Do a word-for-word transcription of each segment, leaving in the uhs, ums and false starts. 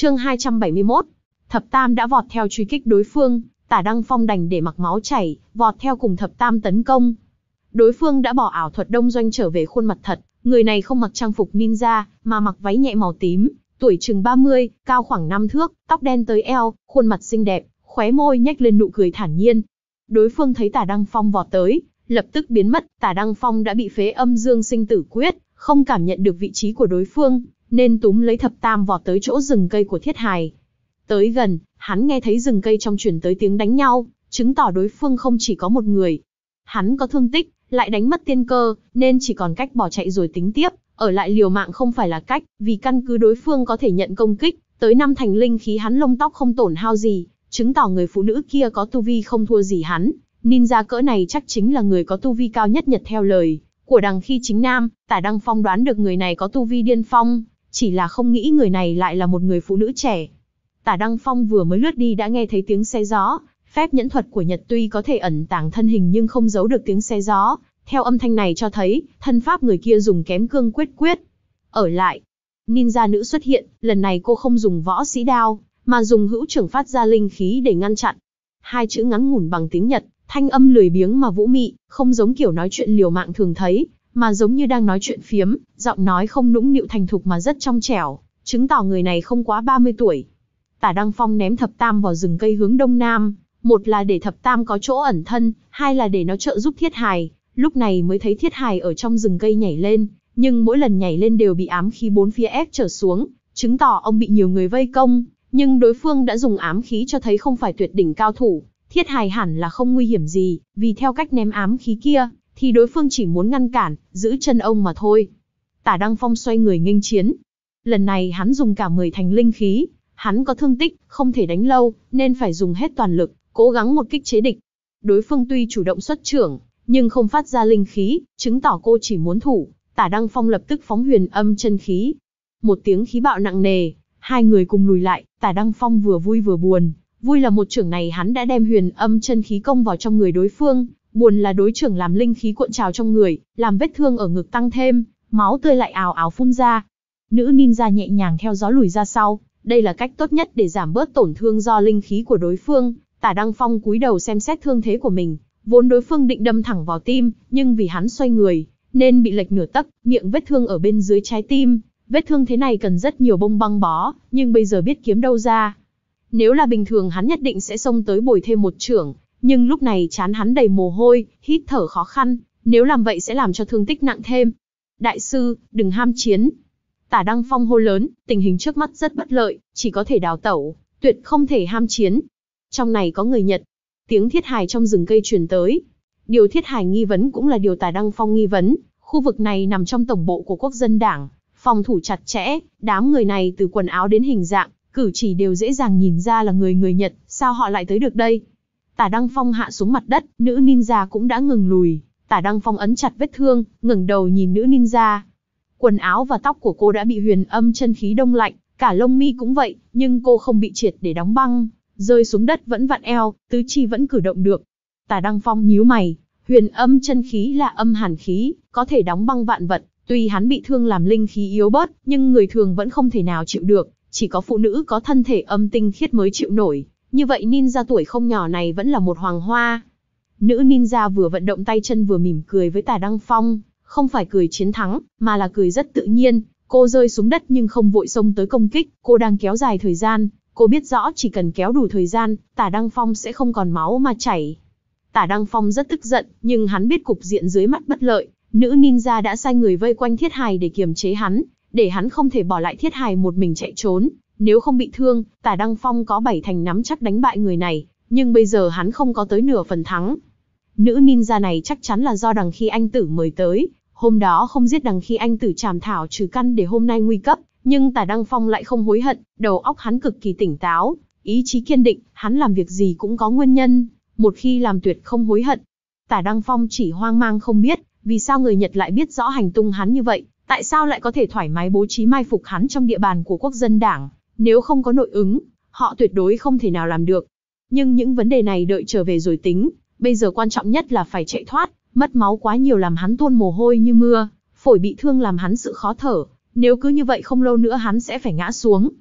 Chương hai trăm bảy mươi mốt. Thập Tam đã vọt theo truy kích đối phương, Tả Đăng Phong đành để mặc máu chảy, vọt theo cùng Thập Tam tấn công. Đối phương đã bỏ ảo thuật đông doanh trở về khuôn mặt thật, người này không mặc trang phục ninja, mà mặc váy nhẹ màu tím, tuổi chừng ba mươi, cao khoảng năm thước, tóc đen tới eo, khuôn mặt xinh đẹp, khóe môi nhếch lên nụ cười thản nhiên. Đối phương thấy Tả Đăng Phong vọt tới, lập tức biến mất. Tả Đăng Phong đã bị phế âm dương sinh tử quyết, không cảm nhận được vị trí của đối phương, nên túm lấy Thập Tam vọt tới chỗ rừng cây của Thiết Hài. Tới gần, hắn nghe thấy rừng cây trong truyền tới tiếng đánh nhau, chứng tỏ đối phương không chỉ có một người. Hắn có thương tích, lại đánh mất tiên cơ, nên chỉ còn cách bỏ chạy rồi tính tiếp. Ở lại liều mạng không phải là cách, vì căn cứ đối phương có thể nhận công kích, tới năm thành linh khí hắn lông tóc không tổn hao gì, chứng tỏ người phụ nữ kia có tu vi không thua gì hắn. Ninja cỡ này chắc chính là người có tu vi cao nhất Nhật theo lời của Đằng Khi Chính Nam. Tả Đăng Phong đoán được người này có tu vi điên phong, chỉ là không nghĩ người này lại là một người phụ nữ trẻ. Tả Đăng Phong vừa mới lướt đi đã nghe thấy tiếng xe gió. Phép nhẫn thuật của Nhật tuy có thể ẩn tàng thân hình nhưng không giấu được tiếng xe gió. Theo âm thanh này cho thấy, thân pháp người kia dùng kém cương quyết quyết. Ở lại, ninja nữ xuất hiện, lần này cô không dùng võ sĩ đao, mà dùng hữu trưởng phát ra linh khí để ngăn chặn. Hai chữ ngắn ngủn bằng tiếng Nhật, thanh âm lười biếng mà vũ mị, không giống kiểu nói chuyện liều mạng thường thấy, mà giống như đang nói chuyện phiếm, giọng nói không nũng nịu thành thục mà rất trong trẻo, chứng tỏ người này không quá ba mươi tuổi. Tả Đăng Phong ném Thập Tam vào rừng cây hướng đông nam, một là để Thập Tam có chỗ ẩn thân, hai là để nó trợ giúp Thiết Hài. Lúc này mới thấy Thiết Hài ở trong rừng cây nhảy lên, nhưng mỗi lần nhảy lên đều bị ám khí bốn phía ép trở xuống, chứng tỏ ông bị nhiều người vây công, nhưng đối phương đã dùng ám khí cho thấy không phải tuyệt đỉnh cao thủ. Thiết Hài hẳn là không nguy hiểm gì, vì theo cách ném ám khí kia, thì đối phương chỉ muốn ngăn cản, giữ chân ông mà thôi. Tả Đăng Phong xoay người nghênh chiến. Lần này hắn dùng cả mười thành linh khí, hắn có thương tích, không thể đánh lâu, nên phải dùng hết toàn lực, cố gắng một kích chế địch. Đối phương tuy chủ động xuất trưởng, nhưng không phát ra linh khí, chứng tỏ cô chỉ muốn thủ. Tả Đăng Phong lập tức phóng huyền âm chân khí. Một tiếng khí bạo nặng nề, hai người cùng lùi lại. Tả Đăng Phong vừa vui vừa buồn. Vui là một trưởng này hắn đã đem huyền âm chân khí công vào trong người đối phương, buồn là đối trưởng làm linh khí cuộn trào trong người, làm vết thương ở ngực tăng thêm, máu tươi lại ào ào phun ra. Nữ ninja nhẹ nhàng theo gió lùi ra sau, đây là cách tốt nhất để giảm bớt tổn thương do linh khí của đối phương. Tả Đăng Phong cúi đầu xem xét thương thế của mình. Vốn đối phương định đâm thẳng vào tim, nhưng vì hắn xoay người, nên bị lệch nửa tấc, miệng vết thương ở bên dưới trái tim. Vết thương thế này cần rất nhiều bông băng bó, nhưng bây giờ biết kiếm đâu ra. Nếu là bình thường hắn nhất định sẽ xông tới bồi thêm một chưởng, nhưng lúc này trán hắn đầy mồ hôi, hít thở khó khăn, nếu làm vậy sẽ làm cho thương tích nặng thêm. Đại sư, đừng ham chiến. Tả Đăng Phong hô lớn, tình hình trước mắt rất bất lợi, chỉ có thể đào tẩu, tuyệt không thể ham chiến. Trong này có người Nhật. Tiếng Thiết Hài trong rừng cây truyền tới. Điều Thiết Hài nghi vấn cũng là điều Tả Đăng Phong nghi vấn. Khu vực này nằm trong tổng bộ của Quốc dân đảng, phòng thủ chặt chẽ, đám người này từ quần áo đến hình dạng, cử chỉ đều dễ dàng nhìn ra là người người Nhật, sao họ lại tới được đây? Tả Đăng Phong hạ xuống mặt đất, nữ ninja cũng đã ngừng lùi. Tả Đăng Phong ấn chặt vết thương, ngẩng đầu nhìn nữ ninja. Quần áo và tóc của cô đã bị huyền âm chân khí đông lạnh, cả lông mi cũng vậy, nhưng cô không bị triệt để đóng băng. Rơi xuống đất vẫn vặn eo, tứ chi vẫn cử động được. Tả Đăng Phong nhíu mày, huyền âm chân khí là âm hàn khí, có thể đóng băng vạn vật. Tuy hắn bị thương làm linh khí yếu bớt, nhưng người thường vẫn không thể nào chịu được. Chỉ có phụ nữ có thân thể âm tinh khiết mới chịu nổi. Như vậy ninja tuổi không nhỏ này vẫn là một hoàng hoa. Nữ ninja vừa vận động tay chân vừa mỉm cười với Tả Đăng Phong, không phải cười chiến thắng, mà là cười rất tự nhiên. Cô rơi xuống đất nhưng không vội xông tới công kích, cô đang kéo dài thời gian. Cô biết rõ chỉ cần kéo đủ thời gian, Tả Đăng Phong sẽ không còn máu mà chảy. Tả Đăng Phong rất tức giận, nhưng hắn biết cục diện dưới mắt bất lợi. Nữ ninja đã sai người vây quanh Thiết Hài để kiềm chế hắn, để hắn không thể bỏ lại Thiết Hài một mình chạy trốn. Nếu không bị thương, Tả Đăng Phong có bảy thành nắm chắc đánh bại người này, nhưng bây giờ hắn không có tới nửa phần thắng. Nữ ninja này chắc chắn là do Đằng Khi Anh Tử mời tới. Hôm đó không giết Đằng Khi Anh Tử trảm thảo trừ căn để hôm nay nguy cấp. Nhưng Tả Đăng Phong lại không hối hận, đầu óc hắn cực kỳ tỉnh táo, ý chí kiên định, hắn làm việc gì cũng có nguyên nhân, một khi làm tuyệt không hối hận. Tả Đăng Phong chỉ hoang mang không biết, vì sao người Nhật lại biết rõ hành tung hắn như vậy, tại sao lại có thể thoải mái bố trí mai phục hắn trong địa bàn của Quốc dân đảng, nếu không có nội ứng, họ tuyệt đối không thể nào làm được. Nhưng những vấn đề này đợi trở về rồi tính, bây giờ quan trọng nhất là phải chạy thoát, mất máu quá nhiều làm hắn tuôn mồ hôi như mưa, phổi bị thương làm hắn sự khó thở. Nếu cứ như vậy không lâu nữa hắn sẽ phải ngã xuống.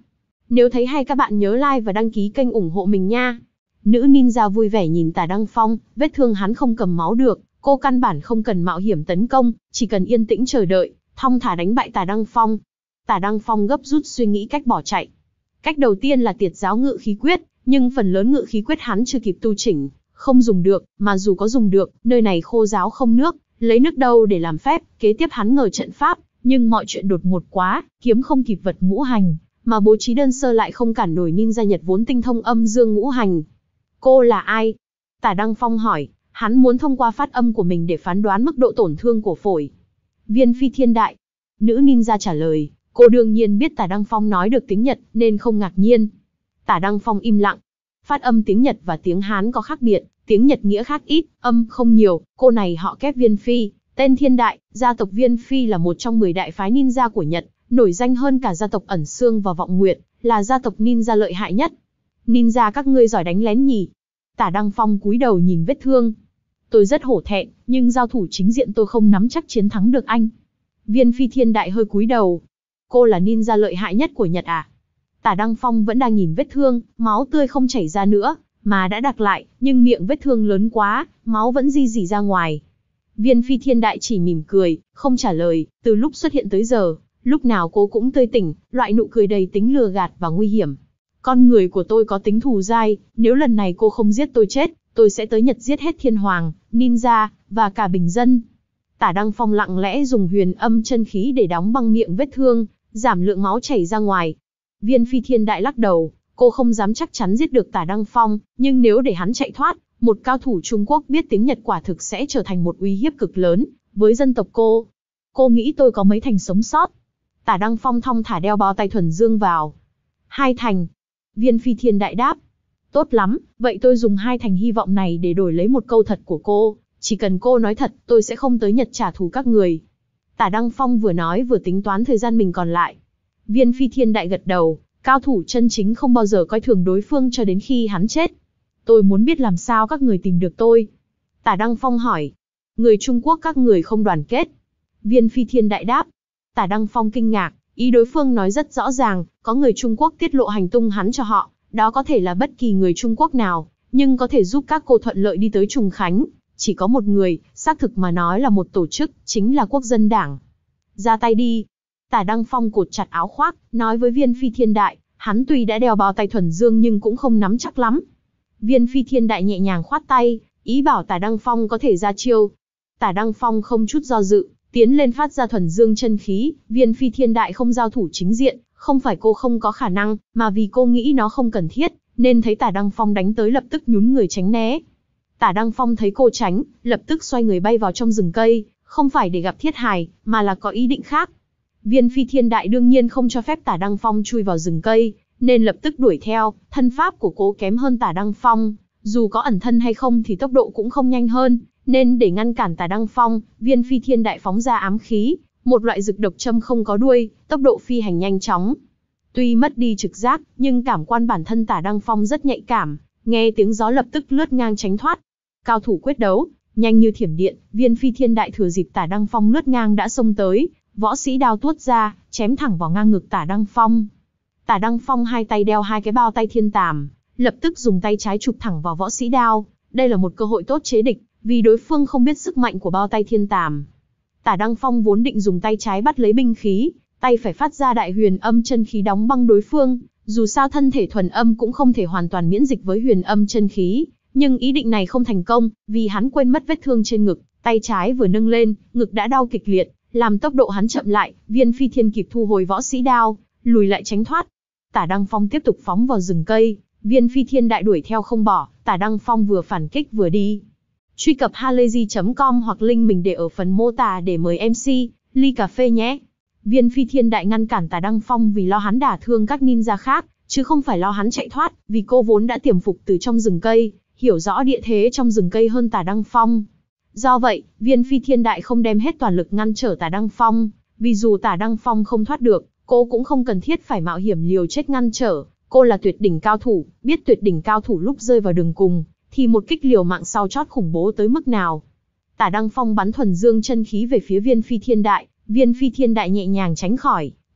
Nếu thấy hay các bạn nhớ like và đăng ký kênh ủng hộ mình nha. Nữ ninja vui vẻ nhìn Tả Đăng Phong, vết thương hắn không cầm máu được, cô căn bản không cần mạo hiểm tấn công, chỉ cần yên tĩnh chờ đợi, thong thả đánh bại Tả Đăng Phong. Tả Đăng Phong gấp rút suy nghĩ cách bỏ chạy. Cách đầu tiên là tiệt giáo ngự khí quyết, nhưng phần lớn ngự khí quyết hắn chưa kịp tu chỉnh, không dùng được, mà dù có dùng được, nơi này khô ráo không nước, lấy nước đâu để làm phép. Kế tiếp hắn ngờ trận pháp, nhưng mọi chuyện đột ngột quá, kiếm không kịp vật ngũ hành, mà bố trí đơn sơ lại không cản nổi ninja Nhật vốn tinh thông âm dương ngũ hành. Cô là ai? Tả Đăng Phong hỏi, hắn muốn thông qua phát âm của mình để phán đoán mức độ tổn thương của phổi. Viên Phi Thiên Đại. Nữ ninja trả lời, cô đương nhiên biết Tả Đăng Phong nói được tiếng Nhật, nên không ngạc nhiên. Tả Đăng Phong im lặng. Phát âm tiếng Nhật và tiếng Hán có khác biệt, tiếng Nhật nghĩa khác ít, âm không nhiều, cô này họ kép Viên Phi, tên Thiên Đại, gia tộc Viên Phi là một trong mười đại phái ninja của Nhật, nổi danh hơn cả gia tộc Ẩn Xương và Vọng Nguyệt, là gia tộc ninja lợi hại nhất. Ninja các ngươi giỏi đánh lén nhỉ? Tả Đăng Phong cúi đầu nhìn vết thương. Tôi rất hổ thẹn, nhưng giao thủ chính diện tôi không nắm chắc chiến thắng được anh. Viên Phi Thiên Đại hơi cúi đầu. Cô là ninja lợi hại nhất của Nhật à? Tả Đăng Phong vẫn đang nhìn vết thương, máu tươi không chảy ra nữa, mà đã đặc lại, nhưng miệng vết thương lớn quá, máu vẫn di dì ra ngoài. Viên Phi Thiên Đại chỉ mỉm cười, không trả lời. Từ lúc xuất hiện tới giờ, lúc nào cô cũng tươi tỉnh, loại nụ cười đầy tính lừa gạt và nguy hiểm. Con người của tôi có tính thù dai, nếu lần này cô không giết tôi chết, tôi sẽ tới Nhật giết hết thiên hoàng, ninja, và cả bình dân. Tả Đăng Phong lặng lẽ dùng huyền âm chân khí để đóng băng miệng vết thương, giảm lượng máu chảy ra ngoài. Viên Phi Thiên Đại lắc đầu, cô không dám chắc chắn giết được Tả Đăng Phong, nhưng nếu để hắn chạy thoát, một cao thủ Trung Quốc biết tiếng Nhật quả thực sẽ trở thành một uy hiếp cực lớn với dân tộc cô. Cô nghĩ tôi có mấy thành sống sót? Tả Đăng Phong thong thả đeo bao tay thuần dương vào. Hai thành. Viên Phi Thiên Đại đáp. Tốt lắm, vậy tôi dùng hai thành hy vọng này để đổi lấy một câu thật của cô. Chỉ cần cô nói thật, tôi sẽ không tới Nhật trả thù các người. Tả Đăng Phong vừa nói vừa tính toán thời gian mình còn lại. Viên Phi Thiên Đại gật đầu, cao thủ chân chính không bao giờ coi thường đối phương cho đến khi hắn chết. Tôi muốn biết làm sao các người tìm được tôi. Tả Đăng Phong hỏi. Người Trung Quốc các người không đoàn kết. Viên Phi Thiên Đại đáp. Tả Đăng Phong kinh ngạc, ý đối phương nói rất rõ ràng, có người Trung Quốc tiết lộ hành tung hắn cho họ, đó có thể là bất kỳ người Trung Quốc nào, nhưng có thể giúp các cô thuận lợi đi tới Trùng Khánh. Chỉ có một người, xác thực mà nói là một tổ chức, chính là Quốc dân đảng. Ra tay đi. Tả Đăng Phong cột chặt áo khoác, nói với Viên Phi Thiên Đại, hắn tuy đã đeo bao tay thuần dương nhưng cũng không nắm chắc lắm. Viên Phi Thiên Đại nhẹ nhàng khoát tay, ý bảo Tả Đăng Phong có thể ra chiêu. Tả Đăng Phong không chút do dự, tiến lên phát ra thuần dương chân khí. Viên Phi Thiên Đại không giao thủ chính diện, không phải cô không có khả năng, mà vì cô nghĩ nó không cần thiết, nên thấy Tả Đăng Phong đánh tới lập tức nhún người tránh né. Tả Đăng Phong thấy cô tránh, lập tức xoay người bay vào trong rừng cây, không phải để gặp Thiết Hài, mà là có ý định khác. Viên Phi Thiên Đại đương nhiên không cho phép Tả Đăng Phong chui vào rừng cây, nên lập tức đuổi theo. Thân pháp của cô kém hơn Tả Đăng Phong, dù có ẩn thân hay không thì tốc độ cũng không nhanh hơn, nên để ngăn cản Tả Đăng Phong, Viên Phi Thiên Đại phóng ra ám khí, một loại dược độc châm không có đuôi, tốc độ phi hành nhanh chóng. Tuy mất đi trực giác, nhưng cảm quan bản thân Tả Đăng Phong rất nhạy cảm, nghe tiếng gió lập tức lướt ngang tránh thoát. Cao thủ quyết đấu, nhanh như thiểm điện, Viên Phi Thiên Đại thừa dịp Tả Đăng Phong lướt ngang đã xông tới, võ sĩ đao tuốt ra, chém thẳng vào ngang ngực Tả Đăng Phong. Tả Đăng Phong hai tay đeo hai cái bao tay thiên tàm, lập tức dùng tay trái chụp thẳng vào võ sĩ đao. Đây là một cơ hội tốt chế địch, vì đối phương không biết sức mạnh của bao tay thiên tàm. Tả Đăng Phong vốn định dùng tay trái bắt lấy binh khí, tay phải phát ra đại huyền âm chân khí đóng băng đối phương. Dù sao thân thể thuần âm cũng không thể hoàn toàn miễn dịch với huyền âm chân khí, nhưng ý định này không thành công, vì hắn quên mất vết thương trên ngực, tay trái vừa nâng lên, ngực đã đau kịch liệt, làm tốc độ hắn chậm lại. Viên Phi Thiên kịp thu hồi võ sĩ đao, lùi lại tránh thoát. Tả Đăng Phong tiếp tục phóng vào rừng cây, Viên Phi Thiên Đại đuổi theo không bỏ. Tả Đăng Phong vừa phản kích vừa đi. Truy cập halayzi chấm com hoặc link mình để ở phần mô tả để mời em xê ly cà phê nhé. Viên Phi Thiên Đại ngăn cản Tả Đăng Phong vì lo hắn đả thương các ninja khác, chứ không phải lo hắn chạy thoát, vì cô vốn đã tiềm phục từ trong rừng cây, hiểu rõ địa thế trong rừng cây hơn Tả Đăng Phong. Do vậy, Viên Phi Thiên Đại không đem hết toàn lực ngăn trở Tả Đăng Phong, vì dù Tả Đăng Phong không thoát được, cô cũng không cần thiết phải mạo hiểm liều chết ngăn trở. Cô là tuyệt đỉnh cao thủ, biết tuyệt đỉnh cao thủ lúc rơi vào đường cùng, thì một kích liều mạng sau chót khủng bố tới mức nào. Tả Đăng Phong bắn thuần dương chân khí về phía Viên Phi Thiên Đại, Viên Phi Thiên Đại nhẹ nhàng tránh khỏi,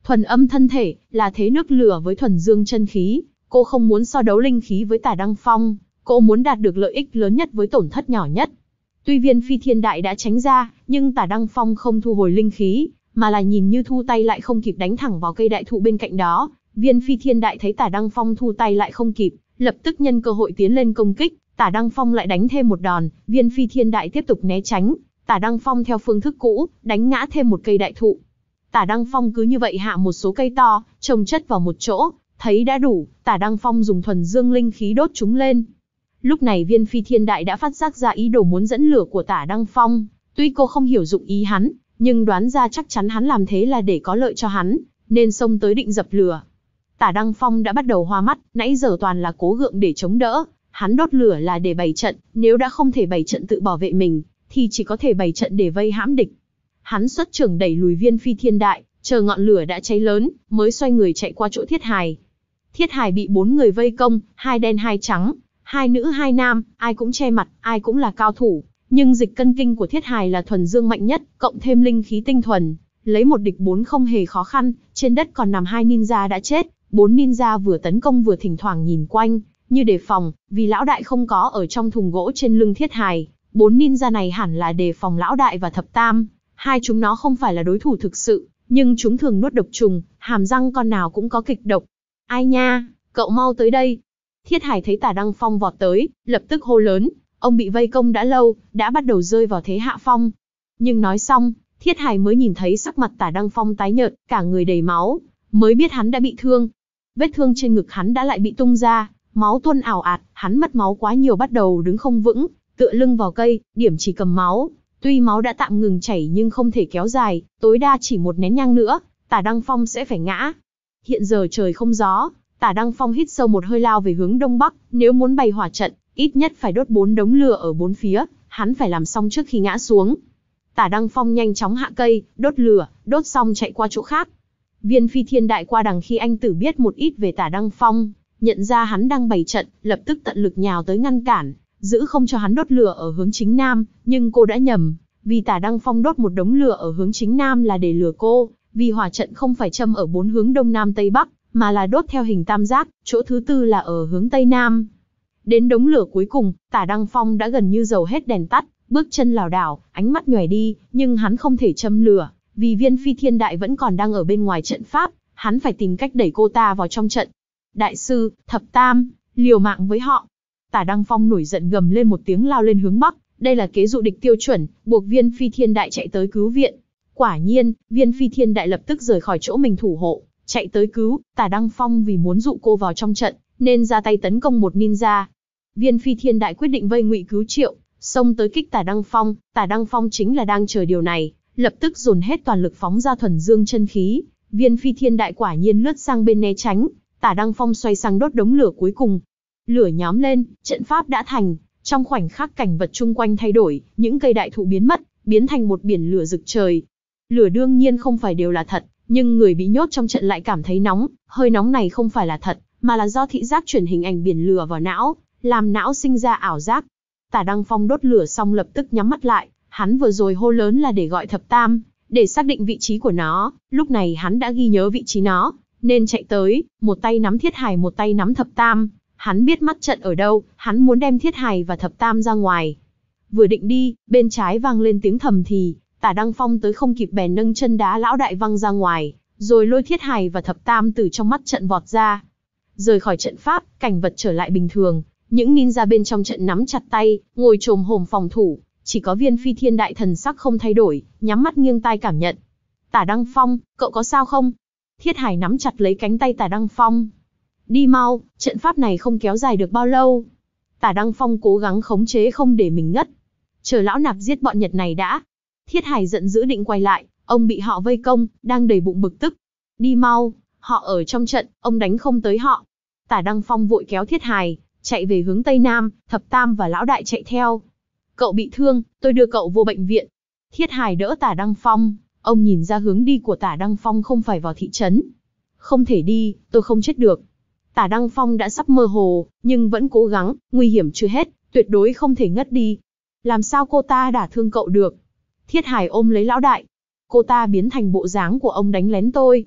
Thuần âm thân thể, là thế nước lửa với thuần dương chân khí, cô không muốn so đấu linh khí với Tả Đăng Phong, cô muốn đạt được lợi ích lớn nhất với tổn thất nhỏ nhất. Tuy viên phi thiên đại đã tránh ra, nhưng Tả Đăng Phong không thu hồi linh khí, mà là nhìn như thu tay lại không kịp đánh thẳng vào cây đại thụ bên cạnh đó. Viên phi thiên đại thấy Tả Đăng Phong thu tay lại không kịp, lập tức nhân cơ hội tiến lên công kích, Tả Đăng Phong lại đánh thêm một đòn, viên phi thiên đại tiếp tục né tránh, Tả Đăng Phong theo phương thức cũ, đánh ngã thêm một cây đại thụ. Tả Đăng Phong cứ như vậy hạ một số cây to, chồng chất vào một chỗ, thấy đã đủ, Tả Đăng Phong dùng thuần dương linh khí đốt chúng lên. Lúc này viên phi thiên đại đã phát giác ra ý đồ muốn dẫn lửa của Tả Đăng Phong, tuy cô không hiểu dụng ý hắn, nhưng đoán ra chắc chắn hắn làm thế là để có lợi cho hắn, nên xông tới định dập lửa. Tả Đăng Phong đã bắt đầu hoa mắt, nãy giờ toàn là cố gượng để chống đỡ, hắn đốt lửa là để bày trận, nếu đã không thể bày trận tự bảo vệ mình, thì chỉ có thể bày trận để vây hãm địch. Hắn xuất trưởng đẩy lùi viên phi thiên đại, chờ ngọn lửa đã cháy lớn, mới xoay người chạy qua chỗ Thiết Hài. Thiết Hài bị bốn người vây công, hai đen hai trắng, hai nữ hai nam, ai cũng che mặt, ai cũng là cao thủ, nhưng dịch cân kinh của Thiết Hài là thuần dương mạnh nhất, cộng thêm linh khí tinh thuần, lấy một địch bốn không hề khó khăn. Trên đất còn nằm hai ninja đã chết, bốn ninja vừa tấn công vừa thỉnh thoảng nhìn quanh, như đề phòng, vì lão đại không có ở trong thùng gỗ trên lưng Thiết Hài, bốn ninja này hẳn là đề phòng lão đại và thập tam, hai chúng nó không phải là đối thủ thực sự, nhưng chúng thường nuốt độc trùng, hàm răng con nào cũng có kịch độc. Ai nha, cậu mau tới đây. Thiết Hài thấy Tả Đăng Phong vọt tới, lập tức hô lớn, ông bị vây công đã lâu, đã bắt đầu rơi vào thế hạ phong. Nhưng nói xong, Thiết Hài mới nhìn thấy sắc mặt Tả Đăng Phong tái nhợt, cả người đầy máu, mới biết hắn đã bị thương. Vết thương trên ngực hắn đã lại bị tung ra, máu tuôn ảo ạt, hắn mất máu quá nhiều bắt đầu đứng không vững, tựa lưng vào cây, điểm chỉ cầm máu. Tuy máu đã tạm ngừng chảy nhưng không thể kéo dài, tối đa chỉ một nén nhang nữa, Tả Đăng Phong sẽ phải ngã. Hiện giờ trời không gió, Tả Đăng Phong hít sâu một hơi lao về hướng đông bắc, nếu muốn bày hỏa trận, ít nhất phải đốt bốn đống lửa ở bốn phía, hắn phải làm xong trước khi ngã xuống. Tả Đăng Phong nhanh chóng hạ cây, đốt lửa, đốt xong chạy qua chỗ khác. Viên phi thiên đại qua đằng khi anh tử biết một ít về Tả Đăng Phong, nhận ra hắn đang bày trận, lập tức tận lực nhào tới ngăn cản, giữ không cho hắn đốt lửa ở hướng chính nam, nhưng cô đã nhầm, vì Tả Đăng Phong đốt một đống lửa ở hướng chính nam là để lừa cô, vì hỏa trận không phải châm ở bốn hướng đông nam tây bắc, mà là đốt theo hình tam giác, chỗ thứ tư là ở hướng tây nam. Đến đống lửa cuối cùng, Tả Đăng Phong đã gần như dầu hết đèn tắt, bước chân lảo đảo, ánh mắt nhòe đi, nhưng hắn không thể châm lửa, vì viên phi thiên đại vẫn còn đang ở bên ngoài trận pháp, hắn phải tìm cách đẩy cô ta vào trong trận. Đại sư, thập tam, liều mạng với họ. Tả Đăng Phong nổi giận gầm lên một tiếng lao lên hướng bắc, đây là kế dụ địch tiêu chuẩn, buộc viên phi thiên đại chạy tới cứu viện. Quả nhiên, viên phi thiên đại lập tức rời khỏi chỗ mình thủ hộ, chạy tới cứu. Tả Đăng Phong vì muốn dụ cô vào trong trận, nên ra tay tấn công một ninja. Viên phi thiên đại quyết định vây ngụy cứu triệu, xông tới kích Tả Đăng Phong. Tả Đăng Phong chính là đang chờ điều này, lập tức dồn hết toàn lực phóng ra thuần dương chân khí. Viên phi thiên đại quả nhiên lướt sang bên né tránh, Tả Đăng Phong xoay sang đốt đống lửa cuối cùng. Lửa nhóm lên, trận pháp đã thành, trong khoảnh khắc cảnh vật chung quanh thay đổi, những cây đại thụ biến mất, biến thành một biển lửa rực trời. Lửa đương nhiên không phải đều là thật, nhưng người bị nhốt trong trận lại cảm thấy nóng, hơi nóng này không phải là thật, mà là do thị giác chuyển hình ảnh biển lửa vào não, làm não sinh ra ảo giác. Tả Đăng Phong đốt lửa xong lập tức nhắm mắt lại, hắn vừa rồi hô lớn là để gọi thập tam, để xác định vị trí của nó, lúc này hắn đã ghi nhớ vị trí nó, nên chạy tới, một tay nắm Thiết Hài một tay nắm thập tam. Hắn biết mắt trận ở đâu, hắn muốn đem Thiết Hài và thập tam ra ngoài. Vừa định đi, bên trái vang lên tiếng thầm thì, Tả Đăng Phong tới không kịp bèn nâng chân đá lão đại văng ra ngoài, rồi lôi Thiết Hài và thập tam từ trong mắt trận vọt ra. Rời khỏi trận pháp, cảnh vật trở lại bình thường, những ninja bên trong trận nắm chặt tay, ngồi chồm hổm phòng thủ, chỉ có viên phi thiên đại thần sắc không thay đổi, nhắm mắt nghiêng tai cảm nhận. Tả Đăng Phong, cậu có sao không? Thiết Hài nắm chặt lấy cánh tay Tả Đăng Phong. Đi mau, trận pháp này không kéo dài được bao lâu. Tả Đăng Phong cố gắng khống chế không để mình ngất. Chờ lão nạp giết bọn Nhật này đã. Thiết Hài giận dữ định quay lại, ông bị họ vây công, đang đầy bụng bực tức. Đi mau, họ ở trong trận, ông đánh không tới họ. Tả Đăng Phong vội kéo Thiết Hài, chạy về hướng Tây Nam, thập tam và lão đại chạy theo. Cậu bị thương, tôi đưa cậu vô bệnh viện. Thiết Hài đỡ Tả Đăng Phong, ông nhìn ra hướng đi của Tả Đăng Phong không phải vào thị trấn. Không thể đi, tôi không chết được. Tả Đăng Phong đã sắp mơ hồ, nhưng vẫn cố gắng, nguy hiểm chưa hết, tuyệt đối không thể ngất đi. Làm sao cô ta đả thương cậu được? Thiết Hài ôm lấy lão đại. Cô ta biến thành bộ dáng của ông đánh lén tôi.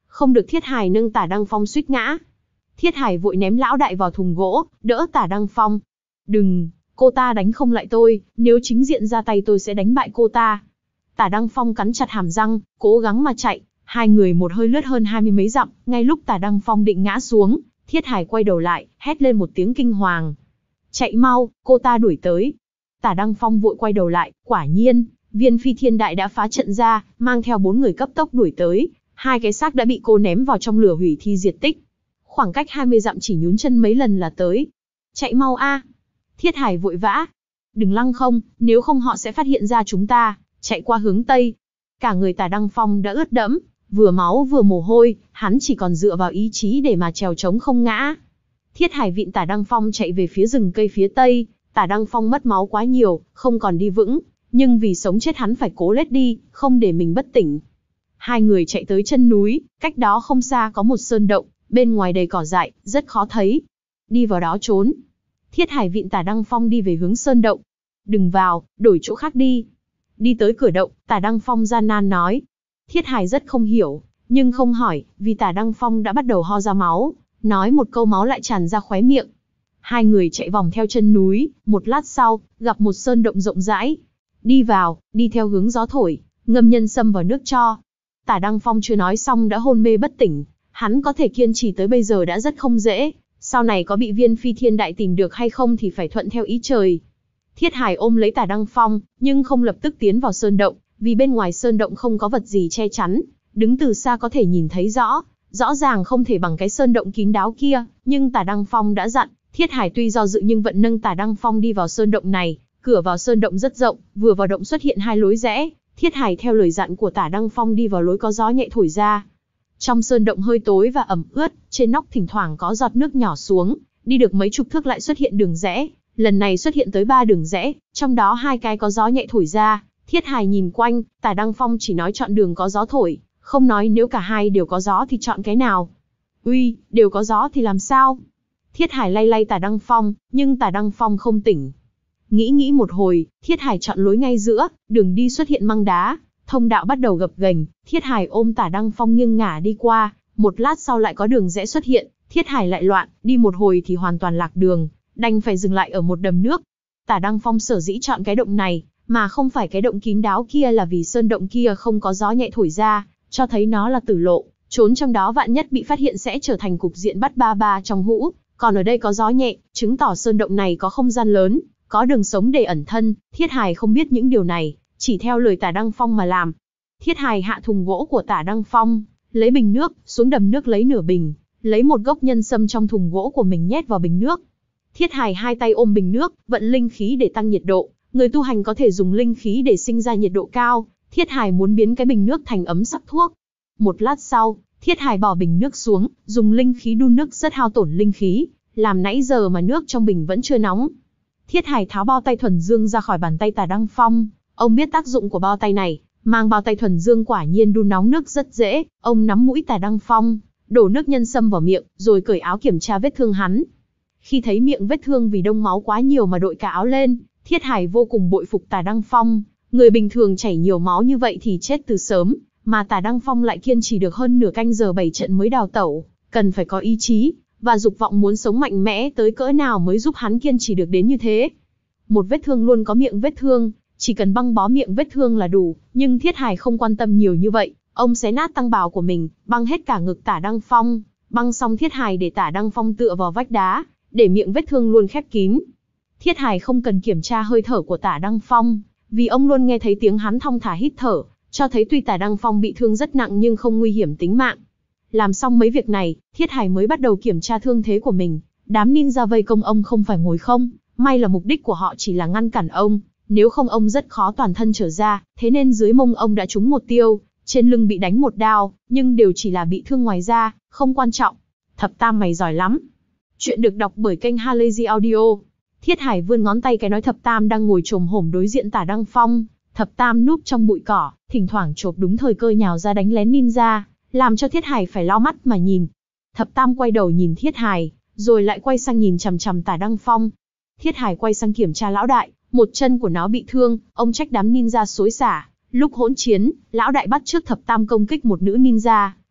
không được Thiết Hải nâng Tả Đăng Phong suýt ngã. Thiết Hải vội ném lão đại vào thùng gỗ, đỡ Tả Đăng Phong. Đừng, cô ta đánh không lại tôi, nếu chính diện ra tay tôi sẽ đánh bại cô ta. Tả Đăng Phong cắn chặt hàm răng, cố gắng mà chạy. Hai người một hơi lướt hơn hai mươi mấy dặm, ngay lúc Tả Đăng Phong định ngã xuống, Thiết Hải quay đầu lại, hét lên một tiếng kinh hoàng. Chạy mau, cô ta đuổi tới. Tả Đăng Phong vội quay đầu lại, quả nhiên, Viên Phi Thiên Đại đã phá trận ra, mang theo bốn người cấp tốc đuổi tới. Hai cái xác đã bị cô ném vào trong lửa hủy thi diệt tích. Khoảng cách hai mươi dặm chỉ nhún chân mấy lần là tới. Chạy mau a! Thiết Hải vội vã. Đừng lăng không, nếu không họ sẽ phát hiện ra chúng ta. Chạy qua hướng Tây. Cả người Tả Đăng Phong đã ướt đẫm, vừa máu vừa mồ hôi, hắn chỉ còn dựa vào ý chí để mà trèo trống không ngã. Thiết Hải vịn Tả Đăng Phong chạy về phía rừng cây phía Tây. Tả Đăng Phong mất máu quá nhiều, không còn đi vững, nhưng vì sống chết hắn phải cố lết đi, không để mình bất tỉnh. Hai người chạy tới chân núi, cách đó không xa có một sơn động, bên ngoài đầy cỏ dại, rất khó thấy. Đi vào đó trốn. Thiết Hải vịn Tả Đăng Phong đi về hướng sơn động. Đừng vào, đổi chỗ khác đi. Đi tới cửa động, Tả Đăng Phong gian nan nói. Thiết Hải rất không hiểu, nhưng không hỏi, vì Tả Đăng Phong đã bắt đầu ho ra máu, nói một câu máu lại tràn ra khóe miệng. Hai người chạy vòng theo chân núi, một lát sau, gặp một sơn động rộng rãi. Đi vào, đi theo hướng gió thổi, ngâm nhân sâm vào nước cho. Tả Đăng Phong chưa nói xong đã hôn mê bất tỉnh, hắn có thể kiên trì tới bây giờ đã rất không dễ, sau này có bị Viên Phi Thiên Đại tìm được hay không thì phải thuận theo ý trời. Thiết Hải ôm lấy Tả Đăng Phong, nhưng không lập tức tiến vào sơn động, vì bên ngoài sơn động không có vật gì che chắn, đứng từ xa có thể nhìn thấy rõ, rõ ràng không thể bằng cái sơn động kín đáo kia, nhưng Tả Đăng Phong đã dặn, Thiết Hải tuy do dự nhưng vẫn nâng Tả Đăng Phong đi vào sơn động này. Cửa vào sơn động rất rộng, vừa vào động xuất hiện hai lối rẽ, Thiết Hải theo lời dặn của Tả Đăng Phong đi vào lối có gió nhẹ thổi ra. Trong sơn động hơi tối và ẩm ướt, trên nóc thỉnh thoảng có giọt nước nhỏ xuống, đi được mấy chục thước lại xuất hiện đường rẽ, lần này xuất hiện tới ba đường rẽ, trong đó hai cái có gió nhẹ thổi ra. Thiết Hải nhìn quanh, Tả Đăng Phong chỉ nói chọn đường có gió thổi, không nói nếu cả hai đều có gió thì chọn cái nào. Uy, đều có gió thì làm sao? Thiết Hải lay lay Tả Đăng Phong, nhưng Tả Đăng Phong không tỉnh. Nghĩ nghĩ một hồi, Thiết Hải chọn lối ngay giữa, đường đi xuất hiện măng đá, thông đạo bắt đầu gập ghềnh, Thiết Hải ôm Tả Đăng Phong nghiêng ngả đi qua, một lát sau lại có đường rẽ xuất hiện, Thiết Hải lại loạn, đi một hồi thì hoàn toàn lạc đường, đành phải dừng lại ở một đầm nước. Tả Đăng Phong sở dĩ chọn cái động này, mà không phải cái động kín đáo kia là vì sơn động kia không có gió nhẹ thổi ra, cho thấy nó là tử lộ, trốn trong đó vạn nhất bị phát hiện sẽ trở thành cục diện bắt ba ba trong hũ, còn ở đây có gió nhẹ, chứng tỏ sơn động này có không gian lớn, có đường sống để ẩn thân. Thiết Hải không biết những điều này, chỉ theo lời Tả Đăng Phong mà làm. Thiết Hải hạ thùng gỗ của Tả Đăng Phong, lấy bình nước, xuống đầm nước lấy nửa bình, lấy một gốc nhân sâm trong thùng gỗ của mình nhét vào bình nước. Thiết Hải hai tay ôm bình nước, vận linh khí để tăng nhiệt độ. Người tu hành có thể dùng linh khí để sinh ra nhiệt độ cao. Thiết Hải muốn biến cái bình nước thành ấm sắc thuốc. Một lát sau, Thiết Hải bỏ bình nước xuống, dùng linh khí đun nước rất hao tổn linh khí, làm nãy giờ mà nước trong bình vẫn chưa nóng. Thiết Hải tháo bao tay thuần dương ra khỏi bàn tay Tả Đăng Phong, ông biết tác dụng của bao tay này, mang bao tay thuần dương quả nhiên đun nóng nước rất dễ, ông nắm mũi Tả Đăng Phong, đổ nước nhân sâm vào miệng, rồi cởi áo kiểm tra vết thương hắn. Khi thấy miệng vết thương vì đông máu quá nhiều mà đội cả áo lên, Thiết Hải vô cùng bội phục Tả Đăng Phong, người bình thường chảy nhiều máu như vậy thì chết từ sớm, mà Tả Đăng Phong lại kiên trì được hơn nửa canh giờ bảy trận mới đào tẩu, cần phải có ý chí và dục vọng muốn sống mạnh mẽ tới cỡ nào mới giúp hắn kiên trì được đến như thế. Một vết thương luôn có miệng vết thương, chỉ cần băng bó miệng vết thương là đủ, nhưng Thiết Hải không quan tâm nhiều như vậy, ông xé nát tăng bào của mình, băng hết cả ngực Tả Đăng Phong, băng xong Thiết Hải để Tả Đăng Phong tựa vào vách đá, để miệng vết thương luôn khép kín. Thiết Hải không cần kiểm tra hơi thở của Tả Đăng Phong, vì ông luôn nghe thấy tiếng hắn thong thả hít thở, cho thấy tuy Tả Đăng Phong bị thương rất nặng nhưng không nguy hiểm tính mạng. Làm xong mấy việc này, Thiết Hải mới bắt đầu kiểm tra thương thế của mình. Đám ninja vây công ông không phải ngồi không, may là mục đích của họ chỉ là ngăn cản ông, nếu không ông rất khó toàn thân trở ra, thế nên dưới mông ông đã trúng một tiêu, trên lưng bị đánh một đao, nhưng đều chỉ là bị thương ngoài da, không quan trọng. Thập Tam mày giỏi lắm. Chuyện được đọc bởi kênh Halazy Audio. Thiết Hải vươn ngón tay cái nói Thập Tam đang ngồi chồm hổm đối diện Tả Đăng Phong. Thập Tam núp trong bụi cỏ, thỉnh thoảng chộp đúng thời cơ nhào ra đánh lén ninja, làm cho Thiết Hải phải lau mắt mà nhìn. Thập Tam quay đầu nhìn Thiết Hải, rồi lại quay sang nhìn chằm chằm Tả Đăng Phong. Thiết Hải quay sang kiểm tra lão đại, một chân của nó bị thương, ông trách đám ninja xối xả. Lúc hỗn chiến, lão đại bắt trước Thập Tam công kích một nữ ninja,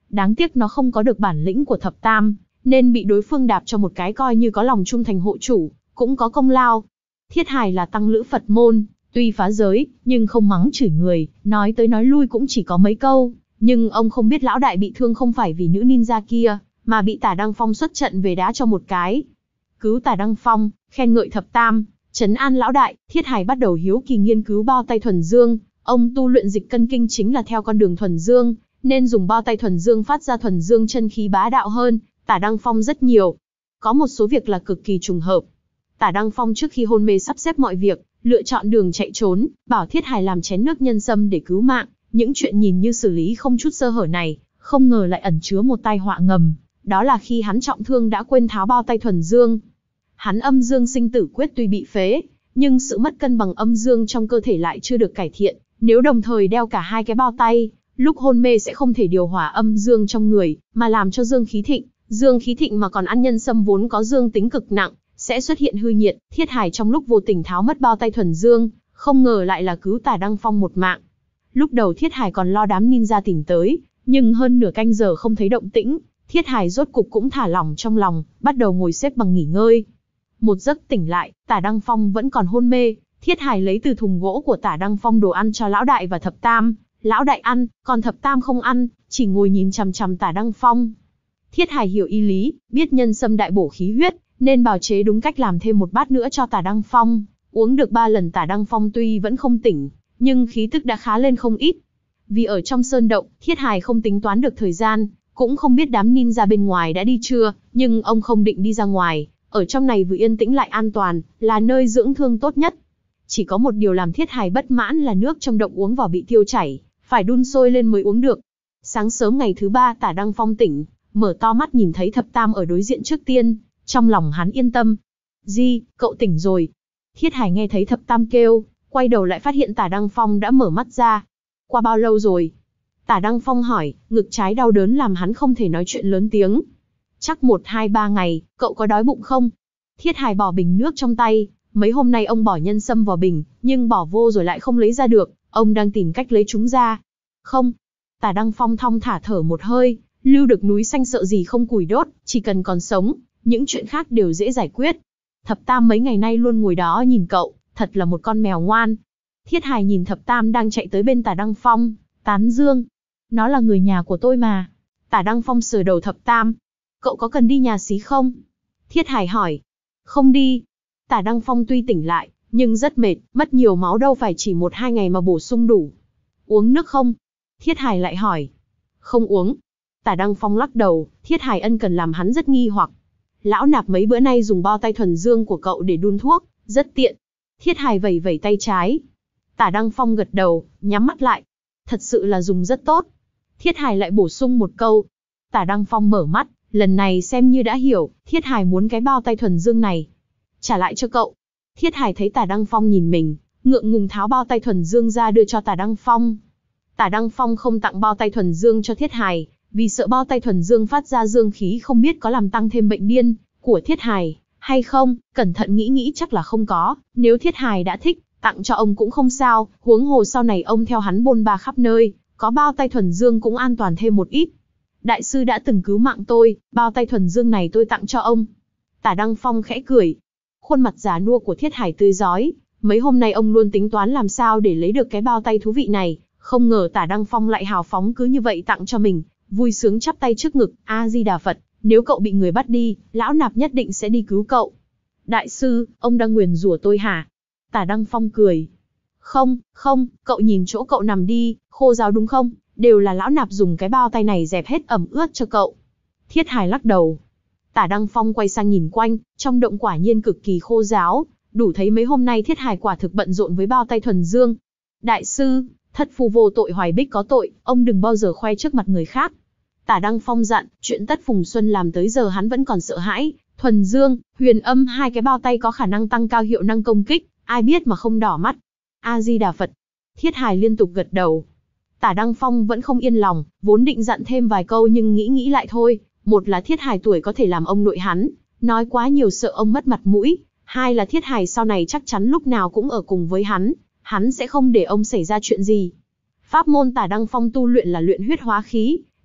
Đáng tiếc nó không có được bản lĩnh của thập tam, nên bị đối phương đạp cho một cái, coi như có lòng trung thành hộ chủ, cũng có công lao. Thiết Hài là tăng lữ Phật môn, tuy phá giới, nhưng không mắng chửi người, nói tới nói lui cũng chỉ có mấy câu, nhưng ông không biết lão đại bị thương không phải vì nữ ninja kia, mà bị Tả Đăng Phong xuất trận về đá cho một cái. Cứu Tả Đăng Phong, khen ngợi thập tam, trấn an lão đại, Thiết Hài bắt đầu hiếu kỳ nghiên cứu bao tay thuần dương, ông tu luyện dịch cân kinh chính là theo con đường thuần dương, nên dùng bao tay thuần dương phát ra thuần dương chân khí bá đạo hơn Tả Đăng Phong rất nhiều. Có một số việc là cực kỳ trùng hợp. Tả Đăng Phong trước khi hôn mê sắp xếp mọi việc, lựa chọn đường chạy trốn, bảo Thiết Hài làm chén nước nhân sâm để cứu mạng. Những chuyện nhìn như xử lý không chút sơ hở này, không ngờ lại ẩn chứa một tai họa ngầm. Đó là khi hắn trọng thương đã quên tháo bao tay thuần dương. Hắn âm dương sinh tử quyết tuy bị phế, nhưng sự mất cân bằng âm dương trong cơ thể lại chưa được cải thiện. Nếu đồng thời đeo cả hai cái bao tay, lúc hôn mê sẽ không thể điều hòa âm dương trong người, mà làm cho dương khí thịnh. Dương khí thịnh mà còn ăn nhân sâm vốn có dương tính cực nặng, sẽ xuất hiện hư nhiệt. Thiết Hài trong lúc vô tình tháo mất bao tay thuần dương, không ngờ lại là cứu Tả Đăng Phong một mạng. Lúc đầu Thiết Hài còn lo đám ninja tìm tới, nhưng hơn nửa canh giờ không thấy động tĩnh, Thiết Hài rốt cục cũng thả lỏng trong lòng, bắt đầu ngồi xếp bằng nghỉ ngơi. Một giấc tỉnh lại, Tả Đăng Phong vẫn còn hôn mê. Thiết Hài lấy từ thùng gỗ của Tả Đăng Phong đồ ăn cho lão đại và thập tam. Lão đại ăn, còn thập tam không ăn, chỉ ngồi nhìn chằm chằm Tả Đăng Phong. Thiết Hài hiểu y lý, biết nhân sâm đại bổ khí huyết, nên bào chế đúng cách làm thêm một bát nữa cho Tả Đăng Phong. Uống được ba lần Tả Đăng Phong tuy vẫn không tỉnh, nhưng khí tức đã khá lên không ít. Vì ở trong sơn động, Thiết Hài không tính toán được thời gian, cũng không biết đám ninja bên ngoài đã đi chưa, nhưng ông không định đi ra ngoài. Ở trong này vừa yên tĩnh lại an toàn, là nơi dưỡng thương tốt nhất. Chỉ có một điều làm Thiết Hài bất mãn là nước trong động uống vào bị tiêu chảy, phải đun sôi lên mới uống được. Sáng sớm ngày thứ ba Tả Đăng Phong tỉnh, mở to mắt nhìn thấy thập tam ở đối diện trước tiên, trong lòng hắn yên tâm. Di, cậu tỉnh rồi. Thiết Hài nghe thấy thập tam kêu, quay đầu lại phát hiện Tả Đăng Phong đã mở mắt ra. Qua bao lâu rồi? Tả Đăng Phong hỏi, ngực trái đau đớn làm hắn không thể nói chuyện lớn tiếng. Chắc một hai ba ngày, cậu có đói bụng không? Thiết Hài bỏ bình nước trong tay, mấy hôm nay ông bỏ nhân sâm vào bình, nhưng bỏ vô rồi lại không lấy ra được, ông đang tìm cách lấy chúng ra. Không. Tả Đăng Phong thong thả thở một hơi, lưu được núi xanh sợ gì không củi đốt, chỉ cần còn sống, những chuyện khác đều dễ giải quyết. Thập tam mấy ngày nay luôn ngồi đó nhìn cậu, thật là một con mèo ngoan. Thiết Hài nhìn thập tam đang chạy tới bên Tả Đăng Phong, tán dương. Nó là người nhà của tôi mà. Tả Đăng Phong sờ đầu thập tam. Cậu có cần đi nhà xí không? Thiết Hài hỏi. Không đi. Tả Đăng Phong tuy tỉnh lại, nhưng rất mệt, mất nhiều máu đâu phải chỉ một hai ngày mà bổ sung đủ. Uống nước không? Thiết Hài lại hỏi. Không uống. Tả Đăng Phong lắc đầu, Thiết Hài ân cần làm hắn rất nghi hoặc. Lão nạp mấy bữa nay dùng bao tay thuần dương của cậu để đun thuốc, rất tiện. Thiết Hài vẩy vẩy tay trái. Tả Đăng Phong gật đầu, nhắm mắt lại. Thật sự là dùng rất tốt. Thiết Hài lại bổ sung một câu. Tả Đăng Phong mở mắt, lần này xem như đã hiểu, Thiết Hài muốn cái bao tay thuần dương này. Trả lại cho cậu. Thiết Hài thấy Tả Đăng Phong nhìn mình, ngượng ngùng tháo bao tay thuần dương ra đưa cho Tả Đăng Phong. Tả Đăng Phong không tặng bao tay thuần dương cho Thiết Hài, vì sợ bao tay thuần dương phát ra dương khí không biết có làm tăng thêm bệnh điên của Thiết Hài hay không. Cẩn thận nghĩ nghĩ chắc là không có, nếu Thiết Hài đã thích, tặng cho ông cũng không sao, huống hồ sau này ông theo hắn bôn ba khắp nơi, có bao tay thuần dương cũng an toàn thêm một ít. Đại sư đã từng cứu mạng tôi, bao tay thuần dương này tôi tặng cho ông. Tả Đăng Phong khẽ cười. Khuôn mặt già nua của Thiết Hài tươi rói, mấy hôm nay ông luôn tính toán làm sao để lấy được cái bao tay thú vị này, không ngờ Tả Đăng Phong lại hào phóng cứ như vậy tặng cho mình, vui sướng chắp tay trước ngực, A Di Đà Phật, nếu cậu bị người bắt đi, lão nạp nhất định sẽ đi cứu cậu. Đại sư, ông đang nguyền rủa tôi hả? Tả Đăng Phong cười. Không, không, cậu nhìn chỗ cậu nằm đi, khô ráo đúng không? Đều là lão nạp dùng cái bao tay này dẹp hết ẩm ướt cho cậu. Thiết Hài lắc đầu. Tả Đăng Phong quay sang nhìn quanh, trong động quả nhiên cực kỳ khô ráo, đủ thấy mấy hôm nay Thiết Hài quả thực bận rộn với bao tay thuần dương. Đại sư, thất phu vô tội hoài bích có tội, ông đừng bao giờ khoe trước mặt người khác. Tả Đăng Phong dặn, chuyện Tất Phùng Xuân làm tới giờ hắn vẫn còn sợ hãi. Thuần dương, huyền âm hai cái bao tay có khả năng tăng cao hiệu năng công kích, ai biết mà không đỏ mắt. A Di Đà Phật. Thiết Hài liên tục gật đầu. Tả Đăng Phong vẫn không yên lòng, vốn định dặn thêm vài câu nhưng nghĩ nghĩ lại thôi. Một là Thiết Hài tuổi có thể làm ông nội hắn, nói quá nhiều sợ ông mất mặt mũi. Hai là Thiết Hài sau này chắc chắn lúc nào cũng ở cùng với hắn, hắn sẽ không để ông xảy ra chuyện gì. Pháp môn Tả Đăng Phong tu luyện là luyện huyết hóa khí,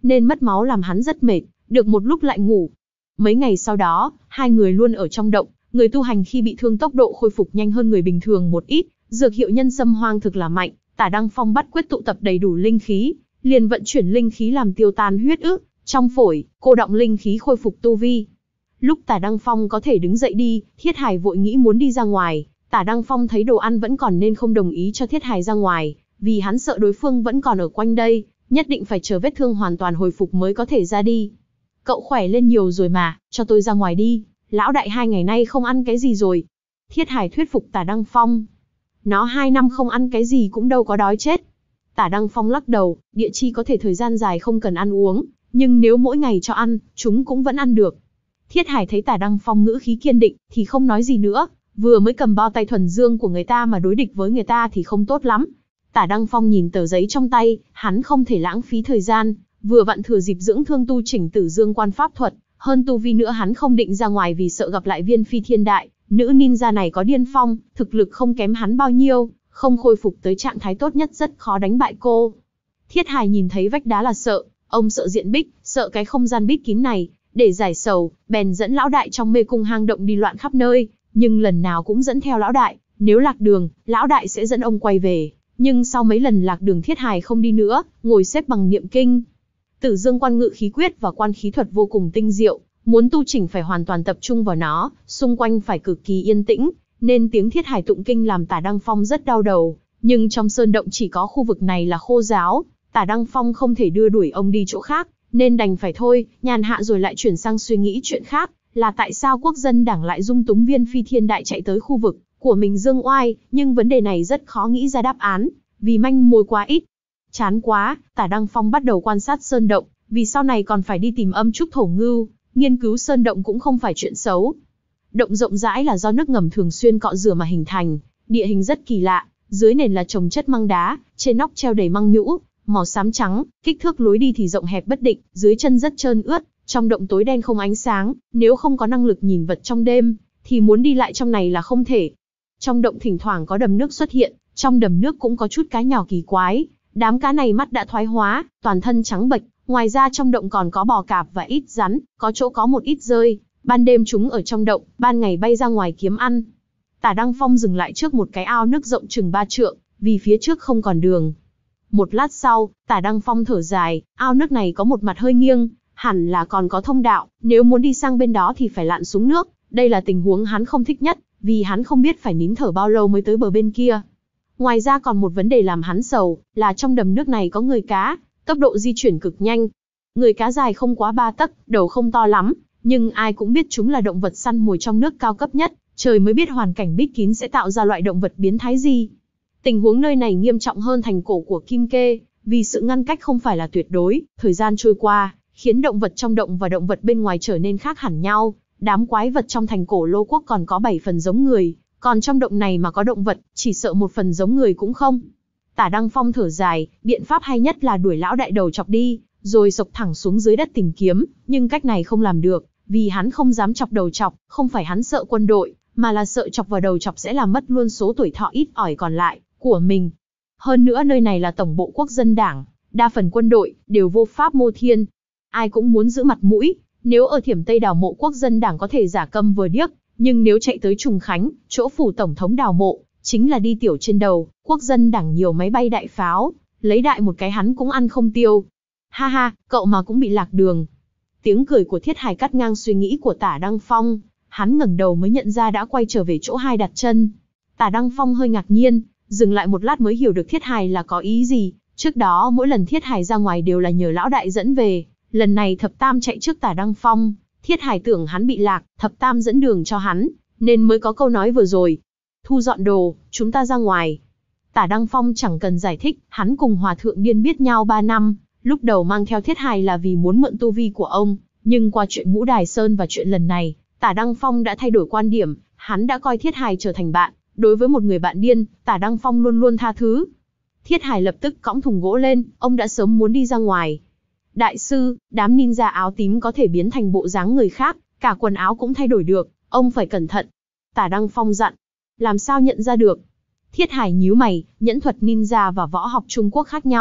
nên mất máu làm hắn rất mệt, được một lúc lại ngủ. Mấy ngày sau đó, hai người luôn ở trong động, người tu hành khi bị thương tốc độ khôi phục nhanh hơn người bình thường một ít, dược hiệu nhân sâm hoang thực là mạnh, Tả Đăng Phong bắt quyết tụ tập đầy đủ linh khí, liền vận chuyển linh khí làm tiêu tan huyết ức trong phổi, cô đọng linh khí khôi phục tu vi. Lúc Tả Đăng Phong có thể đứng dậy đi, Thiết Hải vội nghĩ muốn đi ra ngoài, Tả Đăng Phong thấy đồ ăn vẫn còn nên không đồng ý cho Thiết Hải ra ngoài, vì hắn sợ đối phương vẫn còn ở quanh đây, nhất định phải chờ vết thương hoàn toàn hồi phục mới có thể ra đi. Cậu khỏe lên nhiều rồi mà, cho tôi ra ngoài đi, lão đại hai ngày nay không ăn cái gì rồi. Thiết Hải thuyết phục Tả Đăng Phong. Nó hai năm không ăn cái gì cũng đâu có đói chết. Tả Đăng Phong lắc đầu, địa chi có thể thời gian dài không cần ăn uống, nhưng nếu mỗi ngày cho ăn, chúng cũng vẫn ăn được. Thiết Hải thấy Tả Đăng Phong ngữ khí kiên định, thì không nói gì nữa, vừa mới cầm bao tay thuần dương của người ta mà đối địch với người ta thì không tốt lắm. Tả Đăng Phong nhìn tờ giấy trong tay, hắn không thể lãng phí thời gian, vừa vặn thừa dịp dưỡng thương tu chỉnh Tử Dương Quan pháp thuật, hơn tu vi nữa hắn không định ra ngoài vì sợ gặp lại viên phi thiên đại, nữ ninja này có điên phong, thực lực không kém hắn bao nhiêu, không khôi phục tới trạng thái tốt nhất rất khó đánh bại cô. Thiết Hải nhìn thấy vách đá là sợ, ông sợ diện bích, sợ cái không gian bít kín này, để giải sầu, bèn dẫn lão đại trong mê cung hang động đi loạn khắp nơi, nhưng lần nào cũng dẫn theo lão đại, nếu lạc đường, lão đại sẽ dẫn ông quay về. Nhưng sau mấy lần lạc đường Thiết Hải không đi nữa, ngồi xếp bằng niệm kinh. Tử Dương Quan ngự khí quyết và quan khí thuật vô cùng tinh diệu, muốn tu chỉnh phải hoàn toàn tập trung vào nó, xung quanh phải cực kỳ yên tĩnh, nên tiếng Thiết Hải tụng kinh làm Tả Đăng Phong rất đau đầu. Nhưng trong sơn động chỉ có khu vực này là khô giáo, Tả Đăng Phong không thể đưa đuổi ông đi chỗ khác, nên đành phải thôi, nhàn hạ rồi lại chuyển sang suy nghĩ chuyện khác, là tại sao quốc dân đảng lại dung túng viên phi thiên đại chạy tới khu vực của mình dương oai, nhưng vấn đề này rất khó nghĩ ra đáp án, vì manh mối quá ít. Chán quá, Tả Đăng Phong bắt đầu quan sát sơn động, vì sau này còn phải đi tìm âm trúc thổ ngưu, nghiên cứu sơn động cũng không phải chuyện xấu. Động rộng rãi là do nước ngầm thường xuyên cọ rửa mà hình thành, địa hình rất kỳ lạ, dưới nền là trồng chất măng đá, trên nóc treo đầy măng nhũ, màu xám trắng, kích thước lối đi thì rộng hẹp bất định, dưới chân rất trơn ướt, trong động tối đen không ánh sáng, nếu không có năng lực nhìn vật trong đêm, thì muốn đi lại trong này là không thể. Trong động thỉnh thoảng có đầm nước xuất hiện, trong đầm nước cũng có chút cá nhỏ kỳ quái, đám cá này mắt đã thoái hóa, toàn thân trắng bệch, ngoài ra trong động còn có bò cạp và ít rắn, có chỗ có một ít rơi, ban đêm chúng ở trong động, ban ngày bay ra ngoài kiếm ăn. Tả Đăng Phong dừng lại trước một cái ao nước rộng chừng ba trượng, vì phía trước không còn đường. Một lát sau, Tả Đăng Phong thở dài, ao nước này có một mặt hơi nghiêng, hẳn là còn có thông đạo, nếu muốn đi sang bên đó thì phải lặn xuống nước, đây là tình huống hắn không thích nhất, vì hắn không biết phải nín thở bao lâu mới tới bờ bên kia. Ngoài ra còn một vấn đề làm hắn sầu, là trong đầm nước này có người cá, tốc độ di chuyển cực nhanh. Người cá dài không quá ba tấc, đầu không to lắm, nhưng ai cũng biết chúng là động vật săn mồi trong nước cao cấp nhất, trời mới biết hoàn cảnh bít kín sẽ tạo ra loại động vật biến thái gì. Tình huống nơi này nghiêm trọng hơn thành cổ của Kim Kê, vì sự ngăn cách không phải là tuyệt đối, thời gian trôi qua, khiến động vật trong động và động vật bên ngoài trở nên khác hẳn nhau. Đám quái vật trong thành cổ Lô Quốc còn có bảy phần giống người, còn trong động này mà có động vật, chỉ sợ một phần giống người cũng không. Tả Đăng Phong thở dài, biện pháp hay nhất là đuổi lão đại đầu chọc đi, rồi xộc thẳng xuống dưới đất tìm kiếm, nhưng cách này không làm được, vì hắn không dám chọc đầu chọc, không phải hắn sợ quân đội, mà là sợ chọc vào đầu chọc sẽ làm mất luôn số tuổi thọ ít ỏi còn lại của mình. Hơn nữa nơi này là tổng bộ quốc dân đảng, đa phần quân đội đều vô pháp vô thiên, ai cũng muốn giữ mặt mũi. Nếu ở Thiểm Tây đào mộ quốc dân đảng có thể giả câm vừa điếc, nhưng nếu chạy tới Trùng Khánh, chỗ phủ tổng thống đào mộ, chính là đi tiểu trên đầu, quốc dân đảng nhiều máy bay đại pháo, lấy đại một cái hắn cũng ăn không tiêu. Ha ha, cậu mà cũng bị lạc đường. Tiếng cười của Thiết Hải cắt ngang suy nghĩ của Tả Đăng Phong, hắn ngẩng đầu mới nhận ra đã quay trở về chỗ hai đặt chân. Tả Đăng Phong hơi ngạc nhiên, dừng lại một lát mới hiểu được Thiết Hải là có ý gì, trước đó mỗi lần Thiết Hải ra ngoài đều là nhờ lão đại dẫn về. Lần này Thập Tam chạy trước Tả Đăng Phong, Thiết Hải tưởng hắn bị lạc, Thập Tam dẫn đường cho hắn, nên mới có câu nói vừa rồi. Thu dọn đồ, chúng ta ra ngoài. Tả Đăng Phong chẳng cần giải thích, hắn cùng Hòa Thượng Điên biết nhau ba năm, lúc đầu mang theo Thiết Hải là vì muốn mượn tu vi của ông, nhưng qua chuyện Ngũ Đài Sơn và chuyện lần này, Tả Đăng Phong đã thay đổi quan điểm, hắn đã coi Thiết Hải trở thành bạn, đối với một người bạn điên, Tả Đăng Phong luôn luôn tha thứ. Thiết Hải lập tức cõng thùng gỗ lên, ông đã sớm muốn đi ra ngoài. Đại sư, đám ninja áo tím có thể biến thành bộ dáng người khác, cả quần áo cũng thay đổi được, ông phải cẩn thận. Tả Đăng Phong dặn. Làm sao nhận ra được? Thiết Hải nhíu mày, nhẫn thuật ninja và võ học Trung Quốc khác nhau,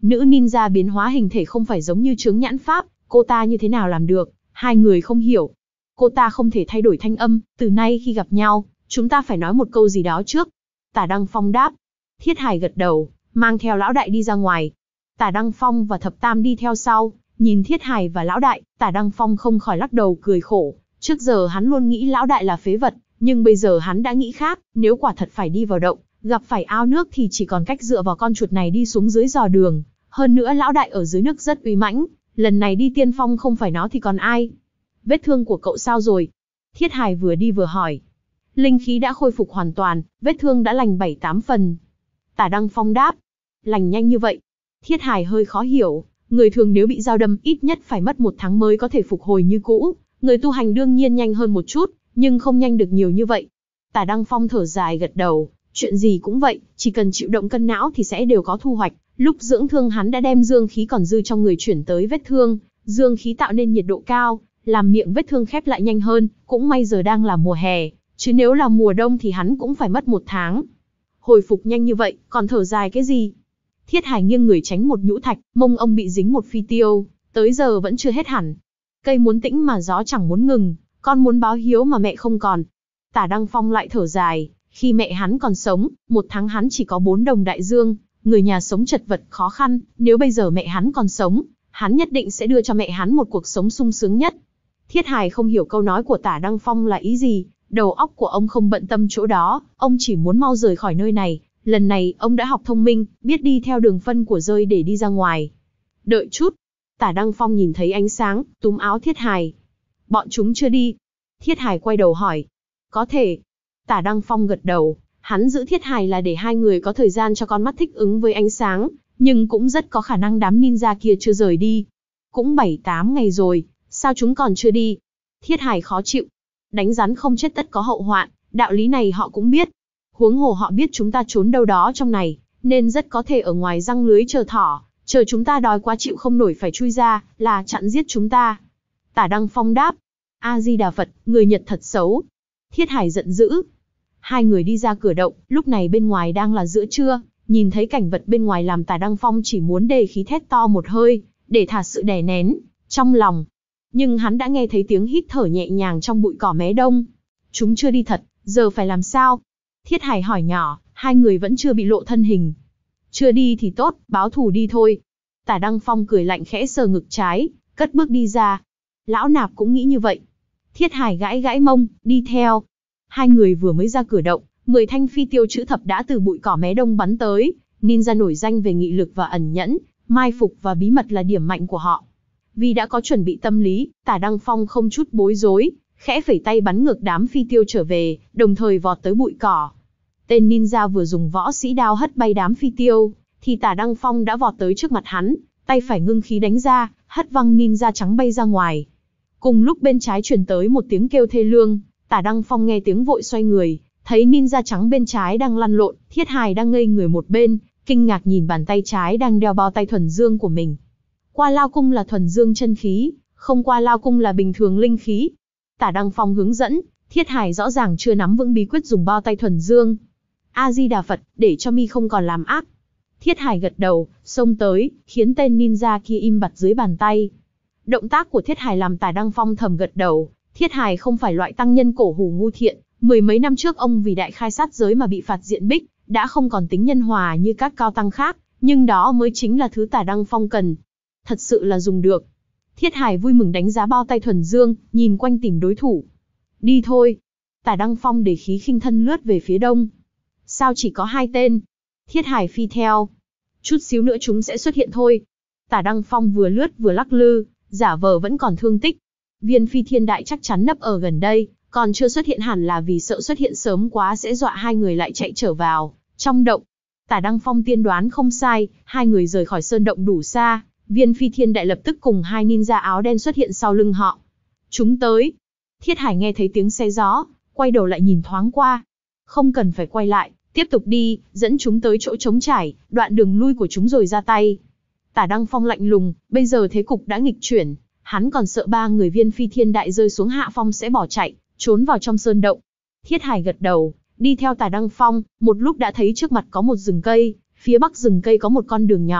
Nữ ninja biến hóa hình thể không phải giống như chướng nhãn pháp, cô ta như thế nào làm được, hai người không hiểu. Cô ta không thể thay đổi thanh âm, từ nay khi gặp nhau, chúng ta phải nói một câu gì đó trước. Tả Đăng Phong đáp. Thiết Hải gật đầu, mang theo lão đại đi ra ngoài. Tả Đăng Phong và Thập Tam đi theo sau, nhìn Thiết Hải và lão đại, Tả Đăng Phong không khỏi lắc đầu cười khổ. Trước giờ hắn luôn nghĩ lão đại là phế vật, nhưng bây giờ hắn đã nghĩ khác, nếu quả thật phải đi vào động, gặp phải ao nước thì chỉ còn cách dựa vào con chuột này đi xuống dưới dò đường. Hơn nữa lão đại ở dưới nước rất uy mãnh, lần này đi tiên phong không phải nó thì còn ai. Vết thương của cậu sao rồi? Thiết Hải vừa đi vừa hỏi. Linh khí đã khôi phục hoàn toàn, vết thương đã lành bảy tám phần. Tả Đăng Phong đáp. Lành nhanh như vậy. Thiết Hải hơi khó hiểu, người thường nếu bị dao đâm ít nhất phải mất một tháng mới có thể phục hồi như cũ. Người tu hành đương nhiên nhanh hơn một chút, nhưng không nhanh được nhiều như vậy. Tả Đăng Phong thở dài gật đầu, chuyện gì cũng vậy, chỉ cần chịu động cân não thì sẽ đều có thu hoạch. Lúc dưỡng thương hắn đã đem dương khí còn dư trong người chuyển tới vết thương, dương khí tạo nên nhiệt độ cao, làm miệng vết thương khép lại nhanh hơn, cũng may giờ đang là mùa hè, chứ nếu là mùa đông thì hắn cũng phải mất một tháng. Hồi phục nhanh như vậy, còn thở dài cái gì? Thiết Hải nghiêng người tránh một nhũ thạch, mông ông bị dính một phi tiêu, tới giờ vẫn chưa hết hẳn. Cây muốn tĩnh mà gió chẳng muốn ngừng, con muốn báo hiếu mà mẹ không còn. Tả Đăng Phong lại thở dài, khi mẹ hắn còn sống, một tháng hắn chỉ có bốn đồng đại dương, người nhà sống chật vật khó khăn, nếu bây giờ mẹ hắn còn sống, hắn nhất định sẽ đưa cho mẹ hắn một cuộc sống sung sướng nhất. Thiết Hải không hiểu câu nói của Tả Đăng Phong là ý gì, đầu óc của ông không bận tâm chỗ đó, ông chỉ muốn mau rời khỏi nơi này. Lần này, ông đã học thông minh, biết đi theo đường phân của rơi để đi ra ngoài. Đợi chút. Tả Đăng Phong nhìn thấy ánh sáng, túm áo Thiết Hải. Bọn chúng chưa đi. Thiết Hải quay đầu hỏi. Có thể. Tả Đăng Phong gật đầu, hắn giữ Thiết Hải là để hai người có thời gian cho con mắt thích ứng với ánh sáng, nhưng cũng rất có khả năng đám ninja kia chưa rời đi. Cũng bảy tám ngày rồi, sao chúng còn chưa đi? Thiết Hải khó chịu. Đánh rắn không chết tất có hậu hoạn, đạo lý này họ cũng biết. Huống hồ họ biết chúng ta trốn đâu đó trong này, nên rất có thể ở ngoài răng lưới chờ thỏ, chờ chúng ta đói quá chịu không nổi phải chui ra, là chặn giết chúng ta. Tả Đăng Phong đáp. A-di-đà Phật, người Nhật thật xấu. Thiết Hải giận dữ. Hai người đi ra cửa động, lúc này bên ngoài đang là giữa trưa, nhìn thấy cảnh vật bên ngoài làm Tả Đăng Phong chỉ muốn đề khí thét to một hơi, để thả sự đè nén trong lòng. Nhưng hắn đã nghe thấy tiếng hít thở nhẹ nhàng trong bụi cỏ mé đông. Chúng chưa đi thật, giờ phải làm sao? Thiết Hải hỏi nhỏ, hai người vẫn chưa bị lộ thân hình. Chưa đi thì tốt, báo thù đi thôi. Tả Đăng Phong cười lạnh khẽ sờ ngực trái, cất bước đi ra. Lão Nạp cũng nghĩ như vậy. Thiết Hải gãi gãi mông, đi theo. Hai người vừa mới ra cửa động, mười thanh phi tiêu chữ thập đã từ bụi cỏ mé đông bắn tới. Ninja nổi danh về nghị lực và ẩn nhẫn, mai phục và bí mật là điểm mạnh của họ. Vì đã có chuẩn bị tâm lý, Tả Đăng Phong không chút bối rối, khẽ phẩy tay bắn ngược đám phi tiêu trở về, đồng thời vọt tới bụi cỏ. Tên ninja vừa dùng võ sĩ đao hất bay đám phi tiêu, thì Tả Đăng Phong đã vọt tới trước mặt hắn, tay phải ngưng khí đánh ra, hất văng ninja trắng bay ra ngoài. Cùng lúc bên trái truyền tới một tiếng kêu thê lương, Tả Đăng Phong nghe tiếng vội xoay người, thấy ninja trắng bên trái đang lăn lộn, Thiết Hải đang ngây người một bên, kinh ngạc nhìn bàn tay trái đang đeo bao tay thuần dương của mình. Qua Lao Cung là thuần dương chân khí, không Qua Lao Cung là bình thường linh khí. Tả Đăng Phong hướng dẫn, Thiết Hải rõ ràng chưa nắm vững bí quyết dùng bao tay thuần dương. A-di-đà Phật, để cho mi không còn làm ác. Thiết Hải gật đầu, xông tới, khiến tên ninja kia im bặt dưới bàn tay. Động tác của Thiết Hải làm Tả Đăng Phong thầm gật đầu. Thiết Hải không phải loại tăng nhân cổ hủ ngu thiện, mười mấy năm trước ông vì đại khai sát giới mà bị phạt diện bích, đã không còn tính nhân hòa như các cao tăng khác, nhưng đó mới chính là thứ Tả Đăng Phong cần. Thật sự là dùng được. Thiết Hải vui mừng đánh giá bao tay thuần dương, nhìn quanh tìm đối thủ. Đi thôi. Tả Đăng Phong để khí khinh thân lướt về phía đông. Sao chỉ có hai tên? Thiết Hải phi theo. Chút xíu nữa chúng sẽ xuất hiện thôi. Tả Đăng Phong vừa lướt vừa lắc lư, giả vờ vẫn còn thương tích. Viên phi thiên đại chắc chắn nấp ở gần đây, còn chưa xuất hiện hẳn là vì sợ xuất hiện sớm quá sẽ dọa hai người lại chạy trở vào trong động. Tả Đăng Phong tiên đoán không sai, hai người rời khỏi sơn động đủ xa, viên phi thiên đại lập tức cùng hai ninja áo đen xuất hiện sau lưng họ. Chúng tới. Thiết Hải nghe thấy tiếng xe gió, quay đầu lại nhìn thoáng qua. Không cần phải quay lại, tiếp tục đi, dẫn chúng tới chỗ trống trải, đoạn đường lui của chúng rồi ra tay. Tả Đăng Phong lạnh lùng, bây giờ thế cục đã nghịch chuyển, hắn còn sợ ba người viên phi thiên đại rơi xuống hạ phong sẽ bỏ chạy, trốn vào trong sơn động. Thiết Hải gật đầu, đi theo Tả Đăng Phong, một lúc đã thấy trước mặt có một rừng cây, phía bắc rừng cây có một con đường nhỏ,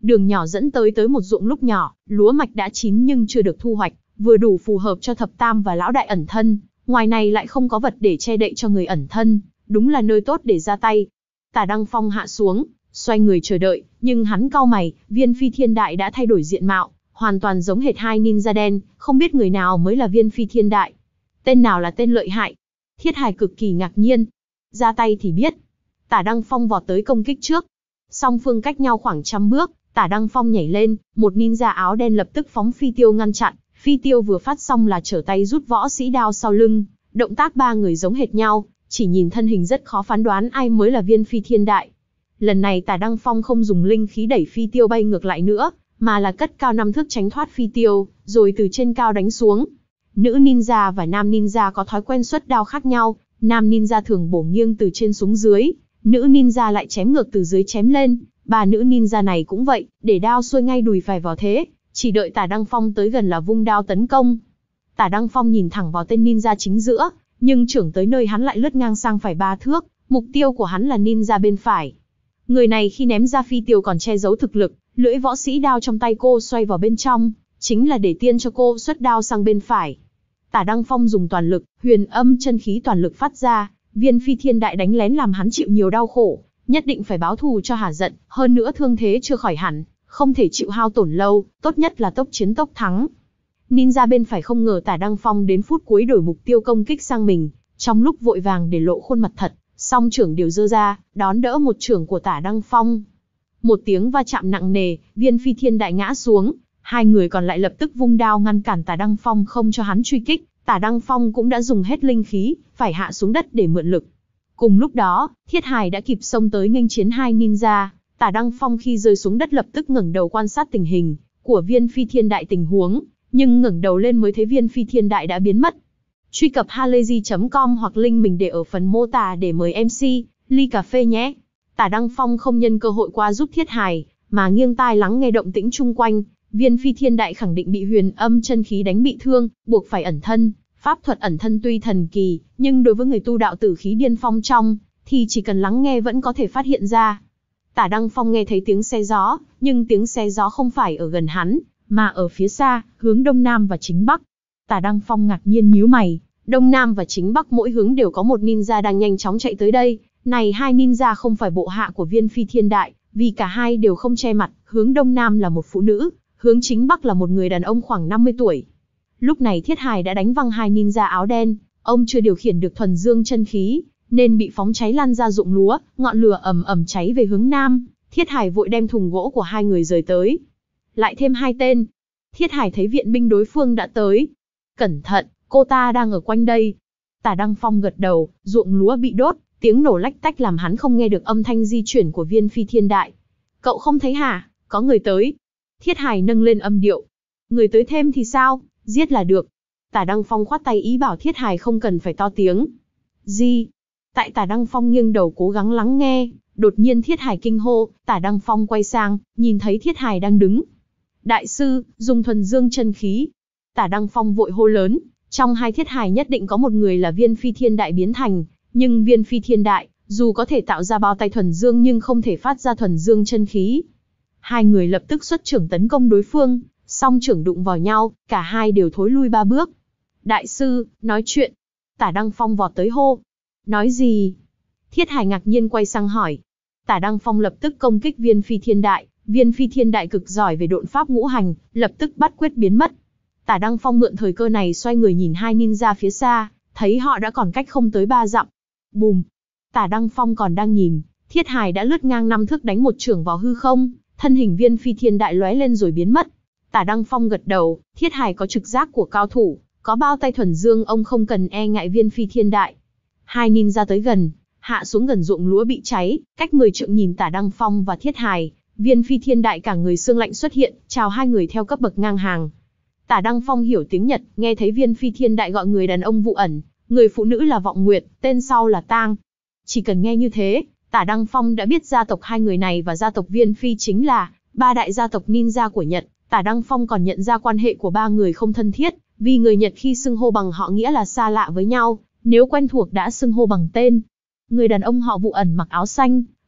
Đường nhỏ dẫn tới tới một ruộng lúc nhỏ, lúa mạch đã chín nhưng chưa được thu hoạch, vừa đủ phù hợp cho thập tam và lão đại ẩn thân, ngoài này lại không có vật để che đậy cho người ẩn thân, đúng là nơi tốt để ra tay. Tả Đăng Phong hạ xuống, xoay người chờ đợi, nhưng hắn cau mày, Viên Phi Thiên Đại đã thay đổi diện mạo, hoàn toàn giống hệt hai ninja đen, không biết người nào mới là Viên Phi Thiên Đại. Tên nào là tên lợi hại? Thiết Hải cực kỳ ngạc nhiên. Ra tay thì biết. Tả Đăng Phong vọt tới công kích trước. Song phương cách nhau khoảng trăm bước, Tả Đăng Phong nhảy lên, một ninja áo đen lập tức phóng phi tiêu ngăn chặn. Phi tiêu vừa phát xong là trở tay rút võ sĩ đao sau lưng. Động tác ba người giống hệt nhau, chỉ nhìn thân hình rất khó phán đoán ai mới là Viên Phi Thiên Đại. Lần này Tả Đăng Phong không dùng linh khí đẩy phi tiêu bay ngược lại nữa, mà là cất cao năm thước tránh thoát phi tiêu, rồi từ trên cao đánh xuống. Nữ ninja và nam ninja có thói quen xuất đao khác nhau, nam ninja thường bổ nghiêng từ trên xuống dưới, nữ ninja lại chém ngược từ dưới chém lên, bà nữ ninja này cũng vậy, để đao xuôi ngay đùi phải vào thế, chỉ đợi Tả Đăng Phong tới gần là vung đao tấn công. Tả Đăng Phong nhìn thẳng vào tên ninja chính giữa, nhưng trưởng tới nơi hắn lại lướt ngang sang phải ba thước, mục tiêu của hắn là ninja bên phải. Người này khi ném ra phi tiêu còn che giấu thực lực, lưỡi võ sĩ đao trong tay cô xoay vào bên trong, chính là để tiên cho cô xuất đao sang bên phải. Tả Đăng Phong dùng toàn lực, huyền âm chân khí toàn lực phát ra, Viên Phi Thiên Đại đánh lén làm hắn chịu nhiều đau khổ, nhất định phải báo thù cho hả giận, hơn nữa thương thế chưa khỏi hẳn, không thể chịu hao tổn lâu, tốt nhất là tốc chiến tốc thắng. Ninja bên phải không ngờ Tả Đăng Phong đến phút cuối đổi mục tiêu công kích sang mình, trong lúc vội vàng để lộ khuôn mặt thật, song trưởng đều giơ ra, đón đỡ một trưởng của Tả Đăng Phong. Một tiếng va chạm nặng nề, Viên Phi Thiên Đại ngã xuống, hai người còn lại lập tức vung đao ngăn cản Tả Đăng Phong không cho hắn truy kích. Tả Đăng Phong cũng đã dùng hết linh khí, phải hạ xuống đất để mượn lực. Cùng lúc đó, Thiết Hải đã kịp xông tới nghênh chiến hai ninja. Tả Đăng Phong khi rơi xuống đất lập tức ngẩng đầu quan sát tình hình của Viên Phi Thiên Đại tình huống, nhưng ngẩng đầu lên mới thấy Viên Phi Thiên Đại đã biến mất. Truy cập halayzi chấm com hoặc link mình để ở phần mô tả để mời em xê ly cà phê nhé. Tả Đăng Phong không nhân cơ hội qua giúp Thiết Hải, mà nghiêng tai lắng nghe động tĩnh chung quanh. Viên Phi Thiên Đại khẳng định bị huyền âm chân khí đánh bị thương, buộc phải ẩn thân. Pháp thuật ẩn thân tuy thần kỳ, nhưng đối với người tu đạo tử khí điên phong trong, thì chỉ cần lắng nghe vẫn có thể phát hiện ra. Tả Đăng Phong nghe thấy tiếng xe gió, nhưng tiếng xe gió không phải ở gần hắn, mà ở phía xa, hướng đông nam và chính bắc. Tả Đăng Phong ngạc nhiên nhíu mày, đông nam và chính bắc mỗi hướng đều có một ninja đang nhanh chóng chạy tới đây. Này hai ninja không phải bộ hạ của Viên Phi Thiên Đại, vì cả hai đều không che mặt, hướng đông nam là một phụ nữ, hướng chính bắc là một người đàn ông khoảng năm mươi tuổi. Lúc này Thiết Hải đã đánh văng hai ninja áo đen, ông chưa điều khiển được thuần dương chân khí, nên bị phóng cháy lan ra ruộng lúa, ngọn lửa ầm ầm cháy về hướng nam. Thiết Hải vội đem thùng gỗ của hai người rời tới. Lại thêm hai tên. Thiết Hải thấy viện binh đối phương đã tới. Cẩn thận, cô ta đang ở quanh đây. Tả Đăng Phong gật đầu, ruộng lúa bị đốt, tiếng nổ lách tách làm hắn không nghe được âm thanh di chuyển của Viên Phi Thiên Đại. Cậu không thấy hả? Có người tới. Thiết Hải nâng lên âm điệu. Người tới thêm thì sao? Giết là được. Tả Đăng Phong khoát tay ý bảo Thiết Hải không cần phải to tiếng. Gì? Tại Tả Đăng Phong nghiêng đầu cố gắng lắng nghe, đột nhiên Thiết Hải kinh hô, Tả Đăng Phong quay sang, nhìn thấy Thiết Hải đang đứng. Đại sư, dùng thuần dương chân khí. Tả Đăng Phong vội hô lớn, trong hai Thiết Hải nhất định có một người là Viên Phi Thiên Đại biến thành, nhưng Viên Phi Thiên Đại, dù có thể tạo ra bao tay thuần dương nhưng không thể phát ra thuần dương chân khí. Hai người lập tức xuất trưởng tấn công đối phương. Song trưởng đụng vào nhau, cả hai đều thối lui ba bước. Đại sư, nói chuyện. Tả Đăng Phong vọt tới hô. Nói gì? Thiết Hải ngạc nhiên quay sang hỏi. Tả Đăng Phong lập tức công kích Viên Phi Thiên Đại. Viên Phi Thiên Đại cực giỏi về độn pháp ngũ hành, lập tức bắt quyết biến mất. Tả Đăng Phong mượn thời cơ này xoay người nhìn hai ninja phía xa, thấy họ đã còn cách không tới ba dặm. Bùm! Tả Đăng Phong còn đang nhìn, Thiết Hải đã lướt ngang năm thước đánh một chưởng vào hư không, thân hình Viên Phi Thiên Đại lóe lên rồi biến mất. Tả Đăng Phong gật đầu, Thiết Hải có trực giác của cao thủ, có bao tay thuần dương ông không cần e ngại Viên Phi Thiên Đại. Hai ninja tới gần, hạ xuống gần ruộng lúa bị cháy, cách mười trượng nhìn Tả Đăng Phong và Thiết Hải, Viên Phi Thiên Đại cả người xương lạnh xuất hiện, chào hai người theo cấp bậc ngang hàng. Tả Đăng Phong hiểu tiếng Nhật, nghe thấy Viên Phi Thiên Đại gọi người đàn ông Vụ Ẩn, người phụ nữ là Vọng Nguyệt, tên sau là Tang. Chỉ cần nghe như thế, Tả Đăng Phong đã biết gia tộc hai người này và gia tộc Viên Phi chính là ba đại gia tộc ninja của Nhật. Tả Đăng Phong còn nhận ra quan hệ của ba người không thân thiết, vì người Nhật khi xưng hô bằng họ nghĩa là xa lạ với nhau, nếu quen thuộc đã xưng hô bằng tên. Người đàn ông họ Vụ Ẩn mặc áo xanh,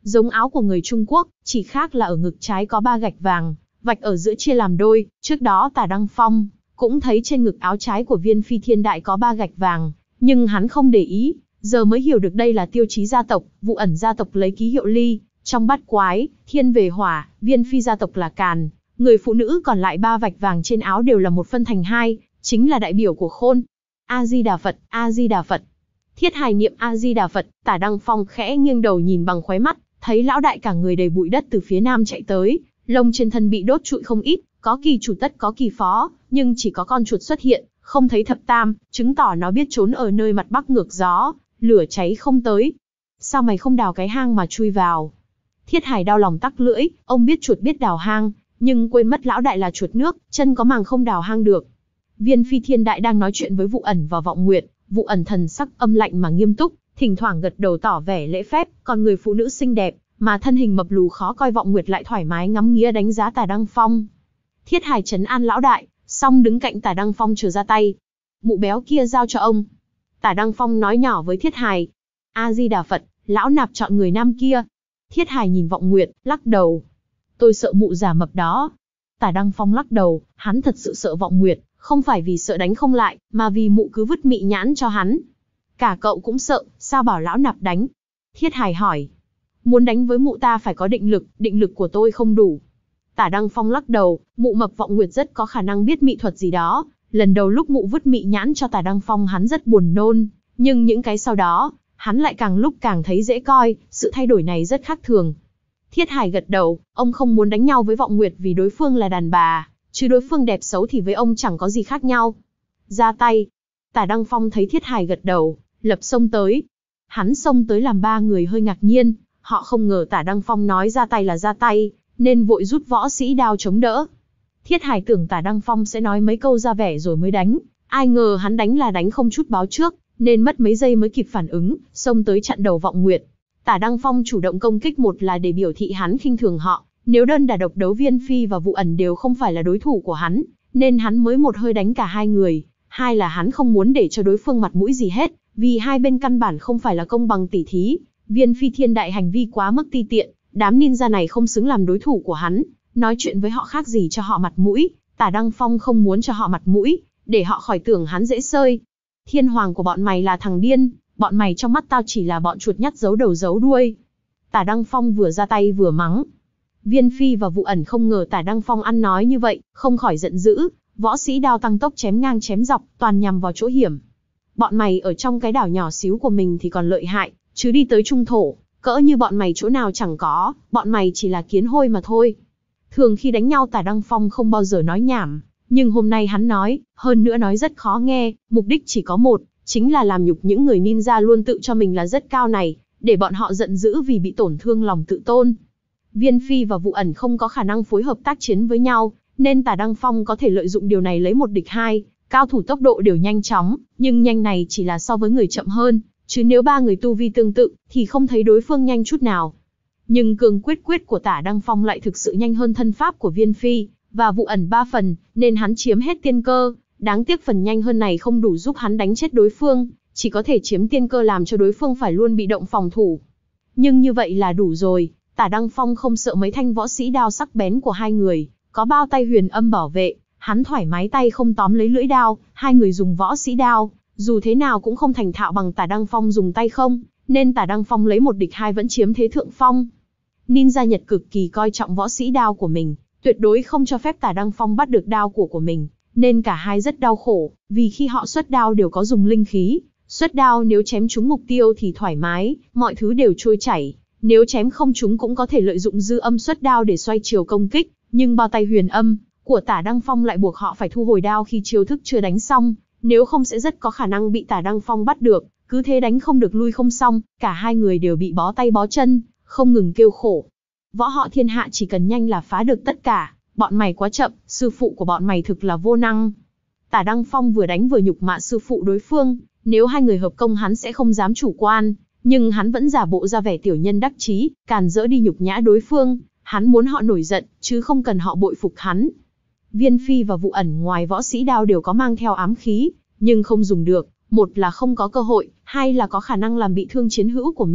giống áo của người Trung Quốc, chỉ khác là ở ngực trái có ba gạch vàng, vạch ở giữa chia làm đôi. Trước đó Tả Đăng Phong cũng thấy trên ngực áo trái của Viên Phi Thiên Đại có ba gạch vàng, nhưng hắn không để ý, giờ mới hiểu được đây là tiêu chí gia tộc. Vụ Ẩn gia tộc lấy ký hiệu ly, trong bát quái, thiên về hỏa, Viên Phi gia tộc là càn, người phụ nữ còn lại ba vạch vàng trên áo đều là một phân thành hai, chính là đại biểu của khôn. A Di Đà Phật, A Di Đà Phật. Thiết Hài niệm A Di Đà Phật, Tả Đăng Phong khẽ nghiêng đầu nhìn bằng khóe mắt, thấy lão đại cả người đầy bụi đất từ phía nam chạy tới, lông trên thân bị đốt trụi không ít, có kỳ chủ tất có kỳ phó, nhưng chỉ có con chuột xuất hiện, không thấy thập tam, chứng tỏ nó biết trốn ở nơi mặt bắc ngược gió, lửa cháy không tới. Sao mày không đào cái hang mà chui vào? Thiết Hài đau lòng tắc lưỡi, ông biết chuột biết đào hang, nhưng quên mất lão đại là chuột nước, chân có màng không đào hang được. Viên Phi Thiên Đại đang nói chuyện với Vụ Ẩn và Vọng Nguyệt, Vụ Ẩn thần sắc âm lạnh mà nghiêm túc, thỉnh thoảng gật đầu tỏ vẻ lễ phép, còn người phụ nữ xinh đẹp, mà thân hình mập lù khó coi Vọng Nguyệt lại thoải mái ngắm nghía đánh giá Tả Đăng Phong. Thiết Hài trấn an lão đại, xong đứng cạnh Tả Đăng Phong chờ ra tay. Mụ béo kia giao cho ông. Tả Đăng Phong nói nhỏ với Thiết Hài. A Di Đà Phật, lão nạp chọn người nam kia. Thiết Hài nhìn Vọng Nguyệt, lắc đầu. Tôi sợ mụ già mập đó. Tả Đăng Phong lắc đầu, hắn thật sự sợ Vọng Nguyệt, không phải vì sợ đánh không lại, mà vì mụ cứ vứt mị nhãn cho hắn. Cả cậu cũng sợ, sao bảo lão nạp đánh? Thiết Hài hỏi. Muốn đánh với mụ ta phải có định lực, định lực của tôi không đủ. Tả Đăng Phong lắc đầu, mụ mập Vọng Nguyệt rất có khả năng biết mị thuật gì đó. Lần đầu lúc mụ vứt mị nhãn cho Tả Đăng Phong hắn rất buồn nôn, nhưng những cái sau đó, hắn lại càng lúc càng thấy dễ coi, sự thay đổi này rất khác thường. Thiết Hài gật đầu, ông không muốn đánh nhau với Vọng Nguyệt vì đối phương là đàn bà, chứ đối phương đẹp xấu thì với ông chẳng có gì khác nhau. Ra tay. Tả Đăng Phong thấy Thiết Hài gật đầu, lập xông tới. Hắn xông tới làm ba người hơi ngạc nhiên, họ không ngờ Tả Đăng Phong nói ra tay là ra tay, nên vội rút võ sĩ đao chống đỡ. Thiết Hài tưởng Tả Đăng Phong sẽ nói mấy câu ra vẻ rồi mới đánh, ai ngờ hắn đánh là đánh không chút báo trước, nên mất mấy giây mới kịp phản ứng, xông tới chặn đầu Vọng Nguyệt. Tả Đăng Phong chủ động công kích một là để biểu thị hắn khinh thường họ, nếu đơn đả độc đấu Viên Phi và Vụ Ẩn đều không phải là đối thủ của hắn, nên hắn mới một hơi đánh cả hai người. Hai là hắn không muốn để cho đối phương mặt mũi gì hết, vì hai bên căn bản không phải là công bằng tỉ thí. Viên Phi Thiên Đại hành vi quá mức ti tiện, đám ninja này không xứng làm đối thủ của hắn, nói chuyện với họ khác gì cho họ mặt mũi. Tả Đăng Phong không muốn cho họ mặt mũi, để họ khỏi tưởng hắn dễ xơi. Thiên hoàng của bọn mày là thằng điên, bọn mày trong mắt tao chỉ là bọn chuột nhắt giấu đầu giấu đuôi. Tả Đăng Phong vừa ra tay vừa mắng. Viên Phi và Vụ Ẩn không ngờ Tả Đăng Phong ăn nói như vậy, không khỏi giận dữ, võ sĩ đao tăng tốc chém ngang chém dọc, toàn nhằm vào chỗ hiểm. Bọn mày ở trong cái đảo nhỏ xíu của mình thì còn lợi hại, chứ đi tới trung thổ, cỡ như bọn mày chỗ nào chẳng có, bọn mày chỉ là kiến hôi mà thôi. Thường khi đánh nhau Tả Đăng Phong không bao giờ nói nhảm, nhưng hôm nay hắn nói, hơn nữa nói rất khó nghe, mục đích chỉ có một, chính là làm nhục những người ninja luôn tự cho mình là rất cao này, để bọn họ giận dữ vì bị tổn thương lòng tự tôn. Viên Phi và Vụ Ẩn không có khả năng phối hợp tác chiến với nhau, nên Tả Đăng Phong có thể lợi dụng điều này lấy một địch hai. Cao thủ tốc độ đều nhanh chóng, nhưng nhanh này chỉ là so với người chậm hơn, chứ nếu ba người tu vi tương tự, thì không thấy đối phương nhanh chút nào. Nhưng cường quyết quyết của Tả Đăng Phong lại thực sự nhanh hơn thân pháp của Viên Phi và Vụ Ẩn ba phần, nên hắn chiếm hết tiên cơ. Đáng tiếc phần nhanh hơn này không đủ giúp hắn đánh chết đối phương, chỉ có thể chiếm tiên cơ làm cho đối phương phải luôn bị động phòng thủ. Nhưng như vậy là đủ rồi, Tả Đăng Phong không sợ mấy thanh võ sĩ đao sắc bén của hai người, có bao tay huyền âm bảo vệ, hắn thoải mái tay không tóm lấy lưỡi đao, hai người dùng võ sĩ đao, dù thế nào cũng không thành thạo bằng Tả Đăng Phong dùng tay không, nên Tả Đăng Phong lấy một địch hai vẫn chiếm thế thượng phong. Ninja Nhật cực kỳ coi trọng võ sĩ đao của mình, tuyệt đối không cho phép Tả Đăng Phong bắt được đao của của mình, nên cả hai rất đau khổ, vì khi họ xuất đao đều có dùng linh khí, xuất đao nếu chém trúng mục tiêu thì thoải mái, mọi thứ đều trôi chảy, nếu chém không trúng cũng có thể lợi dụng dư âm xuất đao để xoay chiều công kích, nhưng bao tay huyền âm của Tả Đăng Phong lại buộc họ phải thu hồi đao khi chiêu thức chưa đánh xong, nếu không sẽ rất có khả năng bị Tả Đăng Phong bắt được, cứ thế đánh không được lui không xong, cả hai người đều bị bó tay bó chân, không ngừng kêu khổ. Võ họ thiên hạ chỉ cần nhanh là phá được tất cả, bọn mày quá chậm, sư phụ của bọn mày thực là vô năng. Tả Đăng Phong vừa đánh vừa nhục mạ sư phụ đối phương, nếu hai người hợp công hắn sẽ không dám chủ quan, nhưng hắn vẫn giả bộ ra vẻ tiểu nhân đắc chí, càn rỡ đi nhục nhã đối phương, hắn muốn họ nổi giận, chứ không cần họ bội phục hắn. Viên Phi và Vụ Ẩn ngoài võ sĩ đao đều có mang theo ám khí, nhưng không dùng được, một là không có cơ hội, hai là có khả năng làm bị thương chiến hữu của mình,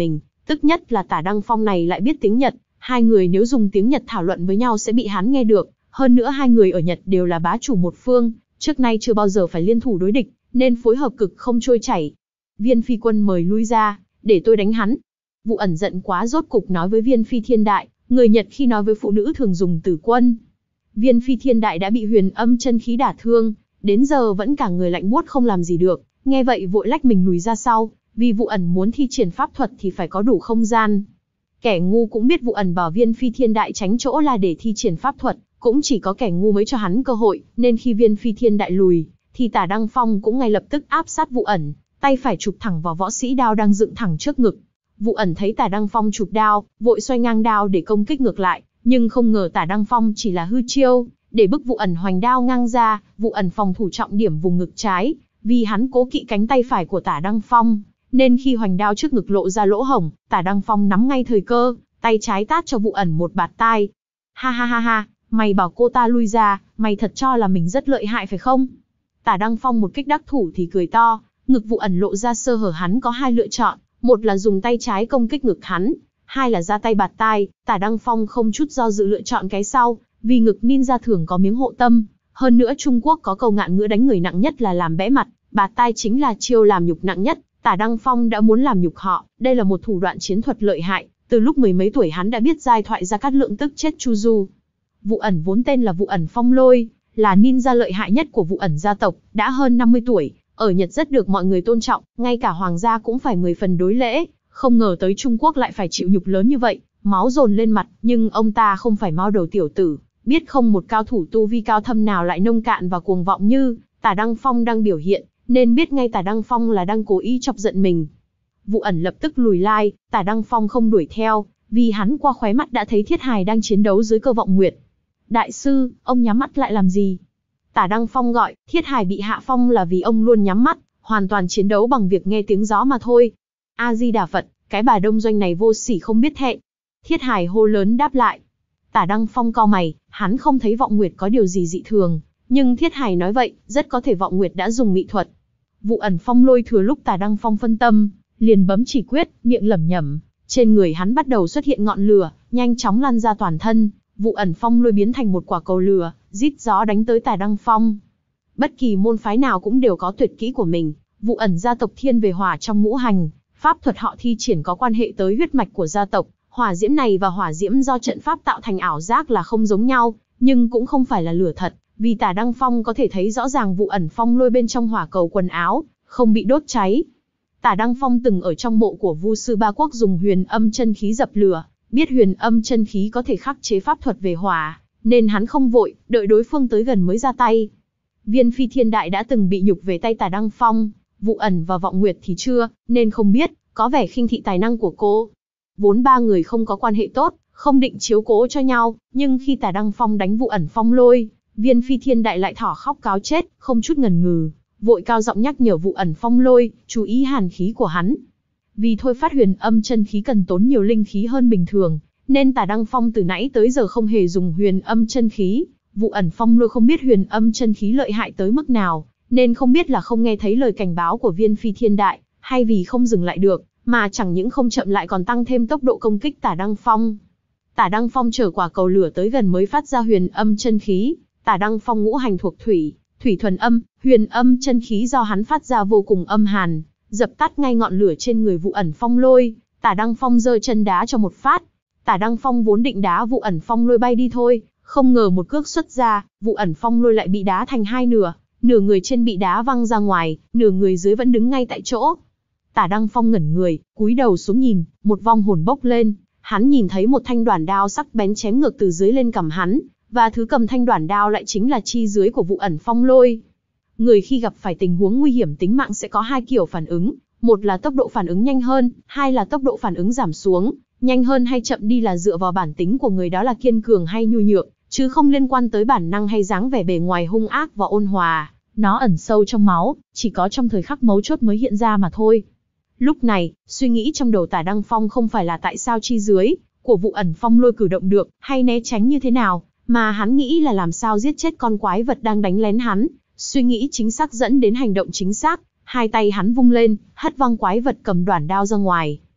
Tức nhất là Tả Đăng Phong này lại biết tiếng Nhật, hai người nếu dùng tiếng Nhật thảo luận với nhau sẽ bị hắn nghe được, hơn nữa hai người ở Nhật đều là bá chủ một phương, trước nay chưa bao giờ phải liên thủ đối địch, nên phối hợp cực không trôi chảy. Viên Phi Quân mời lui ra, để tôi đánh hắn. Vụ Ẩn giận quá rốt cục nói với Viên Phi Thiên Đại, người Nhật khi nói với phụ nữ thường dùng tử quân. Viên Phi Thiên Đại đã bị huyền âm chân khí đả thương, đến giờ vẫn cả người lạnh buốt không làm gì được, nghe vậy vội lách mình lùi ra sau, vì Vụ Ẩn muốn thi triển pháp thuật thì phải có đủ không gian. Kẻ ngu cũng biết Vụ Ẩn bảo Viên Phi Thiên Đại tránh chỗ là để thi triển pháp thuật, cũng chỉ có kẻ ngu mới cho hắn cơ hội, nên khi Viên Phi Thiên Đại lùi, thì Tả Đăng Phong cũng ngay lập tức áp sát Vụ Ẩn, tay phải chụp thẳng vào võ sĩ đao đang dựng thẳng trước ngực. Vụ Ẩn thấy Tả Đăng Phong chụp đao, vội xoay ngang đao để công kích ngược lại, nhưng không ngờ Tả Đăng Phong chỉ là hư chiêu, để bức Vụ Ẩn hoành đao ngang ra. Vụ Ẩn phòng thủ trọng điểm vùng ngực trái, vì hắn cố kỵ cánh tay phải của Tả Đăng Phong, nên khi hoành đao trước ngực lộ ra lỗ hổng, Tả Đăng Phong nắm ngay thời cơ, tay trái tát cho Vụ Ẩn một bạt tai. Ha ha ha ha, mày bảo cô ta lui ra, mày thật cho là mình rất lợi hại phải không? Tả Đăng Phong một kích đắc thủ thì cười to, ngực Vụ Ẩn lộ ra sơ hở, hắn có hai lựa chọn, một là dùng tay trái công kích ngực hắn, hai là ra tay bạt tai. Tả Đăng Phong không chút do dự lựa chọn cái sau, vì ngực ninja thường có miếng hộ tâm, hơn nữa Trung Quốc có câu ngạn ngữ đánh người nặng nhất là làm bẽ mặt, bạt tai chính là chiêu làm nhục nặng nhất. Tả Đăng Phong đã muốn làm nhục họ, đây là một thủ đoạn chiến thuật lợi hại, từ lúc mười mấy tuổi hắn đã biết giai thoại Gia Cát Lượng tức chết Chu Du. Vụ Ẩn vốn tên là Vụ Ẩn Phong Lôi, là ninja lợi hại nhất của Vụ Ẩn gia tộc, đã hơn năm mươi tuổi, ở Nhật rất được mọi người tôn trọng, ngay cả hoàng gia cũng phải mười phần đối lễ, không ngờ tới Trung Quốc lại phải chịu nhục lớn như vậy, máu dồn lên mặt, nhưng ông ta không phải mao đầu tiểu tử, biết không một cao thủ tu vi cao thâm nào lại nông cạn và cuồng vọng như Tả Đăng Phong đang biểu hiện, nên biết ngay Tả Đăng Phong là đang cố ý chọc giận mình. Vụ Ẩn lập tức lùi lai, Tả Đăng Phong không đuổi theo, vì hắn qua khóe mắt đã thấy Thiết Hài đang chiến đấu dưới Cơ Vọng Nguyệt. Đại sư, ông nhắm mắt lại làm gì? Tả Đăng Phong gọi. Thiết Hài bị hạ phong là vì ông luôn nhắm mắt, hoàn toàn chiến đấu bằng việc nghe tiếng gió mà thôi. A Di Đà Phật, cái bà đông doanh này vô sỉ không biết thẹn. Thiết Hài hô lớn đáp lại. Tả Đăng Phong cau mày, hắn không thấy Vọng Nguyệt có điều gì dị thường, nhưng Thiết Hài nói vậy, rất có thể Vọng Nguyệt đã dùng mị thuật. Vụ Ẩn Phong Lôi thừa lúc Tả Đăng Phong phân tâm, liền bấm chỉ quyết, miệng lẩm nhẩm, trên người hắn bắt đầu xuất hiện ngọn lửa, nhanh chóng lan ra toàn thân. Vụ Ẩn Phong Lôi biến thành một quả cầu lửa, rít gió đánh tới Tả Đăng Phong. Bất kỳ môn phái nào cũng đều có tuyệt kỹ của mình, Vụ Ẩn gia tộc thiên về hỏa trong ngũ hành, pháp thuật họ thi triển có quan hệ tới huyết mạch của gia tộc. Hỏa diễm này và hỏa diễm do trận pháp tạo thành ảo giác là không giống nhau, nhưng cũng không phải là lửa thật, vì Tả Đăng Phong có thể thấy rõ ràng Vụ Ẩn Phong Lôi bên trong hỏa cầu quần áo, không bị đốt cháy. Tả Đăng Phong từng ở trong mộ của Vu sư Ba Quốc dùng huyền âm chân khí dập lửa, biết huyền âm chân khí có thể khắc chế pháp thuật về hỏa, nên hắn không vội, đợi đối phương tới gần mới ra tay. Viên Phi Thiên Đại đã từng bị nhục về tay Tả Đăng Phong, Vụ Ẩn và Vọng Nguyệt thì chưa, nên không biết, có vẻ khinh thị tài năng của cô. Vốn ba người không có quan hệ tốt, không định chiếu cố cho nhau, nhưng khi Tả Đăng Phong đánh Vụ Ẩn Phong Lôi, Viên Phi Thiên Đại lại thỏ khóc cáo chết, không chút ngần ngừ, vội cao giọng nhắc nhở Vụ Ẩn Phong Lôi, chú ý hàn khí của hắn. Vì thôi phát huyền âm chân khí cần tốn nhiều linh khí hơn bình thường, nên Tả Đăng Phong từ nãy tới giờ không hề dùng huyền âm chân khí. Vụ Ẩn Phong Lôi không biết huyền âm chân khí lợi hại tới mức nào, nên không biết là không nghe thấy lời cảnh báo của Viên Phi Thiên Đại, hay vì không dừng lại được, mà chẳng những không chậm lại còn tăng thêm tốc độ công kích Tả Đăng Phong. Tả Đăng Phong chở quả cầu lửa tới gần mới phát ra huyền âm chân khí. Tả Đăng Phong ngũ hành thuộc thủy, thủy thuần âm, huyền âm chân khí do hắn phát ra vô cùng âm hàn, dập tắt ngay ngọn lửa trên người Vụ Ẩn Phong Lôi. Tả Đăng Phong giơ chân đá cho một phát. Tả Đăng Phong vốn định đá Vụ Ẩn Phong Lôi bay đi thôi, không ngờ một cước xuất ra, Vụ Ẩn Phong Lôi lại bị đá thành hai nửa, nửa người trên bị đá văng ra ngoài, nửa người dưới vẫn đứng ngay tại chỗ. Tả Đăng Phong ngẩn người, cúi đầu xuống nhìn, một vong hồn bốc lên, hắn nhìn thấy một thanh đoản đao sắc bén chém ngược từ dưới lên cằm hắn, và thứ cầm thanh đoản đao lại chính là chi dưới của Vụ Ẩn Phong Lôi. Người khi gặp phải tình huống nguy hiểm tính mạng sẽ có hai kiểu phản ứng, một là tốc độ phản ứng nhanh hơn, hai là tốc độ phản ứng giảm xuống. Nhanh hơn hay chậm đi là dựa vào bản tính của người đó là kiên cường hay nhu nhược, chứ không liên quan tới bản năng hay dáng vẻ bề ngoài hung ác và ôn hòa. Nó ẩn sâu trong máu, chỉ có trong thời khắc mấu chốt mới hiện ra mà thôi. Lúc này, suy nghĩ trong đầu Tả Đăng Phong không phải là tại sao chi dưới của Vụ Ẩn Phong Lôi cử động được, hay né tránh như thế nào, mà hắn nghĩ là làm sao giết chết con quái vật đang đánh lén hắn. Suy nghĩ chính xác dẫn đến hành động chính xác, hai tay hắn vung lên, hất văng quái vật cầm đoản đao ra ngoài.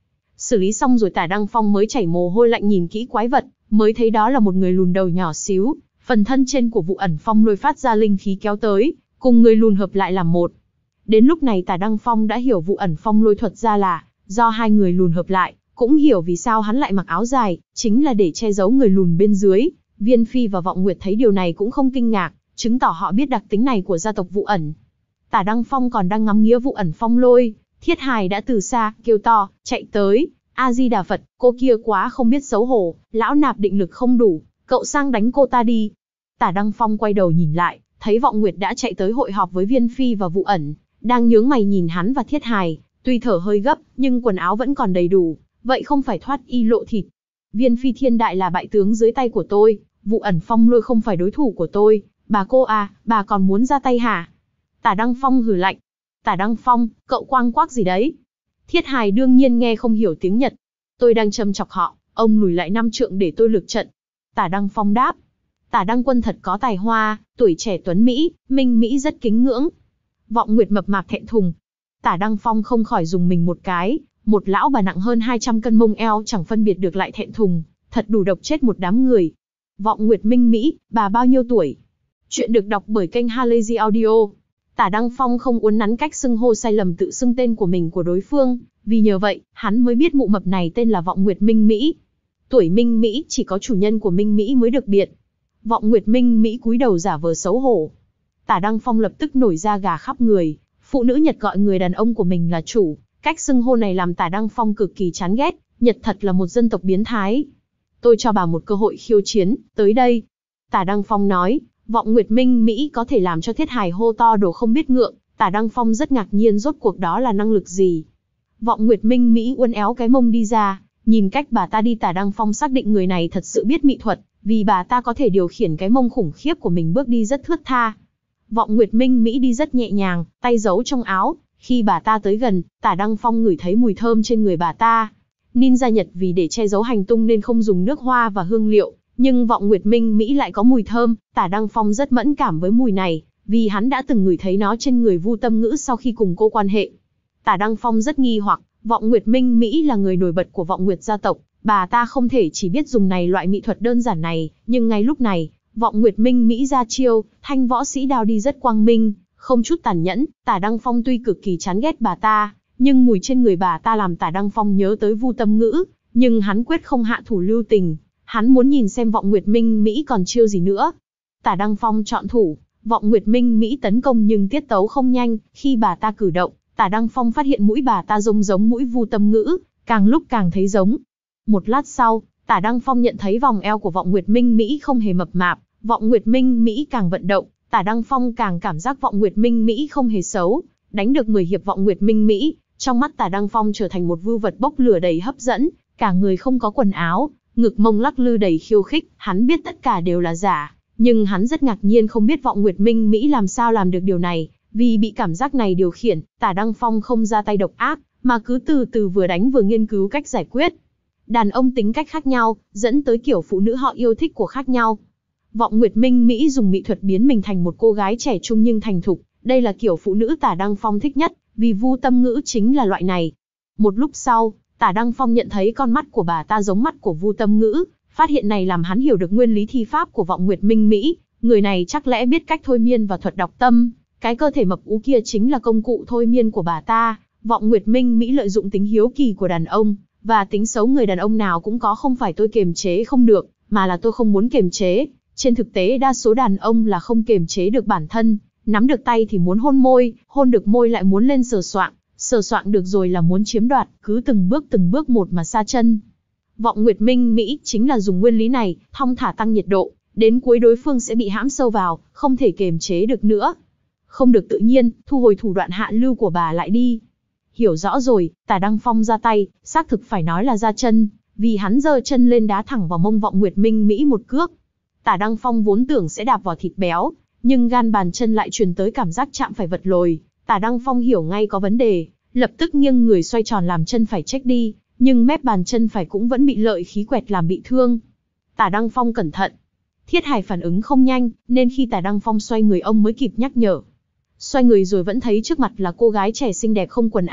Xử lý xong rồi Tả Đăng Phong mới chảy mồ hôi lạnh nhìn kỹ quái vật, mới thấy đó là một người lùn đầu nhỏ xíu, phần thân trên của Vụ Ẩn Phong Lôi phát ra linh khí kéo tới, cùng người lùn hợp lại làm một. Đến lúc này Tả Đăng Phong đã hiểu Vụ Ẩn Phong Lôi thuật ra là do hai người lùn hợp lại, cũng hiểu vì sao hắn lại mặc áo dài, chính là để che giấu người lùn bên dưới. Viên Phi và Vọng Nguyệt thấy điều này cũng không kinh ngạc, chứng tỏ họ biết đặc tính này của gia tộc Vụ Ẩn. Tả Đăng Phong còn đang ngắm nghía Vụ Ẩn Phong Lôi, Thiết Hài đã từ xa kêu to, chạy tới, A Di Đà Phật, cô kia quá không biết xấu hổ, lão nạp định lực không đủ, cậu sang đánh cô ta đi. Tả Đăng Phong quay đầu nhìn lại, thấy Vọng Nguyệt đã chạy tới hội họp với Viên Phi và Vụ Ẩn, đang nhướng mày nhìn hắn và Thiết Hài, tuy thở hơi gấp, nhưng quần áo vẫn còn đầy đủ, vậy không phải thoát y lộ thịt. Viên Phi Thiên Đại là bại tướng dưới tay của tôi, Vụ Ẩn Phong Lôi không phải đối thủ của tôi, bà cô à, bà còn muốn ra tay hả? Tả Đăng Phong hừ lạnh. Tả Đăng Phong, cậu quang quác gì đấy? Thiết Hài đương nhiên nghe không hiểu tiếng Nhật. Tôi đang châm chọc họ, ông lùi lại năm trượng để tôi lược trận. Tả Đăng Phong đáp. Tả Đăng Quân thật có tài hoa, tuổi trẻ tuấn Mỹ, minh Mỹ rất kính ngưỡng. Vọng Nguyệt mập mạp thẹn thùng. Tả Đăng Phong không khỏi dùng mình một cái, một lão bà nặng hơn hai trăm cân mông eo chẳng phân biệt được lại thẹn thùng, thật đủ độc chết một đám người. Vọng Nguyệt minh Mỹ, bà bao nhiêu tuổi? Chuyện được đọc bởi kênh Halazy Audio. Tả Đăng Phong không uốn nắn cách xưng hô sai lầm tự xưng tên của mình của đối phương, vì nhờ vậy, hắn mới biết mụ mập này tên là Vọng Nguyệt Minh Mỹ. Tuổi Minh Mỹ chỉ có chủ nhân của Minh Mỹ mới được biện. Vọng Nguyệt Minh Mỹ cúi đầu giả vờ xấu hổ. Tả Đăng Phong lập tức nổi da gà khắp người, phụ nữ Nhật gọi người đàn ông của mình là chủ, cách xưng hô này làm Tả Đăng Phong cực kỳ chán ghét, Nhật thật là một dân tộc biến thái. Tôi cho bà một cơ hội khiêu chiến, tới đây. Tả Đăng Phong nói. Vọng Nguyệt Minh Mỹ có thể làm cho Thiết Hài hô to đồ không biết ngượng, Tả Đăng Phong rất ngạc nhiên rốt cuộc đó là năng lực gì. Vọng Nguyệt Minh Mỹ uốn éo cái mông đi ra, nhìn cách bà ta đi Tả Đăng Phong xác định người này thật sự biết mỹ thuật, vì bà ta có thể điều khiển cái mông khủng khiếp của mình bước đi rất thướt tha. Vọng Nguyệt Minh Mỹ đi rất nhẹ nhàng, tay giấu trong áo, khi bà ta tới gần, Tả Đăng Phong ngửi thấy mùi thơm trên người bà ta. Ninja Nhật vì để che giấu hành tung nên không dùng nước hoa và hương liệu. Nhưng Vọng Nguyệt Minh Mỹ lại có mùi thơm, Tả Đăng Phong rất mẫn cảm với mùi này, vì hắn đã từng ngửi thấy nó trên người Vu Tâm Ngữ sau khi cùng cô quan hệ. Tả Đăng Phong rất nghi hoặc, Vọng Nguyệt Minh Mỹ là người nổi bật của Vọng Nguyệt gia tộc, bà ta không thể chỉ biết dùng này loại mỹ thuật đơn giản này, nhưng ngay lúc này, Vọng Nguyệt Minh Mỹ ra chiêu, thanh võ sĩ đao đi rất quang minh, không chút tàn nhẫn. Tả Đăng Phong tuy cực kỳ chán ghét bà ta, nhưng mùi trên người bà ta làm Tả Đăng Phong nhớ tới Vu Tâm Ngữ, nhưng hắn quyết không hạ thủ lưu tình. Hắn muốn nhìn xem Vọng Nguyệt Minh Mỹ còn chiêu gì nữa. Tả Đăng Phong chọn thủ, Vọng Nguyệt Minh Mỹ tấn công nhưng tiết tấu không nhanh, khi bà ta cử động, Tả Đăng Phong phát hiện mũi bà ta giống giống mũi Vu Tâm Ngữ, càng lúc càng thấy giống. Một lát sau, Tả Đăng Phong nhận thấy vòng eo của Vọng Nguyệt Minh Mỹ không hề mập mạp, Vọng Nguyệt Minh Mỹ càng vận động, Tả Đăng Phong càng cảm giác Vọng Nguyệt Minh Mỹ không hề xấu. Đánh được mười hiệp Vọng Nguyệt Minh Mỹ, trong mắt Tả Đăng Phong trở thành một vưu vật bốc lửa đầy hấp dẫn, cả người không có quần áo, ngực mông lắc lư đầy khiêu khích, hắn biết tất cả đều là giả, nhưng hắn rất ngạc nhiên không biết Vọng Nguyệt Minh Mỹ làm sao làm được điều này, vì bị cảm giác này điều khiển, Tả Đăng Phong không ra tay độc ác, mà cứ từ từ vừa đánh vừa nghiên cứu cách giải quyết. Đàn ông tính cách khác nhau, dẫn tới kiểu phụ nữ họ yêu thích của khác nhau. Vọng Nguyệt Minh Mỹ dùng mỹ thuật biến mình thành một cô gái trẻ trung nhưng thành thục, đây là kiểu phụ nữ Tả Đăng Phong thích nhất, vì Vu Tâm Ngữ chính là loại này. Một lúc sau, Tả Đăng Phong nhận thấy con mắt của bà ta giống mắt của Vu Tâm Ngữ, phát hiện này làm hắn hiểu được nguyên lý thi pháp của Vọng Nguyệt Minh Mỹ, người này chắc lẽ biết cách thôi miên và thuật đọc tâm, cái cơ thể mập ú kia chính là công cụ thôi miên của bà ta. Vọng Nguyệt Minh Mỹ lợi dụng tính hiếu kỳ của đàn ông, và tính xấu người đàn ông nào cũng có, không phải tôi kiềm chế không được, mà là tôi không muốn kiềm chế. Trên thực tế đa số đàn ông là không kiềm chế được bản thân, nắm được tay thì muốn hôn môi, hôn được môi lại muốn lên sờ soạng, sờ soạng được rồi là muốn chiếm đoạt, cứ từng bước từng bước một mà sa chân. Vọng Nguyệt Minh Mỹ chính là dùng nguyên lý này, thong thả tăng nhiệt độ, đến cuối đối phương sẽ bị hãm sâu vào, không thể kiềm chế được nữa. Không được tự nhiên, thu hồi thủ đoạn hạ lưu của bà lại đi. Hiểu rõ rồi, Tả Đăng Phong ra tay, xác thực phải nói là ra chân, vì hắn giơ chân lên đá thẳng vào mông Vọng Nguyệt Minh Mỹ một cước. Tả Đăng Phong vốn tưởng sẽ đạp vào thịt béo, nhưng gan bàn chân lại truyền tới cảm giác chạm phải vật lồi. Tả Đăng Phong hiểu ngay có vấn đề, lập tức nghiêng người xoay tròn làm chân phải chếch đi, nhưng mép bàn chân phải cũng vẫn bị lợi khí quẹt làm bị thương. Tả Đăng Phong cẩn thận. Thiết Hải phản ứng không nhanh, nên khi Tả Đăng Phong xoay người ông mới kịp nhắc nhở. Xoay người rồi vẫn thấy trước mặt là cô gái trẻ xinh đẹp không quần áo,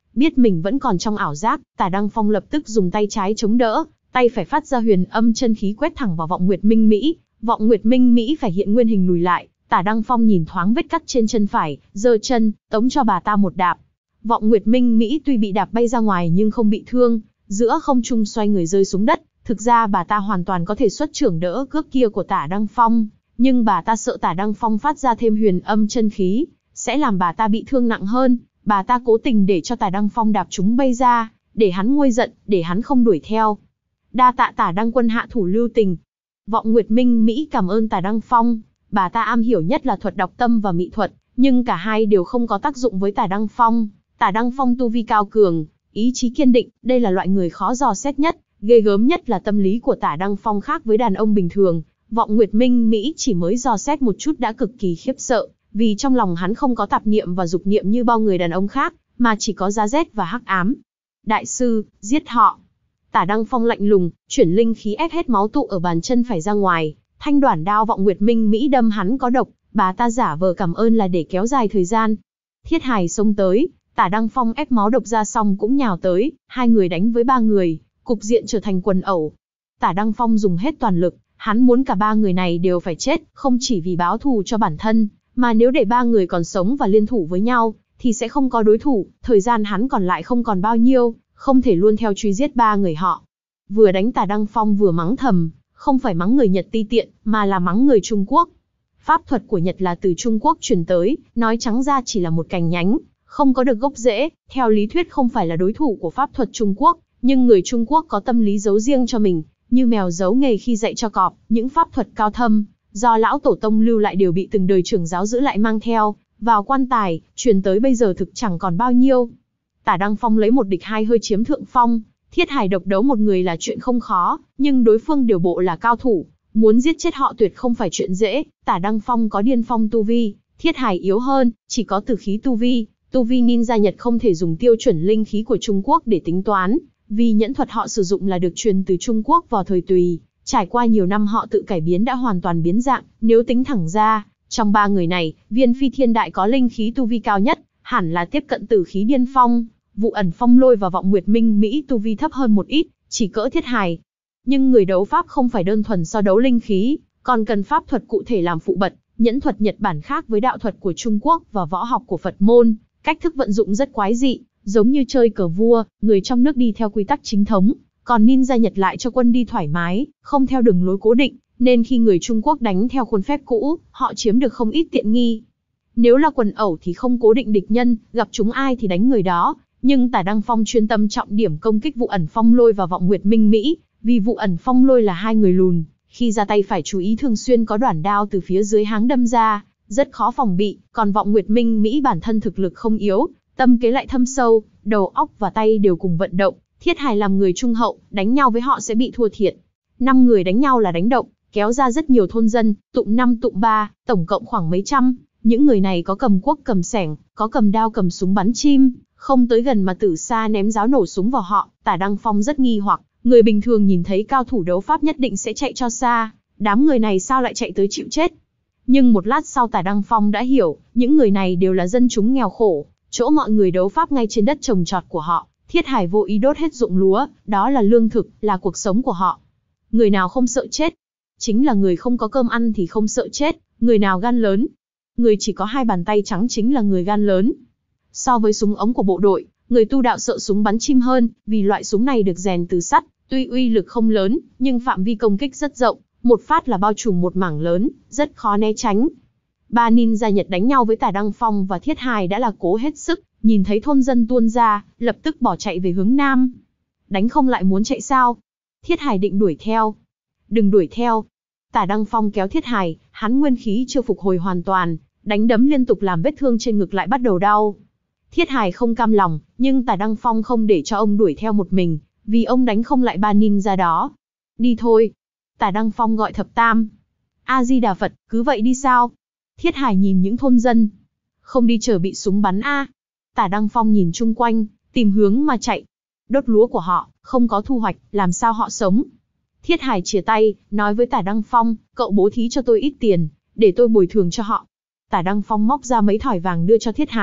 Biết mình vẫn còn trong ảo giác, Tả Đăng Phong lập tức dùng tay trái chống đỡ, tay phải phát ra huyền âm chân khí quét thẳng vào Vọng Nguyệt Minh Mỹ. Vọng Nguyệt Minh Mỹ phải hiện nguyên hình lùi lại, Tả Đăng Phong nhìn thoáng vết cắt trên chân phải, giơ chân, tống cho bà ta một đạp. Vọng Nguyệt Minh Mỹ tuy bị đạp bay ra ngoài nhưng không bị thương, giữa không trung xoay người rơi xuống đất. Thực ra bà ta hoàn toàn có thể xuất chưởng đỡ cước kia của Tả Đăng Phong, nhưng bà ta sợ Tả Đăng Phong phát ra thêm huyền âm chân khí, sẽ làm bà ta bị thương nặng hơn. Bà ta cố tình để cho Tả Đăng Phong đạp chúng bay ra, để hắn nguôi giận, để hắn không đuổi theo. Đa tạ Tả Đăng quân hạ thủ lưu tình. Vọng Nguyệt Minh Mỹ cảm ơn Tả Đăng Phong. Bà ta am hiểu nhất là thuật đọc tâm và mị thuật, nhưng cả hai đều không có tác dụng với Tả Đăng Phong. Tả Đăng Phong tu vi cao cường, ý chí kiên định, đây là loại người khó dò xét nhất. Ghê gớm nhất là tâm lý của Tả Đăng Phong khác với đàn ông bình thường. Vọng Nguyệt Minh Mỹ chỉ mới dò xét một chút đã cực kỳ khiếp sợ, vì trong lòng hắn không có tạp niệm và dục niệm như bao người đàn ông khác, mà chỉ có giá rét và hắc ám. Đại sư, giết họ. Tả Đăng Phong lạnh lùng, chuyển linh khí ép hết máu tụ ở bàn chân phải ra ngoài. Thanh đoản đao Vọng Nguyệt Minh Mỹ đâm hắn có độc, bà ta giả vờ cảm ơn là để kéo dài thời gian. Thiết Hài xông tới, Tả Đăng Phong ép máu độc ra xong cũng nhào tới, hai người đánh với ba người, cục diện trở thành quần ẩu. Tả Đăng Phong dùng hết toàn lực, hắn muốn cả ba người này đều phải chết, không chỉ vì báo thù cho bản thân, mà nếu để ba người còn sống và liên thủ với nhau, thì sẽ không có đối thủ, thời gian hắn còn lại không còn bao nhiêu, không thể luôn theo truy giết ba người họ. Vừa đánh Tả Đăng Phong vừa mắng thầm, không phải mắng người Nhật ti tiện, mà là mắng người Trung Quốc. Pháp thuật của Nhật là từ Trung Quốc truyền tới, nói trắng ra chỉ là một cành nhánh, không có được gốc rễ, theo lý thuyết không phải là đối thủ của pháp thuật Trung Quốc, nhưng người Trung Quốc có tâm lý giấu riêng cho mình, như mèo giấu nghề khi dạy cho cọp, những pháp thuật cao thâm, do lão tổ tông lưu lại đều bị từng đời trưởng giáo giữ lại mang theo, vào quan tài, truyền tới bây giờ thực chẳng còn bao nhiêu. Tả Đăng Phong lấy một địch hai hơi chiếm thượng phong, Thiết Hài độc đấu một người là chuyện không khó, nhưng đối phương điều bộ là cao thủ, muốn giết chết họ tuyệt không phải chuyện dễ. Tả Đăng Phong có điên phong tu vi, Thiết Hài yếu hơn, chỉ có tử khí tu vi, tu vi ninja Nhật không thể dùng tiêu chuẩn linh khí của Trung Quốc để tính toán, vì nhẫn thuật họ sử dụng là được truyền từ Trung Quốc vào thời Tùy, trải qua nhiều năm họ tự cải biến đã hoàn toàn biến dạng. Nếu tính thẳng ra, trong ba người này, Viên Phi Thiên Đại có linh khí tu vi cao nhất, hẳn là tiếp cận tử khí điên phong. Vụ Ẩn Phong Lôi và Vọng Nguyệt Minh Mỹ tu vi thấp hơn một ít, chỉ cỡ Thiết Hài. Nhưng người đấu pháp không phải đơn thuần so đấu linh khí, còn cần pháp thuật cụ thể làm phụ bật. Nhẫn thuật Nhật Bản khác với đạo thuật của Trung Quốc và võ học của Phật môn, cách thức vận dụng rất quái dị, giống như chơi cờ vua, người trong nước đi theo quy tắc chính thống, còn ninja Nhật lại cho quân đi thoải mái, không theo đường lối cố định, nên khi người Trung Quốc đánh theo khuôn phép cũ, họ chiếm được không ít tiện nghi. Nếu là quần ẩu thì không cố định địch nhân, gặp chúng ai thì đánh người đó, nhưng Tả Đăng Phong chuyên tâm trọng điểm công kích Vụ Ẩn Phong Lôi và Vọng Nguyệt Minh Mỹ, vì Vụ Ẩn Phong Lôi là hai người lùn, khi ra tay phải chú ý thường xuyên có đoản đao từ phía dưới háng đâm ra, rất khó phòng bị, còn Vọng Nguyệt Minh Mỹ bản thân thực lực không yếu, tâm kế lại thâm sâu, đầu óc và tay đều cùng vận động. Thiết Hài làm người trung hậu, đánh nhau với họ sẽ bị thua thiệt. Năm người đánh nhau là đánh động, kéo ra rất nhiều thôn dân, tụm năm tụm ba, tổng cộng khoảng mấy trăm. Những người này có cầm cuốc cầm xẻng, có cầm đao cầm súng bắn chim, không tới gần mà từ xa ném giáo nổ súng vào họ. Tả Đăng Phong rất nghi hoặc, người bình thường nhìn thấy cao thủ đấu pháp nhất định sẽ chạy cho xa, đám người này sao lại chạy tới chịu chết. Nhưng một lát sau Tả Đăng Phong đã hiểu, những người này đều là dân chúng nghèo khổ, chỗ mọi người đấu pháp ngay trên đất trồng trọt của họ. Thiết Hài vô ý đốt hết ruộng lúa, đó là lương thực, là cuộc sống của họ. Người nào không sợ chết? Chính là người không có cơm ăn thì không sợ chết. Người nào gan lớn? Người chỉ có hai bàn tay trắng chính là người gan lớn. So với súng ống của bộ đội, người tu đạo sợ súng bắn chim hơn, vì loại súng này được rèn từ sắt, tuy uy lực không lớn, nhưng phạm vi công kích rất rộng, một phát là bao trùm một mảng lớn, rất khó né tránh. Ba ninja Nhật đánh nhau với Tả Đăng Phong và Thiết Hài đã là cố hết sức, nhìn thấy thôn dân tuôn ra, lập tức bỏ chạy về hướng nam. Đánh không lại muốn chạy sao? Thiết Hài định đuổi theo. Đừng đuổi theo. Tả Đăng Phong kéo Thiết Hài, hắn nguyên khí chưa phục hồi hoàn toàn, đánh đấm liên tục làm vết thương trên ngực lại bắt đầu đau. Thiết Hài không cam lòng, nhưng Tả Đăng Phong không để cho ông đuổi theo một mình, vì ông đánh không lại ba ninja đó. Đi thôi. Tả Đăng Phong gọi Thập Tam. A Di Đà Phật, cứ vậy đi sao? Thiết Hài nhìn những thôn dân. Không đi chờ bị súng bắn a. Tả Đăng Phong nhìn chung quanh, tìm hướng mà chạy. Đốt lúa của họ, không có thu hoạch, làm sao họ sống? Thiết Hài chìa tay, nói với Tả Đăng Phong, cậu bố thí cho tôi ít tiền, để tôi bồi thường cho họ. Tả Đăng Phong móc ra mấy thỏi vàng đưa cho Thiết Hài,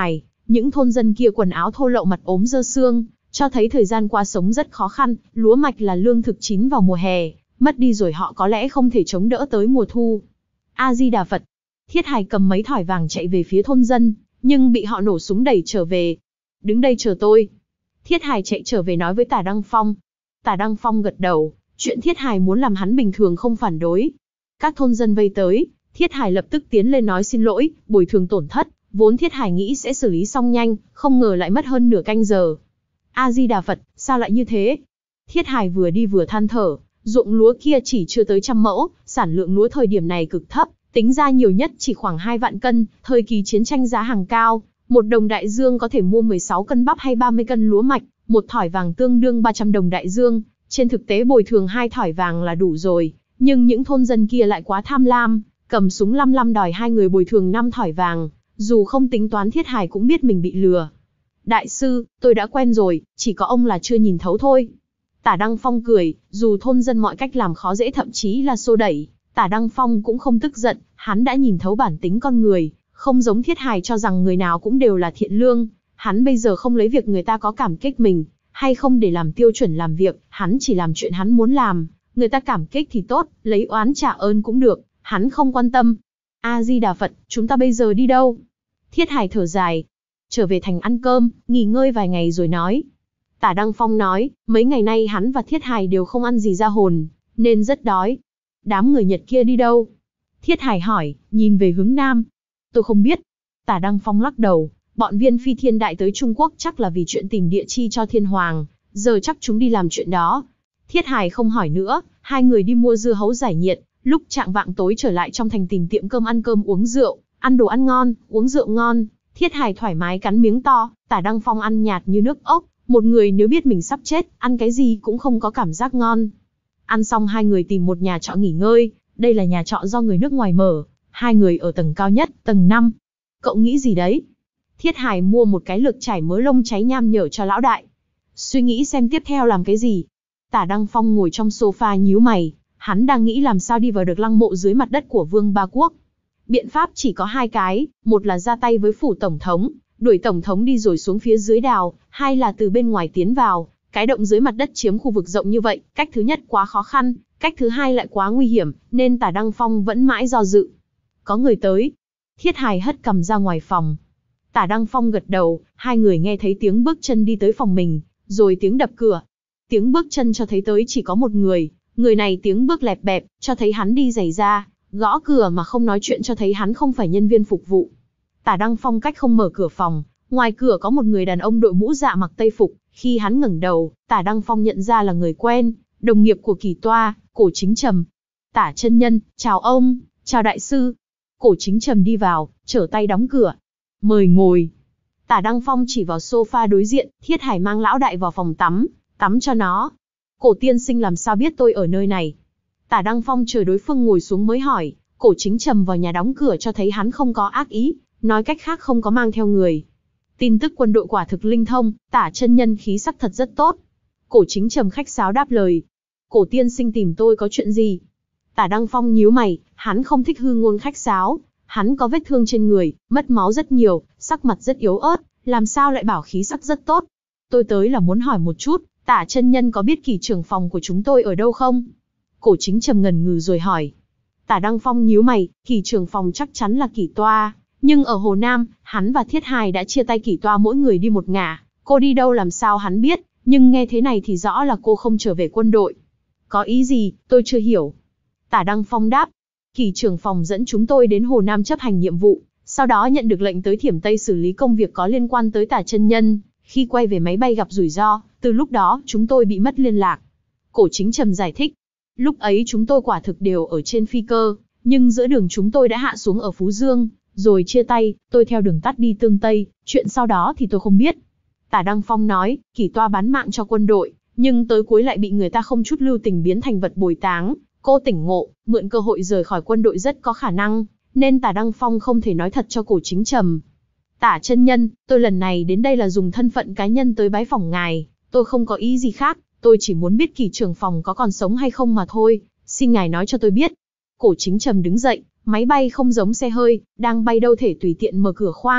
Những thôn dân kia quần áo thô lậu mặt ốm dơ xương, cho thấy thời gian qua sống rất khó khăn, lúa mạch là lương thực chín vào mùa hè, mất đi rồi họ có lẽ không thể chống đỡ tới mùa thu. A-di-đà Phật. Thiết Hài cầm mấy thỏi vàng chạy về phía thôn dân, nhưng bị họ nổ súng đẩy trở về. Đứng đây chờ tôi. Thiết Hài chạy trở về nói với Tả Đăng Phong. Tả Đăng Phong gật đầu, chuyện Thiết Hài muốn làm hắn bình thường không phản đối. Các thôn dân vây tới, Thiết Hài lập tức tiến lên nói xin lỗi, bồi thường tổn thất, vốn Thiết Hài nghĩ sẽ xử lý xong nhanh, không ngờ lại mất hơn nửa canh giờ. A-di-đà Phật, sao lại như thế? Thiết Hài vừa đi vừa than thở, ruộng lúa kia chỉ chưa tới trăm mẫu, sản lượng lúa thời điểm này cực thấp, tính ra nhiều nhất chỉ khoảng hai vạn cân, thời kỳ chiến tranh giá hàng cao, một đồng đại dương có thể mua mười sáu cân bắp hay ba mươi cân lúa mạch, một thỏi vàng tương đương ba trăm đồng đại dương, trên thực tế bồi thường hai thỏi vàng là đủ rồi, nhưng những thôn dân kia lại quá tham lam, cầm súng lăm lăm đòi hai người bồi thường năm thỏi vàng, dù không tính toán Thiết Hài cũng biết mình bị lừa. Đại sư, tôi đã quen rồi, chỉ có ông là chưa nhìn thấu thôi. Tả Đăng Phong cười, dù thôn dân mọi cách làm khó dễ thậm chí là xô đẩy, Tả Đăng Phong cũng không tức giận, hắn đã nhìn thấu bản tính con người, không giống Thiết Hài cho rằng người nào cũng đều là thiện lương, hắn bây giờ không lấy việc người ta có cảm kích mình, hay không để làm tiêu chuẩn làm việc, hắn chỉ làm chuyện hắn muốn làm, người ta cảm kích thì tốt, lấy oán trả ơn cũng được, hắn không quan tâm. A-di-đà Phật, chúng ta bây giờ đi đâu? Thiết Hài thở dài, trở về thành ăn cơm, nghỉ ngơi vài ngày rồi nói. Tả Đăng Phong nói, mấy ngày nay hắn và Thiết Hài đều không ăn gì ra hồn, nên rất đói. Đám người Nhật kia đi đâu? Thiết Hài hỏi, nhìn về hướng Nam. Tôi không biết. Tả Đăng Phong lắc đầu, bọn viên phi thiên đại tới Trung Quốc chắc là vì chuyện tìm địa chi cho thiên hoàng, giờ chắc chúng đi làm chuyện đó. Thiết Hài không hỏi nữa, hai người đi mua dưa hấu giải nhiệt, lúc chạng vạng tối trở lại trong thành tìm tiệm cơm ăn cơm uống rượu, ăn đồ ăn ngon, uống rượu ngon. Thiết Hài thoải mái cắn miếng to, Tả Đăng Phong ăn nhạt như nước ốc, một người nếu biết mình sắp chết, ăn cái gì cũng không có cảm giác ngon. Ăn xong hai người tìm một nhà trọ nghỉ ngơi, đây là nhà trọ do người nước ngoài mở, hai người ở tầng cao nhất, tầng năm. Cậu nghĩ gì đấy? Thiết Hài mua một cái lược trải mớ lông cháy nham nhở cho lão đại. Suy nghĩ xem tiếp theo làm cái gì. Tả Đăng Phong ngồi trong sofa nhíu mày, hắn đang nghĩ làm sao đi vào được lăng mộ dưới mặt đất của Vương Ba Quốc. Biện pháp chỉ có hai cái, một là ra tay với phủ tổng thống, đuổi tổng thống đi rồi xuống phía dưới đào, hai là từ bên ngoài tiến vào. Cái động dưới mặt đất chiếm khu vực rộng như vậy, cách thứ nhất quá khó khăn, cách thứ hai lại quá nguy hiểm, nên Tả Đăng Phong vẫn mãi do dự. Có người tới. Thiết Hài hất cằm ra ngoài phòng. Tả Đăng Phong gật đầu, hai người nghe thấy tiếng bước chân đi tới phòng mình, rồi tiếng đập cửa. Tiếng bước chân cho thấy tới chỉ có một người, người này tiếng bước lẹp bẹp, cho thấy hắn đi giày da, gõ cửa mà không nói chuyện cho thấy hắn không phải nhân viên phục vụ. Tả Đăng Phong cách không mở cửa phòng, ngoài cửa có một người đàn ông đội mũ dạ mặc tây phục, khi hắn ngẩng đầu, Tả Đăng Phong nhận ra là người quen, đồng nghiệp của Kỳ Toa, Cổ Chính Trầm. Tả chân nhân, chào ông, chào đại sư. Cổ Chính Trầm đi vào, trở tay đóng cửa. Mời ngồi. Tả Đăng Phong chỉ vào sofa đối diện, Thiết Hài mang lão đại vào phòng tắm, tắm cho nó. Cổ tiên sinh làm sao biết tôi ở nơi này? Tả Đăng Phong chờ đối phương ngồi xuống mới hỏi, Cổ Chính Trầm vào nhà đóng cửa cho thấy hắn không có ác ý, nói cách khác không có mang theo người. Tin tức quân đội quả thực linh thông, Tả chân nhân khí sắc thật rất tốt. Cổ Chính Trầm khách sáo đáp lời. Cổ tiên sinh tìm tôi có chuyện gì? Tả Đăng Phong nhíu mày, hắn không thích hư ngôn khách sáo. Hắn có vết thương trên người, mất máu rất nhiều, sắc mặt rất yếu ớt, làm sao lại bảo khí sắc rất tốt? Tôi tới là muốn hỏi một chút, Tả chân nhân có biết Kỳ trưởng phòng của chúng tôi ở đâu không? Cổ Chính Trầm ngần ngừ rồi hỏi. Tả Đăng Phong nhíu mày, Kỳ trưởng phòng chắc chắn là Kỳ Toa, nhưng ở Hồ Nam, hắn và Thiết Hài đã chia tay Kỳ Toa mỗi người đi một ngả. Cô đi đâu làm sao hắn biết, nhưng nghe thế này thì rõ là cô không trở về quân đội. Có ý gì, tôi chưa hiểu. Tả Đăng Phong đáp. Kỳ trưởng phòng dẫn chúng tôi đến Hồ Nam chấp hành nhiệm vụ, sau đó nhận được lệnh tới Thiểm Tây xử lý công việc có liên quan tới Tả chân nhân. Khi quay về máy bay gặp rủi ro, từ lúc đó chúng tôi bị mất liên lạc. Cổ Chính Trầm giải thích. Lúc ấy chúng tôi quả thực đều ở trên phi cơ, nhưng giữa đường chúng tôi đã hạ xuống ở Phú Dương, rồi chia tay, tôi theo đường tắt đi Tương Tây, chuyện sau đó thì tôi không biết. Tả Đăng Phong nói, Kỳ Toa bán mạng cho quân đội, nhưng tới cuối lại bị người ta không chút lưu tình biến thành vật bồi táng. Cô tỉnh ngộ, mượn cơ hội rời khỏi quân đội rất có khả năng, nên Tả Đăng Phong không thể nói thật cho Cổ Chính Trầm. Tả chân nhân, tôi lần này đến đây là dùng thân phận cá nhân tới bái phỏng ngài, tôi không có ý gì khác, tôi chỉ muốn biết Kỳ trưởng phòng có còn sống hay không mà thôi, xin ngài nói cho tôi biết. Cổ Chính Trầm đứng dậy, máy bay không giống xe hơi, đang bay đâu thể tùy tiện mở cửa khoang,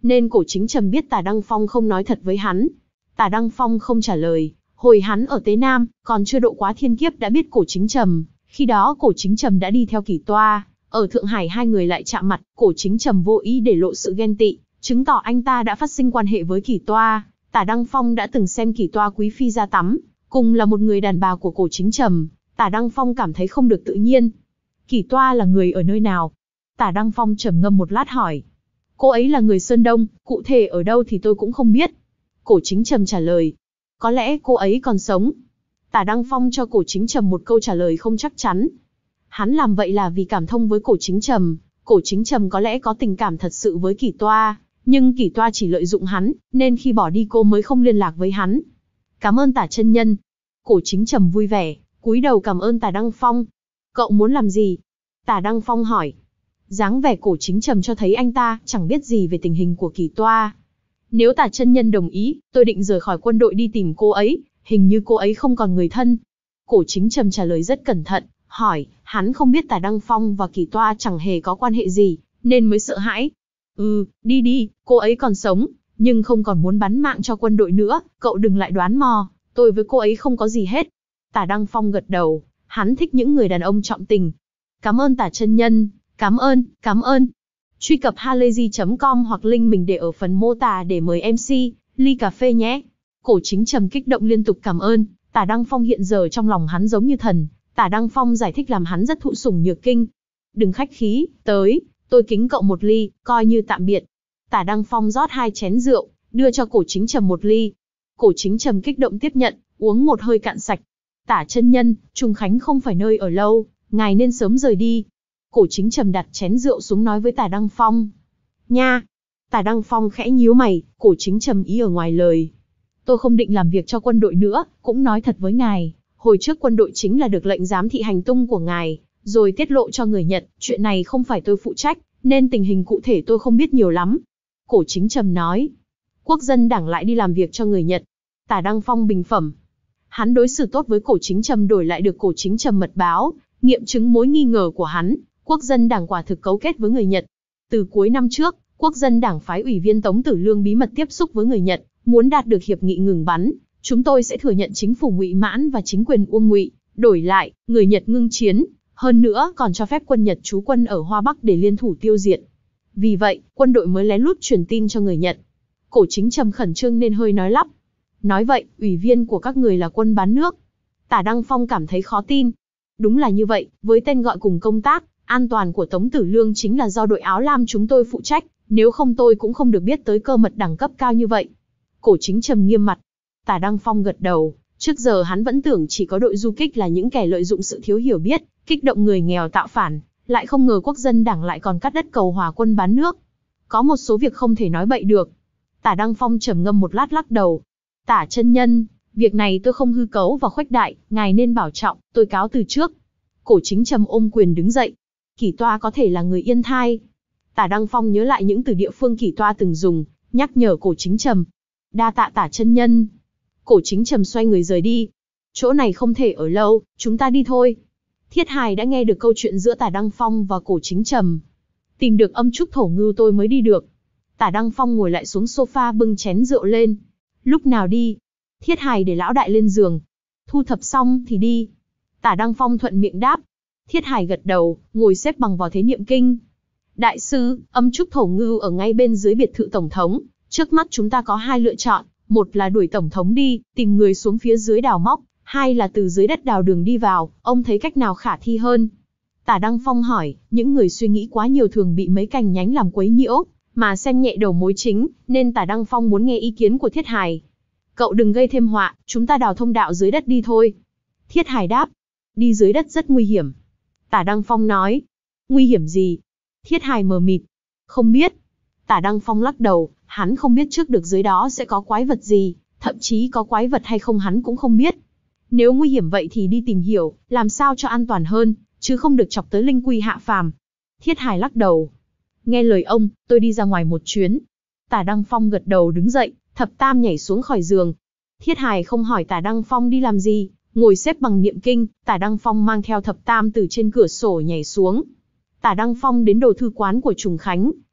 nên Cổ Chính Trầm biết Tả Đăng Phong không nói thật với hắn. Tả Đăng Phong không trả lời, hồi hắn ở Tế Nam, còn chưa độ quá thiên kiếp đã biết Cổ Chính Trầm, khi đó Cổ Chính Trầm đã đi theo Kỷ Toa, ở Thượng Hải hai người lại chạm mặt, Cổ Chính Trầm vô ý để lộ sự ghen tị, chứng tỏ anh ta đã phát sinh quan hệ với Kỷ Toa. Tả Đăng Phong đã từng xem Kỷ Toa quý phi ra tắm, cùng là một người đàn bà của Cổ Chính Trầm, Tả Đăng Phong cảm thấy không được tự nhiên. Kỷ Toa là người ở nơi nào? Tả Đăng Phong trầm ngâm một lát hỏi. Cô ấy là người Sơn Đông, cụ thể ở đâu thì tôi cũng không biết. Cổ Chính Trầm trả lời. Có lẽ cô ấy còn sống. Tả Đăng Phong cho Cổ Chính Trầm một câu trả lời không chắc chắn. Hắn làm vậy là vì cảm thông với Cổ Chính Trầm. Cổ Chính Trầm có lẽ có tình cảm thật sự với Kỷ Toa, nhưng Kỷ Toa chỉ lợi dụng hắn, nên khi bỏ đi cô mới không liên lạc với hắn. Cảm ơn Tả chân nhân. Cổ Chính Trầm vui vẻ, cúi đầu cảm ơn Tả Đăng Phong. Cậu muốn làm gì? Tả Đăng Phong hỏi. Dáng vẻ Cổ Chính Trầm cho thấy anh ta chẳng biết gì về tình hình của Kỷ Toa. Nếu Tả chân nhân đồng ý, tôi định rời khỏi quân đội đi tìm cô ấy, hình như cô ấy không còn người thân. Cổ Chính Trầm trả lời rất cẩn thận, hỏi, hắn không biết Tả Đăng Phong và Kỷ Toa chẳng hề có quan hệ gì, nên mới sợ hãi. Ừ, đi đi, cô ấy còn sống, nhưng không còn muốn bắn mạng cho quân đội nữa, cậu đừng lại đoán mò, tôi với cô ấy không có gì hết. Tả Đăng Phong gật đầu, hắn thích những người đàn ông trọng tình. Cảm ơn Tả chân nhân, cảm ơn, cảm ơn. Truy cập halayzi chấm com hoặc link mình để ở phần mô tả để mời em xê, ly cà phê nhé. Cổ Chính Trầm kích động liên tục cảm ơn, Tả Đăng Phong hiện giờ trong lòng hắn giống như thần. Tả Đăng Phong giải thích làm hắn rất thụ sủng nhược kinh. Đừng khách khí, tới, tôi kính cậu một ly, coi như tạm biệt. Tả Đăng Phong rót hai chén rượu, đưa cho Cổ Chính Trầm một ly. Cổ Chính Trầm kích động tiếp nhận, uống một hơi cạn sạch. Tả chân nhân, Trung Khánh không phải nơi ở lâu, ngài nên sớm rời đi. Cổ Chính Trầm đặt chén rượu xuống nói với Tả Đăng Phong. Nha! Tả Đăng Phong khẽ nhíu mày, Cổ Chính Trầm ý ở ngoài lời. Tôi không định làm việc cho quân đội nữa, cũng nói thật với ngài. Hồi trước quân đội chính là được lệnh giám thị hành tung của ngài, rồi tiết lộ cho người Nhật, chuyện này không phải tôi phụ trách, nên tình hình cụ thể tôi không biết nhiều lắm. Cổ Chính Trầm nói. Quốc dân đảng lại đi làm việc cho người Nhật. Tả Đăng Phong bình phẩm. Hắn đối xử tốt với Cổ Chính Trầm đổi lại được Cổ Chính Trầm mật báo, nghiệm chứng mối nghi ngờ của hắn, quốc dân đảng quả thực cấu kết với người Nhật. Từ cuối năm trước, quốc dân đảng phái ủy viên Tống Tử Lương bí mật tiếp xúc với người Nhật, muốn đạt được hiệp nghị ngừng bắn. Chúng tôi sẽ thừa nhận chính phủ Ngụy Mãn và chính quyền Uông Ngụy, đổi lại, người Nhật ngưng chiến, hơn nữa còn cho phép quân Nhật trú quân ở Hoa Bắc để liên thủ tiêu diệt. Vì vậy, quân đội mới lén lút truyền tin cho người Nhật. Cổ Chính Trầm khẩn trương nên hơi nói lắp. Nói vậy, ủy viên của các người là quân bán nước. Tả Đăng Phong cảm thấy khó tin. Đúng là như vậy, với tên gọi cùng công tác, an toàn của Tống Tử Lương chính là do đội áo lam chúng tôi phụ trách, nếu không tôi cũng không được biết tới cơ mật đẳng cấp cao như vậy. Cổ Chính Trầm nghiêm mặt. Tả Đăng Phong gật đầu, trước giờ hắn vẫn tưởng chỉ có đội du kích là những kẻ lợi dụng sự thiếu hiểu biết, kích động người nghèo tạo phản, lại không ngờ quốc dân đảng lại còn cắt đất cầu hòa quân bán nước. Có một số việc không thể nói bậy được. Tả Đăng Phong trầm ngâm một lát lắc đầu. Tả chân nhân, việc này tôi không hư cấu và khuếch đại, ngài nên bảo trọng, tôi cáo từ trước. Cổ Chính Trầm ôm quyền đứng dậy. Kỷ Toa có thể là người Yên Thai. Tả Đăng Phong nhớ lại những từ địa phương Kỷ Toa từng dùng, nhắc nhở Cổ Chính Trầm. Đa tạ Tả chân nhân. Cổ Chính Trầm xoay người rời đi. Chỗ này không thể ở lâu, chúng ta đi thôi. Thiết Hài đã nghe được câu chuyện giữa Tả Đăng Phong và Cổ Chính Trầm. Tìm được âm trúc thổ ngưu tôi mới đi được. Tả Đăng Phong ngồi lại xuống sofa bưng chén rượu lên. Lúc nào đi? Thiết Hài để lão đại lên giường. Thu thập xong thì đi. Tả Đăng Phong thuận miệng đáp. Thiết Hài gật đầu, ngồi xếp bằng vào thế niệm kinh. Đại sư, âm trúc thổ ngưu ở ngay bên dưới biệt thự tổng thống. Trước mắt chúng ta có hai lựa chọn. Một là đuổi tổng thống đi, tìm người xuống phía dưới đào móc. Hai là từ dưới đất đào đường đi vào, ông thấy cách nào khả thi hơn? Tả Đăng Phong hỏi, những người suy nghĩ quá nhiều thường bị mấy cành nhánh làm quấy nhiễu, mà xem nhẹ đầu mối chính, nên Tả Đăng Phong muốn nghe ý kiến của Thiết Hài. Cậu đừng gây thêm họa, chúng ta đào thông đạo dưới đất đi thôi. Thiết Hài đáp, đi dưới đất rất nguy hiểm. Tả Đăng Phong nói, nguy hiểm gì? Thiết Hài mờ mịt, không biết. Tả Đăng Phong lắc đầu, hắn không biết trước được dưới đó sẽ có quái vật gì, thậm chí có quái vật hay không hắn cũng không biết. Nếu nguy hiểm vậy thì đi tìm hiểu, làm sao cho an toàn hơn, chứ không được chọc tới linh quy hạ phàm. Thiết Hài lắc đầu. Nghe lời ông, tôi đi ra ngoài một chuyến. Tả Đăng Phong gật đầu đứng dậy, thập tam nhảy xuống khỏi giường. Thiết Hài không hỏi Tả Đăng Phong đi làm gì, ngồi xếp bằng niệm kinh, Tả Đăng Phong mang theo thập tam từ trên cửa sổ nhảy xuống. Tả Đăng Phong đến đồ thư quán của Trùng Khánh,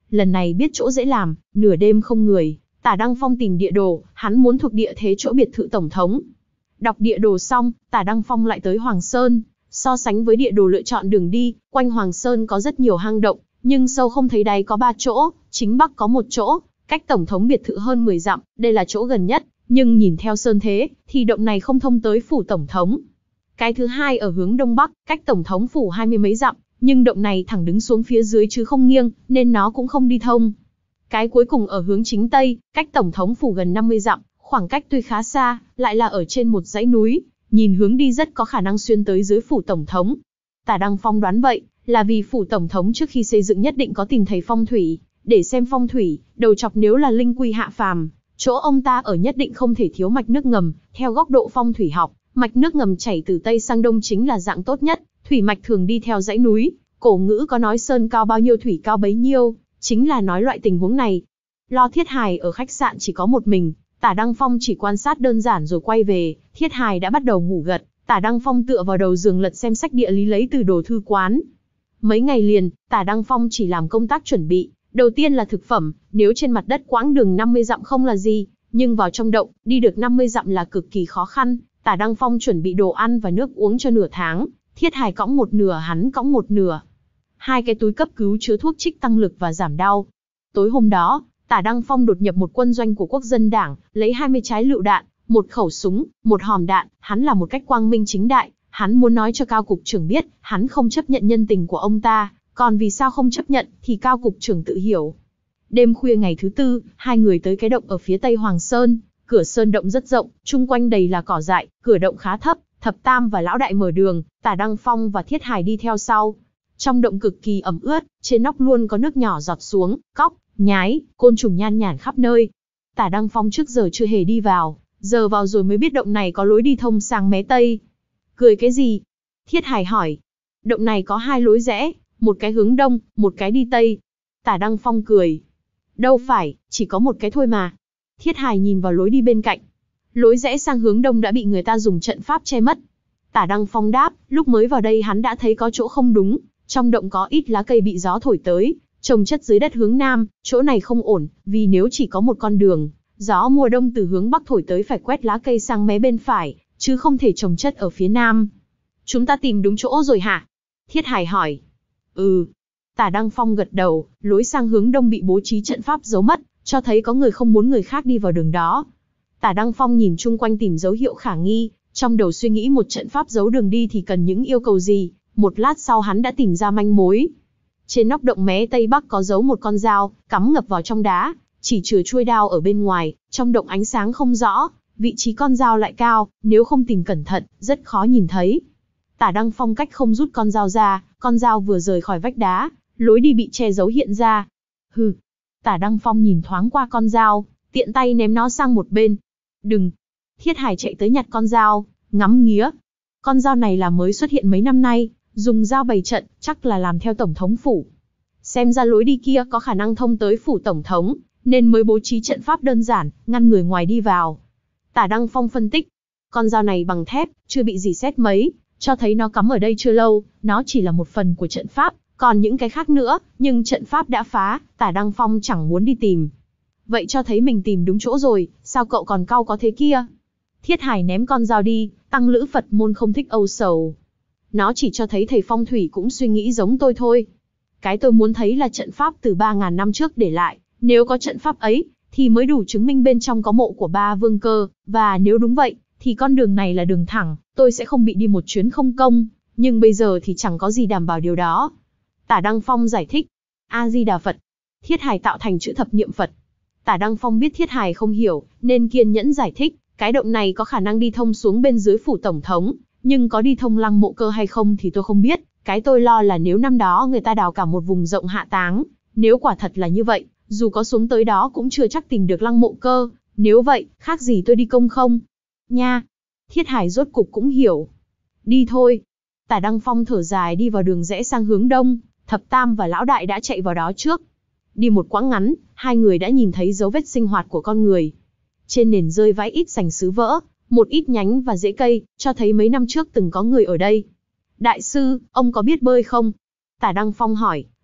lần này biết chỗ dễ làm, nửa đêm không người, Tả Đăng Phong tìm địa đồ, hắn muốn thuộc địa thế chỗ biệt thự tổng thống. Đọc địa đồ xong, Tả Đăng Phong lại tới Hoàng Sơn, so sánh với địa đồ lựa chọn đường đi, quanh Hoàng Sơn có rất nhiều hang động, nhưng sâu không thấy đáy có ba chỗ, chính bắc có một chỗ, cách tổng thống biệt thự hơn mười dặm, đây là chỗ gần nhất, nhưng nhìn theo sơn thế, thì động này không thông tới phủ tổng thống. Cái thứ hai ở hướng đông bắc, cách tổng thống phủ hai mươi mấy dặm, nhưng động này thẳng đứng xuống phía dưới chứ không nghiêng, nên nó cũng không đi thông. Cái cuối cùng ở hướng chính tây, cách tổng thống phủ gần năm mươi dặm, khoảng cách tuy khá xa, lại là ở trên một dãy núi, nhìn hướng đi rất có khả năng xuyên tới dưới phủ tổng thống. Tả Đăng Phong đoán vậy, là vì phủ tổng thống trước khi xây dựng nhất định có tìm thầy phong thủy, để xem phong thủy, đầu chọc nếu là linh quy hạ phàm, chỗ ông ta ở nhất định không thể thiếu mạch nước ngầm, theo góc độ phong thủy học, mạch nước ngầm chảy từ tây sang đông chính là dạng tốt nhất, thủy mạch thường đi theo dãy núi, cổ ngữ có nói sơn cao bao nhiêu thủy cao bấy nhiêu, chính là nói loại tình huống này. Lo Thiết Hài ở khách sạn chỉ có một mình, Tả Đăng Phong chỉ quan sát đơn giản rồi quay về, Thiết Hài đã bắt đầu ngủ gật, Tả Đăng Phong tựa vào đầu giường lật xem sách địa lý lấy từ đồ thư quán. Mấy ngày liền, Tả Đăng Phong chỉ làm công tác chuẩn bị, đầu tiên là thực phẩm, nếu trên mặt đất quãng đường năm mươi dặm không là gì, nhưng vào trong động, đi được năm mươi dặm là cực kỳ khó khăn, Tả Đăng Phong chuẩn bị đồ ăn và nước uống cho nửa tháng, Thiết Hài cõng một nửa hắn cõng một nửa. Hai cái túi cấp cứu chứa thuốc trích tăng lực và giảm đau. Tối hôm đó, Tả Đăng Phong đột nhập một quân doanh của Quốc dân Đảng, lấy hai mươi trái lựu đạn, một khẩu súng, một hòm đạn, hắn làm một cách quang minh chính đại, hắn muốn nói cho Cao cục trưởng biết, hắn không chấp nhận nhân tình của ông ta, còn vì sao không chấp nhận thì Cao cục trưởng tự hiểu. Đêm khuya ngày thứ tư, hai người tới cái động ở phía tây Hoàng Sơn, cửa sơn động rất rộng, chung quanh đầy là cỏ dại, cửa động khá thấp, Thập Tam và Lão Đại mở đường, Tả Đăng Phong và Thiết Hài đi theo sau. Trong động cực kỳ ẩm ướt, trên nóc luôn có nước nhỏ giọt xuống, cóc, nhái, côn trùng nhan nhản khắp nơi. Tả Đăng Phong trước giờ chưa hề đi vào, giờ vào rồi mới biết động này có lối đi thông sang mé tây. Cười cái gì? Thiết Hài hỏi. Động này có hai lối rẽ, một cái hướng đông, một cái đi tây. Tả Đăng Phong cười. Đâu phải, chỉ có một cái thôi mà. Thiết Hài nhìn vào lối đi bên cạnh. Lối rẽ sang hướng đông đã bị người ta dùng trận pháp che mất. Tả Đăng Phong đáp, lúc mới vào đây hắn đã thấy có chỗ không đúng. Trong động có ít lá cây bị gió thổi tới, trồng chất dưới đất hướng nam, chỗ này không ổn, vì nếu chỉ có một con đường, gió mùa đông từ hướng bắc thổi tới phải quét lá cây sang mé bên phải, chứ không thể trồng chất ở phía nam. Chúng ta tìm đúng chỗ rồi hả? Thiết Hài hỏi. Ừ. Tả Đăng Phong gật đầu, lối sang hướng đông bị bố trí trận pháp giấu mất, cho thấy có người không muốn người khác đi vào đường đó. Tả Đăng Phong nhìn chung quanh tìm dấu hiệu khả nghi, trong đầu suy nghĩ một trận pháp giấu đường đi thì cần những yêu cầu gì. Một lát sau hắn đã tìm ra manh mối. Trên nóc động mé tây bắc có giấu một con dao, cắm ngập vào trong đá, chỉ chừa chuôi đao ở bên ngoài, trong động ánh sáng không rõ, vị trí con dao lại cao, nếu không tìm cẩn thận, rất khó nhìn thấy. Tả Đăng Phong cách không rút con dao ra, con dao vừa rời khỏi vách đá, lối đi bị che giấu hiện ra. Hừ. Tả Đăng Phong nhìn thoáng qua con dao, tiện tay ném nó sang một bên. Đừng. Thiết Hài chạy tới nhặt con dao, ngắm nghía. Con dao này là mới xuất hiện mấy năm nay. Dùng dao bày trận, chắc là làm theo tổng thống phủ. Xem ra lối đi kia có khả năng thông tới phủ tổng thống, nên mới bố trí trận pháp đơn giản, ngăn người ngoài đi vào. Tả Đăng Phong phân tích, con dao này bằng thép, chưa bị rỉ sét mấy, cho thấy nó cắm ở đây chưa lâu, nó chỉ là một phần của trận pháp, còn những cái khác nữa, nhưng trận pháp đã phá, Tả Đăng Phong chẳng muốn đi tìm. Vậy cho thấy mình tìm đúng chỗ rồi, sao cậu còn cau có thế kia? Thiết Hài ném con dao đi, tăng lữ Phật môn không thích âu sầu. Nó chỉ cho thấy thầy phong thủy cũng suy nghĩ giống tôi thôi. Cái tôi muốn thấy là trận pháp từ ba ngàn năm trước để lại, nếu có trận pháp ấy, thì mới đủ chứng minh bên trong có mộ của ba vương cơ, và nếu đúng vậy, thì con đường này là đường thẳng, tôi sẽ không bị đi một chuyến không công, nhưng bây giờ thì chẳng có gì đảm bảo điều đó. Tả Đăng Phong giải thích, A-di-đà Phật. Thiết Hài tạo thành chữ thập niệm Phật. Tả Đăng Phong biết Thiết Hài không hiểu, nên kiên nhẫn giải thích, cái động này có khả năng đi thông xuống bên dưới phủ tổng thống, nhưng có đi thông lăng mộ cơ hay không thì tôi không biết, cái tôi lo là nếu năm đó người ta đào cả một vùng rộng hạ táng, nếu quả thật là như vậy, dù có xuống tới đó cũng chưa chắc tìm được lăng mộ cơ, nếu vậy, khác gì tôi đi công không? Nha! Thiết Hài rốt cục cũng hiểu. Đi thôi! Tả Đăng Phong thở dài đi vào đường rẽ sang hướng đông, Thập Tam và Lão Đại đã chạy vào đó trước. Đi một quãng ngắn, hai người đã nhìn thấy dấu vết sinh hoạt của con người. Trên nền rơi vãi ít sành sứ vỡ, một ít nhánh và rễ cây, cho thấy mấy năm trước từng có người ở đây. Đại sư, ông có biết bơi không? Tả Đăng Phong hỏi,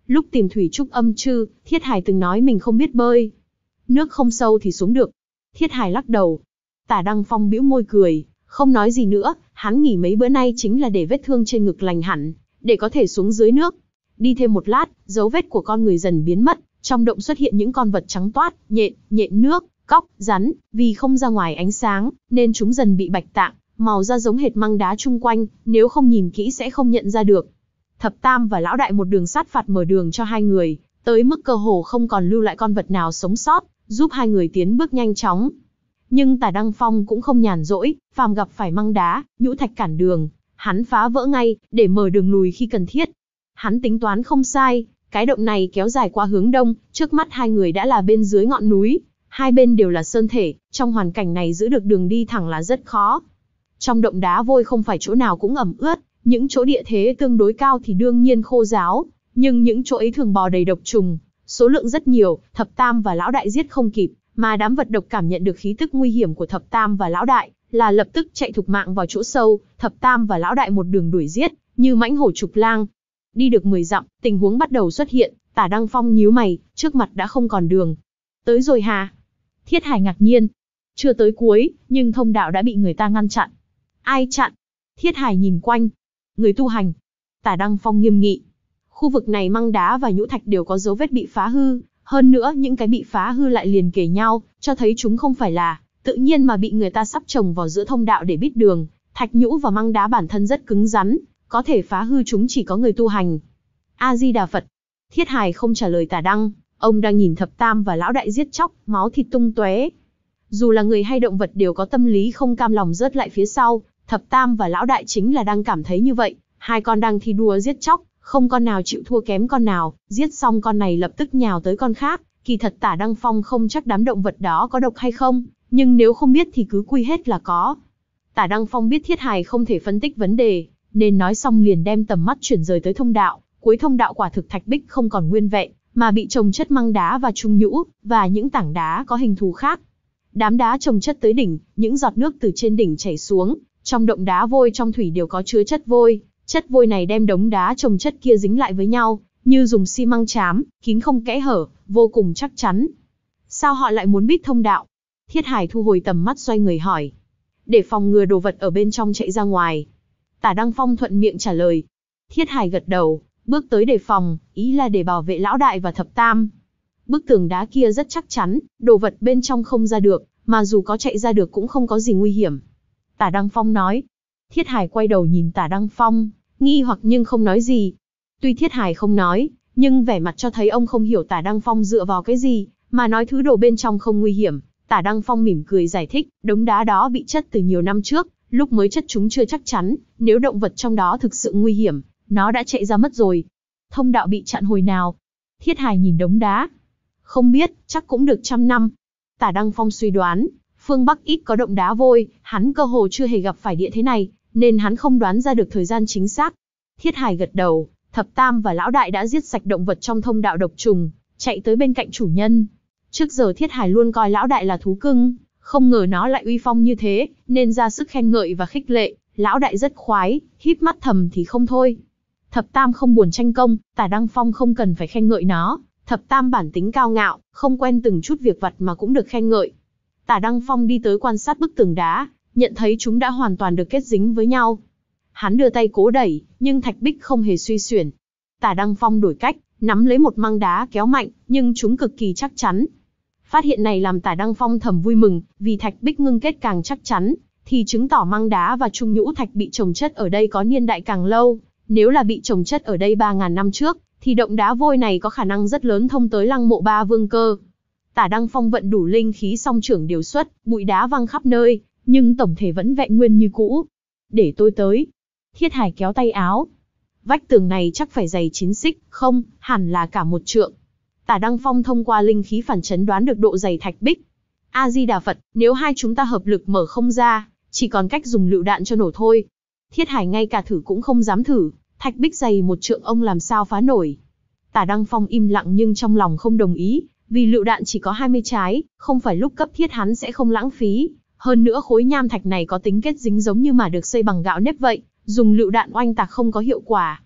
Lúc tìm thủy trúc âm chư, Thiết Hải từng nói mình không biết bơi. Nước không sâu thì xuống được. Thiết Hải lắc đầu. Tả Đăng Phong bĩu môi cười, không nói gì nữa, hắn nghỉ mấy bữa nay chính là để vết thương trên ngực lành hẳn, để có thể xuống dưới nước. Đi thêm một lát, dấu vết của con người dần biến mất, trong động xuất hiện những con vật trắng toát, nhện, nhện nước, cóc, rắn, vì không ra ngoài ánh sáng, nên chúng dần bị bạch tạng, màu da giống hệt măng đá chung quanh, nếu không nhìn kỹ sẽ không nhận ra được. Thập Tam và Lão Đại một đường sát phạt mở đường cho hai người, tới mức cơ hồ không còn lưu lại con vật nào sống sót, giúp hai người tiến bước nhanh chóng. Nhưng Tả Đăng Phong cũng không nhàn rỗi, phàm gặp phải măng đá, nhũ thạch cản đường, hắn phá vỡ ngay, để mở đường lùi khi cần thiết. Hắn tính toán không sai, cái động này kéo dài qua hướng đông, trước mắt hai người đã là bên dưới ngọn núi, hai bên đều là sơn thể, trong hoàn cảnh này giữ được đường đi thẳng là rất khó. Trong động đá vôi không phải chỗ nào cũng ẩm ướt, những chỗ địa thế tương đối cao thì đương nhiên khô ráo, nhưng những chỗ ấy thường bò đầy độc trùng, số lượng rất nhiều, Thập Tam và Lão Đại giết không kịp, mà đám vật độc cảm nhận được khí tức nguy hiểm của Thập Tam và Lão Đại, là lập tức chạy thục mạng vào chỗ sâu, Thập Tam và Lão Đại một đường đuổi giết, như mãnh hổ trục lang. Đi được mười dặm, tình huống bắt đầu xuất hiện, Tả Đăng Phong nhíu mày, trước mặt đã không còn đường. Tới rồi hà? Thiết Hải ngạc nhiên. Chưa tới cuối, nhưng thông đạo đã bị người ta ngăn chặn. Ai chặn? Thiết Hải nhìn quanh. Người tu hành. Tả Đăng Phong nghiêm nghị. Khu vực này măng đá và nhũ thạch đều có dấu vết bị phá hư, hơn nữa những cái bị phá hư lại liền kề nhau, cho thấy chúng không phải là tự nhiên mà bị người ta sắp trồng vào giữa thông đạo để bít đường. Thạch nhũ và măng đá bản thân rất cứng rắn, có thể phá hư chúng chỉ có người tu hành. A Di Đà Phật. Thiết Hải không trả lời Tả Đăng, ông đang nhìn Thập Tam và Lão Đại giết chóc, máu thịt tung tóe. Dù là người hay động vật đều có tâm lý không cam lòng rớt lại phía sau, Thập Tam và Lão Đại chính là đang cảm thấy như vậy, hai con đang thi đua giết chóc, không con nào chịu thua kém con nào, giết xong con này lập tức nhào tới con khác. Kỳ thật Tả Đăng Phong không chắc đám động vật đó có độc hay không, nhưng nếu không biết thì cứ quy hết là có. Tả Đăng Phong biết Thiết Hải không thể phân tích vấn đề, nên nói xong liền đem tầm mắt chuyển rời tới thông đạo. Cuối thông đạo quả thực thạch bích không còn nguyên vẹn, mà bị chồng chất măng đá và trung nhũ, và những tảng đá có hình thù khác. Đám đá chồng chất tới đỉnh, những giọt nước từ trên đỉnh chảy xuống, trong động đá vôi trong thủy đều có chứa chất vôi. Chất vôi này đem đống đá chồng chất kia dính lại với nhau, như dùng xi măng trám, kín không kẽ hở, vô cùng chắc chắn. Sao họ lại muốn bít thông đạo? Thiết Hải thu hồi tầm mắt xoay người hỏi. Để phòng ngừa đồ vật ở bên trong chạy ra ngoài. Tả Đăng Phong thuận miệng trả lời. Thiết Hải gật đầu, bước tới đề phòng, ý là để bảo vệ Lão Đại và Thập Tam. Bức tường đá kia rất chắc chắn, đồ vật bên trong không ra được, mà dù có chạy ra được cũng không có gì nguy hiểm. Tả Đăng Phong nói. Thiết Hải quay đầu nhìn Tả Đăng Phong, nghi hoặc nhưng không nói gì. Tuy Thiết Hải không nói, nhưng vẻ mặt cho thấy ông không hiểu Tả Đăng Phong dựa vào cái gì, mà nói thứ đồ bên trong không nguy hiểm. Tả Đăng Phong mỉm cười giải thích, đống đá đó bị chất từ nhiều năm trước, lúc mới chất chúng chưa chắc chắn, nếu động vật trong đó thực sự nguy hiểm, nó đã chạy ra mất rồi. Thông đạo bị chặn hồi nào? Thiết Hải nhìn đống đá. Không biết, chắc cũng được trăm năm. Tả Đăng Phong suy đoán, phương Bắc ít có động đá vôi, hắn cơ hồ chưa hề gặp phải địa thế này, nên hắn không đoán ra được thời gian chính xác. Thiết Hải gật đầu, Thập Tam và Lão Đại đã giết sạch động vật trong thông đạo độc trùng, chạy tới bên cạnh chủ nhân. Trước giờ Thiết Hải luôn coi Lão Đại là thú cưng, không ngờ nó lại uy phong như thế, nên ra sức khen ngợi và khích lệ. Lão Đại rất khoái, híp mắt thầm thì không thôi. Thập Tam không buồn tranh công, Tả Đăng Phong không cần phải khen ngợi nó. Thập Tam bản tính cao ngạo, không quen từng chút việc vặt mà cũng được khen ngợi. Tả Đăng Phong đi tới quan sát bức tường đá, nhận thấy chúng đã hoàn toàn được kết dính với nhau. Hắn đưa tay cố đẩy, nhưng thạch bích không hề suy xuyển. Tả Đăng Phong đổi cách, nắm lấy một măng đá kéo mạnh, nhưng chúng cực kỳ chắc chắn. Phát hiện này làm Tả Đăng Phong thầm vui mừng, vì thạch bích ngưng kết càng chắc chắn, thì chứng tỏ măng đá và trung nhũ thạch bị chồng chất ở đây có niên đại càng lâu. Nếu là bị chồng chất ở đây ba ngàn năm trước, thì động đá vôi này có khả năng rất lớn thông tới lăng mộ Ba Vương Cơ. Tả Đăng Phong vận đủ linh khí song trưởng điều xuất, bụi đá văng khắp nơi, nhưng tổng thể vẫn vẹn nguyên như cũ. Để tôi tới. Thiết Hải kéo tay áo. Vách tường này chắc phải dày chín xích, không, hẳn là cả một trượng. Tả Đăng Phong thông qua linh khí phản chấn đoán được độ dày thạch bích. A Di Đà Phật, nếu hai chúng ta hợp lực mở không ra, chỉ còn cách dùng lựu đạn cho nổ thôi. Thiết Hải ngay cả thử cũng không dám thử, thạch bích dày một trượng ông làm sao phá nổi. Tả Đăng Phong im lặng nhưng trong lòng không đồng ý, vì lựu đạn chỉ có hai mươi trái, không phải lúc cấp thiết hắn sẽ không lãng phí. Hơn nữa khối nham thạch này có tính kết dính giống như mà được xây bằng gạo nếp vậy, dùng lựu đạn oanh tạc không có hiệu quả.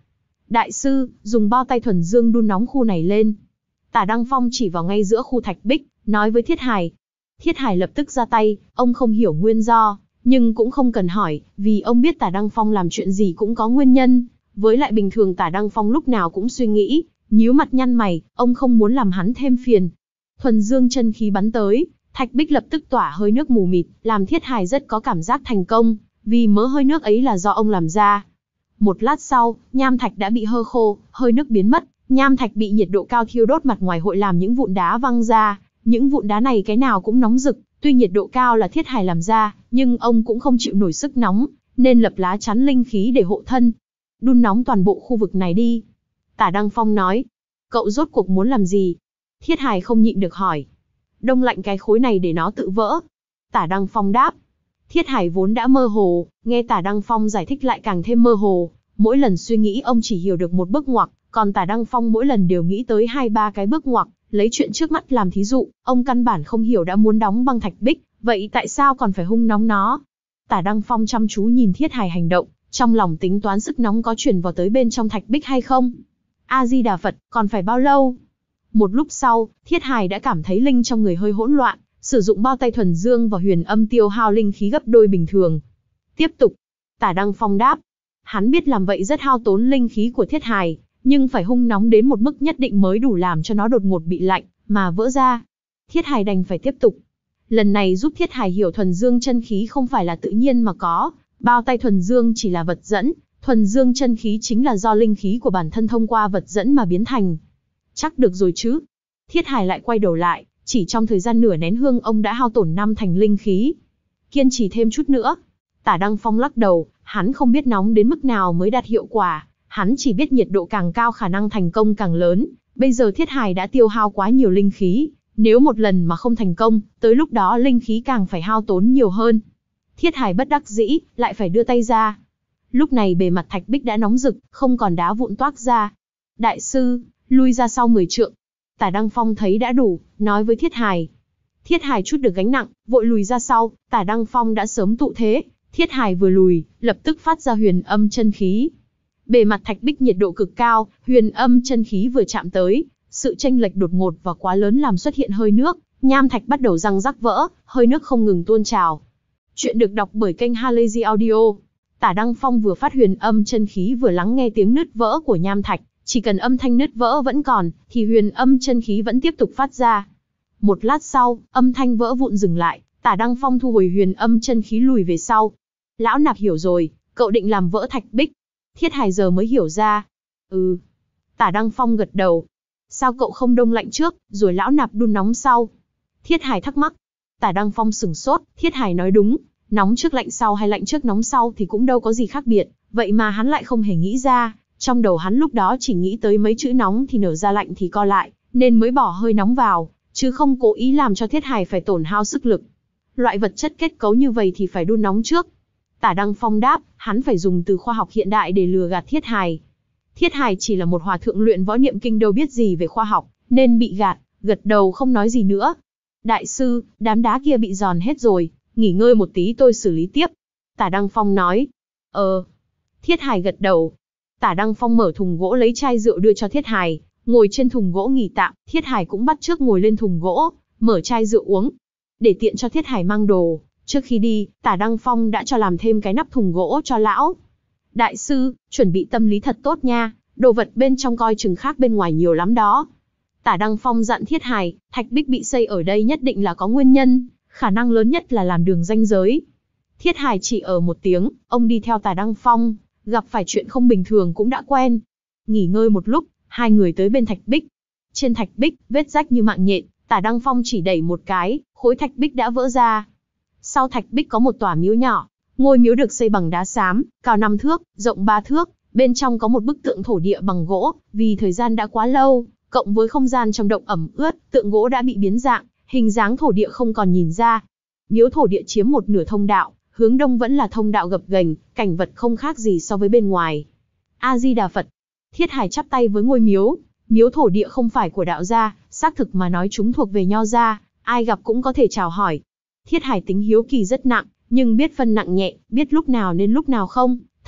Đại sư, dùng bao tay thuần dương đun nóng khu này lên. Tả Đăng Phong chỉ vào ngay giữa khu thạch bích, nói với Thiết Hải. Thiết Hải lập tức ra tay, ông không hiểu nguyên do, nhưng cũng không cần hỏi, vì ông biết Tả Đăng Phong làm chuyện gì cũng có nguyên nhân. Với lại bình thường Tả Đăng Phong lúc nào cũng suy nghĩ, nhíu mặt nhăn mày, ông không muốn làm hắn thêm phiền. Thuần dương chân khí bắn tới, thạch bích lập tức tỏa hơi nước mù mịt, làm Thiết Hải rất có cảm giác thành công, vì mớ hơi nước ấy là do ông làm ra. Một lát sau, nham thạch đã bị hơ khô, hơi nước biến mất, nham thạch bị nhiệt độ cao thiêu đốt mặt ngoài hội làm những vụn đá văng ra, những vụn đá này cái nào cũng nóng rực, tuy nhiệt độ cao là Thiết Hải làm ra, nhưng ông cũng không chịu nổi sức nóng, nên lập lá chắn linh khí để hộ thân. Đun nóng toàn bộ khu vực này đi. Tả Đăng Phong nói. Cậu rốt cuộc muốn làm gì? Thiết Hải không nhịn được hỏi. Đông lạnh cái khối này để nó tự vỡ. Tả Đăng Phong đáp. Thiết Hải vốn đã mơ hồ, nghe Tả Đăng Phong giải thích lại càng thêm mơ hồ. Mỗi lần suy nghĩ ông chỉ hiểu được một bước ngoặc, còn Tả Đăng Phong mỗi lần đều nghĩ tới hai ba cái bước ngoặc, lấy chuyện trước mắt làm thí dụ, ông căn bản không hiểu đã muốn đóng băng thạch bích, vậy tại sao còn phải hung nóng nó? Tả Đăng Phong chăm chú nhìn Thiết Hải hành động, trong lòng tính toán sức nóng có chuyển vào tới bên trong thạch bích hay không. A Di Đà Phật, còn phải bao lâu? Một lúc sau, Thiết Hải đã cảm thấy linh trong người hơi hỗn loạn, sử dụng bao tay thuần dương và huyền âm tiêu hao linh khí gấp đôi bình thường. Tiếp tục. Tả Đăng Phong đáp. Hắn biết làm vậy rất hao tốn linh khí của Thiết Hải, nhưng phải hung nóng đến một mức nhất định mới đủ làm cho nó đột ngột bị lạnh, mà vỡ ra. Thiết Hải đành phải tiếp tục. Lần này giúp Thiết Hải hiểu thuần dương chân khí không phải là tự nhiên mà có, bao tay thuần dương chỉ là vật dẫn, thuần dương chân khí chính là do linh khí của bản thân thông qua vật dẫn mà biến thành. Chắc được rồi chứ? Thiết Hải lại quay đầu lại, chỉ trong thời gian nửa nén hương ông đã hao tổn năm thành linh khí. Kiên trì thêm chút nữa. Tả Đăng Phong lắc đầu, hắn không biết nóng đến mức nào mới đạt hiệu quả, hắn chỉ biết nhiệt độ càng cao khả năng thành công càng lớn. Bây giờ Thiết Hải đã tiêu hao quá nhiều linh khí, nếu một lần mà không thành công, tới lúc đó linh khí càng phải hao tốn nhiều hơn. Thiết Hải bất đắc dĩ, lại phải đưa tay ra. Lúc này bề mặt thạch bích đã nóng rực, không còn đá vụn toác ra. Đại sư, lui ra sau mười trượng. Tả Đăng Phong thấy đã đủ, nói với Thiết Hải. Thiết Hải chút được gánh nặng, vội lùi ra sau, Tả Đăng Phong đã sớm tụ thế. Thiết Hải vừa lùi, lập tức phát ra huyền âm chân khí. Bề mặt thạch bích nhiệt độ cực cao, huyền âm chân khí vừa chạm tới, sự chênh lệch đột ngột và quá lớn làm xuất hiện hơi nước, nham thạch bắt đầu răng rắc vỡ, hơi nước không ngừng tuôn trào. Chuyện được đọc bởi kênh Halazy Audio. Tả Đăng Phong vừa phát huyền âm chân khí vừa lắng nghe tiếng nứt vỡ của nham thạch, chỉ cần âm thanh nứt vỡ vẫn còn, thì huyền âm chân khí vẫn tiếp tục phát ra. Một lát sau, âm thanh vỡ vụn dừng lại, Tả Đăng Phong thu hồi huyền âm chân khí lùi về sau. Lão nạp hiểu rồi, cậu định làm vỡ thạch bích. Thiết Hải giờ mới hiểu ra. Ừ. Tả Đăng Phong gật đầu. Sao cậu không đông lạnh trước, rồi lão nạp đun nóng sau? Thiết Hải thắc mắc. Tả Đăng Phong sửng sốt, Thiết Hải nói đúng, nóng trước lạnh sau hay lạnh trước nóng sau thì cũng đâu có gì khác biệt, vậy mà hắn lại không hề nghĩ ra, trong đầu hắn lúc đó chỉ nghĩ tới mấy chữ nóng thì nở ra lạnh thì co lại, nên mới bỏ hơi nóng vào, chứ không cố ý làm cho Thiết Hải phải tổn hao sức lực. Loại vật chất kết cấu như vậy thì phải đun nóng trước. Tả Đăng Phong đáp, hắn phải dùng từ khoa học hiện đại để lừa gạt Thiết Hải. Thiết Hải chỉ là một hòa thượng luyện võ niệm kinh đâu biết gì về khoa học, nên bị gạt, gật đầu không nói gì nữa. Đại sư, đám đá kia bị giòn hết rồi, nghỉ ngơi một tí tôi xử lý tiếp. Tả Đăng Phong nói. Ờ. Thiết Hải gật đầu. Tả Đăng Phong mở thùng gỗ lấy chai rượu đưa cho Thiết Hải, ngồi trên thùng gỗ nghỉ tạm, Thiết Hải cũng bắt chước ngồi lên thùng gỗ, mở chai rượu uống. Để tiện cho Thiết Hải mang đồ, trước khi đi, Tả Đăng Phong đã cho làm thêm cái nắp thùng gỗ cho lão. Đại sư, chuẩn bị tâm lý thật tốt nha, đồ vật bên trong coi chừng khác bên ngoài nhiều lắm đó. Tả Đăng Phong dặn Thiết Hải, thạch bích bị xây ở đây nhất định là có nguyên nhân, khả năng lớn nhất là làm đường ranh giới. Thiết Hải chỉ ở một tiếng, ông đi theo Tả Đăng Phong, gặp phải chuyện không bình thường cũng đã quen. Nghỉ ngơi một lúc, hai người tới bên thạch bích. Trên thạch bích, vết rách như mạng nhện, Tả Đăng Phong chỉ đẩy một cái, khối thạch bích đã vỡ ra. Sau thạch bích có một tòa miếu nhỏ, ngôi miếu được xây bằng đá xám, cao năm thước, rộng ba thước, bên trong có một bức tượng thổ địa bằng gỗ, vì thời gian đã quá lâu, cộng với không gian trong động ẩm ướt, tượng gỗ đã bị biến dạng, hình dáng thổ địa không còn nhìn ra. Miếu thổ địa chiếm một nửa thông đạo, hướng đông vẫn là thông đạo gập ghềnh, cảnh vật không khác gì so với bên ngoài. A Di Đà Phật. Thiết Hải chắp tay với ngôi miếu, miếu thổ địa không phải của đạo gia, xác thực mà nói chúng thuộc về Nho gia, ai gặp cũng có thể chào hỏi. Thiết Hải tính hiếu kỳ rất nặng, nhưng biết phân nặng nhẹ, biết lúc nào nên lúc nào không,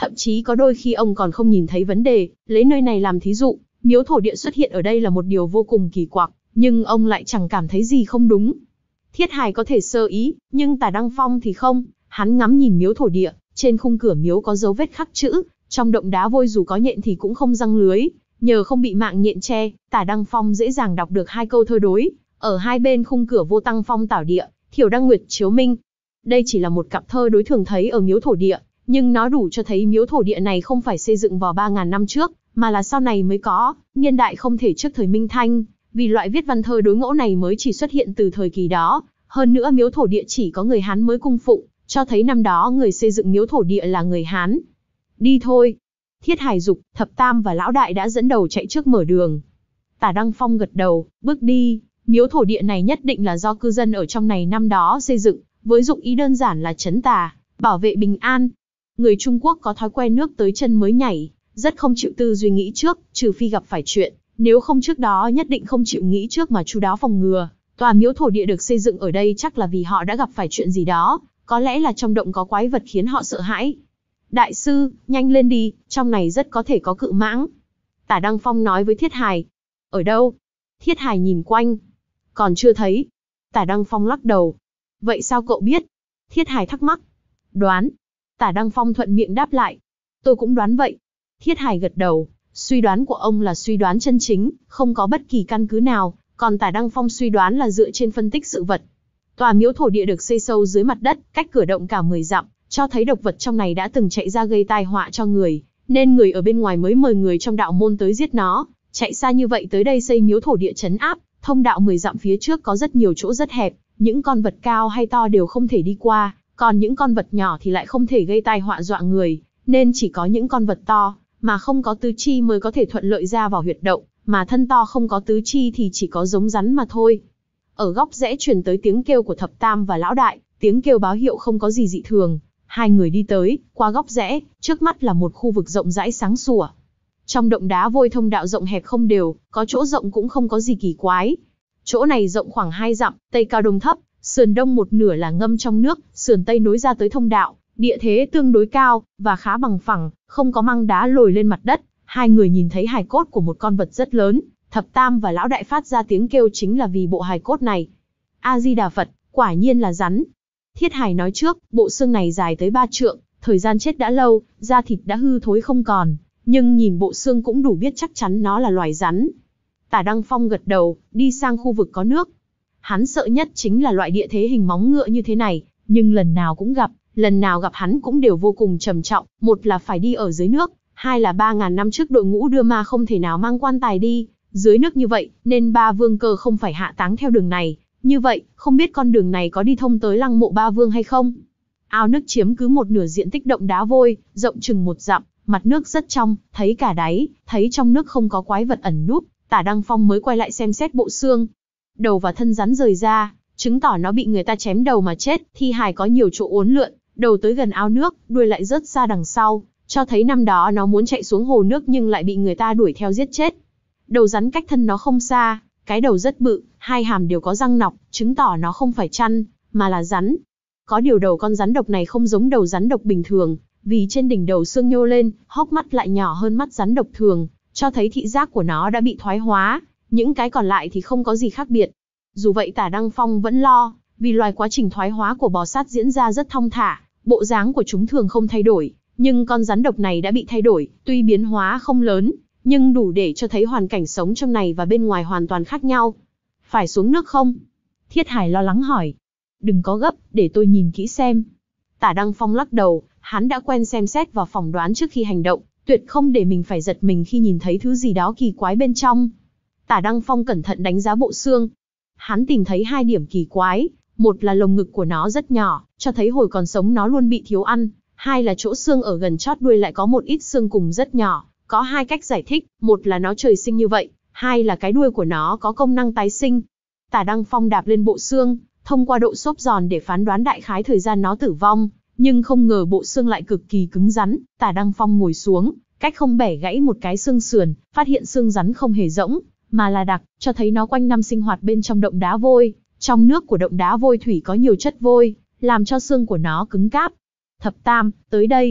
Thậm chí có đôi khi ông còn không nhìn thấy vấn đề, lấy nơi này làm thí dụ, miếu thổ địa xuất hiện ở đây là một điều vô cùng kỳ quặc, nhưng ông lại chẳng cảm thấy gì không đúng. Thiết Hải có thể sơ ý, nhưng Tả Đăng Phong thì không, hắn ngắm nhìn miếu thổ địa, trên khung cửa miếu có dấu vết khắc chữ, trong động đá vôi dù có nhện thì cũng không răng lưới, nhờ không bị mạng nhện che, Tả Đăng Phong dễ dàng đọc được hai câu thơ đối, ở hai bên khung cửa vô tăng phong tảo địa, thiểu đăng nguyệt chiếu minh. Đây chỉ là một cặp thơ đối thường thấy ở miếu thổ địa, nhưng nó đủ cho thấy miếu thổ địa này không phải xây dựng vào ba nghìn năm trước, mà là sau này mới có, niên đại không thể trước thời Minh Thanh, vì loại viết văn thơ đối ngẫu này mới chỉ xuất hiện từ thời kỳ đó. Hơn nữa miếu thổ địa chỉ có người Hán mới cung phụng, cho thấy năm đó người xây dựng miếu thổ địa là người Hán. Đi thôi. Thiết Hải dục, Thập Tam và Lão Đại đã dẫn đầu chạy trước mở đường. Tả Đăng Phong gật đầu, bước đi. Miếu thổ địa này nhất định là do cư dân ở trong này năm đó xây dựng, với dụng ý đơn giản là trấn tà, bảo vệ bình an. Người Trung Quốc có thói quen nước tới chân mới nhảy, rất không chịu tư duy nghĩ trước, trừ phi gặp phải chuyện, nếu không trước đó nhất định không chịu nghĩ trước mà chu đáo phòng ngừa. Tòa miếu thổ địa được xây dựng ở đây chắc là vì họ đã gặp phải chuyện gì đó, có lẽ là trong động có quái vật khiến họ sợ hãi. Đại sư, nhanh lên đi, trong này rất có thể có cự mãng. Tả Đăng Phong nói với Thiết Hải. Ở đâu? Thiết Hải nhìn quanh. Còn chưa thấy. Tả Đăng Phong lắc đầu. Vậy sao cậu biết? Thiết Hải thắc mắc. Đoán. Tả Đăng Phong thuận miệng đáp lại. Tôi cũng đoán vậy. Thiết Hải gật đầu. Suy đoán của ông là suy đoán chân chính, không có bất kỳ căn cứ nào. Còn Tả Đăng Phong suy đoán là dựa trên phân tích sự vật. Tòa miếu thổ địa được xây sâu dưới mặt đất, cách cửa động cả mười dặm, cho thấy độc vật trong này đã từng chạy ra gây tai họa cho người, nên người ở bên ngoài mới mời người trong đạo môn tới giết nó, chạy xa như vậy tới đây xây miếu thổ địa trấn áp. Thông đạo mười dặm phía trước có rất nhiều chỗ rất hẹp, những con vật cao hay to đều không thể đi qua, còn những con vật nhỏ thì lại không thể gây tai họa dọa người, nên chỉ có những con vật to mà không có tứ chi mới có thể thuận lợi ra vào huyệt động, mà thân to không có tứ chi thì chỉ có giống rắn mà thôi. Ở góc rẽ truyền tới tiếng kêu của Thập Tam và Lão Đại, tiếng kêu báo hiệu không có gì dị thường. Hai người đi tới, qua góc rẽ, trước mắt là một khu vực rộng rãi sáng sủa. Trong động đá vôi thông đạo rộng hẹp không đều, có chỗ rộng cũng không có gì kỳ quái. Chỗ này rộng khoảng hai dặm, tây cao đông thấp, sườn đông một nửa là ngâm trong nước, sườn tây nối ra tới thông đạo, địa thế tương đối cao và khá bằng phẳng, không có măng đá lồi lên mặt đất. Hai người nhìn thấy hài cốt của một con vật rất lớn, Thập Tam và Lão Đại phát ra tiếng kêu chính là vì bộ hài cốt này. A Di Đà Phật, quả nhiên là rắn. Thiết Hải nói trước, bộ xương này dài tới ba trượng, thời gian chết đã lâu, da thịt đã hư thối không còn, nhưng nhìn bộ xương cũng đủ biết chắc chắn nó là loài rắn. Tả Đăng Phong gật đầu, đi sang khu vực có nước. Hắn sợ nhất chính là loại địa thế hình móng ngựa như thế này, nhưng lần nào cũng gặp, lần nào gặp hắn cũng đều vô cùng trầm trọng, một là phải đi ở dưới nước, hai là ba ngàn năm trước đội ngũ đưa ma không thể nào mang quan tài đi dưới nước như vậy, nên ba vương cơ không phải hạ táng theo đường này. Như vậy, không biết con đường này có đi thông tới lăng mộ ba vương hay không? Ao nước chiếm cứ một nửa diện tích động đá vôi, rộng chừng một dặm, mặt nước rất trong, thấy cả đáy, thấy trong nước không có quái vật ẩn núp, Tả Đăng Phong mới quay lại xem xét bộ xương. Đầu và thân rắn rời ra, chứng tỏ nó bị người ta chém đầu mà chết, thi hài có nhiều chỗ uốn lượn, đầu tới gần ao nước, đuôi lại rớt ra đằng sau, cho thấy năm đó nó muốn chạy xuống hồ nước nhưng lại bị người ta đuổi theo giết chết. Đầu rắn cách thân nó không xa, cái đầu rất bự, hai hàm đều có răng nọc, chứng tỏ nó không phải chăn, mà là rắn. Có điều đầu con rắn độc này không giống đầu rắn độc bình thường, vì trên đỉnh đầu xương nhô lên, hốc mắt lại nhỏ hơn mắt rắn độc thường, cho thấy thị giác của nó đã bị thoái hóa, những cái còn lại thì không có gì khác biệt. Dù vậy Tả Đăng Phong vẫn lo, vì loài quá trình thoái hóa của bò sát diễn ra rất thong thả, bộ dáng của chúng thường không thay đổi, nhưng con rắn độc này đã bị thay đổi, tuy biến hóa không lớn, nhưng đủ để cho thấy hoàn cảnh sống trong này và bên ngoài hoàn toàn khác nhau. Phải xuống nước không? Thiết Hải lo lắng hỏi. Đừng có gấp, để tôi nhìn kỹ xem. Tả Đăng Phong lắc đầu, hắn đã quen xem xét và phỏng đoán trước khi hành động, tuyệt không để mình phải giật mình khi nhìn thấy thứ gì đó kỳ quái bên trong. Tả Đăng Phong cẩn thận đánh giá bộ xương. Hắn tìm thấy hai điểm kỳ quái, một là lồng ngực của nó rất nhỏ, cho thấy hồi còn sống nó luôn bị thiếu ăn, hai là chỗ xương ở gần chót đuôi lại có một ít xương cùng rất nhỏ. Có hai cách giải thích, một là nó trời sinh như vậy, hai là cái đuôi của nó có công năng tái sinh. Tả Đăng Phong đạp lên bộ xương, thông qua độ xốp giòn để phán đoán đại khái thời gian nó tử vong, nhưng không ngờ bộ xương lại cực kỳ cứng rắn. Tả Đăng Phong ngồi xuống, cách không bẻ gãy một cái xương sườn, phát hiện xương rắn không hề rỗng, mà là đặc, cho thấy nó quanh năm sinh hoạt bên trong động đá vôi. Trong nước của động đá vôi thủy có nhiều chất vôi, làm cho xương của nó cứng cáp. Thập Tam, tới đây.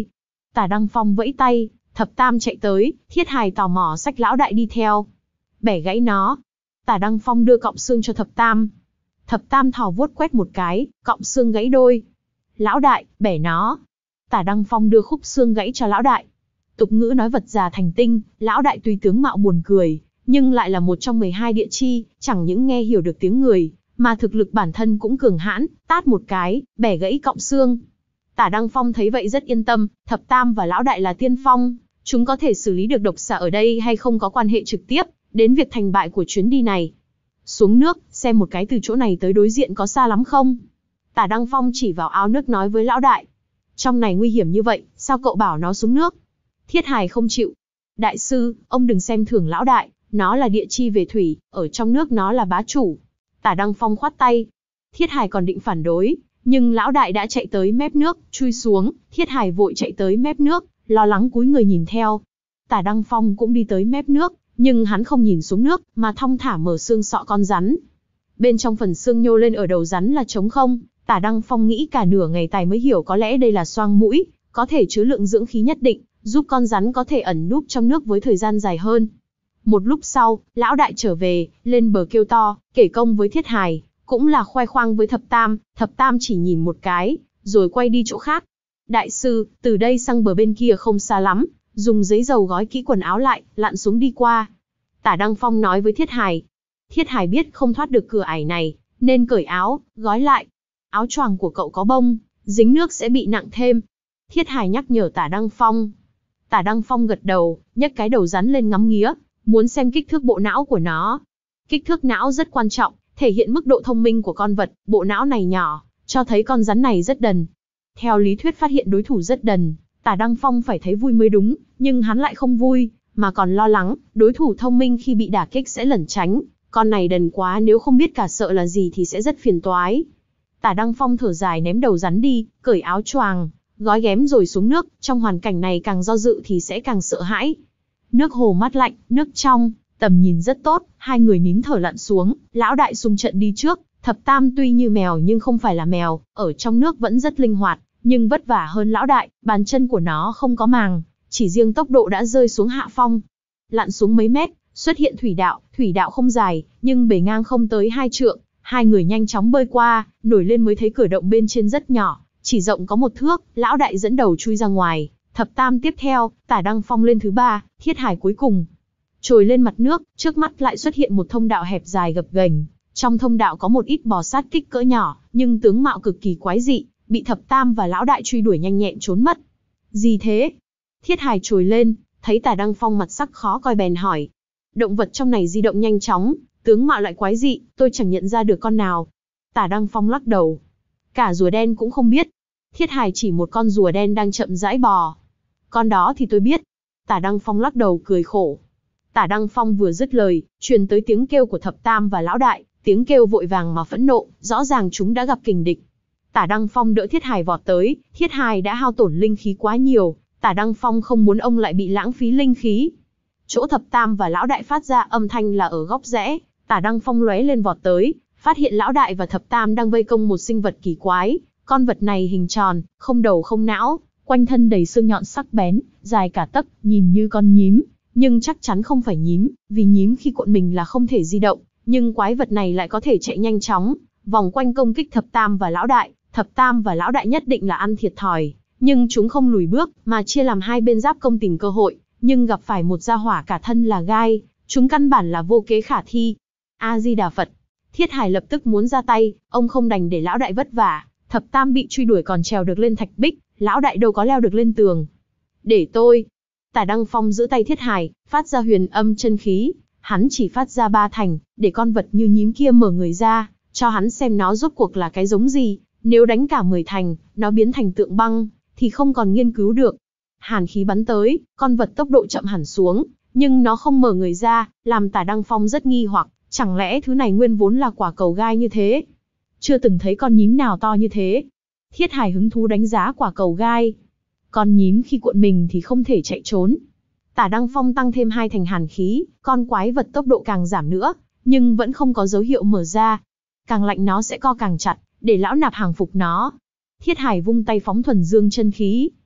Tả Đăng Phong vẫy tay, Thập Tam chạy tới, Thiết Hài tò mò xách lão đại đi theo. Bẻ gãy nó. Tả Đăng Phong đưa cọng xương cho Thập Tam. Thập Tam thò vuốt quét một cái, cọng xương gãy đôi. Lão đại, bẻ nó. Tả Đăng Phong đưa khúc xương gãy cho lão đại. Tục ngữ nói vật già thành tinh, lão đại tuy tướng mạo buồn cười, nhưng lại là một trong mười hai địa chi, chẳng những nghe hiểu được tiếng người, mà thực lực bản thân cũng cường hãn, tát một cái, bẻ gãy cọng xương. Tả Đăng Phong thấy vậy rất yên tâm, Thập Tam và lão đại là tiên phong, chúng có thể xử lý được độc xà ở đây hay không có quan hệ trực tiếp đến việc thành bại của chuyến đi này. Xuống nước, xem một cái từ chỗ này tới đối diện có xa lắm không? Tả Đăng Phong chỉ vào ao nước nói với lão đại. Trong này nguy hiểm như vậy, sao cậu bảo nó xuống nước? Thiết Hài không chịu. Đại sư, ông đừng xem thường lão đại, nó là địa chi về thủy, ở trong nước nó là bá chủ. Tả Đăng Phong khoát tay. Thiết Hài còn định phản đối, nhưng lão đại đã chạy tới mép nước, chui xuống. Thiết Hài vội chạy tới mép nước, lo lắng cúi người nhìn theo. Tả Đăng Phong cũng đi tới mép nước, nhưng hắn không nhìn xuống nước, mà thong thả mở xương sọ con rắn. Bên trong phần xương nhô lên ở đầu rắn là trống không. Tả Đăng Phong nghĩ cả nửa ngày tài mới hiểu có lẽ đây là xoang mũi, có thể chứa lượng dưỡng khí nhất định, giúp con rắn có thể ẩn núp trong nước với thời gian dài hơn. Một lúc sau, lão đại trở về, lên bờ kêu to, kể công với Thiết Hài, cũng là khoe khoang với Thập Tam. Thập Tam chỉ nhìn một cái, rồi quay đi chỗ khác. Đại sư, từ đây sang bờ bên kia không xa lắm, dùng giấy dầu gói kỹ quần áo lại, lặn xuống đi qua. Tả Đăng Phong nói với Thiết Hài. Thiết Hài biết không thoát được cửa ải này, nên cởi áo, gói lại. Áo choàng của cậu có bông, dính nước sẽ bị nặng thêm. Thiết Hài nhắc nhở Tả Đăng Phong. Tả Đăng Phong gật đầu, nhấc cái đầu rắn lên ngắm nghía, muốn xem kích thước bộ não của nó. Kích thước não rất quan trọng, thể hiện mức độ thông minh của con vật. Bộ não này nhỏ, cho thấy con rắn này rất đần. Theo lý thuyết phát hiện đối thủ rất đần, Tả Đăng Phong phải thấy vui mới đúng, nhưng hắn lại không vui, mà còn lo lắng, đối thủ thông minh khi bị đả kích sẽ lẩn tránh. Con này đần quá, nếu không biết cả sợ là gì thì sẽ rất phiền toái. Tả Đăng Phong thở dài ném đầu rắn đi, cởi áo choàng, gói ghém rồi xuống nước. Trong hoàn cảnh này càng do dự thì sẽ càng sợ hãi. Nước hồ mát lạnh, nước trong, tầm nhìn rất tốt, hai người nín thở lặn xuống. Lão đại xung trận đi trước. Thập Tam tuy như mèo nhưng không phải là mèo, ở trong nước vẫn rất linh hoạt, nhưng vất vả hơn lão đại. Bàn chân của nó không có màng, chỉ riêng tốc độ đã rơi xuống hạ phong. Lặn xuống mấy mét, xuất hiện thủy đạo. Thủy đạo không dài, nhưng bề ngang không tới hai trượng. Hai người nhanh chóng bơi qua, nổi lên mới thấy cửa động bên trên rất nhỏ, chỉ rộng có một thước. Lão đại dẫn đầu chui ra ngoài, Thập Tam tiếp theo, Tả Đăng Phong lên thứ ba, Thiết Hài cuối cùng. Trồi lên mặt nước, trước mắt lại xuất hiện một thông đạo hẹp dài gập ghềnh. Trong thông đạo có một ít bò sát kích cỡ nhỏ, nhưng tướng mạo cực kỳ quái dị, bị Thập Tam và lão đại truy đuổi nhanh nhẹn trốn mất. Gì thế? Thiết Hài trồi lên, thấy Tả Đăng Phong mặt sắc khó coi bèn hỏi. Động vật trong này di động nhanh chóng, tướng mạo lại quái dị, tôi chẳng nhận ra được con nào. Tả Đăng Phong lắc đầu. Cả rùa đen cũng không biết. Thiết Hài chỉ một con rùa đen đang chậm rãi bò. Con đó thì tôi biết. Tả Đăng Phong lắc đầu cười khổ. Tả Đăng Phong vừa dứt lời, truyền tới tiếng kêu của Thập Tam và lão đại, tiếng kêu vội vàng mà phẫn nộ, rõ ràng chúng đã gặp kình địch. Tả Đăng Phong đỡ Thiết Hài vọt tới, Thiết Hài đã hao tổn linh khí quá nhiều, Tả Đăng Phong không muốn ông lại bị lãng phí linh khí. Chỗ Thập Tam và lão đại phát ra âm thanh là ở góc rẽ. Tả Đăng Phong lóe lên vọt tới, phát hiện lão đại và Thập Tam đang vây công một sinh vật kỳ quái. Con vật này hình tròn, không đầu không não, quanh thân đầy xương nhọn sắc bén, dài cả tấc, nhìn như con nhím, nhưng chắc chắn không phải nhím, vì nhím khi cuộn mình là không thể di động, nhưng quái vật này lại có thể chạy nhanh chóng, vòng quanh công kích Thập Tam và lão đại. Thập Tam và lão đại nhất định là ăn thiệt thòi, nhưng chúng không lùi bước, mà chia làm hai bên giáp công tìm cơ hội, nhưng gặp phải một gia hỏa cả thân là gai, chúng căn bản là vô kế khả thi. A Di Đà Phật. Thiết Hài lập tức muốn ra tay, ông không đành để lão đại vất vả. Thập Tam bị truy đuổi còn trèo được lên thạch bích, lão đại đâu có leo được lên tường. Để tôi. Tả Đăng Phong giữ tay Thiết Hài, phát ra huyền âm chân khí. Hắn chỉ phát ra ba thành, để con vật như nhím kia mở người ra, cho hắn xem nó rốt cuộc là cái giống gì. Nếu đánh cả mười thành, nó biến thành tượng băng, thì không còn nghiên cứu được. Hàn khí bắn tới, con vật tốc độ chậm hẳn xuống, nhưng nó không mở người ra, làm Tả Đăng Phong rất nghi hoặc, chẳng lẽ thứ này nguyên vốn là quả cầu gai như thế? Chưa từng thấy con nhím nào to như thế. Thiết Hài hứng thú đánh giá quả cầu gai. Con nhím khi cuộn mình thì không thể chạy trốn. Tả Đăng Phong tăng thêm hai thành hàn khí, con quái vật tốc độ càng giảm nữa, nhưng vẫn không có dấu hiệu mở ra. Càng lạnh nó sẽ co càng chặt, để lão nạp hàng phục nó. Thiết Hài vung tay phóng thuần dương chân khí.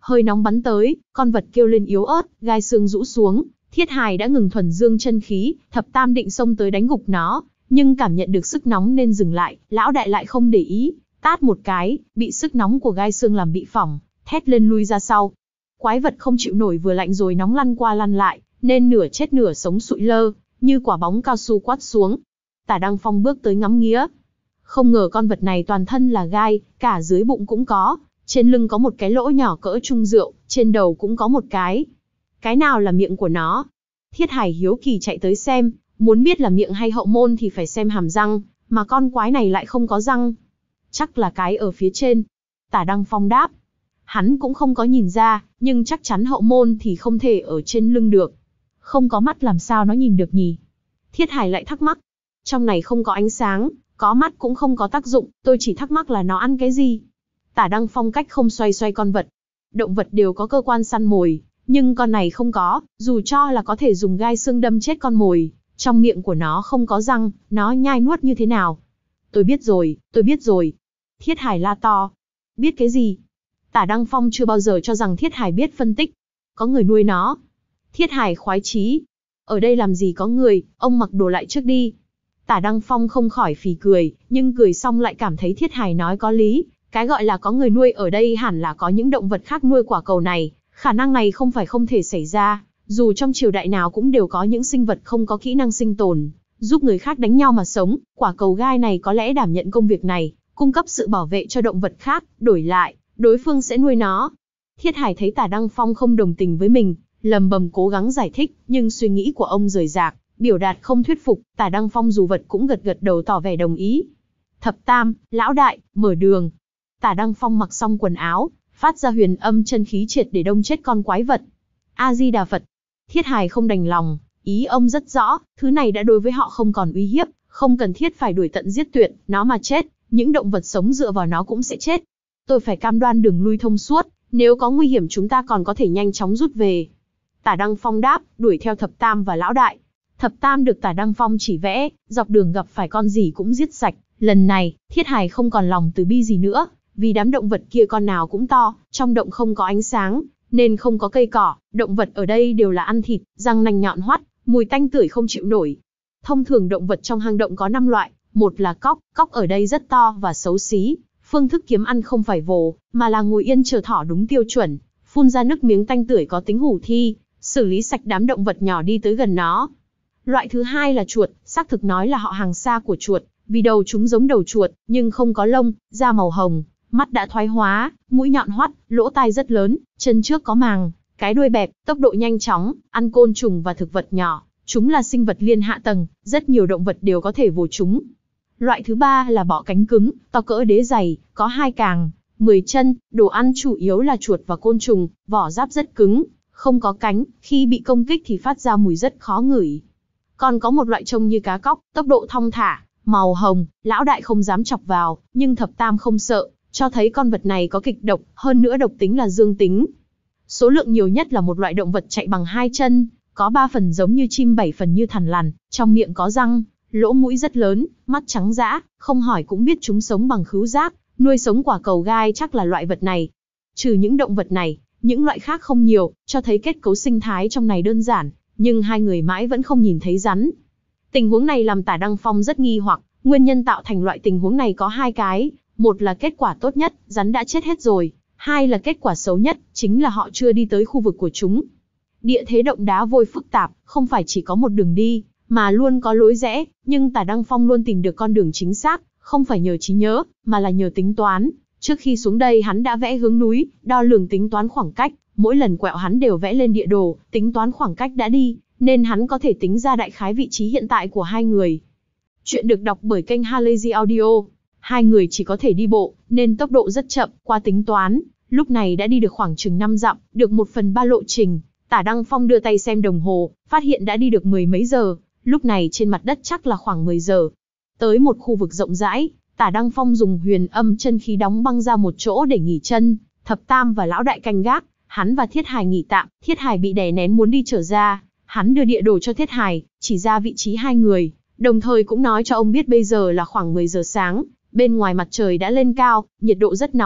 Hơi nóng bắn tới, con vật kêu lên yếu ớt, gai xương rũ xuống, Thiết Hài đã ngừng thuần dương chân khí, Thập Tam định xông tới đánh gục nó, nhưng cảm nhận được sức nóng nên dừng lại, lão đại lại không để ý, tát một cái, bị sức nóng của gai xương làm bị phỏng, thét lên lui ra sau. Quái vật không chịu nổi vừa lạnh rồi nóng lăn qua lăn lại, nên nửa chết nửa sống sụi lơ, như quả bóng cao su quát xuống. Tả Đăng Phong bước tới ngắm nghía. Không ngờ con vật này toàn thân là gai, cả dưới bụng cũng có, trên lưng có một cái lỗ nhỏ cỡ chung rượu, trên đầu cũng có một cái. Cái nào là miệng của nó? Thiết Hải hiếu kỳ chạy tới xem, muốn biết là miệng hay hậu môn thì phải xem hàm răng, mà con quái này lại không có răng. Chắc là cái ở phía trên. Tả Đăng Phong đáp. Hắn cũng không có nhìn ra, nhưng chắc chắn hậu môn thì không thể ở trên lưng được. Không có mắt làm sao nó nhìn được nhỉ? Thiết Hải lại thắc mắc. Trong này không có ánh sáng, có mắt cũng không có tác dụng, tôi chỉ thắc mắc là nó ăn cái gì. Tả Đăng Phong cách không xoay xoay con vật. Động vật đều có cơ quan săn mồi, nhưng con này không có, dù cho là có thể dùng gai xương đâm chết con mồi, trong miệng của nó không có răng, nó nhai nuốt như thế nào? Tôi biết rồi, tôi biết rồi. Thiết Hải la to. Biết cái gì? Tả Đăng Phong chưa bao giờ cho rằng Thiết Hải biết phân tích. Có người nuôi nó. Thiết Hải khoái chí. Ở đây làm gì có người, ông mặc đồ lại trước đi. Tả Đăng Phong không khỏi phì cười, nhưng cười xong lại cảm thấy Thiết Hải nói có lý. Cái gọi là có người nuôi ở đây hẳn là có những động vật khác nuôi quả cầu này. Khả năng này không phải không thể xảy ra. Dù trong triều đại nào cũng đều có những sinh vật không có kỹ năng sinh tồn, giúp người khác đánh nhau mà sống. Quả cầu gai này có lẽ đảm nhận công việc này, cung cấp sự bảo vệ cho động vật khác, đổi lại, đối phương sẽ nuôi nó. Thiết Hải thấy Tả Đăng Phong không đồng tình với mình, lầm bầm cố gắng giải thích, nhưng suy nghĩ của ông rời rạc, biểu đạt không thuyết phục. Tả Đăng Phong dù vật cũng gật gật đầu tỏ vẻ đồng ý. Thập Tam, lão đại, mở đường. Tả Đăng Phong mặc xong quần áo, phát ra huyền âm chân khí triệt để đông chết con quái vật. A Di Đà Phật. Thiết Hải không đành lòng, ý ông rất rõ, thứ này đã đối với họ không còn uy hiếp, không cần thiết phải đuổi tận giết tuyệt, nó mà chết, những động vật sống dựa vào nó cũng sẽ chết. Tôi phải cam đoan đường lui thông suốt, nếu có nguy hiểm chúng ta còn có thể nhanh chóng rút về. Tả Đăng Phong đáp, đuổi theo Thập Tam và lão đại. Thập Tam được Tả Đăng Phong chỉ vẽ, dọc đường gặp phải con gì cũng giết sạch. Lần này, Thiết Hải không còn lòng từ bi gì nữa, vì đám động vật kia con nào cũng to, trong động không có ánh sáng, nên không có cây cỏ, động vật ở đây đều là ăn thịt, răng nanh nhọn hoắt, mùi tanh tưởi không chịu nổi. Thông thường động vật trong hang động có năm loại, một là cóc, cóc ở đây rất to và xấu xí, phương thức kiếm ăn không phải vồ, mà là ngồi yên chờ thỏ đúng tiêu chuẩn, phun ra nước miếng tanh tưởi có tính hủ thi, xử lý sạch đám động vật nhỏ đi tới gần nó. Loại thứ hai là chuột, xác thực nói là họ hàng xa của chuột, vì đầu chúng giống đầu chuột, nhưng không có lông, da màu hồng, mắt đã thoái hóa, mũi nhọn hoắt, lỗ tai rất lớn, chân trước có màng, cái đuôi bẹp, tốc độ nhanh chóng, ăn côn trùng và thực vật nhỏ. Chúng là sinh vật liên hạ tầng, rất nhiều động vật đều có thể vồ chúng. Loại thứ ba là bọ cánh cứng, to cỡ đế giày, có hai càng, mười chân, đồ ăn chủ yếu là chuột và côn trùng, vỏ giáp rất cứng, không có cánh, khi bị công kích thì phát ra mùi rất khó ngửi. Còn có một loại trông như cá cóc, tốc độ thong thả, màu hồng, lão đại không dám chọc vào, nhưng Thập Tam không sợ, cho thấy con vật này có kịch độc, hơn nữa độc tính là dương tính. Số lượng nhiều nhất là một loại động vật chạy bằng hai chân, có ba phần giống như chim bảy phần như thằn lằn, trong miệng có răng, lỗ mũi rất lớn, mắt trắng dã, không hỏi cũng biết chúng sống bằng khứu giác, nuôi sống quả cầu gai chắc là loại vật này. Trừ những động vật này, những loại khác không nhiều, cho thấy kết cấu sinh thái trong này đơn giản, nhưng hai người mãi vẫn không nhìn thấy rắn. Tình huống này làm Tả Đăng Phong rất nghi hoặc, nguyên nhân tạo thành loại tình huống này có hai cái, một là kết quả tốt nhất, rắn đã chết hết rồi, hai là kết quả xấu nhất, chính là họ chưa đi tới khu vực của chúng. Địa thế động đá vôi phức tạp, không phải chỉ có một đường đi, mà luôn có lối rẽ, nhưng Tả Đăng Phong luôn tìm được con đường chính xác, không phải nhờ trí nhớ, mà là nhờ tính toán. Trước khi xuống đây hắn đã vẽ hướng núi, đo lường tính toán khoảng cách, mỗi lần quẹo hắn đều vẽ lên địa đồ, tính toán khoảng cách đã đi, nên hắn có thể tính ra đại khái vị trí hiện tại của hai người. Chuyện được đọc bởi kênh Halazy Audio. Hai người chỉ có thể đi bộ, nên tốc độ rất chậm, qua tính toán, lúc này đã đi được khoảng chừng năm dặm, được một phần ba lộ trình. Tả Đăng Phong đưa tay xem đồng hồ, phát hiện đã đi được mười mấy giờ, lúc này trên mặt đất chắc là khoảng mười giờ. Tới một khu vực rộng rãi, Tả Đăng Phong dùng huyền âm chân khí đóng băng ra một chỗ để nghỉ chân, Thập Tam và lão đại canh gác, hắn và Thiết Hải nghỉ tạm, Thiết Hải bị đè nén muốn đi trở ra, hắn đưa địa đồ cho Thiết Hải, chỉ ra vị trí hai người, đồng thời cũng nói cho ông biết bây giờ là khoảng mười giờ sáng, bên ngoài mặt trời đã lên cao, nhiệt độ rất nóng,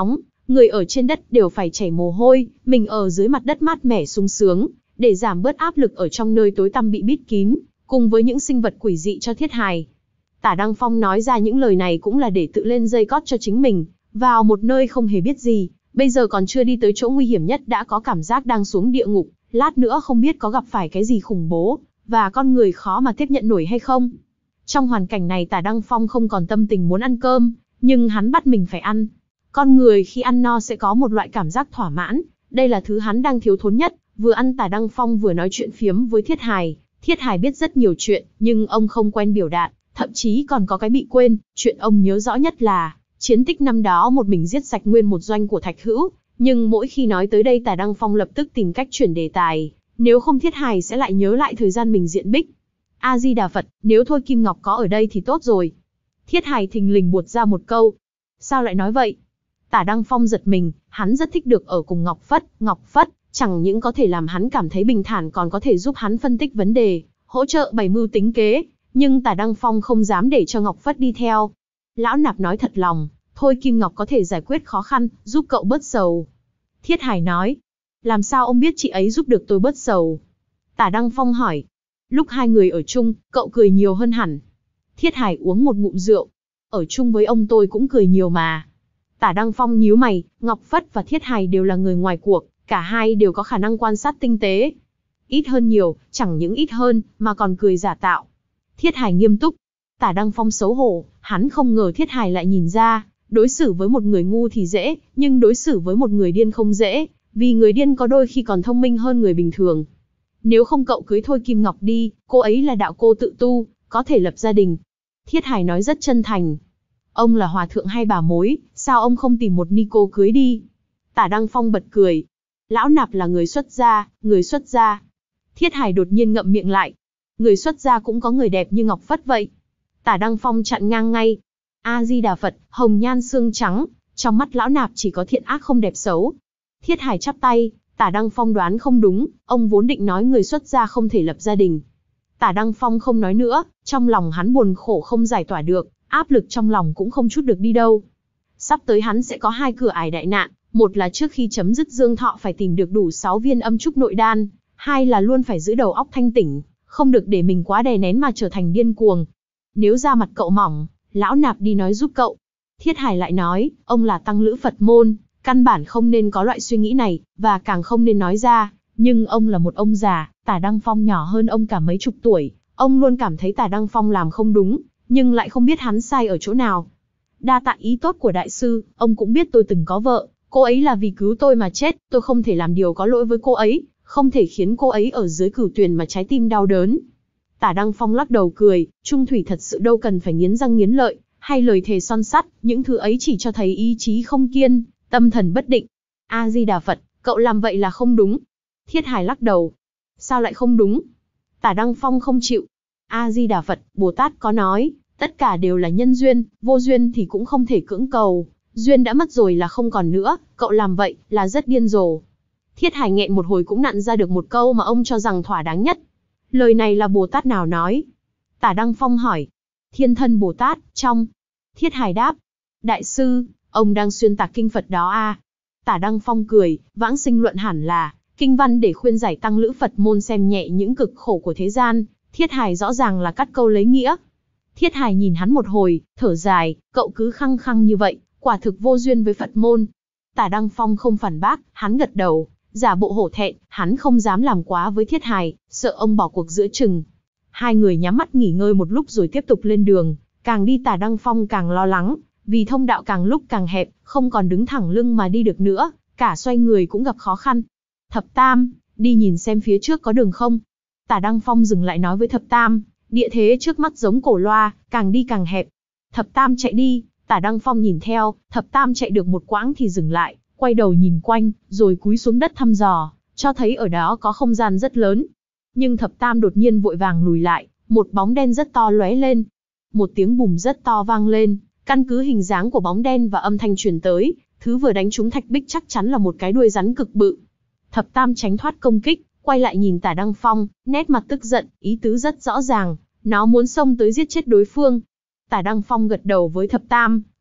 Người ở trên đất đều phải chảy mồ hôi, mình ở dưới mặt đất mát mẻ sung sướng, để giảm bớt áp lực ở trong nơi tối tăm bị bít kín, cùng với những sinh vật quỷ dị cho Thiết Hài. Tả Đăng Phong nói ra những lời này cũng là để tự lên dây cót cho chính mình, vào một nơi không hề biết gì, bây giờ còn chưa đi tới chỗ nguy hiểm nhất đã có cảm giác đang xuống địa ngục, lát nữa không biết có gặp phải cái gì khủng bố, và con người khó mà tiếp nhận nổi hay không. Trong hoàn cảnh này Tả Đăng Phong không còn tâm tình muốn ăn cơm, nhưng hắn bắt mình phải ăn. Con người khi ăn no sẽ có một loại cảm giác thỏa mãn, đây là thứ hắn đang thiếu thốn nhất. Vừa ăn Tả Đăng Phong vừa nói chuyện phiếm với Thiết Hài. Thiết Hài biết rất nhiều chuyện, nhưng ông không quen biểu đạt, thậm chí còn có cái bị quên. Chuyện ông nhớ rõ nhất là chiến tích năm đó một mình giết sạch nguyên một doanh của Thạch Hữu. Nhưng mỗi khi nói tới đây Tả Đăng Phong lập tức tìm cách chuyển đề tài, nếu không Thiết Hài sẽ lại nhớ lại thời gian mình diện bích. A Di Đà Phật, nếu Thôi Kim Ngọc có ở đây thì tốt rồi. Thiết Hài thình lình buột ra một câu. Sao lại nói vậy? Tả Đăng Phong giật mình, hắn rất thích được ở cùng Ngọc Phất. Ngọc Phất chẳng những có thể làm hắn cảm thấy bình thản còn có thể giúp hắn phân tích vấn đề, hỗ trợ bày mưu tính kế, nhưng Tả Đăng Phong không dám để cho Ngọc Phất đi theo. Lão nạp nói thật lòng, Thôi Kim Ngọc có thể giải quyết khó khăn, giúp cậu bớt sầu. Thiết Hải nói, làm sao ông biết chị ấy giúp được tôi bớt sầu? Tả Đăng Phong hỏi, lúc hai người ở chung, cậu cười nhiều hơn hẳn. Thiết Hải uống một ngụm rượu, ở chung với ông tôi cũng cười nhiều mà. Tả Đăng Phong nhíu mày, Ngọc Phất và Thiết Hải đều là người ngoài cuộc, cả hai đều có khả năng quan sát tinh tế. Ít hơn nhiều, chẳng những ít hơn, mà còn cười giả tạo. Thiết Hải nghiêm túc. Tả Đăng Phong xấu hổ, hắn không ngờ Thiết Hải lại nhìn ra, đối xử với một người ngu thì dễ, nhưng đối xử với một người điên không dễ, vì người điên có đôi khi còn thông minh hơn người bình thường. Nếu không cậu cưới Thôi Kim Ngọc đi, cô ấy là đạo cô tự tu, có thể lập gia đình. Thiết Hải nói rất chân thành. Ông là hòa thượng hay bà mối, sao ông không tìm một ni cô cưới đi? Tả Đăng Phong bật cười. Lão nạp là người xuất gia, người xuất gia. Thiết Hải đột nhiên ngậm miệng lại. Người xuất gia cũng có người đẹp như Ngọc Phất vậy. Tả Đăng Phong chặn ngang ngay. A Di Đà Phật, hồng nhan xương trắng, trong mắt lão nạp chỉ có thiện ác không đẹp xấu. Thiết Hải chắp tay, Tả Đăng Phong đoán không đúng, ông vốn định nói người xuất gia không thể lập gia đình. Tả Đăng Phong không nói nữa, trong lòng hắn buồn khổ không giải tỏa được, áp lực trong lòng cũng không chút được đi đâu. Sắp tới hắn sẽ có hai cửa ải đại nạn, một là trước khi chấm dứt dương thọ phải tìm được đủ sáu viên âm trúc nội đan, hai là luôn phải giữ đầu óc thanh tỉnh, không được để mình quá đè nén mà trở thành điên cuồng. Nếu da mặt cậu mỏng, lão nạp đi nói giúp cậu. Thiết Hải lại nói, ông là tăng lữ Phật môn, căn bản không nên có loại suy nghĩ này, và càng không nên nói ra, nhưng ông là một ông già, Tả Đăng Phong nhỏ hơn ông cả mấy chục tuổi, ông luôn cảm thấy Tả Đăng Phong làm không đúng, nhưng lại không biết hắn sai ở chỗ nào. Đa tạ ý tốt của đại sư, ông cũng biết tôi từng có vợ, cô ấy là vì cứu tôi mà chết, tôi không thể làm điều có lỗi với cô ấy, không thể khiến cô ấy ở dưới cửu tuyền mà trái tim đau đớn. Tả Đăng Phong lắc đầu cười, trung thủy thật sự đâu cần phải nghiến răng nghiến lợi, hay lời thề son sắt, những thứ ấy chỉ cho thấy ý chí không kiên, tâm thần bất định. A Di Đà Phật, cậu làm vậy là không đúng. Thiết Hải lắc đầu. Sao lại không đúng? Tả Đăng Phong không chịu. A Di Đà Phật, Bồ Tát có nói, tất cả đều là nhân duyên, vô duyên thì cũng không thể cưỡng cầu, duyên đã mất rồi là không còn nữa, cậu làm vậy là rất điên rồ. Thiết Hải nghẹn một hồi cũng nặn ra được một câu mà ông cho rằng thỏa đáng nhất. Lời này là Bồ Tát nào nói? Tả Đăng Phong hỏi. Thiên Thân Bồ Tát, trong. Thiết Hải đáp. Đại sư, ông đang xuyên tạc kinh Phật đó à? Tả Đăng Phong cười, vãng sinh luận hẳn là kinh văn để khuyên giải tăng lữ Phật môn xem nhẹ những cực khổ của thế gian. Thiết Hải rõ ràng là cắt câu lấy nghĩa. Thiết Hải nhìn hắn một hồi, thở dài, cậu cứ khăng khăng như vậy, quả thực vô duyên với Phật môn. Tả Đăng Phong không phản bác, hắn gật đầu, giả bộ hổ thẹn, hắn không dám làm quá với Thiết Hải, sợ ông bỏ cuộc giữa chừng. Hai người nhắm mắt nghỉ ngơi một lúc rồi tiếp tục lên đường, càng đi Tả Đăng Phong càng lo lắng, vì thông đạo càng lúc càng hẹp, không còn đứng thẳng lưng mà đi được nữa, cả xoay người cũng gặp khó khăn. Thập Tam, đi nhìn xem phía trước có đường không? Tả Đăng Phong dừng lại nói với Thập Tam, địa thế trước mắt giống cổ loa, càng đi càng hẹp. Thập Tam chạy đi, Tả Đăng Phong nhìn theo, Thập Tam chạy được một quãng thì dừng lại, quay đầu nhìn quanh, rồi cúi xuống đất thăm dò, cho thấy ở đó có không gian rất lớn. Nhưng Thập Tam đột nhiên vội vàng lùi lại, một bóng đen rất to lóe lên. Một tiếng bùm rất to vang lên, căn cứ hình dáng của bóng đen và âm thanh truyền tới, thứ vừa đánh trúng thạch bích chắc chắn là một cái đuôi rắn cực bự. Thập Tam tránh thoát công kích, quay lại nhìn Tả Đăng Phong, nét mặt tức giận, ý tứ rất rõ ràng, nó muốn xông tới giết chết đối phương. Tả Đăng Phong gật đầu với Thập Tam,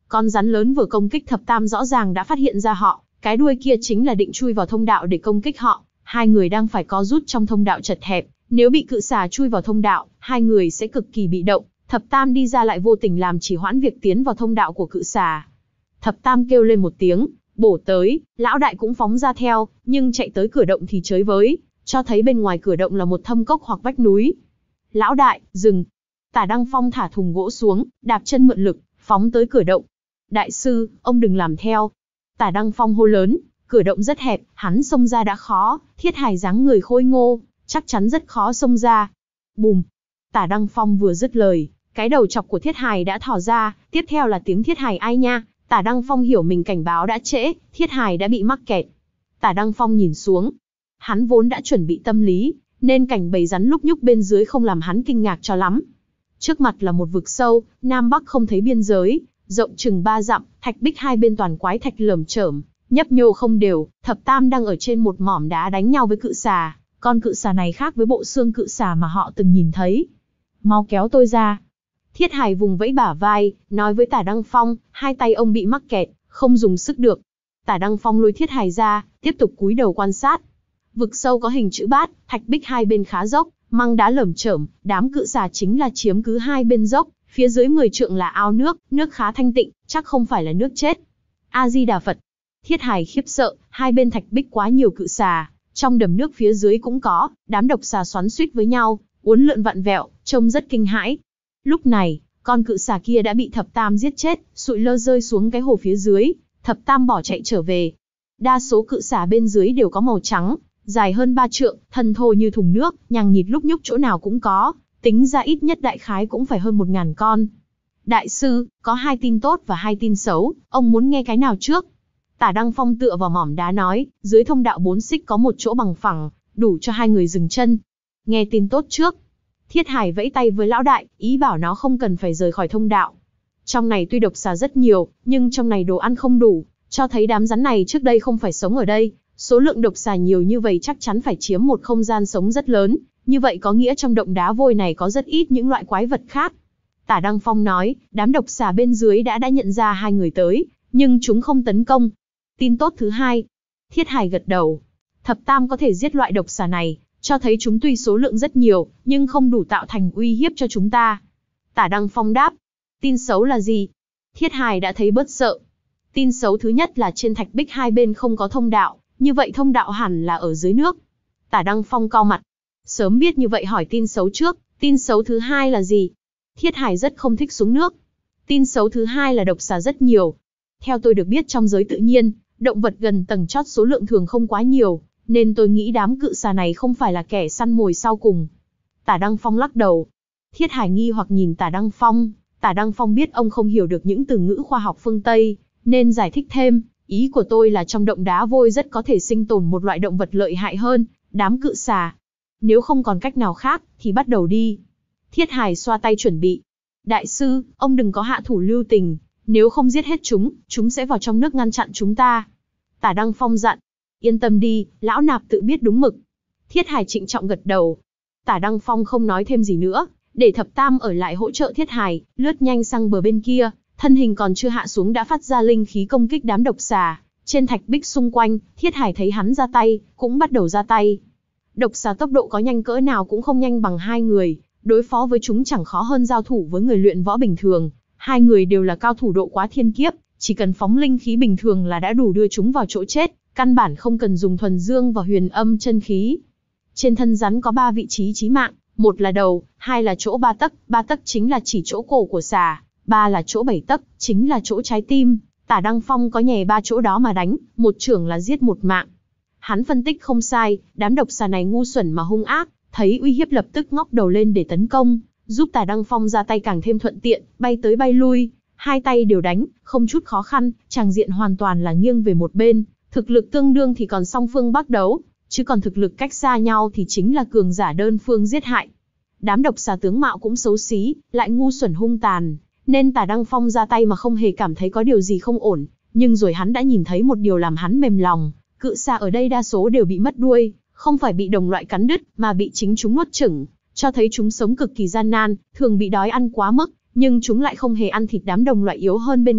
Con rắn lớn vừa công kích thập tam rõ ràng đã phát hiện ra họ, cái đuôi kia chính là định chui vào thông đạo để công kích họ. Hai người đang phải co rút trong thông đạo chật hẹp, nếu bị cự xà chui vào thông đạo, hai người sẽ cực kỳ bị động. Thập tam đi ra lại vô tình làm trì hoãn việc tiến vào thông đạo của cự xà. Thập tam kêu lên một tiếng, bổ tới, lão đại cũng phóng ra theo, nhưng chạy tới cửa động thì chới với, cho thấy bên ngoài cửa động là một thâm cốc hoặc vách núi. Lão đại, dừng. Tả Đăng Phong thả thùng gỗ xuống, đạp chân mượn lực, phóng tới cửa động. Đại sư, ông đừng làm theo. Tả Đăng Phong hô lớn, cửa động rất hẹp, hắn xông ra đã khó, Thiết Hải dáng người khôi ngô, chắc chắn rất khó xông ra. Bùm. Tả Đăng Phong vừa dứt lời, cái đầu chọc của Thiết Hải đã thò ra, tiếp theo là tiếng Thiết Hải ai nha. Tả Đăng Phong hiểu mình cảnh báo đã trễ, Thiết Hải đã bị mắc kẹt. Tả Đăng Phong nhìn xuống. Hắn vốn đã chuẩn bị tâm lý, nên cảnh bầy rắn lúc nhúc bên dưới không làm hắn kinh ngạc cho lắm. Trước mặt là một vực sâu, nam bắc không thấy biên giới, rộng chừng ba dặm, thạch bích hai bên toàn quái thạch lởm chởm, nhấp nhô không đều. Thập tam đang ở trên một mỏm đá đánh nhau với cự xà. Con cự xà này khác với bộ xương cự xà mà họ từng nhìn thấy. Mau kéo tôi ra. Thiết Hải vùng vẫy bả vai, nói với Tả Đăng Phong, hai tay ông bị mắc kẹt, không dùng sức được. Tả Đăng Phong lôi Thiết Hải ra, tiếp tục cúi đầu quan sát. Vực sâu có hình chữ bát, thạch bích hai bên khá dốc, măng đá lởm chởm, đám cự xà chính là chiếm cứ hai bên dốc, phía dưới mười trượng là ao nước, nước khá thanh tịnh, chắc không phải là nước chết. A Di Đà Phật. Thiết Hải khiếp sợ, hai bên thạch bích quá nhiều cự xà, trong đầm nước phía dưới cũng có, đám độc xà xoắn xuýt với nhau, uốn lượn vặn vẹo, trông rất kinh hãi. Lúc này, con cự xà kia đã bị Thập Tam giết chết, sụi lơ rơi xuống cái hồ phía dưới. Thập Tam bỏ chạy trở về. Đa số cự xà bên dưới đều có màu trắng, dài hơn ba trượng, thân thô như thùng nước, nhằng nhịt lúc nhúc chỗ nào cũng có, tính ra ít nhất đại khái cũng phải hơn một ngàn con. Đại sư, có hai tin tốt và hai tin xấu, ông muốn nghe cái nào trước? Tả Đăng Phong tựa vào mỏm đá nói, dưới thông đạo bốn xích có một chỗ bằng phẳng, đủ cho hai người dừng chân. Nghe tin tốt trước. Thiết Hải vẫy tay với lão đại, ý bảo nó không cần phải rời khỏi thông đạo. Trong này tuy độc xà rất nhiều, nhưng trong này đồ ăn không đủ, cho thấy đám rắn này trước đây không phải sống ở đây. Số lượng độc xà nhiều như vậy chắc chắn phải chiếm một không gian sống rất lớn, như vậy có nghĩa trong động đá vôi này có rất ít những loại quái vật khác. Tả Đăng Phong nói, đám độc xà bên dưới đã đã nhận ra hai người tới, nhưng chúng không tấn công. Tin tốt thứ hai. Thiết Hải gật đầu. Thập Tam có thể giết loại độc xà này, cho thấy chúng tuy số lượng rất nhiều, nhưng không đủ tạo thành uy hiếp cho chúng ta. Tả Đăng Phong đáp. Tin xấu là gì? Thiết Hải đã thấy bớt sợ. Tin xấu thứ nhất là trên thạch bích hai bên không có thông đạo, như vậy thông đạo hẳn là ở dưới nước. Tả Đăng Phong cau mặt. Sớm biết như vậy hỏi tin xấu trước, tin xấu thứ hai là gì? Thiết Hải rất không thích xuống nước. Tin xấu thứ hai là độc xà rất nhiều. Theo tôi được biết trong giới tự nhiên, động vật gần tầng chót số lượng thường không quá nhiều, nên tôi nghĩ đám cự xà này không phải là kẻ săn mồi sau cùng. Tả Đăng Phong lắc đầu. Thiết Hải nghi hoặc nhìn Tả Đăng Phong. Tả Đăng Phong biết ông không hiểu được những từ ngữ khoa học phương Tây, nên giải thích thêm. Ý của tôi là trong động đá vôi rất có thể sinh tồn một loại động vật lợi hại hơn, đám cự xà. Nếu không còn cách nào khác, thì bắt đầu đi. Thiết Hải xoa tay chuẩn bị. Đại sư, ông đừng có hạ thủ lưu tình, nếu không giết hết chúng, chúng sẽ vào trong nước ngăn chặn chúng ta. Tả Đăng Phong dặn. Yên tâm đi, lão nạp tự biết đúng mực. Thiết Hải trịnh trọng gật đầu. Tả Đăng Phong không nói thêm gì nữa, để Thập Tam ở lại hỗ trợ Thiết Hải, lướt nhanh sang bờ bên kia. Thân hình còn chưa hạ xuống đã phát ra linh khí công kích đám độc xà. Trên thạch bích xung quanh, Thiết Hải thấy hắn ra tay, cũng bắt đầu ra tay. Độc xà tốc độ có nhanh cỡ nào cũng không nhanh bằng hai người, đối phó với chúng chẳng khó hơn giao thủ với người luyện võ bình thường. Hai người đều là cao thủ độ quá thiên kiếp, chỉ cần phóng linh khí bình thường là đã đủ đưa chúng vào chỗ chết, căn bản không cần dùng thuần dương và huyền âm chân khí. Trên thân rắn có ba vị trí chí mạng, một là đầu, hai là chỗ ba tấc, ba tấc chính là chỉ chỗ cổ của xà, ba là chỗ bảy tấc, chính là chỗ trái tim. Tả Đăng Phong có nhè ba chỗ đó mà đánh, một chưởng là giết một mạng. Hắn phân tích không sai, đám độc xà này ngu xuẩn mà hung ác, thấy uy hiếp lập tức ngóc đầu lên để tấn công, giúp Tả Đăng Phong ra tay càng thêm thuận tiện, bay tới bay lui, hai tay đều đánh, không chút khó khăn, tràng diện hoàn toàn là nghiêng về một bên. Thực lực tương đương thì còn song phương bắc đấu, chứ còn thực lực cách xa nhau thì chính là cường giả đơn phương giết hại. Đám độc xà tướng mạo cũng xấu xí, lại ngu xuẩn hung tàn, nên Tả Đăng Phong ra tay mà không hề cảm thấy có điều gì không ổn, nhưng rồi hắn đã nhìn thấy một điều làm hắn mềm lòng, cự xà ở đây đa số đều bị mất đuôi, không phải bị đồng loại cắn đứt, mà bị chính chúng nuốt chửng, cho thấy chúng sống cực kỳ gian nan, thường bị đói ăn quá mức, nhưng chúng lại không hề ăn thịt đám đồng loại yếu hơn bên cạnh,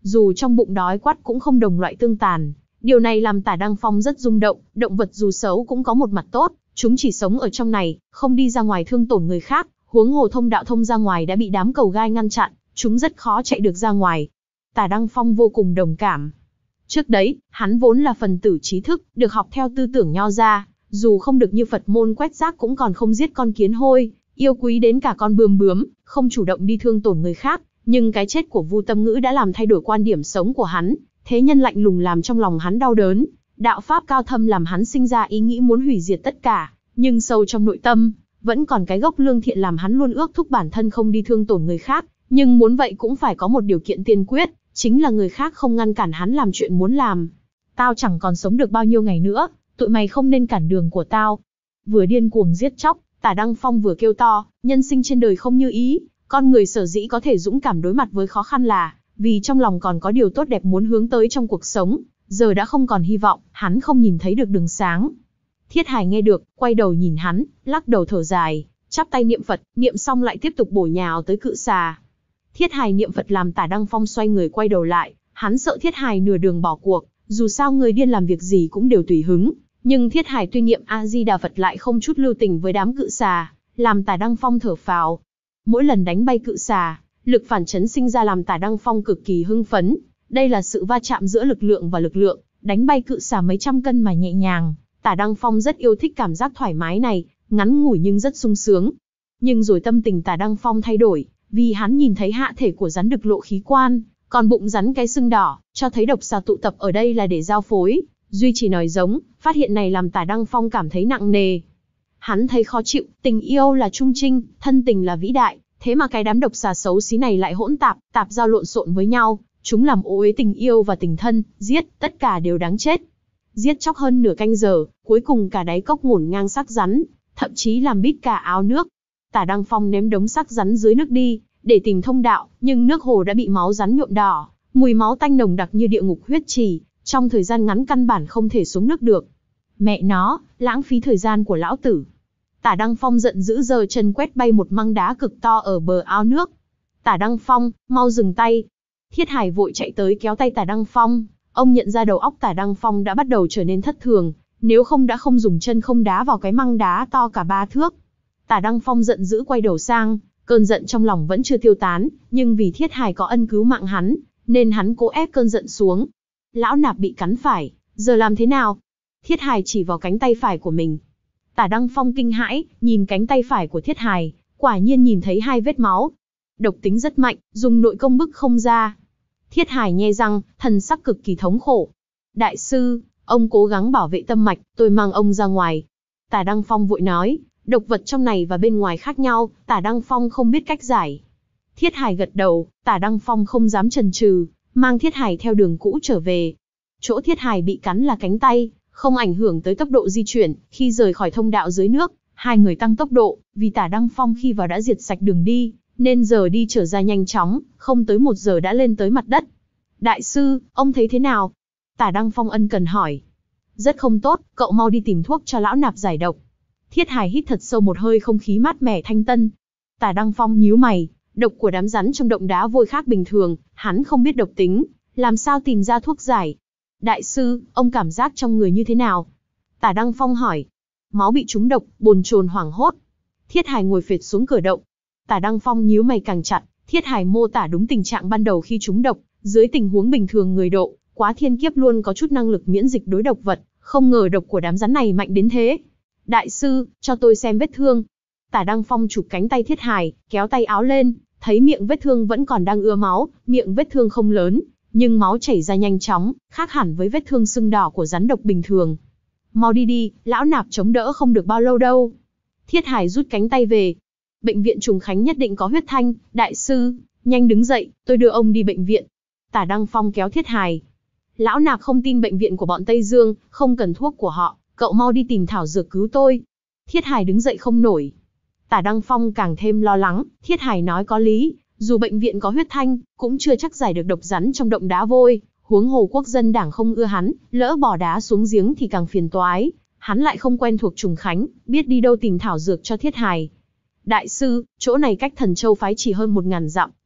dù trong bụng đói quắt cũng không đồng loại tương tàn. Điều này làm Tả Đăng Phong rất rung động, động vật dù xấu cũng có một mặt tốt, chúng chỉ sống ở trong này, không đi ra ngoài thương tổn người khác, huống hồ thông đạo thông ra ngoài đã bị đám cầu gai ngăn chặn, chúng rất khó chạy được ra ngoài. Tả Đăng Phong vô cùng đồng cảm. Trước đấy, hắn vốn là phần tử trí thức, được học theo tư tưởng Nho gia, dù không được như Phật môn quét rác cũng còn không giết con kiến hôi, yêu quý đến cả con bươm bướm, không chủ động đi thương tổn người khác, nhưng cái chết của Vu Tâm Ngữ đã làm thay đổi quan điểm sống của hắn, thế nhân lạnh lùng làm trong lòng hắn đau đớn, đạo pháp cao thâm làm hắn sinh ra ý nghĩ muốn hủy diệt tất cả, nhưng sâu trong nội tâm, vẫn còn cái gốc lương thiện làm hắn luôn ước thúc bản thân không đi thương tổn người khác, nhưng muốn vậy cũng phải có một điều kiện tiên quyết, chính là người khác không ngăn cản hắn làm chuyện muốn làm. Tao chẳng còn sống được bao nhiêu ngày nữa, tụi mày không nên cản đường của tao. Vừa điên cuồng giết chóc, Tả Đăng Phong vừa kêu to, nhân sinh trên đời không như ý, con người sở dĩ có thể dũng cảm đối mặt với khó khăn là vì trong lòng còn có điều tốt đẹp muốn hướng tới trong cuộc sống, giờ đã không còn hy vọng, hắn không nhìn thấy được đường sáng. Thiết Hải nghe được, quay đầu nhìn hắn, lắc đầu thở dài, chắp tay niệm Phật, niệm xong lại tiếp tục bổ nhào tới cự xà. Thiết Hải niệm Phật làm Tả Đăng Phong xoay người quay đầu lại, hắn sợ Thiết Hải nửa đường bỏ cuộc, dù sao người điên làm việc gì cũng đều tùy hứng, nhưng Thiết Hải tuy niệm A Di Đà Phật lại không chút lưu tình với đám cự xà, làm Tả Đăng Phong thở phào. Mỗi lần đánh bay cự xà, lực phản chấn sinh ra làm Tả Đăng Phong cực kỳ hưng phấn, đây là sự va chạm giữa lực lượng và lực lượng, đánh bay cự xà mấy trăm cân mà nhẹ nhàng. Tả Đăng Phong rất yêu thích cảm giác thoải mái này, ngắn ngủi nhưng rất sung sướng. Nhưng rồi tâm tình Tả Đăng Phong thay đổi, vì hắn nhìn thấy hạ thể của rắn đực lộ khí quan, còn bụng rắn cái sưng đỏ, cho thấy độc xà tụ tập ở đây là để giao phối, duy trì nòi giống. Phát hiện này làm Tả Đăng Phong cảm thấy nặng nề. Hắn thấy khó chịu, tình yêu là trung trinh, thân tình là vĩ đại, thế mà cái đám độc xà xấu xí này lại hỗn tạp, tạp giao lộn xộn với nhau, chúng làm ô uế tình yêu và tình thân, giết, tất cả đều đáng chết. Giết chóc hơn nửa canh giờ, cuối cùng cả đáy cốc ngổn ngang xác rắn, thậm chí làm bít cả áo nước. Tả Đăng Phong ném đống xác rắn dưới nước đi, để tìm thông đạo, nhưng nước hồ đã bị máu rắn nhuộm đỏ, mùi máu tanh nồng đặc như địa ngục huyết trì, trong thời gian ngắn căn bản không thể xuống nước được. Mẹ nó, lãng phí thời gian của lão tử. Tả Đăng Phong giận dữ giơ chân quét bay một măng đá cực to ở bờ ao nước. Tả Đăng Phong, mau dừng tay. Thiết Hải vội chạy tới kéo tay Tả Đăng Phong. Ông nhận ra đầu óc Tả Đăng Phong đã bắt đầu trở nên thất thường, nếu không đã không dùng chân không đá vào cái măng đá to cả ba thước. Tả Đăng Phong giận dữ quay đầu sang, cơn giận trong lòng vẫn chưa tiêu tán, nhưng vì Thiết Hải có ân cứu mạng hắn, nên hắn cố ép cơn giận xuống. Lão nạp bị cắn phải, giờ làm thế nào? Thiết Hải chỉ vào cánh tay phải của mình. Tả Đăng Phong kinh hãi, nhìn cánh tay phải của Thiết Hải, quả nhiên nhìn thấy hai vết máu. Độc tính rất mạnh, dùng nội công bức không ra. Thiết Hải nhe răng, thần sắc cực kỳ thống khổ. Đại sư, ông cố gắng bảo vệ tâm mạch, tôi mang ông ra ngoài. Tả Đăng Phong vội nói, độc vật trong này và bên ngoài khác nhau, Tả Đăng Phong không biết cách giải. Thiết Hải gật đầu, Tả Đăng Phong không dám chần chừ, mang Thiết Hải theo đường cũ trở về. Chỗ Thiết Hải bị cắn là cánh tay, không ảnh hưởng tới tốc độ di chuyển. Khi rời khỏi thông đạo dưới nước, hai người tăng tốc độ, vì Tả Đăng Phong khi vào đã diệt sạch đường đi, nên giờ đi trở ra nhanh chóng, không tới một giờ đã lên tới mặt đất. Đại sư, ông thấy thế nào? Tả Đăng Phong ân cần hỏi. Rất không tốt, cậu mau đi tìm thuốc cho lão nạp giải độc. Thiết Hải hít thật sâu một hơi không khí mát mẻ thanh tân. Tả Đăng Phong nhíu mày, độc của đám rắn trong động đá vôi khác bình thường, hắn không biết độc tính, làm sao tìm ra thuốc giải. Đại sư, ông cảm giác trong người như thế nào? Tả Đăng Phong hỏi. Máu bị trúng độc, bồn chồn hoảng hốt. Thiết Hải ngồi phệt xuống cửa động. Tả Đăng Phong nhíu mày càng chặt, Thiết Hải mô tả đúng tình trạng ban đầu khi trúng độc, dưới tình huống bình thường người độ, quá thiên kiếp luôn có chút năng lực miễn dịch đối độc vật, không ngờ độc của đám rắn này mạnh đến thế. Đại sư, cho tôi xem vết thương. Tả Đăng Phong chụp cánh tay Thiết Hải, kéo tay áo lên, thấy miệng vết thương vẫn còn đang ưa máu, miệng vết thương không lớn, nhưng máu chảy ra nhanh chóng, khác hẳn với vết thương sưng đỏ của rắn độc bình thường. Mau đi đi, lão nạp chống đỡ không được bao lâu đâu. Thiết Hải rút cánh tay về. Bệnh viện Trùng Khánh nhất định có huyết thanh, đại sư, nhanh đứng dậy, tôi đưa ông đi bệnh viện. Tả Đăng Phong kéo Thiết Hải. Lão nạp không tin bệnh viện của bọn Tây Dương, không cần thuốc của họ, cậu mau đi tìm thảo dược cứu tôi. Thiết Hải đứng dậy không nổi. Tả Đăng Phong càng thêm lo lắng, Thiết Hải nói có lý, dù bệnh viện có huyết thanh, cũng chưa chắc giải được độc rắn trong động đá vôi, huống hồ quốc dân đảng không ưa hắn, lỡ bỏ đá xuống giếng thì càng phiền toái, hắn lại không quen thuộc Trùng Khánh, biết đi đâu tìm thảo dược cho Thiết Hải. Đại sư, chỗ này cách Thần Châu phái chỉ hơn một ngàn dặm,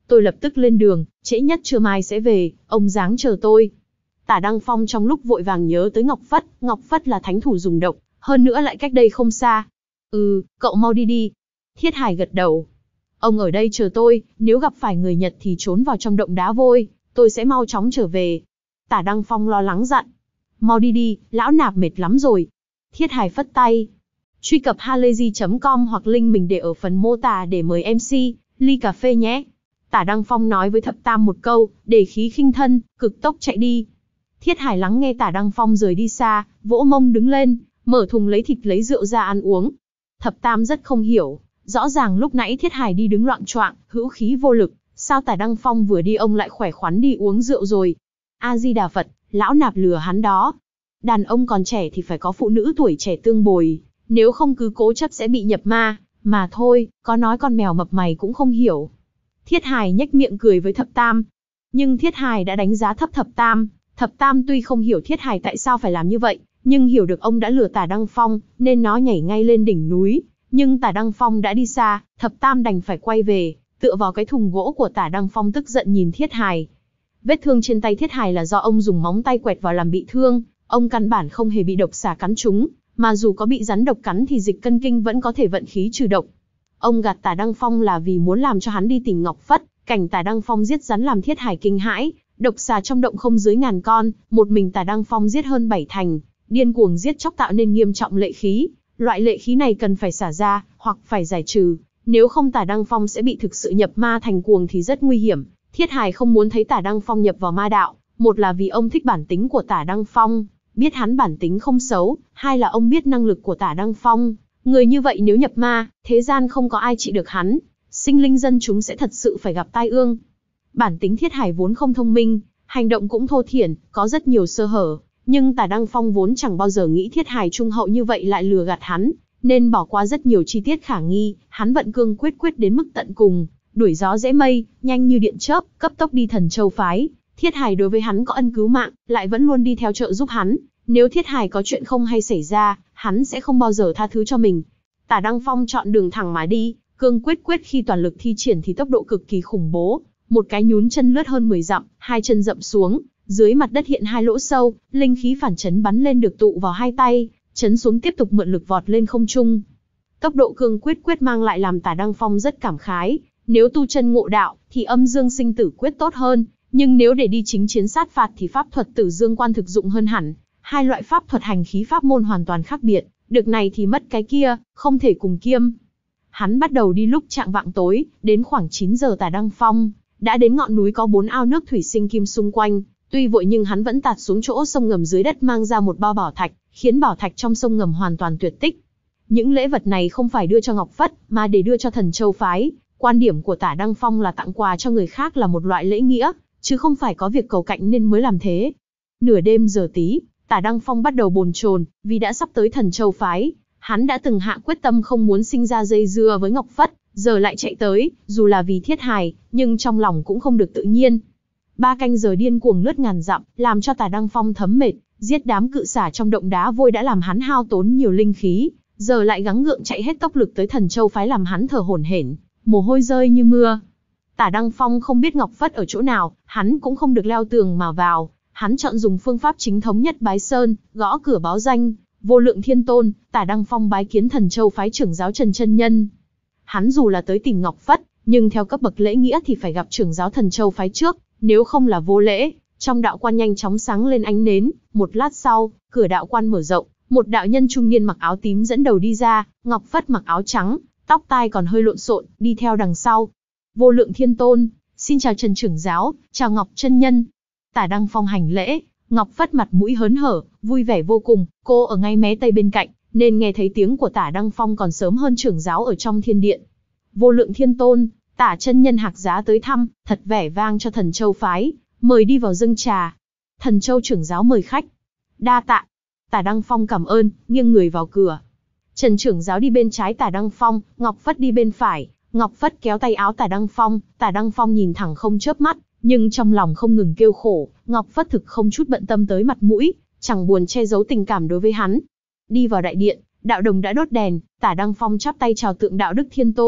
Tôi lập tức lên đường, trễ nhất trưa mai sẽ về, ông dáng chờ tôi. Tả Đăng Phong trong lúc vội vàng nhớ tới Ngọc Phất, Ngọc Phất là thánh thủ dùng độc, hơn nữa lại cách đây không xa. Ừ, cậu mau đi đi. Thiết Hải gật đầu. Ông ở đây chờ tôi, nếu gặp phải người Nhật thì trốn vào trong động đá vôi, tôi sẽ mau chóng trở về. Tả Đăng Phong lo lắng dặn. Mau đi đi, lão nạp mệt lắm rồi. Thiết Hải phất tay. Truy cập halayzi chấm com hoặc link mình để ở phần mô tả để mời em xê, ly cà phê nhé. Tả Đăng Phong nói với Thập Tam một câu, để khí khinh thân, cực tốc chạy đi. Thiết Hải lắng nghe Tả Đăng Phong rời đi xa, vỗ mông đứng lên, mở thùng lấy thịt lấy rượu ra ăn uống. Thập Tam rất không hiểu, rõ ràng lúc nãy Thiết Hải đi đứng loạng choạng, hữu khí vô lực, sao Tả Đăng Phong vừa đi ông lại khỏe khoắn đi uống rượu rồi. A Di Đà Phật, lão nạp lừa hắn đó. Đàn ông còn trẻ thì phải có phụ nữ tuổi trẻ tương bồi, nếu không cứ cố chấp sẽ bị nhập ma, mà thôi, có nói con mèo mập mày cũng không hiểu. Thiết Hải nhếch miệng cười với Thập Tam. Nhưng Thiết Hải đã đánh giá thấp Thập Tam. Thập Tam tuy không hiểu Thiết Hải tại sao phải làm như vậy, nhưng hiểu được ông đã lừa Tả Đăng Phong, nên nó nhảy ngay lên đỉnh núi. Nhưng Tả Đăng Phong đã đi xa, Thập Tam đành phải quay về, tựa vào cái thùng gỗ của Tả Đăng Phong tức giận nhìn Thiết Hải. Vết thương trên tay Thiết Hải là do ông dùng móng tay quẹt vào làm bị thương, ông căn bản không hề bị độc xà cắn trúng, mà dù có bị rắn độc cắn thì dịch cân kinh vẫn có thể vận khí trừ độc. Ông gạt Tả Đăng Phong là vì muốn làm cho hắn đi tìm Ngọc Phất, cảnh Tả Đăng Phong giết rắn làm Thiết Hải kinh hãi, độc xà trong động không dưới ngàn con, một mình Tả Đăng Phong giết hơn bảy thành, điên cuồng giết chóc tạo nên nghiêm trọng lệ khí, loại lệ khí này cần phải xả ra, hoặc phải giải trừ, nếu không Tả Đăng Phong sẽ bị thực sự nhập ma thành cuồng thì rất nguy hiểm. Thiết Hải không muốn thấy Tả Đăng Phong nhập vào ma đạo, một là vì ông thích bản tính của Tả Đăng Phong, biết hắn bản tính không xấu, hai là ông biết năng lực của Tả Đăng Phong. Người như vậy nếu nhập ma, thế gian không có ai trị được hắn, sinh linh dân chúng sẽ thật sự phải gặp tai ương. Bản tính Thiết Hải vốn không thông minh, hành động cũng thô thiển, có rất nhiều sơ hở, nhưng Tả Đăng Phong vốn chẳng bao giờ nghĩ Thiết Hải trung hậu như vậy lại lừa gạt hắn, nên bỏ qua rất nhiều chi tiết khả nghi, hắn vận cương quyết quyết đến mức tận cùng, đuổi gió rẽ mây, nhanh như điện chớp, cấp tốc đi Thần Châu phái. Thiết Hải đối với hắn có ân cứu mạng, lại vẫn luôn đi theo trợ giúp hắn. Nếu Thiết Hải có chuyện không hay xảy ra, hắn sẽ không bao giờ tha thứ cho mình. Tả Đăng Phong chọn đường thẳng mà đi, cương quyết quyết khi toàn lực thi triển thì tốc độ cực kỳ khủng bố. Một cái nhún chân lướt hơn mười dặm, hai chân dậm xuống, dưới mặt đất hiện hai lỗ sâu, linh khí phản chấn bắn lên được tụ vào hai tay, chấn xuống tiếp tục mượn lực vọt lên không trung. Tốc độ cương quyết quyết mang lại làm Tả Đăng Phong rất cảm khái. Nếu tu chân ngộ đạo, thì âm dương sinh tử quyết tốt hơn, nhưng nếu để đi chính chiến sát phạt thì pháp thuật tử dương quan thực dụng hơn hẳn. Hai loại pháp thuật hành khí pháp môn hoàn toàn khác biệt, được này thì mất cái kia, không thể cùng kiêm. Hắn bắt đầu đi lúc chạng vạng tối, đến khoảng chín giờ Tả Đăng Phong đã đến ngọn núi có bốn ao nước thủy sinh kim xung quanh, tuy vội nhưng hắn vẫn tạt xuống chỗ sông ngầm dưới đất mang ra một bao bảo thạch, khiến bảo thạch trong sông ngầm hoàn toàn tuyệt tích. Những lễ vật này không phải đưa cho Ngọc Phất, mà để đưa cho Thần Châu phái. Quan điểm của Tả Đăng Phong là tặng quà cho người khác là một loại lễ nghĩa, chứ không phải có việc cầu cạnh nên mới làm thế. Nửa đêm giờ tí, Tả Đăng Phong bắt đầu bồn chồn, vì đã sắp tới Thần Châu phái, hắn đã từng hạ quyết tâm không muốn sinh ra dây dưa với Ngọc Phất, giờ lại chạy tới, dù là vì Thiết Hải, nhưng trong lòng cũng không được tự nhiên. Ba canh giờ điên cuồng lướt ngàn dặm, làm cho Tả Đăng Phong thấm mệt, giết đám cự xả trong động đá vôi đã làm hắn hao tốn nhiều linh khí, giờ lại gắng gượng chạy hết tốc lực tới Thần Châu phái làm hắn thở hổn hển, mồ hôi rơi như mưa. Tả Đăng Phong không biết Ngọc Phất ở chỗ nào, hắn cũng không được leo tường mà vào, hắn chọn dùng phương pháp chính thống nhất bái sơn, gõ cửa báo danh. Vô Lượng Thiên Tôn, Tả Đăng Phong bái kiến Thần Châu phái trưởng giáo Trần Chân Nhân. Hắn dù là tới tìm Ngọc Phất, nhưng theo cấp bậc lễ nghĩa thì phải gặp trưởng giáo Thần Châu phái trước, nếu không là vô lễ. Trong đạo quan nhanh chóng sáng lên ánh nến, một lát sau, cửa đạo quan mở rộng, một đạo nhân trung niên mặc áo tím dẫn đầu đi ra, Ngọc Phất mặc áo trắng, tóc tai còn hơi lộn xộn, đi theo đằng sau. Vô Lượng Thiên Tôn, xin chào Trần trưởng giáo, chào Ngọc chân nhân. Tả Đăng Phong hành lễ. Ngọc Phất mặt mũi hớn hở, vui vẻ vô cùng, cô ở ngay mé tây bên cạnh, nên nghe thấy tiếng của Tả Đăng Phong còn sớm hơn trưởng giáo ở trong thiên điện. Vô Lượng Thiên Tôn, Tả chân nhân hạc giá tới thăm, thật vẻ vang cho Thần Châu phái, mời đi vào dâng trà. Thần Châu trưởng giáo mời khách. Đa tạ. Tả Đăng Phong cảm ơn, nghiêng người vào cửa. Trần trưởng giáo đi bên trái Tả Đăng Phong, Ngọc Phất đi bên phải. Ngọc Phất kéo tay áo Tả Đăng Phong, Tả Đăng Phong nhìn thẳng không chớp mắt, nhưng trong lòng không ngừng kêu khổ. Ngọc Phất thực không chút bận tâm tới mặt mũi, chẳng buồn che giấu tình cảm đối với hắn. Đi vào đại điện, đạo đồng đã đốt đèn, Tả Đăng Phong chắp tay chào tượng đạo Đức Thiên Tôn,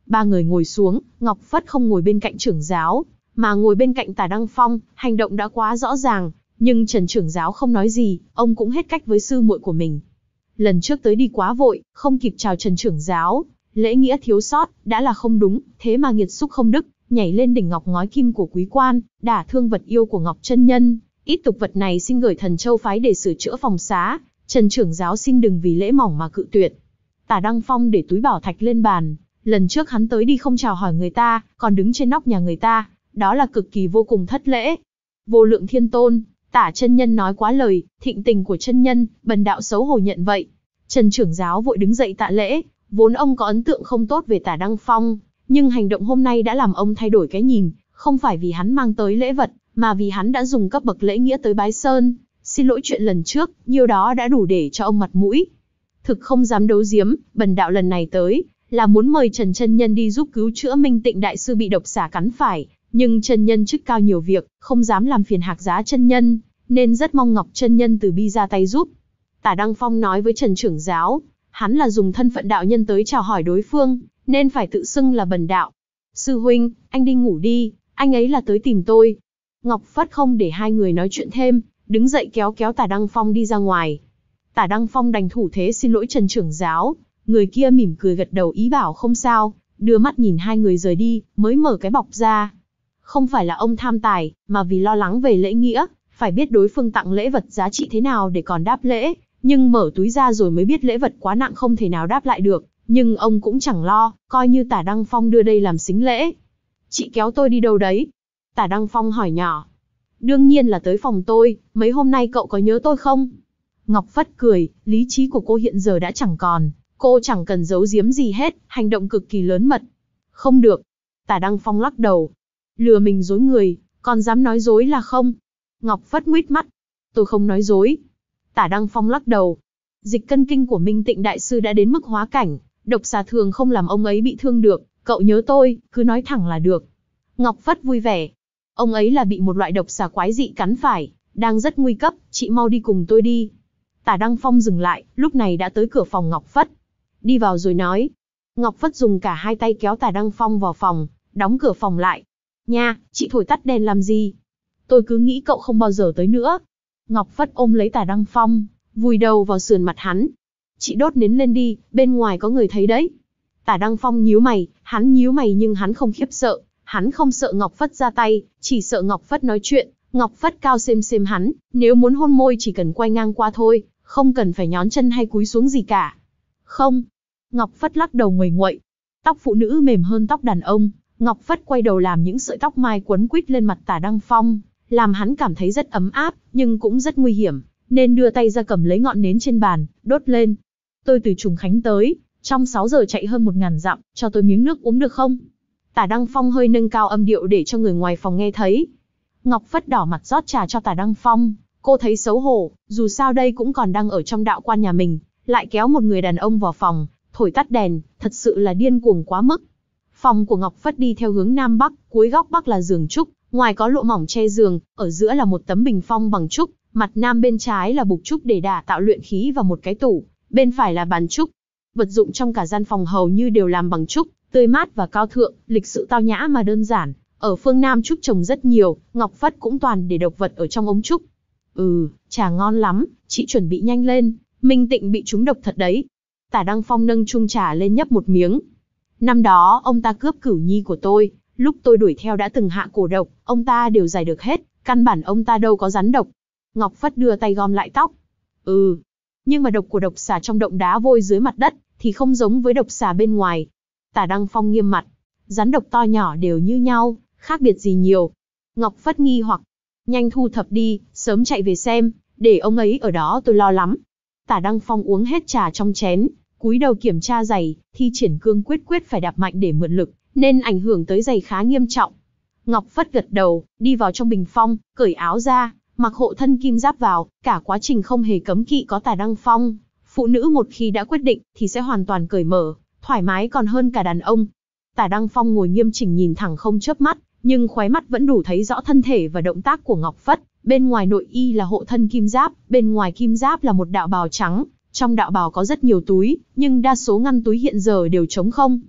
Ba người ngồi xuống, Ngọc Phất không ngồi bên cạnh trưởng giáo, mà ngồi bên cạnh Tả Đăng Phong, hành động đã quá rõ ràng, nhưng Trần trưởng giáo không nói gì, ông cũng hết cách với sư muội của mình. Lần trước tới đi quá vội, không kịp chào Trần trưởng giáo, lễ nghĩa thiếu sót, đã là không đúng, thế mà nghiệt xúc không đức, nhảy lên đỉnh ngọc ngói kim của quý quan, đả thương vật yêu của Ngọc chân nhân, ít tục vật này xin gửi Thần Châu phái để sửa chữa phòng xá, Trần trưởng giáo xin đừng vì lễ mỏng mà cự tuyệt. Tả Đăng Phong để túi bảo thạch lên bàn, lần trước hắn tới đi không chào hỏi người ta, còn đứng trên nóc nhà người ta, đó là cực kỳ vô cùng thất lễ. Vô lượng thiên tôn, Tả chân nhân nói quá lời, thịnh tình của chân nhân, bần đạo xấu hổ nhận vậy. Trần trưởng giáo vội đứng dậy tạ lễ, vốn ông có ấn tượng không tốt về Tả Đăng Phong, nhưng hành động hôm nay đã làm ông thay đổi cái nhìn, không phải vì hắn mang tới lễ vật, mà vì hắn đã dùng cấp bậc lễ nghĩa tới bái sơn, xin lỗi chuyện lần trước, nhiêu đó đã đủ để cho ông mặt mũi. Thực không dám đấu giếm, bần đạo lần này tới, là muốn mời Trần chân nhân đi giúp cứu chữa Minh Tịnh đại sư bị độc xà cắn phải, nhưng chân nhân chức cao nhiều việc, không dám làm phiền Hạc Giá chân nhân, nên rất mong Ngọc chân nhân từ bi ra tay giúp. Tả Đăng Phong nói với Trần trưởng giáo, hắn là dùng thân phận đạo nhân tới chào hỏi đối phương, nên phải tự xưng là bần đạo. Sư huynh, anh đi ngủ đi, anh ấy là tới tìm tôi. Ngọc Phất không để hai người nói chuyện thêm, đứng dậy kéo kéo Tả Đăng Phong đi ra ngoài. Tả Đăng Phong đành thủ thế xin lỗi Trần trưởng giáo, người kia mỉm cười gật đầu ý bảo không sao, đưa mắt nhìn hai người rời đi, mới mở cái bọc ra. Không phải là ông tham tài, mà vì lo lắng về lễ nghĩa, phải biết đối phương tặng lễ vật giá trị thế nào để còn đáp lễ, nhưng mở túi ra rồi mới biết lễ vật quá nặng không thể nào đáp lại được, nhưng ông cũng chẳng lo, coi như Tả Đăng Phong đưa đây làm sính lễ. Chị kéo tôi đi đâu đấy? Tả Đăng Phong hỏi nhỏ. Đương nhiên là tới phòng tôi, mấy hôm nay cậu có nhớ tôi không? Ngọc Phất cười, lý trí của cô hiện giờ đã chẳng còn, cô chẳng cần giấu giếm gì hết, hành động cực kỳ lớn mật. Không được. Tả Đăng Phong lắc đầu. Lừa mình dối người, còn dám nói dối là không? Ngọc Phất nguýt mắt. Tôi không nói dối. Tả Đăng Phong lắc đầu. Dịch cân kinh của Minh Tịnh đại sư đã đến mức hóa cảnh, độc xà thường không làm ông ấy bị thương được, cậu nhớ tôi, cứ nói thẳng là được. Ngọc Phất vui vẻ. Ông ấy là bị một loại độc xà quái dị cắn phải, đang rất nguy cấp, chị mau đi cùng tôi đi. Tả Đăng Phong dừng lại, lúc này đã tới cửa phòng Ngọc Phất. Đi vào rồi nói. Ngọc Phất dùng cả hai tay kéo Tả Đăng Phong vào phòng, đóng cửa phòng lại. Nha, chị thổi tắt đèn làm gì? Tôi cứ nghĩ cậu không bao giờ tới nữa. Ngọc Phất ôm lấy Tả Đăng Phong, vùi đầu vào sườn mặt hắn. Chị đốt nến lên đi, bên ngoài có người thấy đấy. Tả Đăng Phong nhíu mày, hắn nhíu mày nhưng hắn không khiếp sợ. Hắn không sợ Ngọc Phất ra tay, chỉ sợ Ngọc Phất nói chuyện. Ngọc Phất cao xem xem hắn, nếu muốn hôn môi chỉ cần quay ngang qua thôi, không cần phải nhón chân hay cúi xuống gì cả. Không. Ngọc Phất lắc đầu nguầy nguậy. Tóc phụ nữ mềm hơn tóc đàn ông. Ngọc Phất quay đầu làm những sợi tóc mai quấn quýt lên mặt Tả Đăng Phong, làm hắn cảm thấy rất ấm áp, nhưng cũng rất nguy hiểm, nên đưa tay ra cầm lấy ngọn nến trên bàn, đốt lên. Tôi từ Trùng Khánh tới, trong sáu giờ chạy hơn một ngàn dặm, cho tôi miếng nước uống được không? Tả Đăng Phong hơi nâng cao âm điệu để cho người ngoài phòng nghe thấy. Ngọc Phất đỏ mặt rót trà cho Tả Đăng Phong, cô thấy xấu hổ, dù sao đây cũng còn đang ở trong đạo quan nhà mình, lại kéo một người đàn ông vào phòng, thổi tắt đèn, thật sự là điên cuồng quá mức. Phòng của Ngọc Phất đi theo hướng nam bắc, cuối góc bắc là giường trúc, ngoài có lụa mỏng che giường, ở giữa là một tấm bình phong bằng trúc, mặt nam bên trái là bục trúc để đả tạo luyện khí và một cái tủ, bên phải là bàn trúc. Vật dụng trong cả gian phòng hầu như đều làm bằng trúc, tươi mát và cao thượng, lịch sự tao nhã mà đơn giản. Ở phương Nam trúc trồng rất nhiều, Ngọc Phất cũng toàn để độc vật ở trong ống trúc. Ừ, trà ngon lắm, chị chuẩn bị nhanh lên, Minh Tịnh bị trúng độc thật đấy. Tả Đăng Phong nâng chung trà lên nhấp một miếng. Năm đó, ông ta cướp cửu nhi của tôi, lúc tôi đuổi theo đã từng hạ cổ độc, ông ta đều giải được hết, căn bản ông ta đâu có rắn độc. Ngọc Phất đưa tay gom lại tóc. Ừ, nhưng mà độc của độc xà trong động đá vôi dưới mặt đất, thì không giống với độc xà bên ngoài. Tả Đăng Phong nghiêm mặt. Rắn độc to nhỏ đều như nhau, khác biệt gì nhiều. Ngọc Phất nghi hoặc. Nhanh thu thập đi, sớm chạy về xem, để ông ấy ở đó tôi lo lắm. Tả Đăng Phong uống hết trà trong chén, cúi đầu kiểm tra giày, thi triển cương quyết quyết phải đạp mạnh để mượn lực, nên ảnh hưởng tới giày khá nghiêm trọng. Ngọc Phất gật đầu, đi vào trong bình phong, cởi áo ra, mặc hộ thân kim giáp vào, cả quá trình không hề cấm kỵ có Tả Đăng Phong. Phụ nữ một khi đã quyết định, thì sẽ hoàn toàn cởi mở, thoải mái còn hơn cả đàn ông. Tả Đăng Phong ngồi nghiêm chỉnh nhìn thẳng không chớp mắt, nhưng khóe mắt vẫn đủ thấy rõ thân thể và động tác của Ngọc Phất. Bên ngoài nội y là hộ thân kim giáp, bên ngoài kim giáp là một đạo bào trắng. Trong đạo bào có rất nhiều túi, nhưng đa số ngăn túi hiện giờ đều trống không.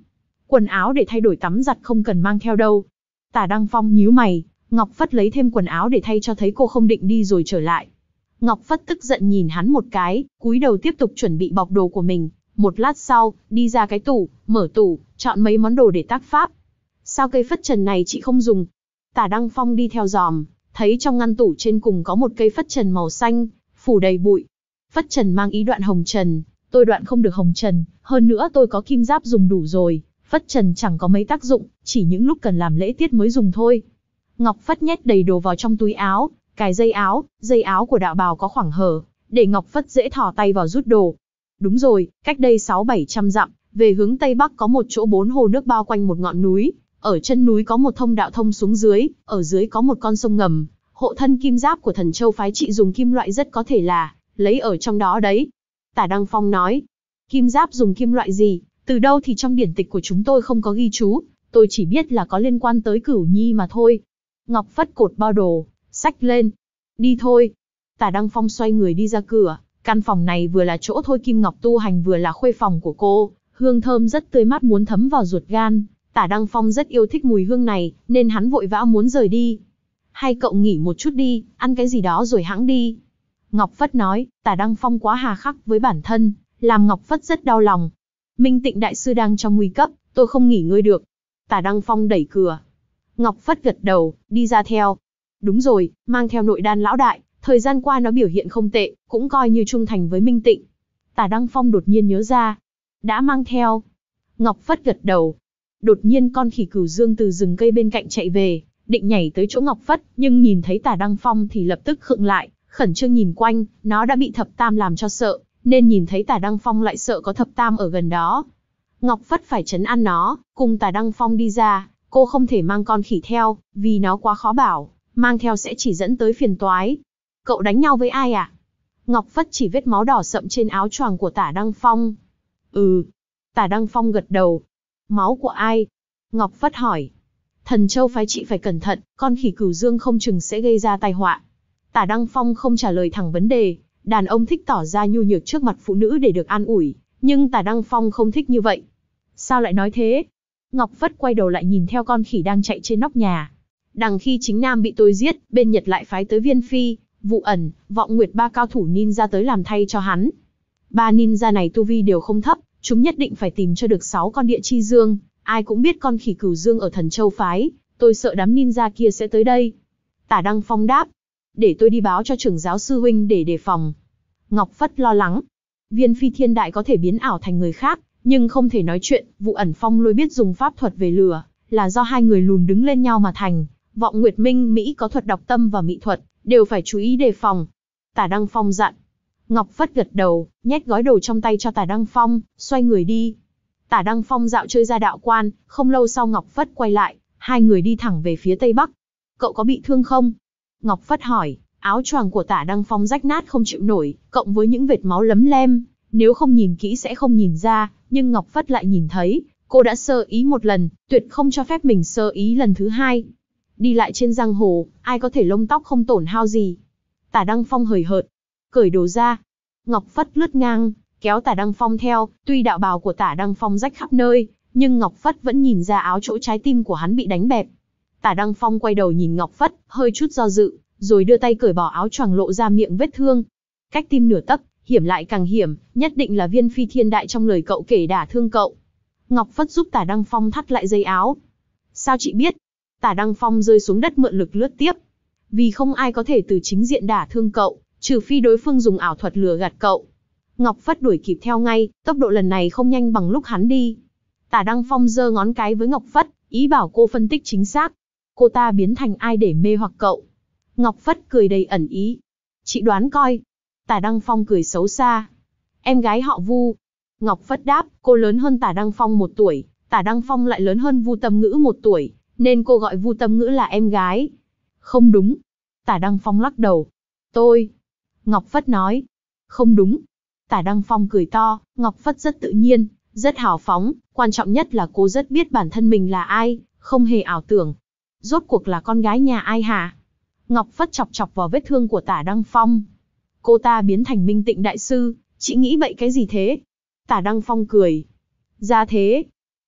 Quần áo để thay đổi tắm giặt không cần mang theo đâu. Tả Đăng Phong nhíu mày, Ngọc Phất lấy thêm quần áo để thay cho thấy cô không định đi rồi trở lại. Ngọc Phất tức giận nhìn hắn một cái, cúi đầu tiếp tục chuẩn bị bọc đồ của mình. Một lát sau, đi ra cái tủ, mở tủ, chọn mấy món đồ để tác pháp. Sao cây phất trần này chị không dùng? Tả Đăng Phong đi theo dòm, thấy trong ngăn tủ trên cùng có một cây phất trần màu xanh, phủ đầy bụi. Phất trần mang ý đoạn hồng trần, tôi đoạn không được hồng trần, hơn nữa tôi có kim giáp dùng đủ rồi, phất trần chẳng có mấy tác dụng, chỉ những lúc cần làm lễ tiết mới dùng thôi. Ngọc Phất nhét đầy đồ vào trong túi áo, cài dây áo, dây áo của đạo bào có khoảng hở, để Ngọc Phất dễ thò tay vào rút đồ. Đúng rồi, cách đây sáu bảy trăm dặm, về hướng Tây Bắc có một chỗ bốn hồ nước bao quanh một ngọn núi, ở chân núi có một thông đạo thông xuống dưới, ở dưới có một con sông ngầm, hộ thân kim giáp của Thần Châu phái chị dùng kim loại rất có thể là lấy ở trong đó đấy. Tả Đăng Phong nói, kim giáp dùng kim loại gì, từ đâu thì trong điển tịch của chúng tôi không có ghi chú, tôi chỉ biết là có liên quan tới Cửu Nhi mà thôi. Ngọc Phất cột bao đồ, xách lên. Đi thôi. Tả Đăng Phong xoay người đi ra cửa, căn phòng này vừa là chỗ Thôi Kim Ngọc tu hành vừa là khuê phòng của cô, hương thơm rất tươi mát muốn thấm vào ruột gan. Tả Đăng Phong rất yêu thích mùi hương này, nên hắn vội vã muốn rời đi. Hay cậu nghỉ một chút đi, ăn cái gì đó rồi hãng đi. Ngọc Phất nói, Tả Đăng Phong quá hà khắc với bản thân, làm Ngọc Phất rất đau lòng. Minh Tịnh đại sư đang trong nguy cấp, tôi không nghỉ ngơi được. Tả Đăng Phong đẩy cửa. Ngọc Phất gật đầu, đi ra theo. Đúng rồi, mang theo nội đan lão đại, thời gian qua nó biểu hiện không tệ, cũng coi như trung thành với Minh Tịnh. Tả Đăng Phong đột nhiên nhớ ra. Đã mang theo. Ngọc Phất gật đầu. Đột nhiên con khỉ cửu dương từ rừng cây bên cạnh chạy về, định nhảy tới chỗ Ngọc Phất, nhưng nhìn thấy Tả Đăng Phong thì lập tức khựng lại, khẩn trương nhìn quanh, nó đã bị thập tam làm cho sợ, nên nhìn thấy Tả Đăng Phong lại sợ có thập tam ở gần đó. Ngọc Phất phải trấn an nó, cùng Tả Đăng Phong đi ra, cô không thể mang con khỉ theo, vì nó quá khó bảo, mang theo sẽ chỉ dẫn tới phiền toái. Cậu đánh nhau với ai à? Ngọc Phất chỉ vết máu đỏ sậm trên áo choàng của Tả Đăng Phong. Ừ. Tả Đăng Phong gật đầu. Máu của ai? Ngọc Phất hỏi. Thần Châu phái chị phải cẩn thận, con khỉ cửu dương không chừng sẽ gây ra tai họa. Tả Đăng Phong không trả lời thẳng vấn đề, đàn ông thích tỏ ra nhu nhược trước mặt phụ nữ để được an ủi, nhưng Tả Đăng Phong không thích như vậy. Sao lại nói thế? Ngọc Phất quay đầu lại nhìn theo con khỉ đang chạy trên nóc nhà. Đằng khi chính Nam bị tôi giết, bên Nhật lại phái tới Viên Phi, Vụ Ẩn, Vọng Nguyệt ba cao thủ ninja tới làm thay cho hắn. Ba ninja này tu vi đều không thấp, chúng nhất định phải tìm cho được sáu con địa chi dương. Ai cũng biết con khỉ cửu dương ở Thần Châu phái, tôi sợ đám ninja kia sẽ tới đây. Tả Đăng Phong đáp, để tôi đi báo cho trưởng giáo sư huynh để đề phòng. Ngọc Phất lo lắng, Viên Phi thiên đại có thể biến ảo thành người khác, nhưng không thể nói chuyện. Vụ Ẩn Phong lôi biết dùng pháp thuật về lửa, là do hai người lùn đứng lên nhau mà thành. Vọng Nguyệt Minh Mỹ có thuật đọc tâm và mỹ thuật, đều phải chú ý đề phòng. Tả Đăng Phong dặn. Ngọc Phất gật đầu, nhét gói đồ trong tay cho Tả Đăng Phong, xoay người đi. Tả Đăng Phong dạo chơi ra đạo quan, không lâu sau Ngọc Phất quay lại, hai người đi thẳng về phía Tây Bắc. Cậu có bị thương không? Ngọc Phất hỏi, áo choàng của Tả Đăng Phong rách nát không chịu nổi, cộng với những vệt máu lấm lem, nếu không nhìn kỹ sẽ không nhìn ra, nhưng Ngọc Phất lại nhìn thấy, cô đã sơ ý một lần, tuyệt không cho phép mình sơ ý lần thứ hai. Đi lại trên giang hồ, ai có thể lông tóc không tổn hao gì? Tả Đăng Phong hời hợt, cởi đồ ra. Ngọc Phất lướt ngang, kéo Tả Đăng Phong theo, tuy đạo bào của Tả Đăng Phong rách khắp nơi, nhưng Ngọc Phất vẫn nhìn ra áo chỗ trái tim của hắn bị đánh bẹp. Tả Đăng Phong quay đầu nhìn Ngọc Phất, hơi chút do dự, rồi đưa tay cởi bỏ áo choàng lộ ra miệng vết thương. Cách tim nửa tấc, hiểm lại càng hiểm, nhất định là Viên Phi thiên đại trong lời cậu kể đả thương cậu. Ngọc Phất giúp Tả Đăng Phong thắt lại dây áo. Sao chị biết? Tả Đăng Phong rơi xuống đất mượn lực lướt tiếp. Vì không ai có thể từ chính diện đả thương cậu, trừ phi đối phương dùng ảo thuật lừa gạt cậu. Ngọc Phất đuổi kịp theo ngay, tốc độ lần này không nhanh bằng lúc hắn đi. Tả Đăng Phong giơ ngón cái với Ngọc Phất, ý bảo cô phân tích chính xác. Cô ta biến thành ai để mê hoặc cậu? Ngọc Phất cười đầy ẩn ý. Chị đoán coi. Tả Đăng Phong cười xấu xa. Em gái họ Vu. Ngọc Phất đáp, cô lớn hơn Tả Đăng Phong một tuổi, Tả Đăng Phong lại lớn hơn Vu Tâm Ngữ một tuổi, nên cô gọi Vu Tâm Ngữ là em gái. Không đúng. Tả Đăng Phong lắc đầu. Tôi. Ngọc Phất nói. Không đúng. Tả Đăng Phong cười to, Ngọc Phất rất tự nhiên, rất hào phóng, quan trọng nhất là cô rất biết bản thân mình là ai, không hề ảo tưởng. Rốt cuộc là con gái nhà ai hả? Ngọc Phất chọc chọc vào vết thương của Tả Đăng Phong. Cô ta biến thành Minh Tịnh đại sư, chị nghĩ bậy cái gì thế? Tả Đăng Phong cười. Ra thế.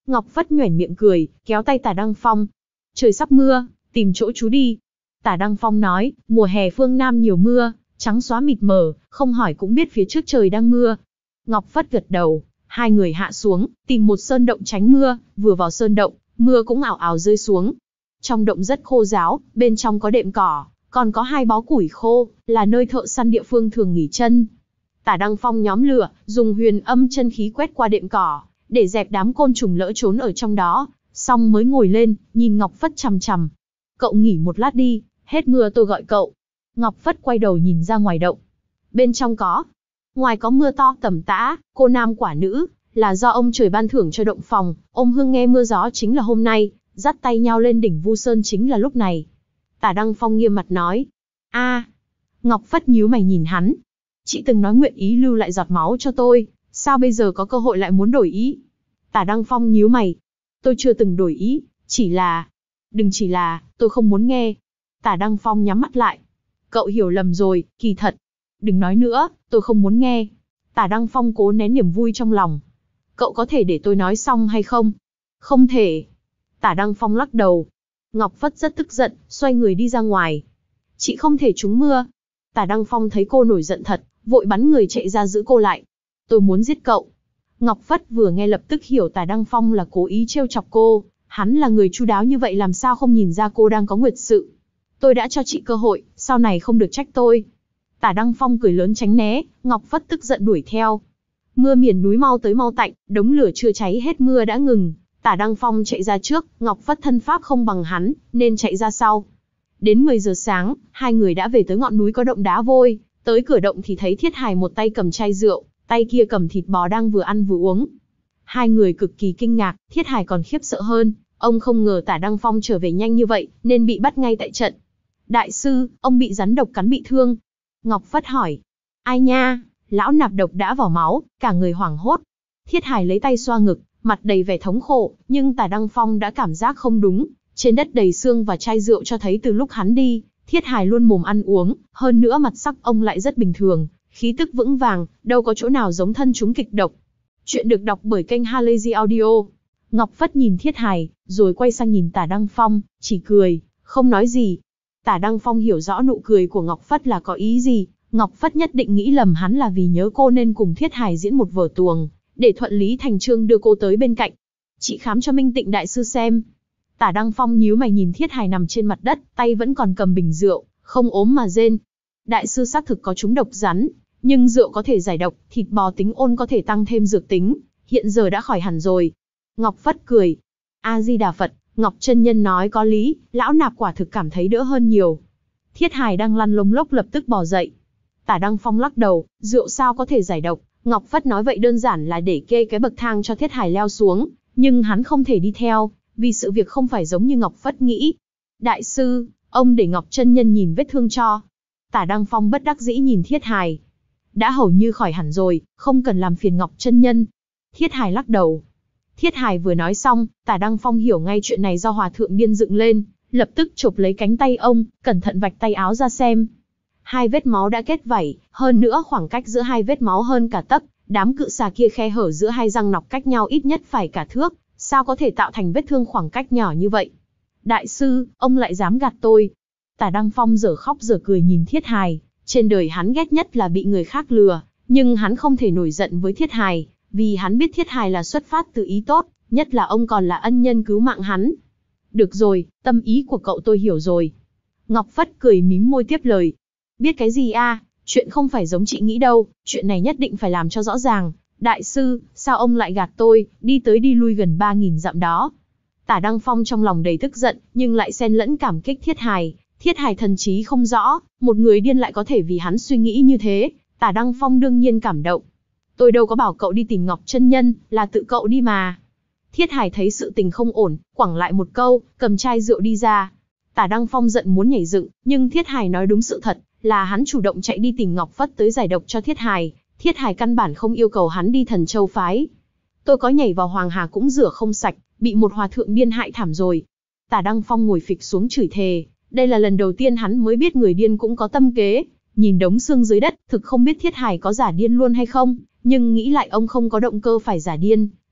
Ngọc Phất nhoẻn miệng cười, kéo tay Tả Đăng Phong. Trời sắp mưa, tìm chỗ trú đi. Tả Đăng Phong nói, mùa hè phương Nam nhiều mưa, trắng xóa mịt mờ, không hỏi cũng biết phía trước trời đang mưa. Ngọc Phất gật đầu, hai người hạ xuống, tìm một sơn động tránh mưa, vừa vào sơn động, mưa cũng ảo ảo rơi xuống. Trong động rất khô ráo, bên trong có đệm cỏ, còn có hai bó củi khô, là nơi thợ săn địa phương thường nghỉ chân. Tả Đăng Phong nhóm lửa, dùng huyền âm chân khí quét qua đệm cỏ, để dẹp đám côn trùng lỡ trốn ở trong đó, xong mới ngồi lên, nhìn Ngọc Phất chằm chằm. Cậu nghỉ một lát đi, hết mưa tôi gọi cậu. Ngọc Phất quay đầu nhìn ra ngoài động. Bên trong có. Ngoài có mưa to tầm tã, cô nam quả nữ, là do ông trời ban thưởng cho động phòng, ôm hương nghe mưa gió chính là hôm nay, dắt tay nhau lên đỉnh Vu Sơn chính là lúc này. Tả Đăng Phong nghiêm mặt nói. a Ngọc Phất nhíu mày nhìn hắn. Chị từng nói nguyện ý lưu lại giọt máu cho tôi, sao bây giờ có cơ hội lại muốn đổi ý? Tả Đăng Phong nhíu mày. Tôi chưa từng đổi ý, chỉ là... Đừng chỉ là, tôi không muốn nghe. Tả Đăng Phong nhắm mắt lại. Cậu hiểu lầm rồi, kỳ thật. Đừng nói nữa, tôi không muốn nghe. Tả Đăng Phong cố nén niềm vui trong lòng. Cậu có thể để tôi nói xong hay không? Không thể. Tả Đăng Phong lắc đầu. Ngọc Phất rất tức giận, xoay người đi ra ngoài. Chị không thể trúng mưa. Tả Đăng Phong thấy cô nổi giận thật, vội bắn người chạy ra giữ cô lại. Tôi muốn giết cậu. Ngọc Phất vừa nghe lập tức hiểu Tả Đăng Phong là cố ý trêu chọc cô. Hắn là người chu đáo như vậy làm sao không nhìn ra cô đang có nguyệt sự. Tôi đã cho chị cơ hội, sau này không được trách tôi. Tả Đăng Phong cười lớn tránh né, Ngọc Phất tức giận đuổi theo. Mưa miền núi mau tới mau tạnh, đống lửa chưa cháy hết mưa đã ngừng. Tả Đăng Phong chạy ra trước, Ngọc Phất thân pháp không bằng hắn, nên chạy ra sau. Đến mười giờ sáng, hai người đã về tới ngọn núi có động đá vôi. Tới cửa động thì thấy Thiết Hài một tay cầm chai rượu, tay kia cầm thịt bò đang vừa ăn vừa uống. Hai người cực kỳ kinh ngạc, Thiết Hài còn khiếp sợ hơn. Ông không ngờ Tả Đăng Phong trở về nhanh như vậy, nên bị bắt ngay tại trận. Đại sư, ông bị rắn độc cắn bị thương. Ngọc Phất hỏi. Ai nha, lão nạp độc đã vào máu, cả người hoảng hốt. Thiết Hài lấy tay xoa ngực, mặt đầy vẻ thống khổ, nhưng Tả Đăng Phong đã cảm giác không đúng. Trên đất đầy xương và chai rượu cho thấy từ lúc hắn đi, Thiết Hài luôn mồm ăn uống, hơn nữa mặt sắc ông lại rất bình thường, khí tức vững vàng, đâu có chỗ nào giống thân chúng kịch độc. Chuyện được đọc bởi kênh Halazy Audio. Ngọc Phất nhìn Thiết Hài, rồi quay sang nhìn Tả Đăng Phong, chỉ cười, không nói gì. Tả Đăng Phong hiểu rõ nụ cười của Ngọc Phất là có ý gì, Ngọc Phất nhất định nghĩ lầm hắn là vì nhớ cô nên cùng Thiết Hài diễn một vở tuồng, để thuận lý thành chương đưa cô tới bên cạnh. Chị khám cho Minh Tịnh đại sư xem. Tả Đăng Phong nhíu mày nhìn Thiết Hài nằm trên mặt đất, tay vẫn còn cầm bình rượu, không ốm mà rên. Đại sư xác thực có trúng độc rắn, nhưng rượu có thể giải độc, thịt bò tính ôn có thể tăng thêm dược tính, hiện giờ đã khỏi hẳn rồi. Ngọc Phất cười. A Di Đà Phật, Ngọc chân nhân nói có lý, lão nạp quả thực cảm thấy đỡ hơn nhiều. Thiết Hài đang lăn lông lốc lập tức bò dậy. Tả Đăng Phong lắc đầu, rượu sao có thể giải độc? Ngọc Phất nói vậy đơn giản là để kê cái bậc thang cho Thiết Hài leo xuống, nhưng hắn không thể đi theo, vì sự việc không phải giống như Ngọc Phất nghĩ. Đại sư, ông để Ngọc chân nhân nhìn vết thương cho. Tả Đăng Phong bất đắc dĩ nhìn Thiết Hài. Đã hầu như khỏi hẳn rồi, không cần làm phiền Ngọc chân nhân. Thiết Hài lắc đầu. Thiết Hài vừa nói xong, Tả Đăng Phong hiểu ngay chuyện này do hòa thượng điên dựng lên, lập tức chụp lấy cánh tay ông, cẩn thận vạch tay áo ra xem. Hai vết máu đã kết vảy, hơn nữa khoảng cách giữa hai vết máu hơn cả tấc, đám cự xà kia khe hở giữa hai răng nọc cách nhau ít nhất phải cả thước, sao có thể tạo thành vết thương khoảng cách nhỏ như vậy? Đại sư, ông lại dám gạt tôi. Tả Đăng Phong dở khóc dở cười nhìn Thiết Hài, trên đời hắn ghét nhất là bị người khác lừa, nhưng hắn không thể nổi giận với Thiết Hài, vì hắn biết Thiết Hài là xuất phát từ ý tốt, nhất là ông còn là ân nhân cứu mạng hắn. Được rồi, tâm ý của cậu tôi hiểu rồi. Ngọc Phất cười mím môi tiếp lời. Biết cái gì a? Chuyện không phải giống chị nghĩ đâu, chuyện này nhất định phải làm cho rõ ràng. Đại sư, sao ông lại gạt tôi, đi tới đi lui gần ba nghìn dặm đó. Tả Đăng Phong trong lòng đầy tức giận, nhưng lại xen lẫn cảm kích Thiết Hài. Thiết Hài thần trí không rõ, một người điên lại có thể vì hắn suy nghĩ như thế. Tả Đăng Phong đương nhiên cảm động. Tôi đâu có bảo cậu đi tìm Ngọc chân nhân, là tự cậu đi mà. Thiết Hài thấy sự tình không ổn, quẳng lại một câu, cầm chai rượu đi ra. Tả Đăng Phong giận muốn nhảy dựng, nhưng Thiết Hài nói đúng sự thật, là hắn chủ động chạy đi tìm Ngọc Phất tới giải độc cho Thiết Hài. Thiết Hài căn bản không yêu cầu hắn đi Thần Châu phái. Tôi có nhảy vào Hoàng Hà cũng rửa không sạch, bị một hòa thượng điên hại thảm rồi. Tả Đăng Phong ngồi phịch xuống chửi thề, đây là lần đầu tiên hắn mới biết người điên cũng có tâm kế. Nhìn đống xương dưới đất, thực không biết Thiết Hài có giả điên luôn hay không, nhưng nghĩ lại ông không có động cơ phải giả điên,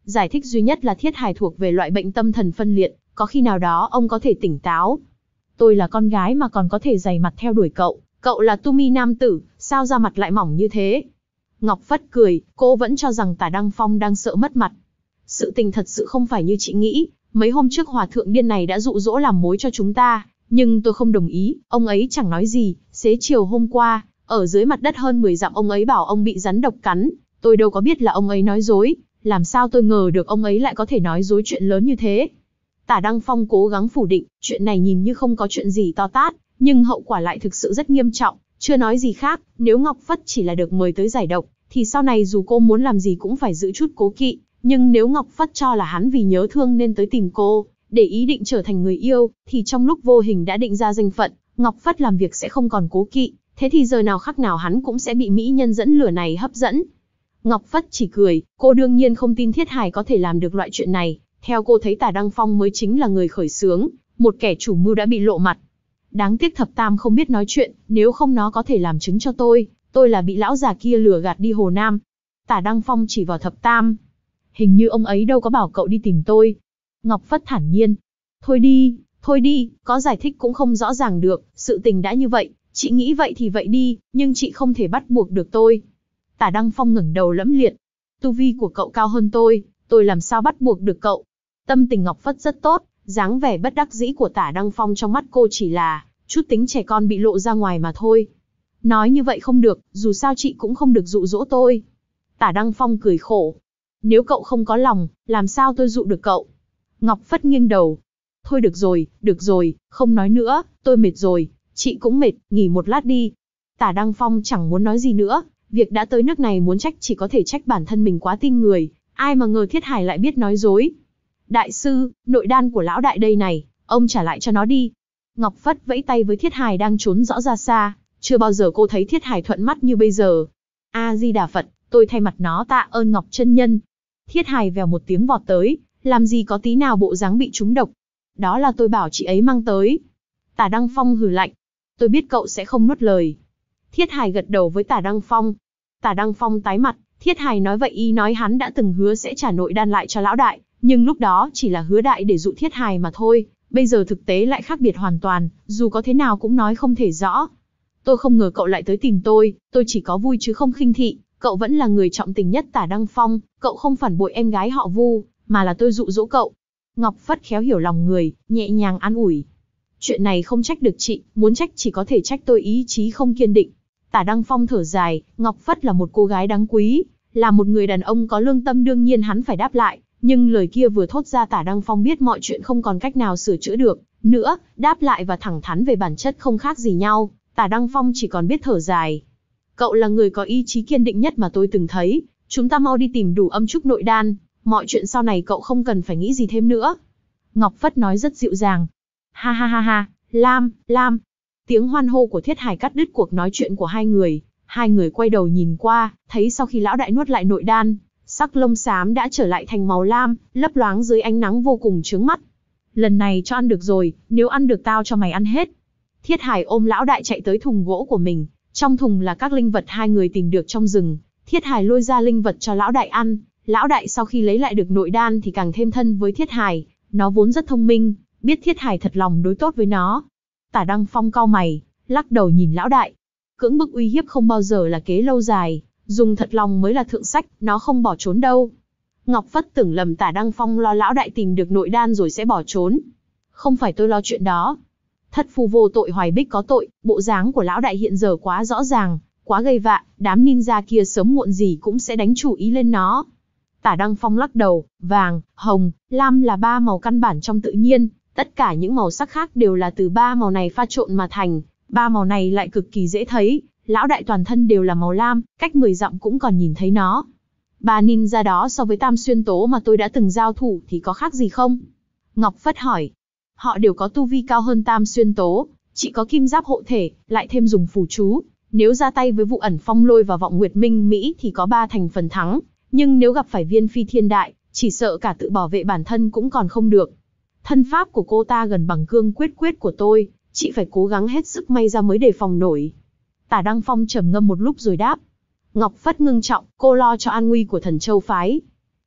Giải thích duy nhất là Thiết Hải thuộc về loại bệnh tâm thần phân liệt, có khi nào đó ông có thể tỉnh táo. Tôi là con gái mà còn có thể dày mặt theo đuổi cậu, cậu là tu mi nam tử, sao da mặt lại mỏng như thế? Ngọc Phất cười, cô vẫn cho rằng Tả Đăng Phong đang sợ mất mặt. Sự tình thật sự không phải như chị nghĩ, mấy hôm trước hòa thượng điên này đã dụ dỗ làm mối cho chúng ta, nhưng tôi không đồng ý, ông ấy chẳng nói gì, xế chiều hôm qua, ở dưới mặt đất hơn mười dặm ông ấy bảo ông bị rắn độc cắn, tôi đâu có biết là ông ấy nói dối, làm sao tôi ngờ được ông ấy lại có thể nói dối chuyện lớn như thế. Tả Đăng Phong cố gắng phủ định, chuyện này nhìn như không có chuyện gì to tát, nhưng hậu quả lại thực sự rất nghiêm trọng, chưa nói gì khác, nếu Ngọc Phất chỉ là được mời tới giải độc, thì sau này dù cô muốn làm gì cũng phải giữ chút cố kỵ, nhưng nếu Ngọc Phất cho là hắn vì nhớ thương nên tới tìm cô, để ý định trở thành người yêu, thì trong lúc vô hình đã định ra danh phận, Ngọc Phất làm việc sẽ không còn cố kỵ, thế thì giờ nào khắc nào hắn cũng sẽ bị mỹ nhân dẫn lửa này hấp dẫn. Ngọc Phất chỉ cười, cô đương nhiên không tin Thiết Hải có thể làm được loại chuyện này, theo cô thấy Tả Đăng Phong mới chính là người khởi xướng, một kẻ chủ mưu đã bị lộ mặt. Đáng tiếc Thập Tam không biết nói chuyện, nếu không nó có thể làm chứng cho tôi, tôi là bị lão già kia lừa gạt đi Hồ Nam. Tả Đăng Phong chỉ vào Thập Tam. Hình như ông ấy đâu có bảo cậu đi tìm tôi. Ngọc Phất thản nhiên. Thôi đi, thôi đi, có giải thích cũng không rõ ràng được, sự tình đã như vậy, chị nghĩ vậy thì vậy đi, nhưng chị không thể bắt buộc được tôi. Tả Đăng Phong ngẩng đầu lẫm liệt. Tu vi của cậu cao hơn tôi, tôi làm sao bắt buộc được cậu. Tâm tình Ngọc Phất rất tốt, dáng vẻ bất đắc dĩ của Tả Đăng Phong trong mắt cô chỉ là chút tính trẻ con bị lộ ra ngoài mà thôi. Nói như vậy không được, dù sao chị cũng không được dụ dỗ tôi. Tả Đăng Phong cười khổ. Nếu cậu không có lòng, làm sao tôi dụ được cậu? Ngọc Phất nghiêng đầu. Thôi được rồi, được rồi, không nói nữa, tôi mệt rồi, chị cũng mệt, nghỉ một lát đi. Tả Đăng Phong chẳng muốn nói gì nữa, việc đã tới nước này muốn trách chỉ có thể trách bản thân mình quá tin người, ai mà ngờ Thiết Hải lại biết nói dối. Đại sư, nội đan của lão đại đây này, ông trả lại cho nó đi. Ngọc Phất vẫy tay với Thiết Hải đang trốn rõ ra xa, chưa bao giờ cô thấy Thiết Hải thuận mắt như bây giờ. A-di-đà Phật, tôi thay mặt nó tạ ơn Ngọc chân nhân. Thiết Hải vèo một tiếng vọt tới, làm gì có tí nào bộ dáng bị trúng độc. Đó là tôi bảo chị ấy mang tới. Tả Đăng Phong hừ lạnh. Tôi biết cậu sẽ không nuốt lời. Thiết Hải gật đầu với Tả Đăng Phong. Tả Đăng Phong tái mặt, Thiết Hải nói vậy ý nói hắn đã từng hứa sẽ trả nội đan lại cho lão đại, nhưng lúc đó chỉ là hứa đại để dụ Thiết Hải mà thôi, bây giờ thực tế lại khác biệt hoàn toàn, dù có thế nào cũng nói không thể rõ. Tôi không ngờ cậu lại tới tìm tôi, tôi chỉ có vui chứ không khinh thị, cậu vẫn là người trọng tình nhất Tả Đăng Phong, cậu không phản bội em gái họ Vu, mà là tôi dụ dỗ cậu. Ngọc Phất khéo hiểu lòng người, nhẹ nhàng an ủi. Chuyện này không trách được chị, muốn trách chỉ có thể trách tôi ý chí không kiên định. Tả Đăng Phong thở dài, Ngọc Phất là một cô gái đáng quý, là một người đàn ông có lương tâm đương nhiên hắn phải đáp lại, nhưng lời kia vừa thốt ra Tả Đăng Phong biết mọi chuyện không còn cách nào sửa chữa được, nữa, đáp lại và thẳng thắn về bản chất không khác gì nhau, Tả Đăng Phong chỉ còn biết thở dài. Cậu là người có ý chí kiên định nhất mà tôi từng thấy, chúng ta mau đi tìm đủ âm trúc nội đan, mọi chuyện sau này cậu không cần phải nghĩ gì thêm nữa. Ngọc Phất nói rất dịu dàng. Ha ha ha ha, Lam, Lam. Tiếng hoan hô của Thiết Hải cắt đứt cuộc nói chuyện của hai người, hai người quay đầu nhìn qua, thấy sau khi lão đại nuốt lại nội đan, sắc lông xám đã trở lại thành màu lam, lấp loáng dưới ánh nắng vô cùng chướng mắt. Lần này cho ăn được rồi, nếu ăn được tao cho mày ăn hết. Thiết Hải ôm lão đại chạy tới thùng gỗ của mình, trong thùng là các linh vật hai người tìm được trong rừng. Thiết Hải lôi ra linh vật cho lão đại ăn, lão đại sau khi lấy lại được nội đan thì càng thêm thân với Thiết Hải, nó vốn rất thông minh, biết Thiết Hải thật lòng đối tốt với nó. Tả Đăng Phong cau mày, lắc đầu nhìn lão đại. Cưỡng bức uy hiếp không bao giờ là kế lâu dài, dùng thật lòng mới là thượng sách, nó không bỏ trốn đâu. Ngọc Phất tưởng lầm Tả Đăng Phong lo lão đại tìm được nội đan rồi sẽ bỏ trốn. Không phải tôi lo chuyện đó. Thất phu vô tội Hoài Bích có tội, bộ dáng của lão đại hiện giờ quá rõ ràng, quá gây vạ, đám ninja kia sớm muộn gì cũng sẽ đánh chủ ý lên nó. Tả Đăng Phong lắc đầu, vàng, hồng, lam là ba màu căn bản trong tự nhiên, tất cả những màu sắc khác đều là từ ba màu này pha trộn mà thành, ba màu này lại cực kỳ dễ thấy, lão đại toàn thân đều là màu lam, cách mười dặm cũng còn nhìn thấy nó. Ba ninja đó so với Tam Xuyên Tố mà tôi đã từng giao thủ thì có khác gì không? Ngọc Phất hỏi. Họ đều có tu vi cao hơn Tam Xuyên Tố, chỉ có kim giáp hộ thể, lại thêm dùng phù chú. Nếu ra tay với Vụ Ẩn Phong Lôi và Vọng Nguyệt Minh Mỹ thì có ba thành phần thắng, nhưng nếu gặp phải Viên Phi Thiên Đại, chỉ sợ cả tự bảo vệ bản thân cũng còn không được. Thân pháp của cô ta gần bằng cương quyết quyết của tôi, chị phải cố gắng hết sức may ra mới đề phòng nổi. Tả Đăng Phong trầm ngâm một lúc rồi đáp. Ngọc Phất ngưng trọng, cô lo cho an nguy của Thần Châu phái.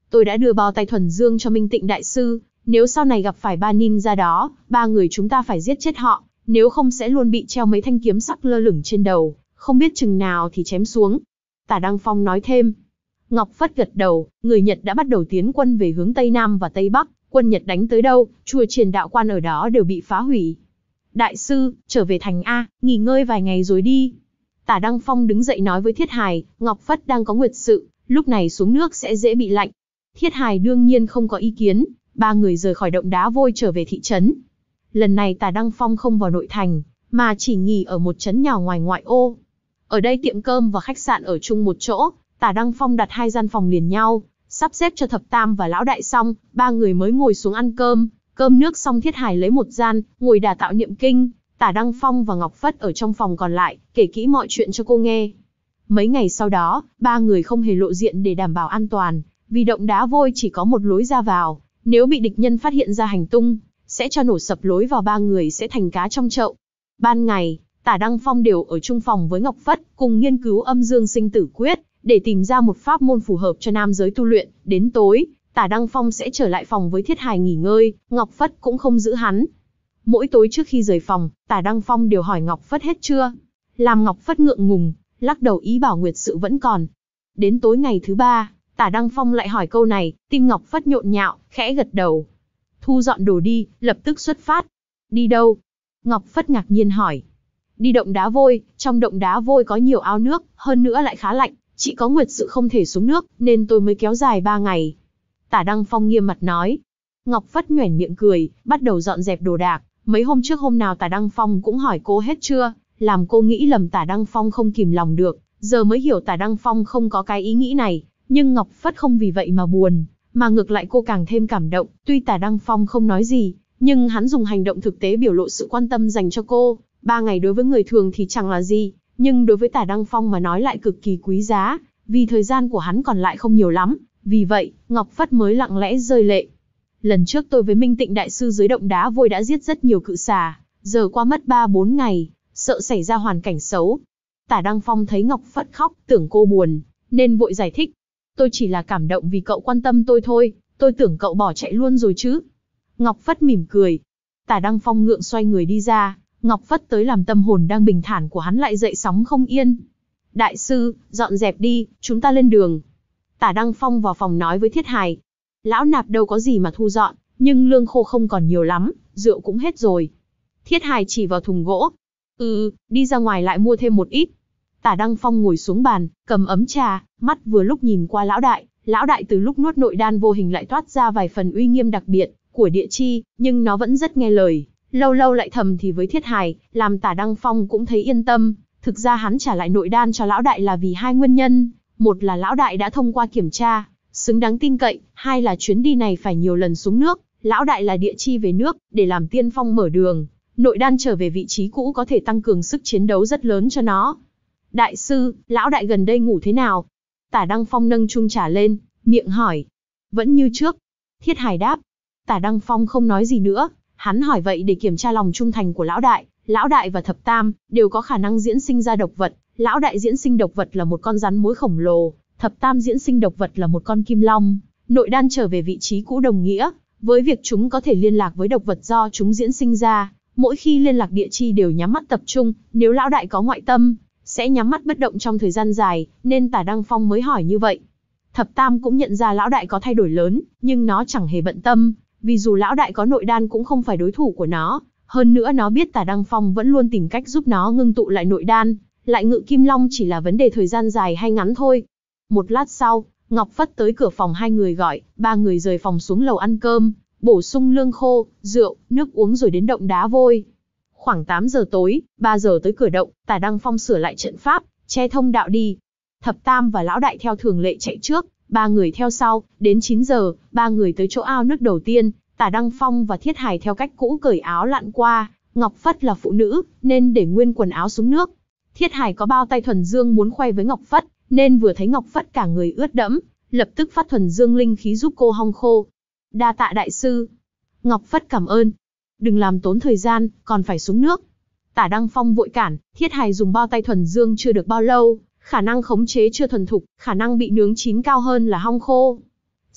Tôi đã đưa bao tay thuần dương cho Minh Tịnh đại sư, nếu sau này gặp phải ba ninja đó, ba người chúng ta phải giết chết họ, nếu không sẽ luôn bị treo mấy thanh kiếm sắc lơ lửng trên đầu, không biết chừng nào thì chém xuống. Tả Đăng Phong nói thêm. Ngọc Phất gật đầu, người Nhật đã bắt đầu tiến quân về hướng Tây Nam và Tây Bắc, quân Nhật đánh tới đâu, chùa Triển đạo quan ở đó đều bị phá hủy. Đại sư, trở về thành A, nghỉ ngơi vài ngày rồi đi. Tả Đăng Phong đứng dậy nói với Thiết Hài, Ngọc Phất đang có nguyệt sự, lúc này xuống nước sẽ dễ bị lạnh. Thiết Hài đương nhiên không có ý kiến, ba người rời khỏi động đá vôi trở về thị trấn. Lần này Tả Đăng Phong không vào nội thành, mà chỉ nghỉ ở một trấn nhỏ ngoài ngoại ô. Ở đây tiệm cơm và khách sạn ở chung một chỗ, Tả Đăng Phong đặt hai gian phòng liền nhau, sắp xếp cho Thập Tam và Lão Đại xong, ba người mới ngồi xuống ăn cơm. Cơm nước xong Thiết Hài lấy một gian, ngồi đà tạo niệm kinh, Tả Đăng Phong và Ngọc Phất ở trong phòng còn lại, kể kỹ mọi chuyện cho cô nghe. Mấy ngày sau đó, ba người không hề lộ diện để đảm bảo an toàn, vì động đá vôi chỉ có một lối ra vào, nếu bị địch nhân phát hiện ra hành tung, sẽ cho nổ sập lối vào, ba người sẽ thành cá trong chậu. Ban ngày, Tả Đăng Phong đều ở chung phòng với Ngọc Phất, cùng nghiên cứu âm dương sinh tử quyết, để tìm ra một pháp môn phù hợp cho nam giới tu luyện. Đến tối, Tả Đăng Phong sẽ trở lại phòng với Thiết Hài nghỉ ngơi, Ngọc Phất cũng không giữ hắn. Mỗi tối trước khi rời phòng, Tả Đăng Phong đều hỏi Ngọc Phất hết chưa, làm Ngọc Phất ngượng ngùng, lắc đầu ý bảo nguyệt sự vẫn còn. Đến tối ngày thứ ba, Tả Đăng Phong lại hỏi câu này, tim Ngọc Phất nhộn nhạo, khẽ gật đầu. Thu dọn đồ đi, lập tức xuất phát. Đi đâu? Ngọc Phất ngạc nhiên hỏi. Đi động đá vôi, trong động đá vôi có nhiều ao nước, hơn nữa lại khá lạnh, chị có nguyệt sự không thể xuống nước, nên tôi mới kéo dài ba ngày. Tả Đăng Phong nghiêm mặt nói. Ngọc Phất nhoẻn miệng cười, bắt đầu dọn dẹp đồ đạc. Mấy hôm trước hôm nào Tả Đăng Phong cũng hỏi cô hết chưa, làm cô nghĩ lầm Tả Đăng Phong không kìm lòng được, giờ mới hiểu Tả Đăng Phong không có cái ý nghĩ này. Nhưng Ngọc Phất không vì vậy mà buồn, mà ngược lại cô càng thêm cảm động. Tuy Tả Đăng Phong không nói gì, nhưng hắn dùng hành động thực tế biểu lộ sự quan tâm dành cho cô. Ba ngày đối với người thường thì chẳng là gì, nhưng đối với Tả Đăng Phong mà nói lại cực kỳ quý giá, vì thời gian của hắn còn lại không nhiều lắm. Vì vậy, Ngọc Phất mới lặng lẽ rơi lệ. Lần trước tôi với Minh Tịnh đại sư dưới động đá vôi đã giết rất nhiều cự xà, giờ qua mất ba bốn ngày, sợ xảy ra hoàn cảnh xấu. Tả Đăng Phong thấy Ngọc Phất khóc, tưởng cô buồn, nên vội giải thích. Tôi chỉ là cảm động vì cậu quan tâm tôi thôi, tôi tưởng cậu bỏ chạy luôn rồi chứ. Ngọc Phất mỉm cười. Tả Đăng Phong ngượng xoay người đi ra, Ngọc Phất tới làm tâm hồn đang bình thản của hắn lại dậy sóng không yên. Đại sư, dọn dẹp đi, chúng ta lên đường. Tả Đăng Phong vào phòng nói với Thiết Hài. Lão nạp đâu có gì mà thu dọn, nhưng lương khô không còn nhiều lắm, rượu cũng hết rồi. Thiết Hài chỉ vào thùng gỗ. Ừ, đi ra ngoài lại mua thêm một ít. Tả Đăng Phong ngồi xuống bàn, cầm ấm trà, mắt vừa lúc nhìn qua lão đại. Lão đại từ lúc nuốt nội đan vô hình lại toát ra vài phần uy nghiêm đặc biệt của địa chi, nhưng nó vẫn rất nghe lời. Lâu lâu lại thầm thì với Thiết Hài, làm Tả Đăng Phong cũng thấy yên tâm. Thực ra hắn trả lại nội đan cho lão đại là vì hai nguyên nhân. Một là lão đại đã thông qua kiểm tra, xứng đáng tin cậy. Hai là chuyến đi này phải nhiều lần xuống nước. Lão đại là địa chi về nước, để làm tiên phong mở đường. Nội đan trở về vị trí cũ có thể tăng cường sức chiến đấu rất lớn cho nó. Đại sư, lão đại gần đây ngủ thế nào? Tả Đăng Phong nâng chung trà lên, miệng hỏi. Vẫn như trước. Thiết Hài đáp. Tả Đăng Phong không nói gì nữa. Hắn hỏi vậy để kiểm tra lòng trung thành của lão đại. Lão đại và Thập Tam đều có khả năng diễn sinh ra độc vật. Lão đại diễn sinh độc vật là một con rắn mối khổng lồ. Thập Tam diễn sinh độc vật là một con kim long. Nội đan trở về vị trí cũ đồng nghĩa với việc chúng có thể liên lạc với độc vật do chúng diễn sinh ra. Mỗi khi liên lạc địa chi đều nhắm mắt tập trung. Nếu lão đại có ngoại tâm, sẽ nhắm mắt bất động trong thời gian dài, nên Tả Đăng Phong mới hỏi như vậy. Thập Tam cũng nhận ra lão đại có thay đổi lớn, nhưng nó chẳng hề bận tâm, vì dù lão đại có nội đan cũng không phải đối thủ của nó. Hơn nữa nó biết Tả Đăng Phong vẫn luôn tìm cách giúp nó ngưng tụ lại nội đan, lại ngự kim long chỉ là vấn đề thời gian dài hay ngắn thôi. Một lát sau, Ngọc Phất tới cửa phòng hai người gọi, ba người rời phòng xuống lầu ăn cơm, bổ sung lương khô, rượu, nước uống rồi đến động đá vôi. Khoảng tám giờ tối, ba giờ tới cửa động, Tả Đăng Phong sửa lại trận pháp, che thông đạo đi. Thập Tam và lão đại theo thường lệ chạy trước, ba người theo sau. Đến chín giờ, ba người tới chỗ ao nước đầu tiên. Tả Đăng Phong và Thiết Hài theo cách cũ cởi áo lặn qua. Ngọc Phất là phụ nữ, nên để nguyên quần áo xuống nước. Thiết Hài có bao tay thuần dương muốn khoe với Ngọc Phất, nên vừa thấy Ngọc Phất cả người ướt đẫm, lập tức phát thuần dương linh khí giúp cô hong khô. Đa tạ đại sư. Ngọc Phất cảm ơn. Đừng làm tốn thời gian, còn phải xuống nước. Tả Đăng Phong vội cản. Thiết Hài dùng bao tay thuần dương chưa được bao lâu, khả năng khống chế chưa thuần thục, khả năng bị nướng chín cao hơn là hong khô.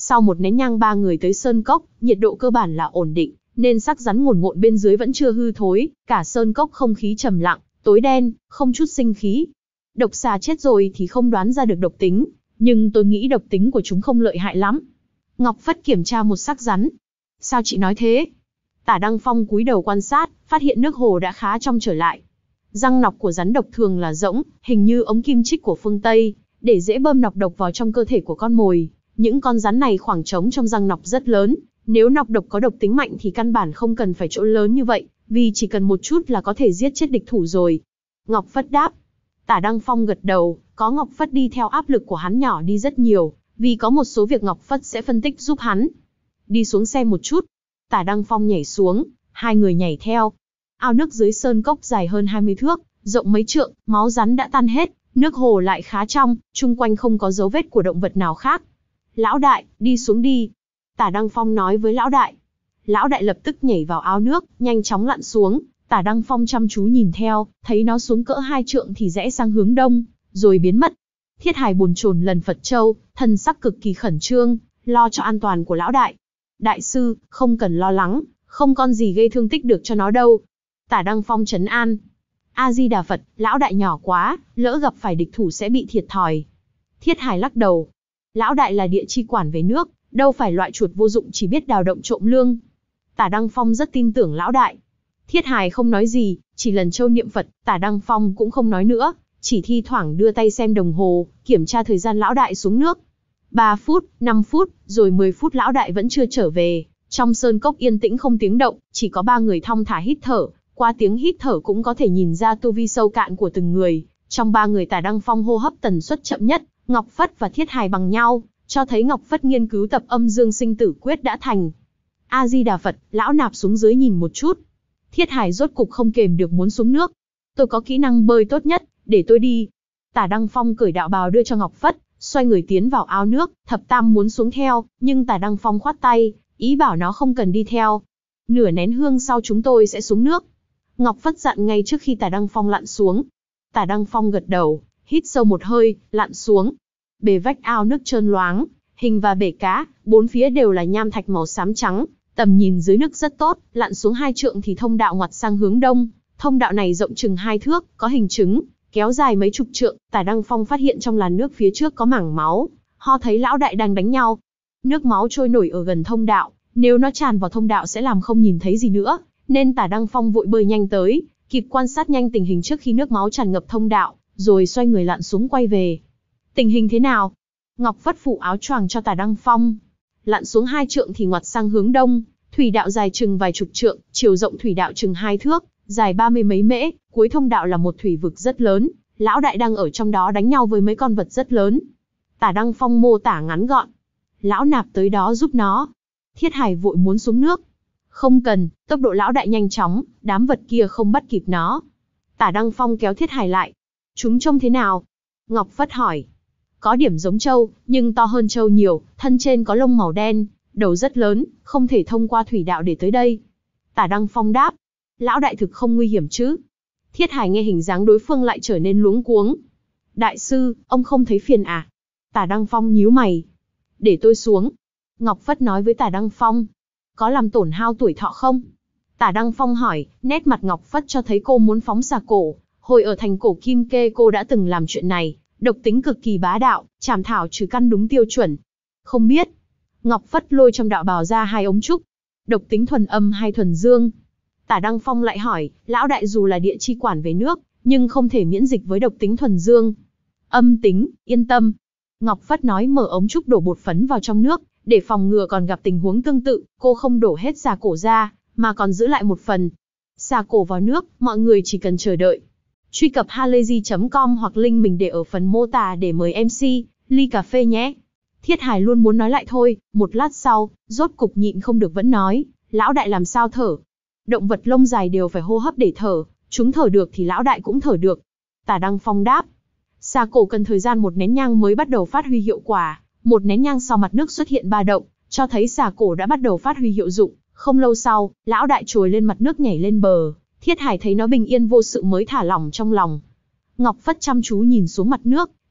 Sau một nén nhang ba người tới sơn cốc, nhiệt độ cơ bản là ổn định, nên sắc rắn ngổn ngộn bên dưới vẫn chưa hư thối, cả sơn cốc không khí trầm lặng, tối đen, không chút sinh khí. Độc xà chết rồi thì không đoán ra được độc tính, nhưng tôi nghĩ độc tính của chúng không lợi hại lắm. Ngọc Phất kiểm tra một xác rắn. Sao chị nói thế? Tả Đăng Phong cúi đầu quan sát, phát hiện nước hồ đã khá trong trở lại. Răng nọc của rắn độc thường là rỗng, hình như ống kim chích của phương Tây, để dễ bơm nọc độc vào trong cơ thể của con mồi. Những con rắn này khoảng trống trong răng nọc rất lớn, nếu nọc độc có độc tính mạnh thì căn bản không cần phải chỗ lớn như vậy, vì chỉ cần một chút là có thể giết chết địch thủ rồi. Ngọc Phất đáp. Tả Đăng Phong gật đầu, có Ngọc Phất đi theo áp lực của hắn nhỏ đi rất nhiều, vì có một số việc Ngọc Phất sẽ phân tích giúp hắn. Đi xuống xem một chút. Tả Đăng Phong nhảy xuống, hai người nhảy theo. Ao nước dưới sơn cốc dài hơn hai mươi thước, rộng mấy trượng, máu rắn đã tan hết, nước hồ lại khá trong, chung quanh không có dấu vết của động vật nào khác. Lão đại, đi xuống đi. Tả Đăng Phong nói với lão đại. Lão đại lập tức nhảy vào ao nước, nhanh chóng lặn xuống. Tả Đăng Phong chăm chú nhìn theo, thấy nó xuống cỡ hai trượng thì rẽ sang hướng đông, rồi biến mất. Thiết Hải bồn chồn lần Phật châu, thân sắc cực kỳ khẩn trương, lo cho an toàn của lão đại. Đại sư, không cần lo lắng, không con gì gây thương tích được cho nó đâu. Tả Đăng Phong trấn an. A Di Đà Phật, lão đại nhỏ quá, lỡ gặp phải địch thủ sẽ bị thiệt thòi. Thiết Hải lắc đầu. Lão đại là địa chi quản về nước, đâu phải loại chuột vô dụng chỉ biết đào động trộm lương. Tả Đăng Phong rất tin tưởng lão đại. Thiết Hải không nói gì, chỉ lần châu niệm Phật. Tả Đăng Phong cũng không nói nữa, chỉ thi thoảng đưa tay xem đồng hồ, kiểm tra thời gian lão đại xuống nước. ba phút, năm phút, rồi mười phút lão đại vẫn chưa trở về. Trong sơn cốc yên tĩnh không tiếng động, chỉ có ba người thong thả hít thở. Qua tiếng hít thở cũng có thể nhìn ra tu vi sâu cạn của từng người. Trong ba người Tả Đăng Phong hô hấp tần suất chậm nhất, Ngọc Phất và Thiết Hải bằng nhau, cho thấy Ngọc Phất nghiên cứu tập âm dương sinh tử quyết đã thành. A Di Đà Phật, lão nạp xuống dưới nhìn một chút. Thiết Hải rốt cục không kềm được muốn xuống nước. Tôi có kỹ năng bơi tốt nhất, để tôi đi. Tả Đăng Phong cởi đạo bào đưa cho Ngọc Phất, xoay người tiến vào ao nước. Thập Tam muốn xuống theo, nhưng Tả Đăng Phong khoát tay, ý bảo nó không cần đi theo. Nửa nén hương sau chúng tôi sẽ xuống nước. Ngọc Phất dặn ngay trước khi Tả Đăng Phong lặn xuống. Tả Đăng Phong gật đầu, hít sâu một hơi, lặn xuống. Bề vách ao nước trơn loáng, hình và bể cá, bốn phía đều là nham thạch màu xám trắng, tầm nhìn dưới nước rất tốt. Lặn xuống hai trượng thì thông đạo ngoặt sang hướng đông. Thông đạo này rộng chừng hai thước, có hình trứng, kéo dài mấy chục trượng. Tả Đăng Phong phát hiện trong làn nước phía trước có mảng máu, ho thấy lão đại đang đánh nhau. Nước máu trôi nổi ở gần thông đạo, nếu nó tràn vào thông đạo sẽ làm không nhìn thấy gì nữa, nên Tả Đăng Phong vội bơi nhanh tới, kịp quan sát nhanh tình hình trước khi nước máu tràn ngập thông đạo, rồi xoay người lặn xuống quay về. Tình hình thế nào? Ngọc Phất phủ áo choàng cho Tả Đăng Phong. Lặn xuống hai trượng thì ngoặt sang hướng đông, thủy đạo dài chừng vài chục trượng, chiều rộng thủy đạo chừng hai thước, dài ba mươi mấy mễ, cuối thông đạo là một thủy vực rất lớn, lão đại đang ở trong đó đánh nhau với mấy con vật rất lớn. Tả Đăng Phong mô tả ngắn gọn. Lão nạp tới đó giúp nó. Thiết Hải vội muốn xuống nước. Không cần, tốc độ lão đại nhanh chóng, đám vật kia không bắt kịp nó. Tả Đăng Phong kéo Thiết Hải lại. Chúng trông thế nào? Ngọc Phất hỏi. Có điểm giống trâu, nhưng to hơn trâu nhiều, thân trên có lông màu đen, đầu rất lớn, không thể thông qua thủy đạo để tới đây. Tả Đăng Phong đáp. Lão đại thực không nguy hiểm chứ? Thiết Hải nghe hình dáng đối phương lại trở nên luống cuống. Đại sư, ông không thấy phiền à? Tả Đăng Phong nhíu mày. Để tôi xuống. Ngọc Phất nói với Tả Đăng Phong. Có làm tổn hao tuổi thọ không? Tả Đăng Phong hỏi, nét mặt Ngọc Phất cho thấy cô muốn phóng xà cổ. Hồi ở thành cổ Kim Kê cô đã từng làm chuyện này, độc tính cực kỳ bá đạo, chảm thảo trừ căn đúng tiêu chuẩn. Không biết. Ngọc Phất lôi trong đạo bào ra hai ống trúc. Độc tính thuần âm hay thuần dương? Tả Đăng Phong lại hỏi, lão đại dù là địa chi quản về nước, nhưng không thể miễn dịch với độc tính thuần dương. Âm tính, yên tâm. Ngọc Phất nói mở ống trúc đổ bột phấn vào trong nước, để phòng ngừa còn gặp tình huống tương tự, cô không đổ hết xà cổ ra, mà còn giữ lại một phần. Xà cổ vào nước, mọi người chỉ cần chờ đợi. Truy cập halayzi chấm com hoặc link mình để ở phần mô tả để mời em xê, ly cà phê nhé. Thiết Hải luôn muốn nói lại thôi, một lát sau, rốt cục nhịn không được vẫn nói, lão đại làm sao thở? Động vật lông dài đều phải hô hấp để thở, chúng thở được thì lão đại cũng thở được. Tả Đăng Phong đáp. Xà cổ cần thời gian một nén nhang mới bắt đầu phát huy hiệu quả, một nén nhang sau mặt nước xuất hiện ba động, cho thấy xà cổ đã bắt đầu phát huy hiệu dụng. Không lâu sau, lão đại trồi lên mặt nước nhảy lên bờ, Thiết Hải thấy nó bình yên vô sự mới thả lỏng trong lòng. Ngọc Phất chăm chú nhìn xuống mặt nước,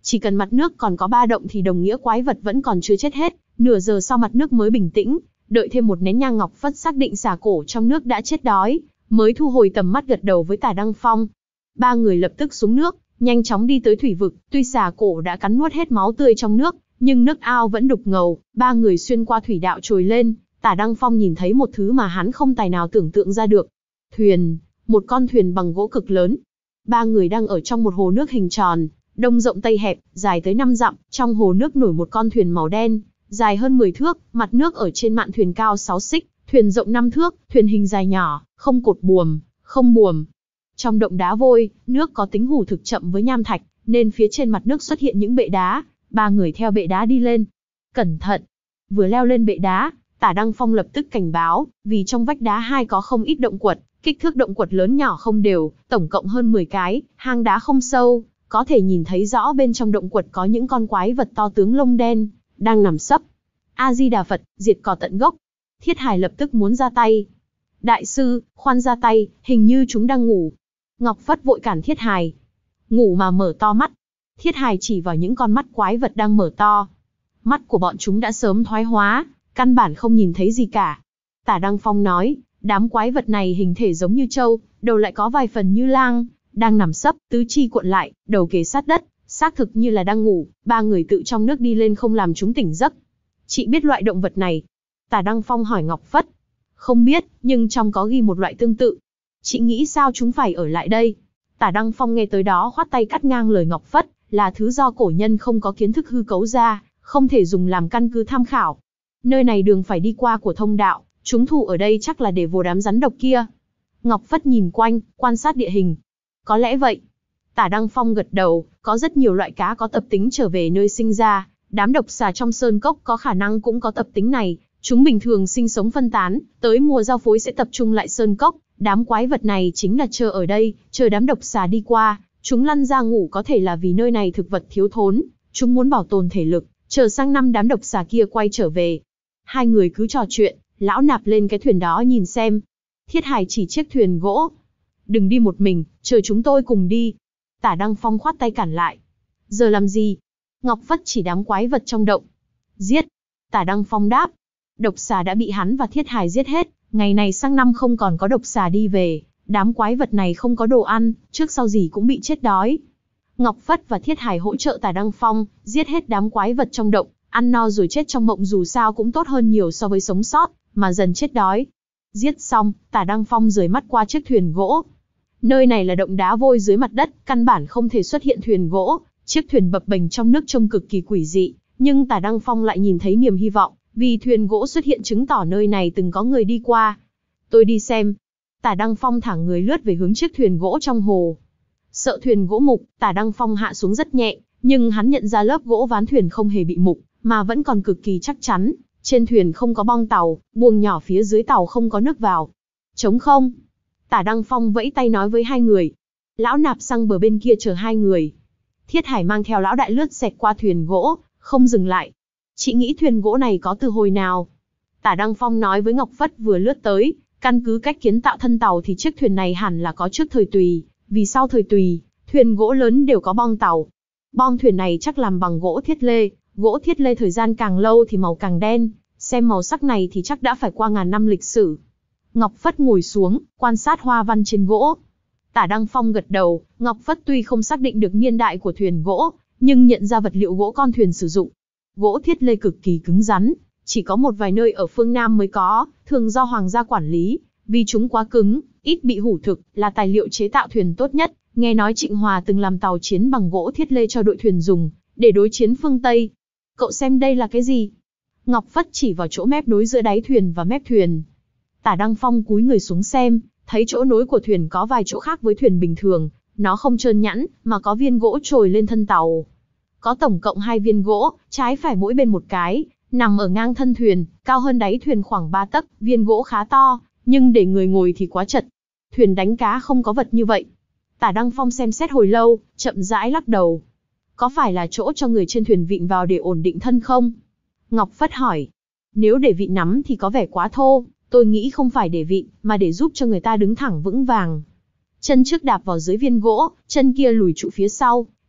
Chỉ cần mặt nước còn có ba động thì đồng nghĩa quái vật vẫn còn chưa chết hết. Nửa giờ sau mặt nước mới bình tĩnh, đợi thêm một nén nhang Ngọc Phất xác định xà cổ trong nước đã chết đói, mới thu hồi tầm mắt gật đầu với Tả Đăng Phong. Ba người lập tức xuống nước, nhanh chóng đi tới thủy vực, tuy xà cổ đã cắn nuốt hết máu tươi trong nước, nhưng nước ao vẫn đục ngầu, ba người xuyên qua thủy đạo trồi lên, Tả Đăng Phong nhìn thấy một thứ mà hắn không tài nào tưởng tượng ra được. Thuyền, một con thuyền bằng gỗ cực lớn. Ba người đang ở trong một hồ nước hình tròn, đông rộng tây hẹp, dài tới năm dặm, trong hồ nước nổi một con thuyền màu đen, dài hơn mười thước, mặt nước ở trên mạn thuyền cao sáu xích, thuyền rộng năm thước, thuyền hình dài nhỏ, không cột buồm, không buồm. Trong động đá vôi, nước có tính hủ thực chậm với nham thạch, nên phía trên mặt nước xuất hiện những bệ đá, ba người theo bệ đá đi lên. Cẩn thận! Vừa leo lên bệ đá, Tả Đăng Phong lập tức cảnh báo, vì trong vách đá hai có không ít động quật, kích thước động quật lớn nhỏ không đều, tổng cộng hơn mười cái, hang đá không sâu, có thể nhìn thấy rõ bên trong động quật có những con quái vật to tướng lông đen, đang nằm sấp. A-di-đà Phật, diệt cỏ tận gốc. Thiết Hải lập tức muốn ra tay. Đại sư, khoan ra tay, hình như chúng đang ngủ. Ngọc Phất vội cản Thiết Hải. Ngủ mà mở to mắt. Thiết Hải chỉ vào những con mắt quái vật đang mở to. Mắt của bọn chúng đã sớm thoái hóa, căn bản không nhìn thấy gì cả. Tả Đăng Phong nói, đám quái vật này hình thể giống như trâu, đầu lại có vài phần như lang, đang nằm sấp, tứ chi cuộn lại, đầu kề sát đất, xác thực như là đang ngủ. Ba người tự trong nước đi lên không làm chúng tỉnh giấc. Chị biết loại động vật này? Tả Đăng Phong hỏi Ngọc Phất. Không biết, nhưng trong có ghi một loại tương tự. Chị nghĩ sao chúng phải ở lại đây? Tả Đăng Phong nghe tới đó khoát tay cắt ngang lời Ngọc Phất, là thứ do cổ nhân không có kiến thức hư cấu ra, không thể dùng làm căn cứ tham khảo. Nơi này đường phải đi qua của thông đạo, chúng thủ ở đây chắc là để vồ đám rắn độc kia. Ngọc Phất nhìn quanh, quan sát địa hình. Có lẽ vậy. Tả Đăng Phong gật đầu, có rất nhiều loại cá có tập tính trở về nơi sinh ra, đám độc xà trong sơn cốc có khả năng cũng có tập tính này, chúng bình thường sinh sống phân tán, tới mùa giao phối sẽ tập trung lại sơn cốc, đám quái vật này chính là chờ ở đây, chờ đám độc xà đi qua, chúng lăn ra ngủ có thể là vì nơi này thực vật thiếu thốn, chúng muốn bảo tồn thể lực, chờ sang năm đám độc xà kia quay trở về. Hai người cứ trò chuyện, lão nạp lên cái thuyền đó nhìn xem. Thiết Hải chỉ chiếc thuyền gỗ. Đừng đi một mình, chờ chúng tôi cùng đi. Tả Đăng Phong khoát tay cản lại. Giờ làm gì? Ngọc Phất chỉ đám quái vật trong động. Giết. Tả Đăng Phong đáp. Độc xà đã bị hắn và Thiết Hải giết hết, ngày này sang năm không còn có độc xà đi về, đám quái vật này không có đồ ăn, trước sau gì cũng bị chết đói. Ngọc Phất và Thiết Hải hỗ trợ Tả Đăng Phong, giết hết đám quái vật trong động, ăn no rồi chết trong mộng dù sao cũng tốt hơn nhiều so với sống sót, mà dần chết đói. Giết xong, Tả Đăng Phong rời mắt qua chiếc thuyền gỗ. Nơi này là động đá vôi dưới mặt đất, căn bản không thể xuất hiện thuyền gỗ, chiếc thuyền bập bềnh trong nước trông cực kỳ quỷ dị, nhưng Tả Đăng Phong lại nhìn thấy niềm hy vọng, vì thuyền gỗ xuất hiện chứng tỏ nơi này từng có người đi qua. Tôi đi xem. Tả Đăng Phong thả người lướt về hướng chiếc thuyền gỗ trong hồ. Sợ thuyền gỗ mục, Tả Đăng Phong hạ xuống rất nhẹ, nhưng hắn nhận ra lớp gỗ ván thuyền không hề bị mục, mà vẫn còn cực kỳ chắc chắn. Trên thuyền không có bong tàu, buồng nhỏ phía dưới tàu không có nước vào. Trống không. Tả Đăng Phong vẫy tay nói với hai người. Lão nạp sang bờ bên kia chờ hai người. Thiết Hải mang theo lão đại lướt xẹt qua thuyền gỗ, không dừng lại. Chị nghĩ thuyền gỗ này có từ hồi nào? Tả Đăng Phong nói với Ngọc Phất vừa lướt tới, căn cứ cách kiến tạo thân tàu thì chiếc thuyền này hẳn là có trước thời Tùy, vì sau thời Tùy, thuyền gỗ lớn đều có bong tàu. Bong thuyền này chắc làm bằng gỗ thiết lê, gỗ thiết lê thời gian càng lâu thì màu càng đen, xem màu sắc này thì chắc đã phải qua ngàn năm lịch sử. Ngọc Phất ngồi xuống, quan sát hoa văn trên gỗ. Tả Đăng Phong gật đầu, Ngọc Phất tuy không xác định được niên đại của thuyền gỗ, nhưng nhận ra vật liệu gỗ con thuyền sử dụng. Gỗ thiết lê cực kỳ cứng rắn, chỉ có một vài nơi ở phương Nam mới có, thường do hoàng gia quản lý, vì chúng quá cứng, ít bị hủ thực, là tài liệu chế tạo thuyền tốt nhất. Nghe nói Trịnh Hòa từng làm tàu chiến bằng gỗ thiết lê cho đội thuyền dùng, để đối chiến phương Tây. Cậu xem đây là cái gì? Ngọc Phất chỉ vào chỗ mép nối giữa đáy thuyền và mép thuyền. Tả Đăng Phong cúi người xuống xem, thấy chỗ nối của thuyền có vài chỗ khác với thuyền bình thường, nó không trơn nhẵn, mà có viên gỗ trồi lên thân tàu. Có tổng cộng hai viên gỗ, trái phải mỗi bên một cái, nằm ở ngang thân thuyền, cao hơn đáy thuyền khoảng ba tấc, viên gỗ khá to, nhưng để người ngồi thì quá chật. Thuyền đánh cá không có vật như vậy. Tả Đăng Phong xem xét hồi lâu, chậm rãi lắc đầu. Có phải là chỗ cho người trên thuyền vịn vào để ổn định thân không? Ngọc Phất hỏi. Nếu để vịn nắm thì có vẻ quá thô, tôi nghĩ không phải để vịn, mà để giúp cho người ta đứng thẳng vững vàng. Chân trước đạp vào dưới viên gỗ, chân kia lùi trụ phía sau,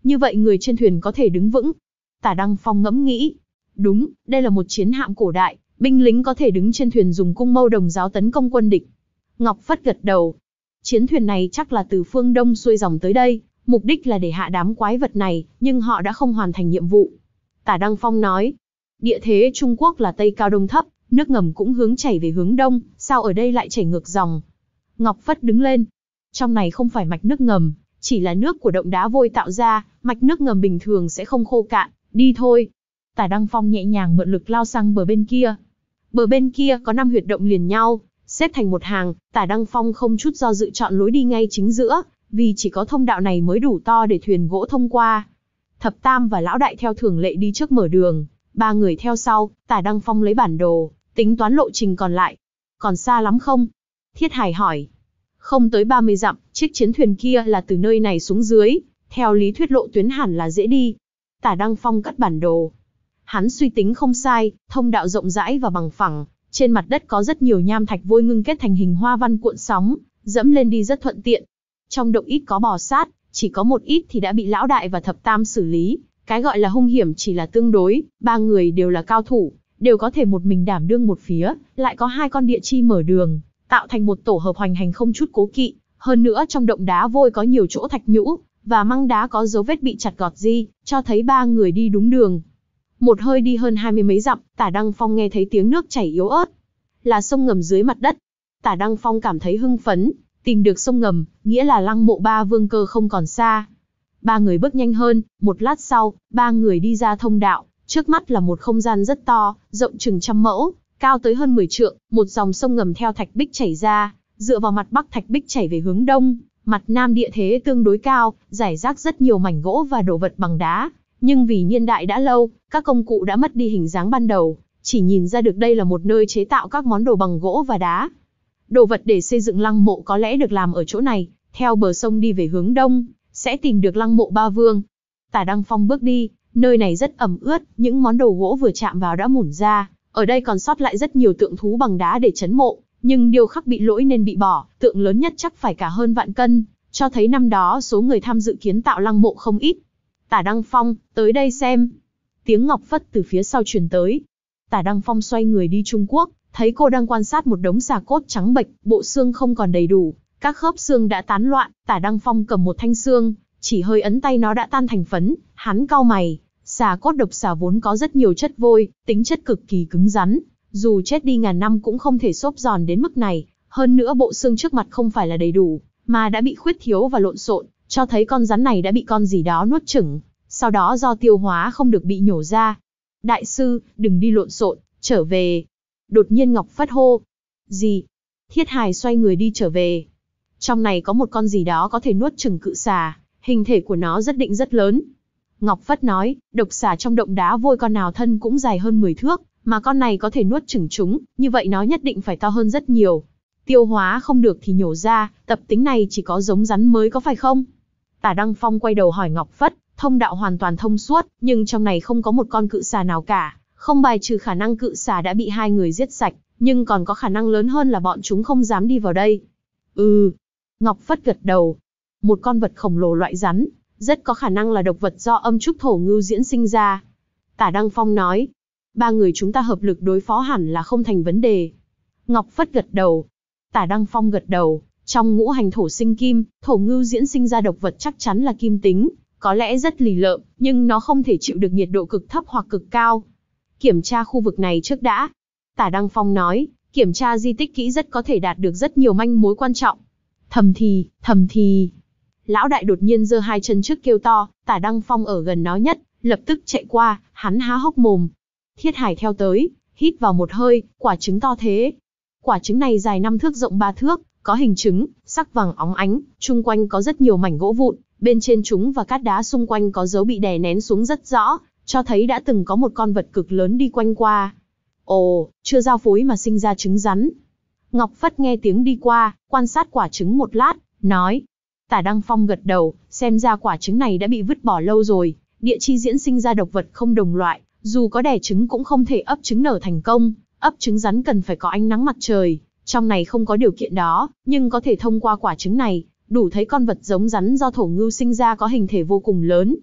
Như vậy người trên thuyền có thể đứng vững. Tả Đăng Phong ngẫm nghĩ. Đúng, đây là một chiến hạm cổ đại, binh lính có thể đứng trên thuyền dùng cung mâu đồng giáo tấn công quân địch. Ngọc Phất gật đầu. Chiến thuyền này chắc là từ phương Đông xuôi dòng tới đây, mục đích là để hạ đám quái vật này, nhưng họ đã không hoàn thành nhiệm vụ. Tả Đăng Phong nói, địa thế Trung Quốc là Tây cao Đông thấp, nước ngầm cũng hướng chảy về hướng Đông, sao ở đây lại chảy ngược dòng? Ngọc Phất đứng lên. Trong này không phải mạch nước ngầm, chỉ là nước của động đá vôi tạo ra, mạch nước ngầm bình thường sẽ không khô cạn, đi thôi. Tả Đăng Phong nhẹ nhàng mượn lực lao sang bờ bên kia. Bờ bên kia có năm huyệt động liền nhau, xếp thành một hàng, Tả Đăng Phong không chút do dự chọn lối đi ngay chính giữa, vì chỉ có thông đạo này mới đủ to để thuyền gỗ thông qua. Thập Tam và Lão Đại theo thường lệ đi trước mở đường, ba người theo sau, Tả Đăng Phong lấy bản đồ, tính toán lộ trình còn lại. Còn xa lắm không? Thiết Hải hỏi. Không tới ba mươi dặm, chiếc chiến thuyền kia là từ nơi này xuống dưới, theo lý thuyết lộ tuyến hẳn là dễ đi. Tả Đăng Phong cất bản đồ. Hắn suy tính không sai, thông đạo rộng rãi và bằng phẳng, trên mặt đất có rất nhiều nham thạch vôi ngưng kết thành hình hoa văn cuộn sóng, dẫm lên đi rất thuận tiện. Trong động ít có bò sát, chỉ có một ít thì đã bị Lão Đại và Thập Tam xử lý, cái gọi là hung hiểm chỉ là tương đối, ba người đều là cao thủ, đều có thể một mình đảm đương một phía, lại có hai con địa chi mở đường, tạo thành một tổ hợp hoành hành không chút cố kỵ, hơn nữa trong động đá vôi có nhiều chỗ thạch nhũ, và măng đá có dấu vết bị chặt gọt di, cho thấy ba người đi đúng đường. Một hơi đi hơn hai mươi mấy dặm, Tả Đăng Phong nghe thấy tiếng nước chảy yếu ớt. Là sông ngầm dưới mặt đất. Tả Đăng Phong cảm thấy hưng phấn, tìm được sông ngầm, nghĩa là lăng mộ ba vương cơ không còn xa. Ba người bước nhanh hơn, một lát sau, ba người đi ra thông đạo, trước mắt là một không gian rất to, rộng chừng trăm mẫu, cao tới hơn mười trượng, một dòng sông ngầm theo thạch bích chảy ra, dựa vào mặt bắc thạch bích chảy về hướng đông, mặt nam địa thế tương đối cao, rải rác rất nhiều mảnh gỗ và đồ vật bằng đá. Nhưng vì niên đại đã lâu, các công cụ đã mất đi hình dáng ban đầu, chỉ nhìn ra được đây là một nơi chế tạo các món đồ bằng gỗ và đá. Đồ vật để xây dựng lăng mộ có lẽ được làm ở chỗ này, theo bờ sông đi về hướng đông, sẽ tìm được lăng mộ ba vương. Tả Đăng Phong bước đi, nơi này rất ẩm ướt, những món đồ gỗ vừa chạm vào đã mủn ra, ở đây còn sót lại rất nhiều tượng thú bằng đá để trấn mộ, nhưng điêu khắc bị lỗi nên bị bỏ, tượng lớn nhất chắc phải cả hơn vạn cân, cho thấy năm đó số người tham dự kiến tạo lăng mộ không ít. Tả Đăng Phong, tới đây xem. Tiếng Ngọc Phất từ phía sau truyền tới. Tả Đăng Phong xoay người đi Trung Quốc, thấy cô đang quan sát một đống xà cốt trắng bệch, bộ xương không còn đầy đủ, các khớp xương đã tán loạn. Tả Đăng Phong cầm một thanh xương, chỉ hơi ấn tay nó đã tan thành phấn, hắn cau mày. Xà cốt độc xà vốn có rất nhiều chất vôi, tính chất cực kỳ cứng rắn, dù chết đi ngàn năm cũng không thể xốp giòn đến mức này. Hơn nữa bộ xương trước mặt không phải là đầy đủ, mà đã bị khuyết thiếu và lộn xộn, cho thấy con rắn này đã bị con gì đó nuốt chửng, sau đó do tiêu hóa không được bị nhổ ra. Đại sư, đừng đi lộn xộn, trở về. Đột nhiên Ngọc Phất hô. Gì? Thiết Hải xoay người đi trở về. Trong này có một con gì đó có thể nuốt chửng cự xà, hình thể của nó rất định rất lớn. Ngọc Phất nói, độc xà trong động đá vôi con nào thân cũng dài hơn mười thước, mà con này có thể nuốt chửng chúng, như vậy nó nhất định phải to hơn rất nhiều. Tiêu hóa không được thì nhổ ra, tập tính này chỉ có giống rắn mới có phải không? Tả Đăng Phong quay đầu hỏi Ngọc Phất, thông đạo hoàn toàn thông suốt, nhưng trong này không có một con cự xà nào cả, không bài trừ khả năng cự xà đã bị hai người giết sạch, nhưng còn có khả năng lớn hơn là bọn chúng không dám đi vào đây. Ừ. Ngọc Phất gật đầu. Một con vật khổng lồ loại rắn, rất có khả năng là độc vật do âm trúc thổ ngưu diễn sinh ra. Tả Đăng Phong nói, ba người chúng ta hợp lực đối phó hẳn là không thành vấn đề. Ngọc Phất gật đầu. Tả Đăng Phong gật đầu, trong ngũ hành thổ sinh kim, thổ ngưu diễn sinh ra độc vật chắc chắn là kim tính, có lẽ rất lì lợm, nhưng nó không thể chịu được nhiệt độ cực thấp hoặc cực cao. Kiểm tra khu vực này trước đã. Tả Đăng Phong nói, kiểm tra di tích kỹ rất có thể đạt được rất nhiều manh mối quan trọng. Thầm thì, thầm thì. Lão Đại đột nhiên giơ hai chân trước kêu to, Tả Đăng Phong ở gần nó nhất, lập tức chạy qua, hắn há hốc mồm. Thiết Hải theo tới, hít vào một hơi, quả trứng to thế. Quả trứng này dài năm thước rộng ba thước, có hình trứng, sắc vàng óng ánh, chung quanh có rất nhiều mảnh gỗ vụn, bên trên chúng và cát đá xung quanh có dấu bị đè nén xuống rất rõ, cho thấy đã từng có một con vật cực lớn đi quanh qua. Ồ, chưa giao phối mà sinh ra trứng rắn. Ngọc Phất nghe tiếng đi qua, quan sát quả trứng một lát, nói. Tả Đăng Phong gật đầu, xem ra quả trứng này đã bị vứt bỏ lâu rồi, địa chi diễn sinh ra độc vật không đồng loại, dù có đẻ trứng cũng không thể ấp trứng nở thành công, ấp trứng rắn cần phải có ánh nắng mặt trời, trong này không có điều kiện đó, nhưng có thể thông qua quả trứng này, đủ thấy con vật giống rắn do thổ ngưu sinh ra có hình thể vô cùng lớn.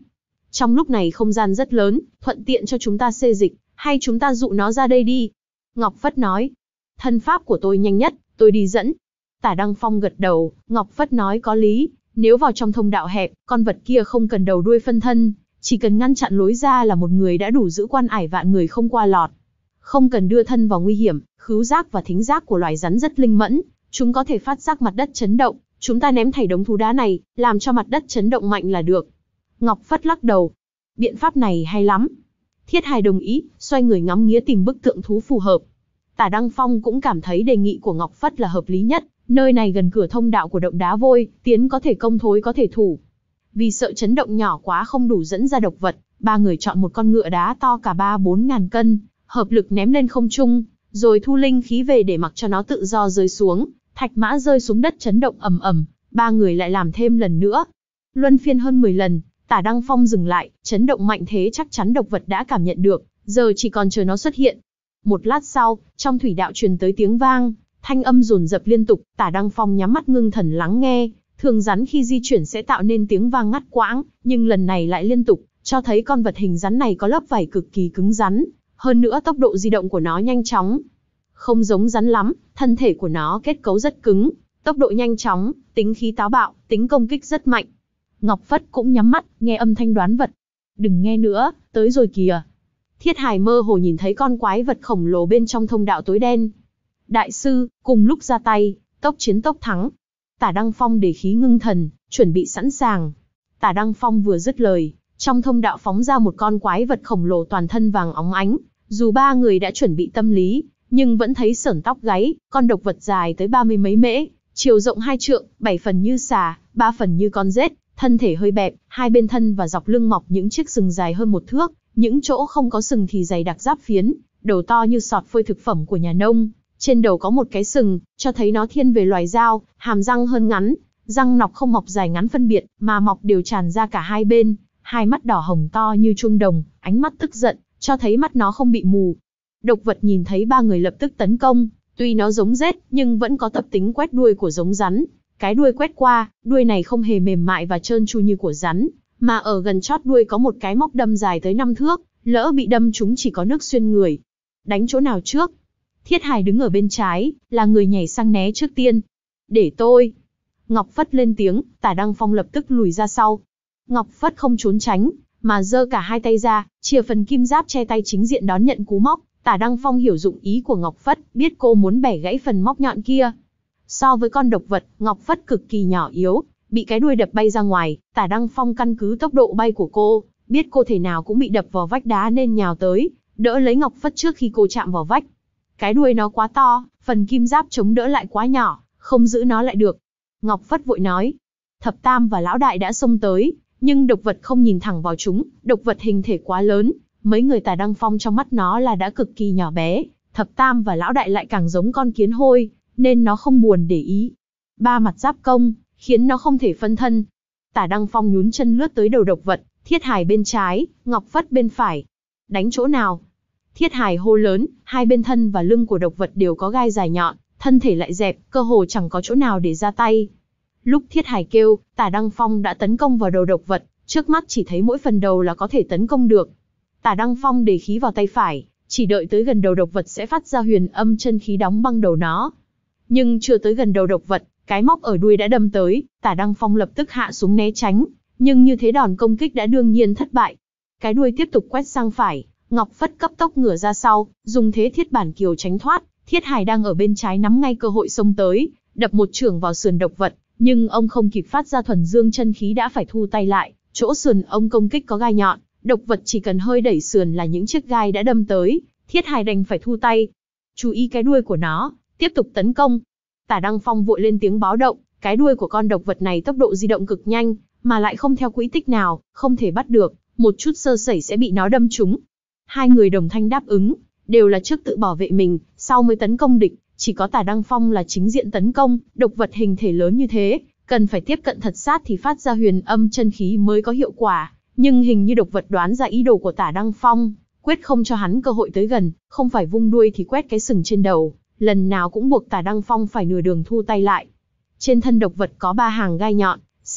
Trong lúc này không gian rất lớn, thuận tiện cho chúng ta xê dịch, hay chúng ta dụ nó ra đây đi. Ngọc Phất nói. Thân pháp của tôi nhanh nhất, tôi đi dẫn. Tả Đăng Phong gật đầu, Ngọc Phất nói có lý, nếu vào trong thông đạo hẹp, con vật kia không cần đầu đuôi phân thân, chỉ cần ngăn chặn lối ra là một người đã đủ giữ quan ải vạn người không qua lọt. Không cần đưa thân vào nguy hiểm, khứu giác và thính giác của loài rắn rất linh mẫn, chúng có thể phát giác mặt đất chấn động, chúng ta ném thảy đống thú đá này, làm cho mặt đất chấn động mạnh là được. Ngọc Phất lắc đầu. Biện pháp này hay lắm. Thiết Hài đồng ý, xoay người ngắm nghía tìm bức tượng thú phù hợp. Tả Đăng Phong cũng cảm thấy đề nghị của Ngọc Phất là hợp lý nhất, nơi này gần cửa thông đạo của động đá vôi, tiến có thể công thối có thể thủ. Vì sợ chấn động nhỏ quá không đủ dẫn ra độc vật, ba người chọn một con ngựa đá to cả ba bốn ngàn cân, hợp lực ném lên không trung, rồi thu linh khí về để mặc cho nó tự do rơi xuống. Thạch mã rơi xuống đất chấn động ầm ầm, ba người lại làm thêm lần nữa. Luân phiên hơn mười lần, Tả Đăng Phong dừng lại, chấn động mạnh thế chắc chắn độc vật đã cảm nhận được, giờ chỉ còn chờ nó xuất hiện. Một lát sau, trong thủy đạo truyền tới tiếng vang, thanh âm dồn dập liên tục, Tả Đăng Phong nhắm mắt ngưng thần lắng nghe, thường rắn khi di chuyển sẽ tạo nên tiếng vang ngắt quãng, nhưng lần này lại liên tục, cho thấy con vật hình rắn này có lớp vảy cực kỳ cứng rắn, hơn nữa tốc độ di động của nó nhanh chóng. Không giống rắn lắm, thân thể của nó kết cấu rất cứng, tốc độ nhanh chóng, tính khí táo bạo, tính công kích rất mạnh. Ngọc Phất cũng nhắm mắt, nghe âm thanh đoán vật. Đừng nghe nữa, tới rồi kìa. Thiết Hài mơ hồ nhìn thấy con quái vật khổng lồ bên trong thông đạo tối đen. Đại sư, cùng lúc ra tay, tốc chiến tốc thắng. Tả Đăng Phong để khí ngưng thần, chuẩn bị sẵn sàng. Tả Đăng Phong vừa dứt lời, trong thông đạo phóng ra một con quái vật khổng lồ toàn thân vàng óng ánh. Dù ba người đã chuẩn bị tâm lý, nhưng vẫn thấy sởn tóc gáy. Con độc vật dài tới ba mươi mấy mễ, chiều rộng hai trượng, bảy phần như xà, ba phần như con rết, thân thể hơi bẹp, hai bên thân và dọc lưng mọc những chiếc sừng dài hơn một thước, những chỗ không có sừng thì dày đặc giáp phiến, đầu to như sọt phơi thực phẩm của nhà nông. Trên đầu có một cái sừng, cho thấy nó thiên về loài dao, hàm răng hơn ngắn, răng nọc không mọc dài ngắn phân biệt, mà mọc đều tràn ra cả hai bên, hai mắt đỏ hồng to như chuông đồng, ánh mắt tức giận, cho thấy mắt nó không bị mù. Độc vật nhìn thấy ba người lập tức tấn công, tuy nó giống rết, nhưng vẫn có tập tính quét đuôi của giống rắn. Cái đuôi quét qua, đuôi này không hề mềm mại và trơn tru như của rắn, mà ở gần chót đuôi có một cái móc đâm dài tới năm thước, lỡ bị đâm chúng chỉ có nước xuyên người. Đánh chỗ nào trước? Thiết Hài đứng ở bên trái, là người nhảy sang né trước tiên. Để tôi. Ngọc Phất lên tiếng, Tả Đăng Phong lập tức lùi ra sau. Ngọc Phất không trốn tránh, mà giơ cả hai tay ra, chìa phần kim giáp che tay chính diện đón nhận cú móc. Tả Đăng Phong hiểu dụng ý của Ngọc Phất, biết cô muốn bẻ gãy phần móc nhọn kia. So với con độc vật, Ngọc Phất cực kỳ nhỏ yếu, bị cái đuôi đập bay ra ngoài. Tả Đăng Phong căn cứ tốc độ bay của cô, biết cô thể nào cũng bị đập vào vách đá nên nhào tới, đỡ lấy Ngọc Phất trước khi cô chạm vào vách. Cái đuôi nó quá to, phần kim giáp chống đỡ lại quá nhỏ, không giữ nó lại được. Ngọc Phất vội nói. Thập Tam và Lão Đại đã xông tới, nhưng độc vật không nhìn thẳng vào chúng, độc vật hình thể quá lớn, mấy người Tả Đăng Phong trong mắt nó là đã cực kỳ nhỏ bé, Thập Tam và Lão Đại lại càng giống con kiến hôi, nên nó không buồn để ý. Ba mặt giáp công, khiến nó không thể phân thân. Tả Đăng Phong nhún chân lướt tới đầu độc vật, Thiết Hài bên trái, Ngọc Phất bên phải. Đánh chỗ nào? Thiết Hài hô lớn, hai bên thân và lưng của độc vật đều có gai dài nhọn, thân thể lại dẹp, cơ hồ chẳng có chỗ nào để ra tay. Lúc Thiết Hài kêu, Tả Đăng Phong đã tấn công vào đầu độc vật, trước mắt chỉ thấy mỗi phần đầu là có thể tấn công được. Tả Đăng Phong để khí vào tay phải, chỉ đợi tới gần đầu độc vật sẽ phát ra huyền âm chân khí đóng băng đầu nó. Nhưng chưa tới gần đầu độc vật, cái móc ở đuôi đã đâm tới, Tả Đăng Phong lập tức hạ xuống né tránh, nhưng như thế đòn công kích đã đương nhiên thất bại. Cái đuôi tiếp tục quét sang phải, Ngọc Phất cấp tốc ngửa ra sau, dùng thế thiết bản kiều tránh thoát. Thiết Hài đang ở bên trái nắm ngay cơ hội xông tới, đập một chưởng vào sườn độc vật, nhưng ông không kịp phát ra thuần dương chân khí đã phải thu tay lại. Chỗ sườn ông công kích có gai nhọn, độc vật chỉ cần hơi đẩy sườn là những chiếc gai đã đâm tới, Thiết Hài đành phải thu tay. Chú ý cái đuôi của nó, tiếp tục tấn công. Tả Đăng Phong vội lên tiếng báo động, cái đuôi của con độc vật này tốc độ di động cực nhanh, mà lại không theo quỹ tích nào, không thể bắt được, một chút sơ sẩy sẽ bị nó đâm trúng. Hai người đồng thanh đáp ứng, đều là trước tự bảo vệ mình, sau mới tấn công địch, chỉ có Tả Đăng Phong là chính diện tấn công, độc vật hình thể lớn như thế, cần phải tiếp cận thật sát thì phát ra huyền âm chân khí mới có hiệu quả, nhưng hình như độc vật đoán ra ý đồ của Tả Đăng Phong, quyết không cho hắn cơ hội tới gần, không phải vung đuôi thì quét cái sừng trên đầu, lần nào cũng buộc Tả Đăng Phong phải nửa đường thu tay lại. Trên thân độc vật có ba hàng gai nhọn, xé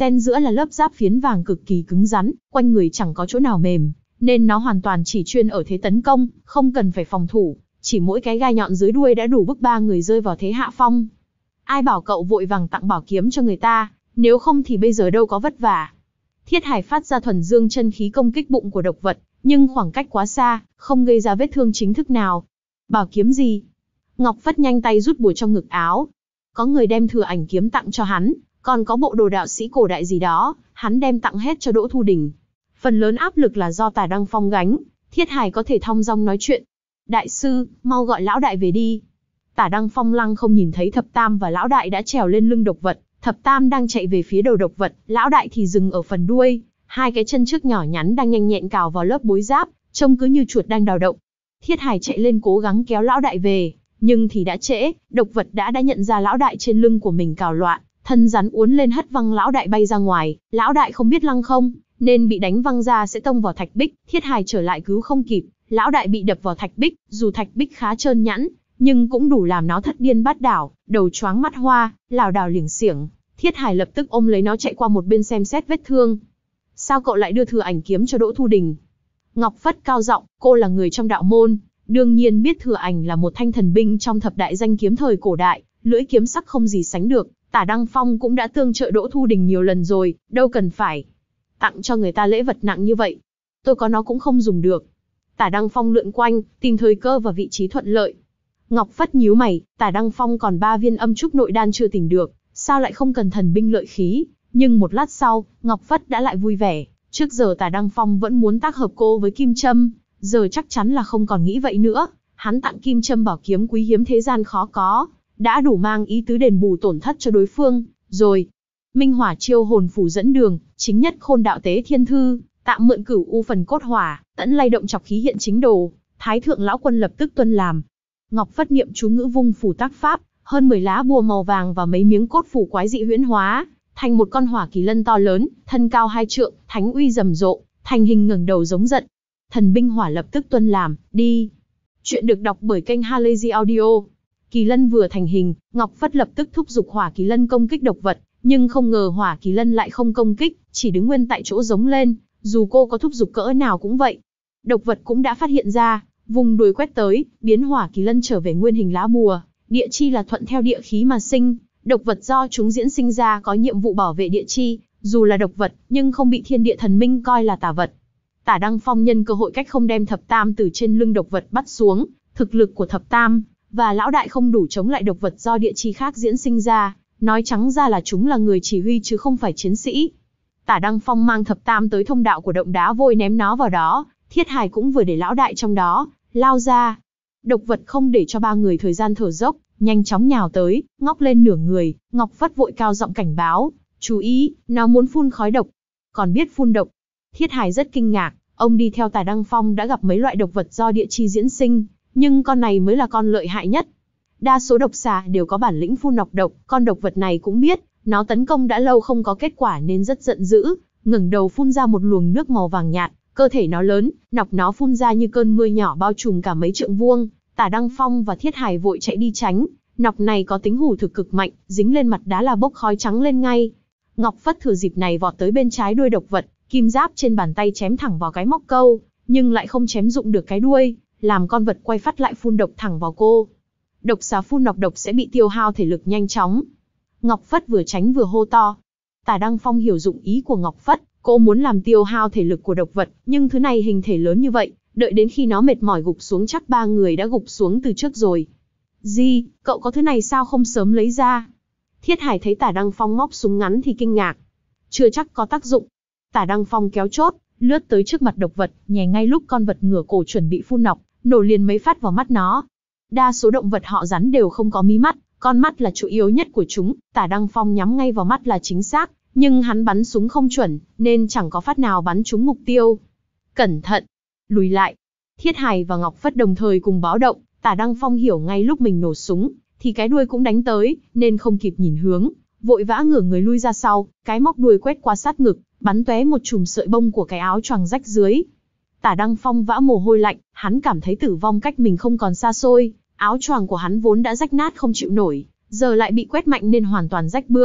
xen giữa là lớp giáp phiến vàng cực kỳ cứng rắn, quanh người chẳng có chỗ nào mềm, nên nó hoàn toàn chỉ chuyên ở thế tấn công, không cần phải phòng thủ, chỉ mỗi cái gai nhọn dưới đuôi đã đủ bức ba người rơi vào thế hạ phong. Ai bảo cậu vội vàng tặng bảo kiếm cho người ta, nếu không thì bây giờ đâu có vất vả. Thiết Hải phát ra thuần dương chân khí công kích bụng của độc vật, nhưng khoảng cách quá xa, không gây ra vết thương chính thức nào. Bảo kiếm gì? Ngọc Phất nhanh tay rút bùa trong ngực áo. Có người đem thừa ảnh kiếm tặng cho hắn, còn có bộ đồ đạo sĩ cổ đại gì đó, hắn đem tặng hết cho Đỗ Thu Đình. Phần lớn áp lực là do Tả Đăng Phong gánh, Thiết Hải có thể thong dong nói chuyện. Đại sư, mau gọi lão đại về đi. Tả Đăng Phong lăng không nhìn thấy Thập Tam và lão đại đã trèo lên lưng độc vật. Thập Tam đang chạy về phía đầu độc vật, lão đại thì dừng ở phần đuôi, hai cái chân trước nhỏ nhắn đang nhanh nhẹn cào vào lớp bối giáp, trông cứ như chuột đang đào động. Thiết Hải chạy lên cố gắng kéo lão đại về, nhưng thì đã trễ, độc vật đã đã nhận ra lão đại trên lưng của mình cào loạn, thân rắn uốn lên hất văng lão đại bay ra ngoài, lão đại không biết lăng không, nên bị đánh văng ra sẽ tông vào thạch bích, Thiết Hải trở lại cứu không kịp, lão đại bị đập vào thạch bích, dù thạch bích khá trơn nhẵn, nhưng cũng đủ làm nó thất điên bát đảo, đầu choáng mắt hoa, lảo đảo liểng xiểng. Thiết Hải lập tức ôm lấy nó chạy qua một bên xem xét vết thương. Sao cậu lại đưa thừa ảnh kiếm cho Đỗ Thu Đình? Ngọc Phất cao giọng, cô là người trong đạo môn, đương nhiên biết thừa ảnh là một thanh thần binh trong thập đại danh kiếm thời cổ đại, lưỡi kiếm sắc không gì sánh được. Tả Đăng Phong cũng đã tương trợ Đỗ Thu Đình nhiều lần rồi, đâu cần phải tặng cho người ta lễ vật nặng như vậy. Tôi có nó cũng không dùng được. Tả Đăng Phong lượn quanh, tìm thời cơ và vị trí thuận lợi. Ngọc Phất nhíu mày, Tả Đăng Phong còn ba viên âm trúc nội đan chưa tìm được, sao lại không cần thần binh lợi khí? Nhưng một lát sau, Ngọc Phất đã lại vui vẻ. Trước giờ Tả Đăng Phong vẫn muốn tác hợp cô với Kim Châm, giờ chắc chắn là không còn nghĩ vậy nữa. Hắn tặng Kim Châm bảo kiếm quý hiếm thế gian khó có, đã đủ mang ý tứ đền bù tổn thất cho đối phương, rồi. Minh Hỏa Chiêu Hồn Phủ dẫn đường, chính nhất Khôn Đạo Tế Thiên Thư, tạm mượn Cửu U Phần Cốt Hỏa, tẫn lay động chọc khí hiện chính đồ, Thái thượng lão quân lập tức tuân làm. Ngọc Phất niệm chú ngữ vung phủ tác pháp, hơn mười lá bùa màu vàng và mấy miếng cốt phủ quái dị huyễn hóa, thành một con hỏa kỳ lân to lớn, thân cao hai trượng, thánh uy rầm rộ, thành hình ngẩng đầu giống giận. Thần binh hỏa lập tức tuân làm, đi. Chuyện được đọc bởi kênh Halazy Audio. Kỳ lân vừa thành hình, Ngọc Phất lập tức thúc giục hỏa kỳ lân công kích độc vật, nhưng không ngờ hỏa kỳ lân lại không công kích, chỉ đứng nguyên tại chỗ giống lên, dù cô có thúc giục cỡ nào cũng vậy. Độc vật cũng đã phát hiện ra, vùng đuôi quét tới, biến hỏa kỳ lân trở về nguyên hình lá bùa. Địa chi là thuận theo địa khí mà sinh, độc vật do chúng diễn sinh ra có nhiệm vụ bảo vệ địa chi, dù là độc vật, nhưng không bị thiên địa thần minh coi là tà vật. Tả Đăng Phong nhân cơ hội cách không đem Thập Tam từ trên lưng độc vật bắt xuống, thực lực của Thập Tam và lão đại không đủ chống lại độc vật do địa chi khác diễn sinh ra, nói trắng ra là chúng là người chỉ huy chứ không phải chiến sĩ. Tả Đăng Phong mang Thập Tam tới thông đạo của động đá vôi ném nó vào đó, Thiết Hải cũng vừa để lão đại trong đó, lao ra. Độc vật không để cho ba người thời gian thở dốc, nhanh chóng nhào tới, ngóc lên nửa người, Ngọc Phất vội cao giọng cảnh báo, chú ý, nó muốn phun khói độc, còn biết phun độc. Thiết Hải rất kinh ngạc, ông đi theo Tả Đăng Phong đã gặp mấy loại độc vật do địa chi diễn sinh, nhưng con này mới là con lợi hại nhất. Đa số độc xà đều có bản lĩnh phun nọc độc, con độc vật này cũng biết, nó tấn công đã lâu không có kết quả nên rất giận dữ, ngẩng đầu phun ra một luồng nước màu vàng nhạt, cơ thể nó lớn, nọc nó phun ra như cơn mưa nhỏ bao trùm cả mấy trượng vuông. Tả Đăng Phong và Thiết Hải vội chạy đi tránh, nọc này có tính hủ thực cực mạnh, dính lên mặt đá là bốc khói trắng lên ngay. Ngọc Phất thừa dịp này vọt tới bên trái đuôi độc vật, kim giáp trên bàn tay chém thẳng vào cái móc câu, nhưng lại không chém dụng được cái đuôi, làm con vật quay phát lại phun độc thẳng vào cô. Độc xà phun nọc độc sẽ bị tiêu hao thể lực nhanh chóng. Ngọc Phất vừa tránh vừa hô to. Tả Đăng Phong hiểu dụng ý của Ngọc Phất, cô muốn làm tiêu hao thể lực của độc vật, nhưng thứ này hình thể lớn như vậy, đợi đến khi nó mệt mỏi gục xuống chắc ba người đã gục xuống từ trước rồi. Di, cậu có thứ này sao không sớm lấy ra? Thiết Hải thấy Tả Đăng Phong móc súng ngắn thì kinh ngạc. Chưa chắc có tác dụng. Tả Đăng Phong kéo chốt, lướt tới trước mặt độc vật, nhè ngay lúc con vật ngửa cổ chuẩn bị phun nọc, nổ liền mấy phát vào mắt nó. Đa số động vật họ rắn đều không có mí mắt, con mắt là chủ yếu nhất của chúng, Tả Đăng Phong nhắm ngay vào mắt là chính xác, nhưng hắn bắn súng không chuẩn, nên chẳng có phát nào bắn trúng mục tiêu. Cẩn thận, lùi lại. Thiết Hải và Ngọc Phất đồng thời cùng báo động, Tả Đăng Phong hiểu ngay lúc mình nổ súng, thì cái đuôi cũng đánh tới, nên không kịp nhìn hướng, vội vã ngửa người lui ra sau, cái móc đuôi quét qua sát ngực, bắn tóe một chùm sợi bông của cái áo choàng rách dưới. Tả Đăng Phong vã mồ hôi lạnh, hắn cảm thấy tử vong cách mình không còn xa xôi, áo choàng của hắn vốn đã rách nát không chịu nổi, giờ lại bị quét mạnh nên hoàn toàn rách bươm,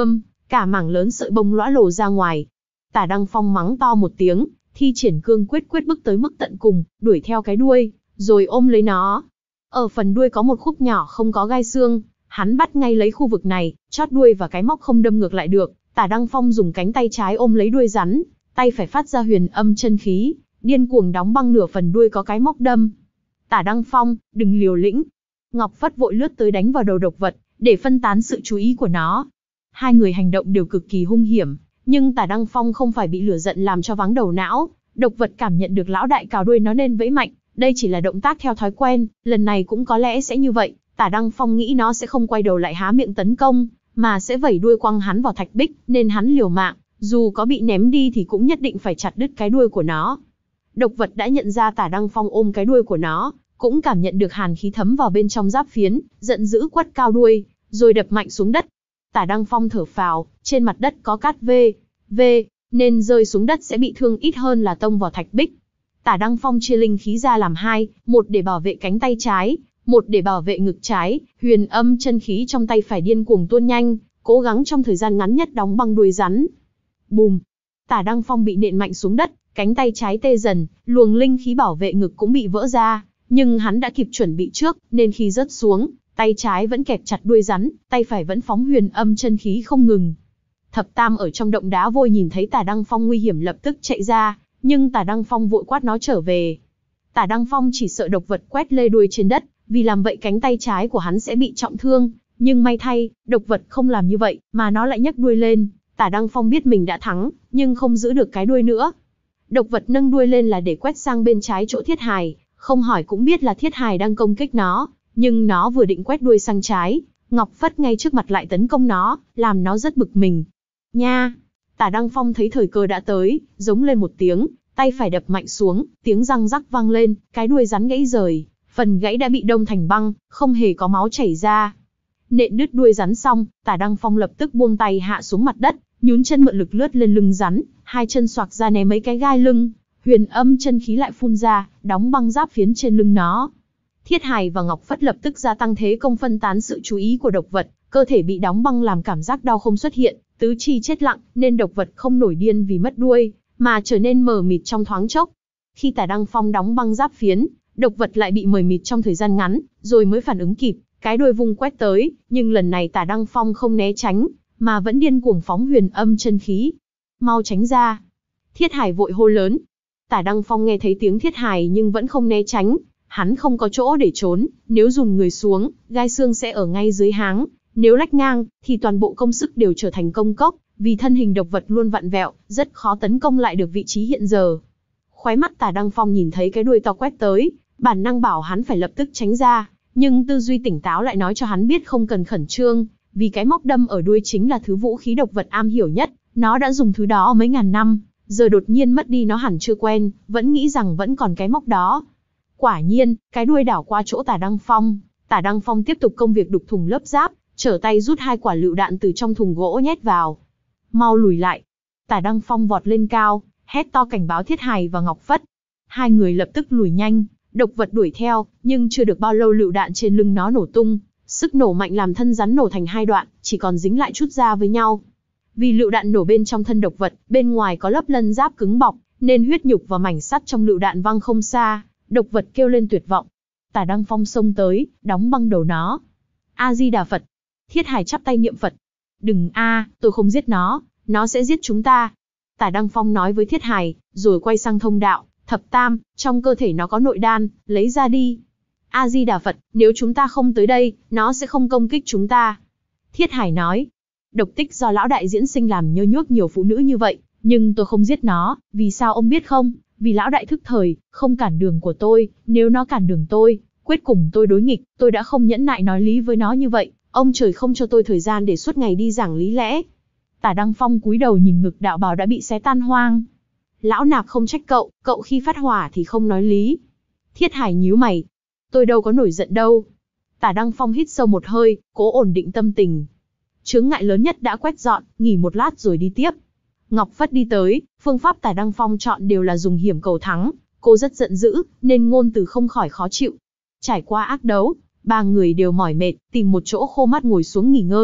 cả mảng lớn sợi bông lõa lồ ra ngoài. Tả Đăng Phong mắng to một tiếng, thi triển cương quyết quyết bước tới mức tận cùng, đuổi theo cái đuôi, rồi ôm lấy nó. Ở phần đuôi có một khúc nhỏ không có gai xương, hắn bắt ngay lấy khu vực này, chót đuôi và cái móc không đâm ngược lại được. Tả Đăng Phong dùng cánh tay trái ôm lấy đuôi rắn, tay phải phát ra huyền âm chân khí, điên cuồng đóng băng nửa phần đuôi có cái móc đâm. Tả Đăng Phong, đừng liều lĩnh. Ngọc Phất vội lướt tới đánh vào đầu độc vật, để phân tán sự chú ý của nó. Hai người hành động đều cực kỳ hung hiểm, nhưng Tả Đăng Phong không phải bị lửa giận làm cho váng đầu não. Độc vật cảm nhận được lão đại cào đuôi nó nên vẫy mạnh, đây chỉ là động tác theo thói quen, lần này cũng có lẽ sẽ như vậy. Tả Đăng Phong nghĩ nó sẽ không quay đầu lại há miệng tấn công, mà sẽ vẩy đuôi quăng hắn vào thạch bích, nên hắn liều mạng, dù có bị ném đi thì cũng nhất định phải chặt đứt cái đuôi của nó. Độc vật đã nhận ra Tả Đăng Phong ôm cái đuôi của nó, cũng cảm nhận được hàn khí thấm vào bên trong giáp phiến, giận dữ quất cao đuôi, rồi đập mạnh xuống đất. Tả Đăng Phong thở phào, trên mặt đất có cát v, v, nên rơi xuống đất sẽ bị thương ít hơn là tông vào thạch bích. Tả Đăng Phong chia linh khí ra làm hai, một để bảo vệ cánh tay trái, một để bảo vệ ngực trái, huyền âm chân khí trong tay phải điên cuồng tuôn nhanh, cố gắng trong thời gian ngắn nhất đóng băng đuôi rắn. Bùm! Tả Đăng Phong bị nện mạnh xuống đất, cánh tay trái tê dần, luồng linh khí bảo vệ ngực cũng bị vỡ ra, nhưng hắn đã kịp chuẩn bị trước, nên khi rớt xuống, tay trái vẫn kẹp chặt đuôi rắn, tay phải vẫn phóng huyền âm chân khí không ngừng. Thập Tam ở trong động đá vôi nhìn thấy Tả Đăng Phong nguy hiểm lập tức chạy ra, nhưng Tả Đăng Phong vội quát nó trở về. Tả Đăng Phong chỉ sợ độc vật quét lê đuôi trên đất, vì làm vậy cánh tay trái của hắn sẽ bị trọng thương, nhưng may thay, độc vật không làm như vậy, mà nó lại nhấc đuôi lên. Tả Đăng Phong biết mình đã thắng, nhưng không giữ được cái đuôi nữa. Độc vật nâng đuôi lên là để quét sang bên trái chỗ Thiết Hài, không hỏi cũng biết là Thiết Hài đang công kích nó, nhưng nó vừa định quét đuôi sang trái, Ngọc Phất ngay trước mặt lại tấn công nó, làm nó rất bực mình. Nha! Tả Đăng Phong thấy thời cơ đã tới, giống lên một tiếng, tay phải đập mạnh xuống, tiếng răng rắc vang lên, cái đuôi rắn gãy rời, phần gãy đã bị đông thành băng, không hề có máu chảy ra. Nện đứt đuôi rắn xong, Tả Đăng Phong lập tức buông tay hạ xuống mặt đất, nhún chân mượn lực lướt lên lưng rắn, hai chân xoạc ra né mấy cái gai lưng, huyền âm chân khí lại phun ra, đóng băng giáp phiến trên lưng nó. Thiết Hài và Ngọc Phất lập tức gia tăng thế công phân tán sự chú ý của độc vật, cơ thể bị đóng băng làm cảm giác đau không xuất hiện, tứ chi chết lặng, nên độc vật không nổi điên vì mất đuôi, mà trở nên mờ mịt trong thoáng chốc. Khi Tả Đăng Phong đóng băng giáp phiến, độc vật lại bị mờ mịt trong thời gian ngắn, rồi mới phản ứng kịp, cái đuôi vung quét tới, nhưng lần này Tả Đăng Phong không né tránh, mà vẫn điên cuồng phóng huyền âm chân khí. Mau tránh ra! Thiết Hài vội hô lớn. Tả Đăng Phong nghe thấy tiếng Thiết Hài nhưng vẫn không né tránh, hắn không có chỗ để trốn, nếu dùn người xuống, gai xương sẽ ở ngay dưới háng, nếu lách ngang, thì toàn bộ công sức đều trở thành công cốc, vì thân hình độc vật luôn vặn vẹo, rất khó tấn công lại được vị trí hiện giờ. Khóe mắt Tả Đăng Phong nhìn thấy cái đuôi to quét tới, bản năng bảo hắn phải lập tức tránh ra, nhưng tư duy tỉnh táo lại nói cho hắn biết không cần khẩn trương, vì cái móc đâm ở đuôi chính là thứ vũ khí độc vật am hiểu nhất, nó đã dùng thứ đó mấy ngàn năm, giờ đột nhiên mất đi nó hẳn chưa quen, vẫn nghĩ rằng vẫn còn cái móc đó. Quả nhiên, cái đuôi đảo qua chỗ Tả Đăng Phong, Tả Đăng Phong tiếp tục công việc đục thùng lớp giáp, trở tay rút hai quả lựu đạn từ trong thùng gỗ nhét vào. Mau lùi lại! Tả Đăng Phong vọt lên cao, hét to cảnh báo Thiết Hài và Ngọc Phất. Hai người lập tức lùi nhanh, độc vật đuổi theo, nhưng chưa được bao lâu lựu đạn trên lưng nó nổ tung, sức nổ mạnh làm thân rắn nổ thành hai đoạn, chỉ còn dính lại chút da với nhau. Vì lựu đạn nổ bên trong thân độc vật, bên ngoài có lớp lân giáp cứng bọc, nên huyết nhục và mảnh sắt trong lựu đạn văng không xa, độc vật kêu lên tuyệt vọng. Tả Đăng Phong xông tới, đóng băng đầu nó. A Di Đà Phật! Thiết Hài chắp tay niệm Phật. Đừng a, tôi không giết nó, nó sẽ giết chúng ta. Tả Đăng Phong nói với Thiết Hài, rồi quay sang thông đạo. Thập Tam, trong cơ thể nó có nội đan, lấy ra đi. A Di Đà Phật, nếu chúng ta không tới đây, nó sẽ không công kích chúng ta. Thiết Hài nói, độc tích do lão đại diễn sinh làm nhơ nhuốc nhiều phụ nữ như vậy, nhưng tôi không giết nó, vì sao ông biết không? Vì lão đại thức thời, không cản đường của tôi, nếu nó cản đường tôi, quyết cùng tôi đối nghịch, tôi đã không nhẫn nại nói lý với nó như vậy, ông trời không cho tôi thời gian để suốt ngày đi giảng lý lẽ. Tả Đăng Phong cúi đầu nhìn ngực đạo bào đã bị xé tan hoang. Lão nạp không trách cậu, cậu khi phát hỏa thì không nói lý. Thiết Hài nhíu mày. Tôi đâu có nổi giận đâu. Tả Đăng Phong hít sâu một hơi, cố ổn định tâm tình. Chướng ngại lớn nhất đã quét dọn, nghỉ một lát rồi đi tiếp. Ngọc Phất đi tới, phương pháp Tả Đăng Phong chọn đều là dùng hiểm cầu thắng. Cô rất giận dữ, nên ngôn từ không khỏi khó chịu. Trải qua ác đấu, ba người đều mỏi mệt, tìm một chỗ khô mát ngồi xuống nghỉ ngơi.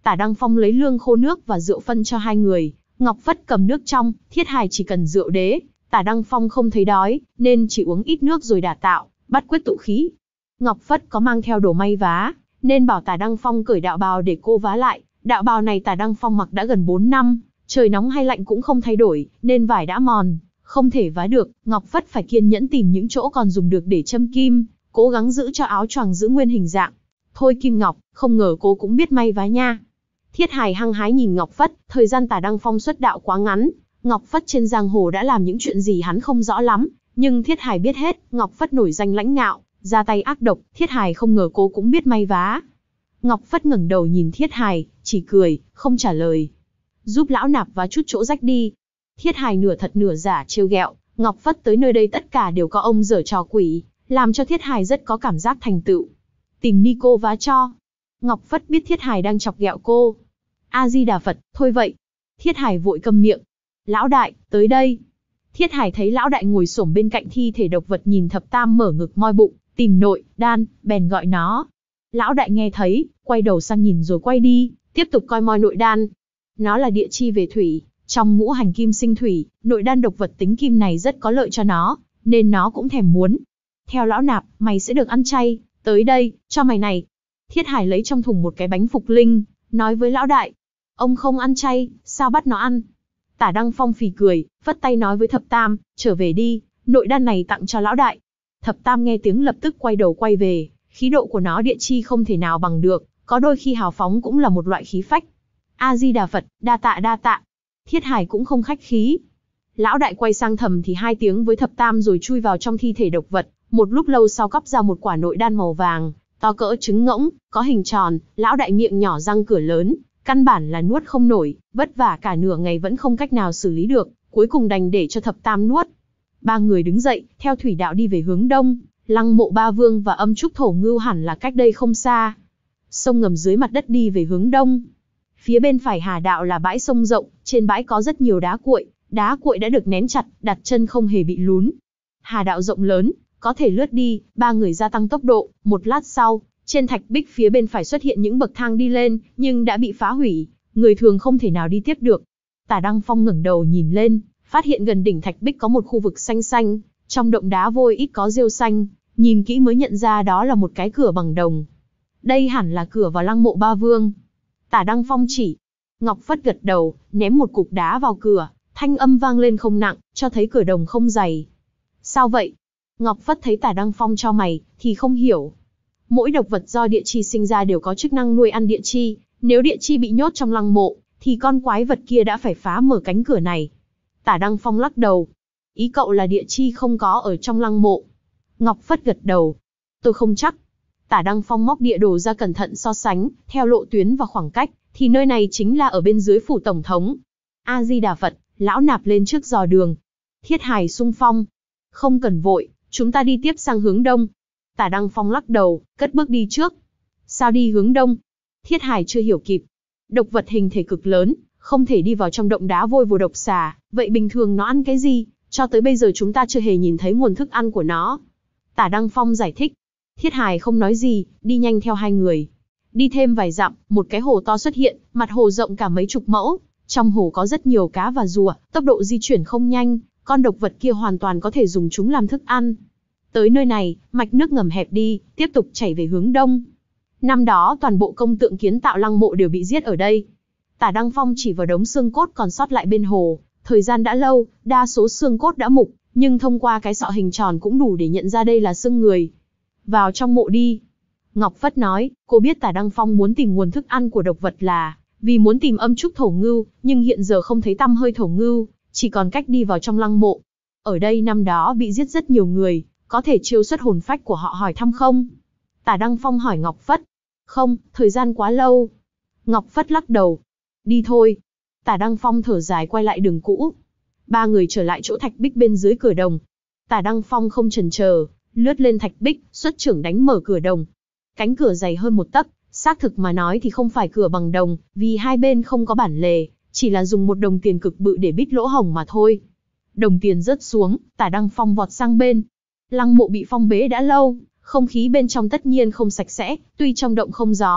Tả Đăng Phong lấy lương khô nước và rượu phân cho hai người, Ngọc Phất cầm nước trong, Thiết Hài chỉ cần rượu đế. Tả Đăng Phong không thấy đói, nên chỉ uống ít nước rồi đả tạo, bắt quyết tụ khí. Ngọc Phất có mang theo đồ may vá, nên bảo Tả Đăng Phong cởi đạo bào để cô vá lại. Đạo bào này Tả Đăng Phong mặc đã gần bốn năm, trời nóng hay lạnh cũng không thay đổi, nên vải đã mòn, không thể vá được. Ngọc Phất phải kiên nhẫn tìm những chỗ còn dùng được để châm kim, cố gắng giữ cho áo choàng giữ nguyên hình dạng. Thôi Kim Ngọc, không ngờ cô cũng biết may vá nha. Thiết Hài hăng hái nhìn Ngọc Phất, thời gian Tả Đăng Phong xuất đạo quá ngắn, Ngọc Phất trên giang hồ đã làm những chuyện gì hắn không rõ lắm, nhưng Thiết Hài biết hết. Ngọc Phất nổi danh lãnh ngạo, ra tay ác độc, Thiết Hài không ngờ cô cũng biết may vá. Ngọc Phất ngẩng đầu nhìn Thiết Hài, chỉ cười, không trả lời. Giúp lão nạp vá chút chỗ rách đi. Thiết Hài nửa thật nửa giả trêu ghẹo, Ngọc Phất tới nơi đây tất cả đều có ông giở trò quỷ, làm cho Thiết Hài rất có cảm giác thành tựu. Tìm ni cô vá cho. Ngọc Phất biết Thiết Hài đang chọc ghẹo cô. A Di Đà Phật, thôi vậy. Thiết Hài vội câm miệng. Lão đại, tới đây. Thiết Hài thấy lão đại ngồi xổm bên cạnh thi thể độc vật, nhìn thập tam mở ngực moi bụng, tìm nội, đan, bèn gọi nó. Lão đại nghe thấy, quay đầu sang nhìn rồi quay đi, tiếp tục coi moi nội đan. Nó là địa chi về thủy, trong ngũ hành kim sinh thủy, nội đan độc vật tính kim này rất có lợi cho nó, nên nó cũng thèm muốn. Theo lão nạp, mày sẽ được ăn chay, tới đây, cho mày này. Thiết Hài lấy trong thùng một cái bánh phục linh, nói với lão đại. Ông không ăn chay, sao bắt nó ăn? Tả Đăng Phong phì cười, vất tay nói với thập tam, trở về đi, nội đan này tặng cho lão đại. Thập tam nghe tiếng lập tức quay đầu quay về, khí độ của nó địa chi không thể nào bằng được, có đôi khi hào phóng cũng là một loại khí phách. A Di Đà Phật, đa tạ đa tạ. Thiết Hài cũng không khách khí. Lão đại quay sang thầm thì hai tiếng với thập tam rồi chui vào trong thi thể độc vật, một lúc lâu sau cắp ra một quả nội đan màu vàng, to cỡ trứng ngỗng, có hình tròn. Lão đại miệng nhỏ răng cửa lớn, căn bản là nuốt không nổi, vất vả cả nửa ngày vẫn không cách nào xử lý được, cuối cùng đành để cho thập tam nuốt. Ba người đứng dậy, theo thủy đạo đi về hướng đông. Lăng mộ ba vương và âm trúc thổ ngưu hẳn là cách đây không xa. Sông ngầm dưới mặt đất đi về hướng đông. Phía bên phải hà đạo là bãi sông rộng, trên bãi có rất nhiều đá cuội, đá cuội đã được nén chặt, đặt chân không hề bị lún. Hà đạo rộng lớn, có thể lướt đi. Ba người gia tăng tốc độ, một lát sau, trên thạch bích phía bên phải xuất hiện những bậc thang đi lên, nhưng đã bị phá hủy, người thường không thể nào đi tiếp được. Tả Đăng Phong ngẩng đầu nhìn lên, phát hiện gần đỉnh thạch bích có một khu vực xanh xanh, trong động đá vôi ít có rêu xanh, nhìn kỹ mới nhận ra đó là một cái cửa bằng đồng. Đây hẳn là cửa vào lăng mộ ba vương. Tả Đăng Phong chỉ. Ngọc Phất gật đầu, ném một cục đá vào cửa, thanh âm vang lên không nặng, cho thấy cửa đồng không dày. Sao vậy? Ngọc Phất thấy Tả Đăng Phong cho mày, thì không hiểu. Mỗi độc vật do địa chi sinh ra đều có chức năng nuôi ăn địa chi, nếu địa chi bị nhốt trong lăng mộ, thì con quái vật kia đã phải phá mở cánh cửa này. Tả Đăng Phong lắc đầu. Ý cậu là địa chi không có ở trong lăng mộ. Ngọc Phất gật đầu. Tôi không chắc. Tả Đăng Phong móc địa đồ ra cẩn thận so sánh, theo lộ tuyến và khoảng cách, thì nơi này chính là ở bên dưới phủ tổng thống. A Di Đà Phật, lão nạp lên trước dò đường. Thiết Hài xung phong. Không cần vội, chúng ta đi tiếp sang hướng đông. Tả Đăng Phong lắc đầu, cất bước đi trước. Sao đi hướng đông? Thiết Hài chưa hiểu kịp. Độc vật hình thể cực lớn, không thể đi vào trong động đá vôi vồ độc xà, vậy bình thường nó ăn cái gì? Cho tới bây giờ chúng ta chưa hề nhìn thấy nguồn thức ăn của nó. Tả Đăng Phong giải thích. Thiết Hài không nói gì, đi nhanh theo hai người. Đi thêm vài dặm, một cái hồ to xuất hiện, mặt hồ rộng cả mấy chục mẫu. Trong hồ có rất nhiều cá và rùa, tốc độ di chuyển không nhanh, con độc vật kia hoàn toàn có thể dùng chúng làm thức ăn. Tới nơi này, mạch nước ngầm hẹp đi, tiếp tục chảy về hướng đông. Năm đó toàn bộ công tượng kiến tạo lăng mộ đều bị giết ở đây. Tả Đăng Phong chỉ vào đống xương cốt còn sót lại bên hồ. Thời gian đã lâu, đa số xương cốt đã mục, nhưng thông qua cái sọ hình tròn cũng đủ để nhận ra đây là xương người. Vào trong mộ đi. Ngọc Phất nói, cô biết Tả Đăng Phong muốn tìm nguồn thức ăn của độc vật là vì muốn tìm âm trúc thổ ngưu, nhưng hiện giờ không thấy tăm hơi thổ ngưu, chỉ còn cách đi vào trong lăng mộ. Ở đây năm đó bị giết rất nhiều người, có thể chiêu xuất hồn phách của họ hỏi thăm không? Tả Đăng Phong hỏi Ngọc Phất. Không, thời gian quá lâu. Ngọc Phất lắc đầu. Đi thôi. Tả Đăng Phong thở dài quay lại đường cũ. Ba người trở lại chỗ thạch bích bên dưới cửa đồng. Tả Đăng Phong không chần chờ, lướt lên thạch bích, xuất chưởng đánh mở cửa đồng. Cánh cửa dày hơn một tấc, xác thực mà nói thì không phải cửa bằng đồng, vì hai bên không có bản lề, chỉ là dùng một đồng tiền cực bự để bít lỗ hổng mà thôi. Đồng tiền rớt xuống, Tả Đăng Phong vọt sang bên. Lăng mộ bị phong bế đã lâu, không khí bên trong tất nhiên không sạch sẽ, tuy trong động không gió,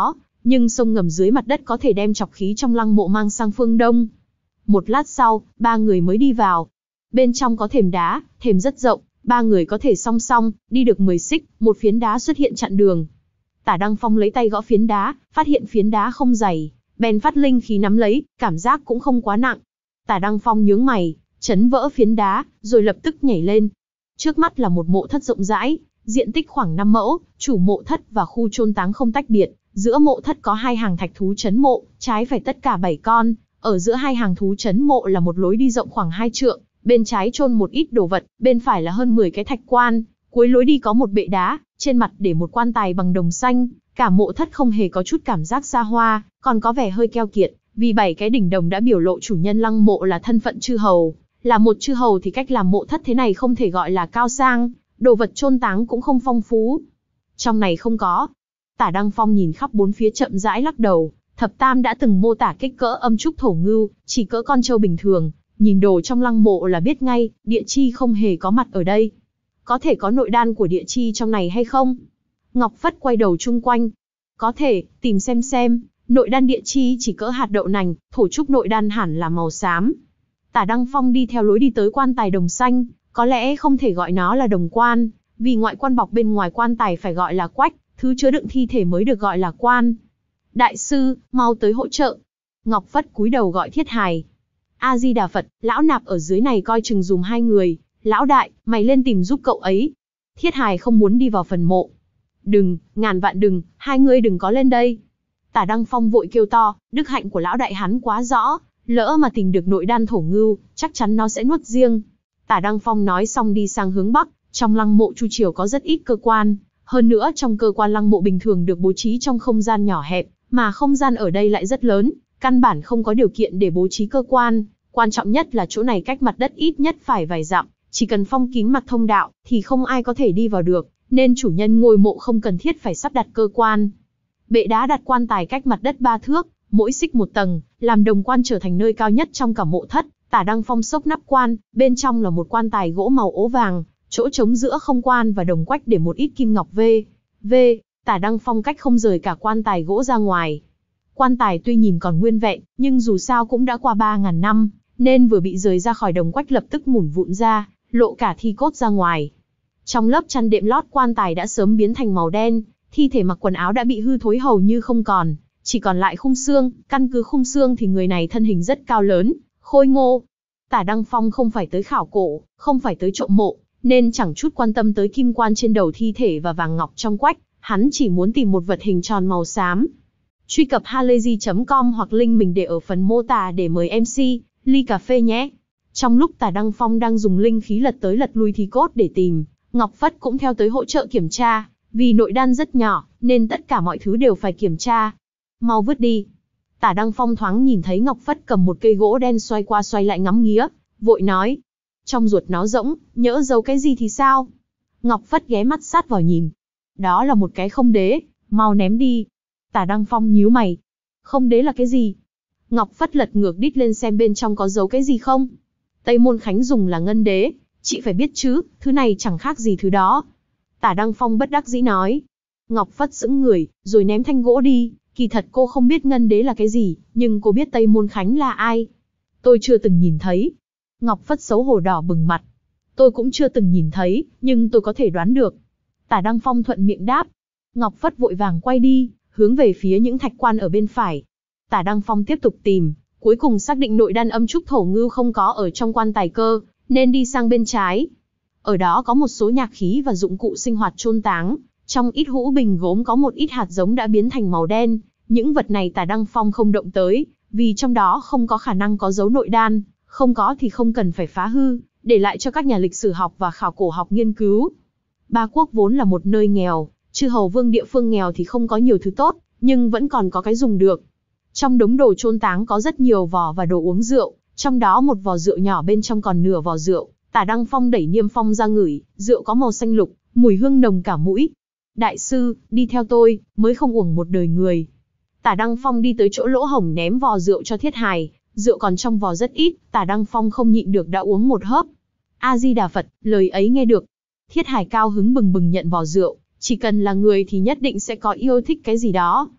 nhưng sông ngầm dưới mặt đất có thể đem trọc khí trong lăng mộ mang sang phương đông. Một lát sau, ba người mới đi vào. Bên trong có thềm đá, thềm rất rộng, ba người có thể song song, đi được mười xích, một phiến đá xuất hiện chặn đường. Tả Đăng Phong lấy tay gõ phiến đá, phát hiện phiến đá không dày, bèn phát linh khí nắm lấy, cảm giác cũng không quá nặng. Tả Đăng Phong nhướng mày, chấn vỡ phiến đá, rồi lập tức nhảy lên. Trước mắt là một mộ thất rộng rãi, diện tích khoảng năm mẫu, chủ mộ thất và khu chôn táng không tách biệt. Giữa mộ thất có hai hàng thạch thú trấn mộ, trái phải tất cả bảy con. Ở giữa hai hàng thú trấn mộ là một lối đi rộng khoảng hai trượng, bên trái chôn một ít đồ vật, bên phải là hơn mười cái thạch quan. Cuối lối đi có một bệ đá, trên mặt để một quan tài bằng đồng xanh. Cả mộ thất không hề có chút cảm giác xa hoa, còn có vẻ hơi keo kiệt, vì bảy cái đỉnh đồng đã biểu lộ chủ nhân lăng mộ là thân phận chư hầu. Là một chư hầu thì cách làm mộ thất thế này không thể gọi là cao sang, đồ vật chôn táng cũng không phong phú. Trong này không có. Tả Đăng Phong nhìn khắp bốn phía chậm rãi lắc đầu. Thập Tam đã từng mô tả kích cỡ âm trúc thổ ngưu, chỉ cỡ con trâu bình thường. Nhìn đồ trong lăng mộ là biết ngay, địa chi không hề có mặt ở đây. Có thể có nội đan của địa chi trong này hay không? Ngọc Phất quay đầu chung quanh. Có thể, tìm xem xem, nội đan địa chi chỉ cỡ hạt đậu nành, thổ trúc nội đan hẳn là màu xám. Tả Đăng Phong đi theo lối đi tới quan tài đồng xanh, có lẽ không thể gọi nó là đồng quan, vì ngoại quan bọc bên ngoài quan tài phải gọi là quách, thứ chứa đựng thi thể mới được gọi là quan. Đại sư, mau tới hỗ trợ. Ngọc Phất cúi đầu gọi Thiết Hài. A Di Đà Phật, lão nạp ở dưới này coi chừng dùm hai người. Lão đại, mày lên tìm giúp cậu ấy. Thiết Hài không muốn đi vào phần mộ. Đừng, ngàn vạn đừng, hai ngươi đừng có lên đây. Tả Đăng Phong vội kêu to, đức hạnh của lão đại hắn quá rõ, lỡ mà tìm được nội đan thổ ngưu, chắc chắn nó sẽ nuốt riêng. Tả Đăng Phong nói xong đi sang hướng bắc, trong lăng mộ Chu Triều có rất ít cơ quan, hơn nữa trong cơ quan lăng mộ bình thường được bố trí trong không gian nhỏ hẹp, mà không gian ở đây lại rất lớn, căn bản không có điều kiện để bố trí cơ quan, quan trọng nhất là chỗ này cách mặt đất ít nhất phải vài dặm, chỉ cần phong kín mặt thông đạo thì không ai có thể đi vào được, nên chủ nhân ngôi mộ không cần thiết phải sắp đặt cơ quan. Bệ đá đặt quan tài cách mặt đất ba thước, mỗi xích một tầng, làm đồng quan trở thành nơi cao nhất trong cả mộ thất. Tả Đăng Phong xốc nắp quan, bên trong là một quan tài gỗ màu ố vàng, chỗ trống giữa không quan và đồng quách để một ít kim ngọc v. V. Tả Đăng Phong cách không rời cả quan tài gỗ ra ngoài. Quan tài tuy nhìn còn nguyên vẹn, nhưng dù sao cũng đã qua ba ngàn năm, nên vừa bị rời ra khỏi đồng quách lập tức mủn vụn ra, lộ cả thi cốt ra ngoài. Trong lớp chăn đệm lót quan tài đã sớm biến thành màu đen, thi thể mặc quần áo đã bị hư thối hầu như không còn, chỉ còn lại khung xương, căn cứ khung xương thì người này thân hình rất cao lớn, khôi ngô. Tả Đăng Phong không phải tới khảo cổ, không phải tới trộm mộ, nên chẳng chút quan tâm tới kim quan trên đầu thi thể và vàng ngọc trong quách, hắn chỉ muốn tìm một vật hình tròn màu xám. Truy cập halayzi chấm com hoặc link mình để ở phần mô tả để mời em xê, ly cà phê nhé. Trong lúc Tả Đăng Phong đang dùng linh khí lật tới lật lui thi cốt để tìm, Ngọc Phất cũng theo tới hỗ trợ kiểm tra, vì nội đan rất nhỏ, nên tất cả mọi thứ đều phải kiểm tra. Mau vứt đi. Tả Đăng Phong thoáng nhìn thấy Ngọc Phất cầm một cây gỗ đen xoay qua xoay lại ngắm nghía, vội nói. Trong ruột nó rỗng, nhỡ giấu cái gì thì sao? Ngọc Phất ghé mắt sát vào nhìn. Đó là một cái không đế, mau ném đi. Tả Đăng Phong nhíu mày. Không đế là cái gì? Ngọc Phất lật ngược đít lên xem bên trong có giấu cái gì không. Tây Môn Khánh dùng là ngân đế, chị phải biết chứ, thứ này chẳng khác gì thứ đó. Tả Đăng Phong bất đắc dĩ nói. Ngọc Phất sững người, rồi ném thanh gỗ đi. Kỳ thật cô không biết ngân đế là cái gì, nhưng cô biết Tây Môn Khánh là ai. Tôi chưa từng nhìn thấy. Ngọc Phất xấu hổ đỏ bừng mặt. Tôi cũng chưa từng nhìn thấy, nhưng tôi có thể đoán được. Tả Đăng Phong thuận miệng đáp. Ngọc Phất vội vàng quay đi, hướng về phía những thạch quan ở bên phải. Tả Đăng Phong tiếp tục tìm, cuối cùng xác định nội đan âm trúc thổ ngưu không có ở trong quan tài cơ, nên đi sang bên trái. Ở đó có một số nhạc khí và dụng cụ sinh hoạt chôn táng. Trong ít hũ bình gốm có một ít hạt giống đã biến thành màu đen. Những vật này Tả Đăng Phong không động tới, vì trong đó không có khả năng có dấu nội đan, không có thì không cần phải phá hư, để lại cho các nhà lịch sử học và khảo cổ học nghiên cứu. Ba Quốc vốn là một nơi nghèo, chư hầu vương địa phương nghèo thì không có nhiều thứ tốt, nhưng vẫn còn có cái dùng được. Trong đống đồ chôn táng có rất nhiều vò và đồ uống rượu, trong đó một vò rượu nhỏ bên trong còn nửa vò rượu. Tả Đăng Phong đẩy niêm phong ra ngửi, rượu có màu xanh lục, mùi hương nồng cả mũi. Đại sư, đi theo tôi, mới không uổng một đời người. Tả Đăng Phong đi tới chỗ lỗ hổng ném vò rượu cho Thiết Hài, rượu còn trong vò rất ít, Tả Đăng Phong không nhịn được đã uống một hớp. A Di Đà Phật, lời ấy nghe được. Thiết Hài cao hứng bừng bừng nhận vò rượu, chỉ cần là người thì nhất định sẽ có yêu thích cái gì đó.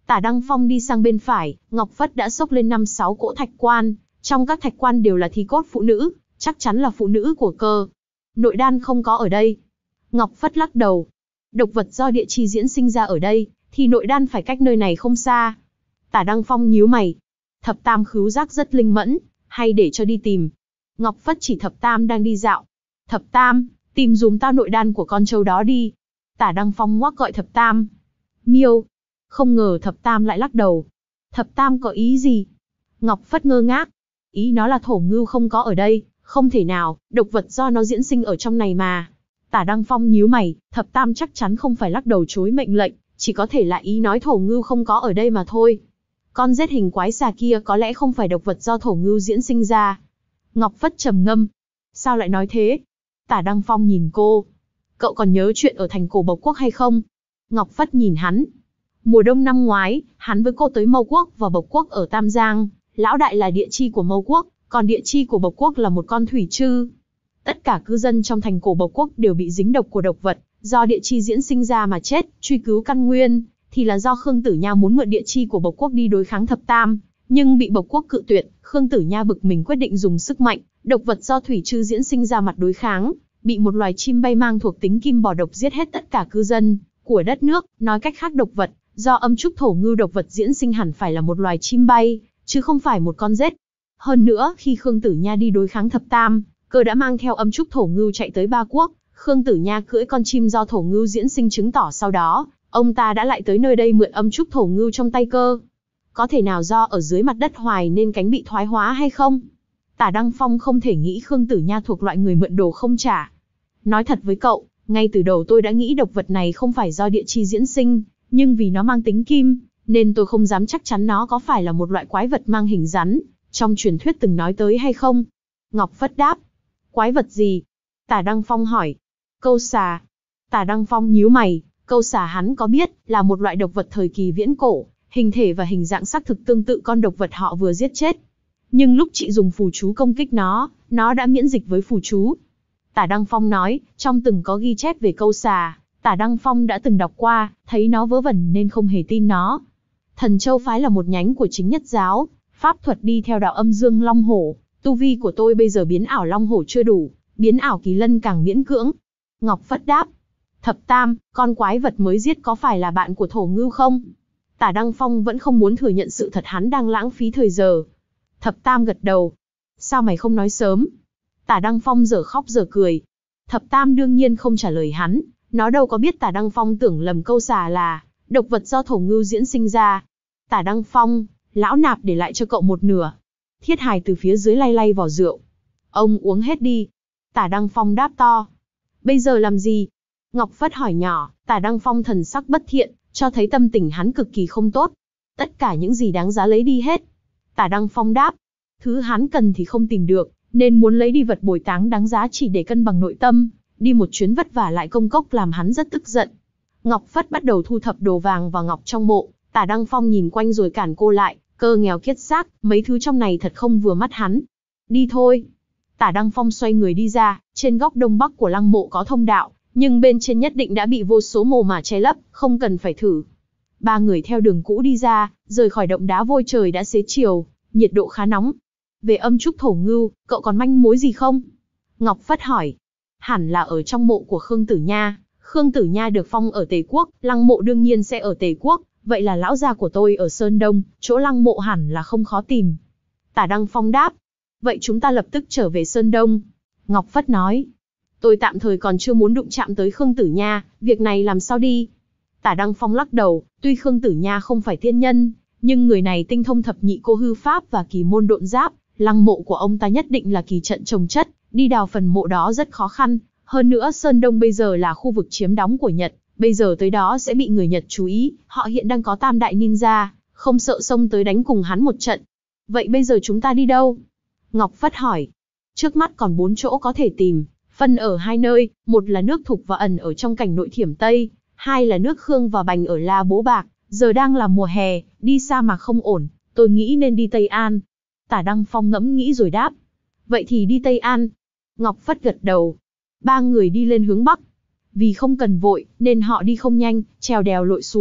Tả Đăng Phong đi sang bên phải, Ngọc Phất đã xốc lên năm sáu cỗ thạch quan, trong các thạch quan đều là thi cốt phụ nữ, chắc chắn là phụ nữ của cơ. Nội đan không có ở đây. Ngọc Phất lắc đầu. Độc vật do địa chi diễn sinh ra ở đây, thì nội đan phải cách nơi này không xa. Tả Đăng Phong nhíu mày. Thập Tam khứu giác rất linh mẫn, hay để cho đi tìm. Ngọc Phất chỉ Thập Tam đang đi dạo. Thập Tam, tìm dùm tao nội đan của con trâu đó đi. Tả Đăng Phong ngoắc gọi Thập Tam. Miêu. Không ngờ Thập Tam lại lắc đầu. Thập Tam có ý gì? Ngọc Phất ngơ ngác. Ý nó là thổ ngưu không có ở đây, không thể nào, độc vật do nó diễn sinh ở trong này mà. Tả Đăng Phong nhíu mày, Thập Tam chắc chắn không phải lắc đầu chối mệnh lệnh, chỉ có thể là ý nói thổ ngưu không có ở đây mà thôi. Con rết hình quái xà kia có lẽ không phải độc vật do thổ ngưu diễn sinh ra. Ngọc Phất trầm ngâm. Sao lại nói thế? Tả Đăng Phong nhìn cô. Cậu còn nhớ chuyện ở thành cổ Bộc Quốc hay không? Ngọc Phất nhìn hắn. Mùa đông năm ngoái, hắn với cô tới Mâu Quốc và Bộc Quốc ở Tam Giang. Lão đại là địa chi của Mâu Quốc, còn địa chi của Bộc Quốc là một con thủy trư. Tất cả cư dân trong thành cổ Bộc Quốc đều bị dính độc của độc vật, do địa chi diễn sinh ra mà chết. Truy cứu căn nguyên, thì là do Khương Tử Nha muốn mượn địa chi của Bộc Quốc đi đối kháng Thập Tam, nhưng bị Bộc Quốc cự tuyệt. Khương Tử Nha bực mình quyết định dùng sức mạnh, độc vật do thủy trư diễn sinh ra mặt đối kháng, bị một loài chim bay mang thuộc tính kim bò độc giết hết tất cả cư dân của đất nước. Nói cách khác, độc vật do âm trúc thổ ngưu độc vật diễn sinh hẳn phải là một loài chim bay, chứ không phải một con rết. Hơn nữa, khi Khương Tử Nha đi đối kháng Thập Tam, cơ đã mang theo âm trúc thổ ngưu chạy tới Ba Quốc. Khương Tử Nha cưỡi con chim do thổ ngưu diễn sinh, chứng tỏ sau đó ông ta đã lại tới nơi đây mượn âm trúc thổ ngưu trong tay cơ. Có thể nào do ở dưới mặt đất hoài nên cánh bị thoái hóa hay không? Tả Đăng Phong không thể nghĩ Khương Tử Nha thuộc loại người mượn đồ không trả. Nói thật với cậu, ngay từ đầu tôi đã nghĩ độc vật này không phải do địa chi diễn sinh, nhưng vì nó mang tính kim, nên tôi không dám chắc chắn nó có phải là một loại quái vật mang hình rắn, trong truyền thuyết từng nói tới hay không. Ngọc Phất đáp. Quái vật gì? Tả Đăng Phong hỏi. Câu xà. Tả Đăng Phong nhíu mày, câu xà hắn có biết, là một loại độc vật thời kỳ viễn cổ, hình thể và hình dạng xác thực tương tự con độc vật họ vừa giết chết. Nhưng lúc chị dùng phù chú công kích nó, nó đã miễn dịch với phù chú. Tả Đăng Phong nói, trong từng có ghi chép về câu xà, Tả Đăng Phong đã từng đọc qua, thấy nó vớ vẩn nên không hề tin nó. Thần Châu phái là một nhánh của chính nhất giáo, pháp thuật đi theo đạo âm dương long hổ, tu vi của tôi bây giờ biến ảo long hổ chưa đủ, biến ảo kỳ lân càng miễn cưỡng. Ngọc Phất đáp. Thập Tam, con quái vật mới giết có phải là bạn của thổ ngưu không? Tả Đăng Phong vẫn không muốn thừa nhận sự thật, hắn đang lãng phí thời giờ. Thập Tam gật đầu. Sao mày không nói sớm? Tả Đăng Phong dở khóc dở cười. Thập Tam đương nhiên không trả lời hắn, nó đâu có biết Tả Đăng Phong tưởng lầm câu xà là độc vật do thổ ngưu diễn sinh ra. Tả Đăng Phong, lão nạp để lại cho cậu một nửa. Thiết Hài từ phía dưới lay lay vỏ rượu. Ông uống hết đi. Tả Đăng Phong đáp to. Bây giờ làm gì? Ngọc Phất hỏi nhỏ. Tả Đăng Phong thần sắc bất thiện, cho thấy tâm tình hắn cực kỳ không tốt. Tất cả những gì đáng giá lấy đi hết. Tả Đăng Phong đáp. Thứ hắn cần thì không tìm được, nên muốn lấy đi vật bồi táng đáng giá chỉ để cân bằng nội tâm. Đi một chuyến vất vả lại công cốc làm hắn rất tức giận. Ngọc Phất bắt đầu thu thập đồ vàng và ngọc trong mộ. Tả Đăng Phong nhìn quanh rồi cản cô lại. Cơ nghèo kiết xác, mấy thứ trong này thật không vừa mắt hắn. Đi thôi. Tả Đăng Phong xoay người đi ra. Trên góc đông bắc của lăng mộ có thông đạo, nhưng bên trên nhất định đã bị vô số mồ mả che lấp, không cần phải thử. Ba người theo đường cũ đi ra, rời khỏi động đá vôi. Trời đã xế chiều, nhiệt độ khá nóng. Về âm trúc thổ ngưu, cậu còn manh mối gì không? Ngọc Phất hỏi. Hẳn là ở trong mộ của Khương Tử Nha. Khương Tử Nha được phong ở Tề Quốc, lăng mộ đương nhiên sẽ ở Tề Quốc. Vậy là lão gia của tôi ở Sơn Đông, chỗ lăng mộ hẳn là không khó tìm. Tả Đăng Phong đáp. Vậy chúng ta lập tức trở về Sơn Đông. Ngọc Phất nói. Tôi tạm thời còn chưa muốn đụng chạm tới Khương Tử Nha, việc này làm sao đi? Tả Đăng Phong lắc đầu, tuy Khương Tử Nha không phải tiên nhân, nhưng người này tinh thông thập nhị cô hư pháp và kỳ môn độn giáp, lăng mộ của ông ta nhất định là kỳ trận trồng chất, đi đào phần mộ đó rất khó khăn. Hơn nữa Sơn Đông bây giờ là khu vực chiếm đóng của Nhật, bây giờ tới đó sẽ bị người Nhật chú ý, họ hiện đang có tam đại ninja, không sợ xông tới đánh cùng hắn một trận. Vậy bây giờ chúng ta đi đâu? Ngọc Phất hỏi. Trước mắt còn bốn chỗ có thể tìm, phân ở hai nơi, một là nước Thục và Ẩn ở trong cảnh nội Thiểm Tây, hai là nước Khương và Bành ở La Bố Bạc. Giờ đang là mùa hè, đi xa mà không ổn, tôi nghĩ nên đi Tây An. Tả Đăng Phong ngẫm nghĩ rồi đáp. Vậy thì đi Tây An. Ngọc Phất gật đầu. Ba người đi lên hướng Bắc. Vì không cần vội, nên họ đi không nhanh, trèo đèo lội suối,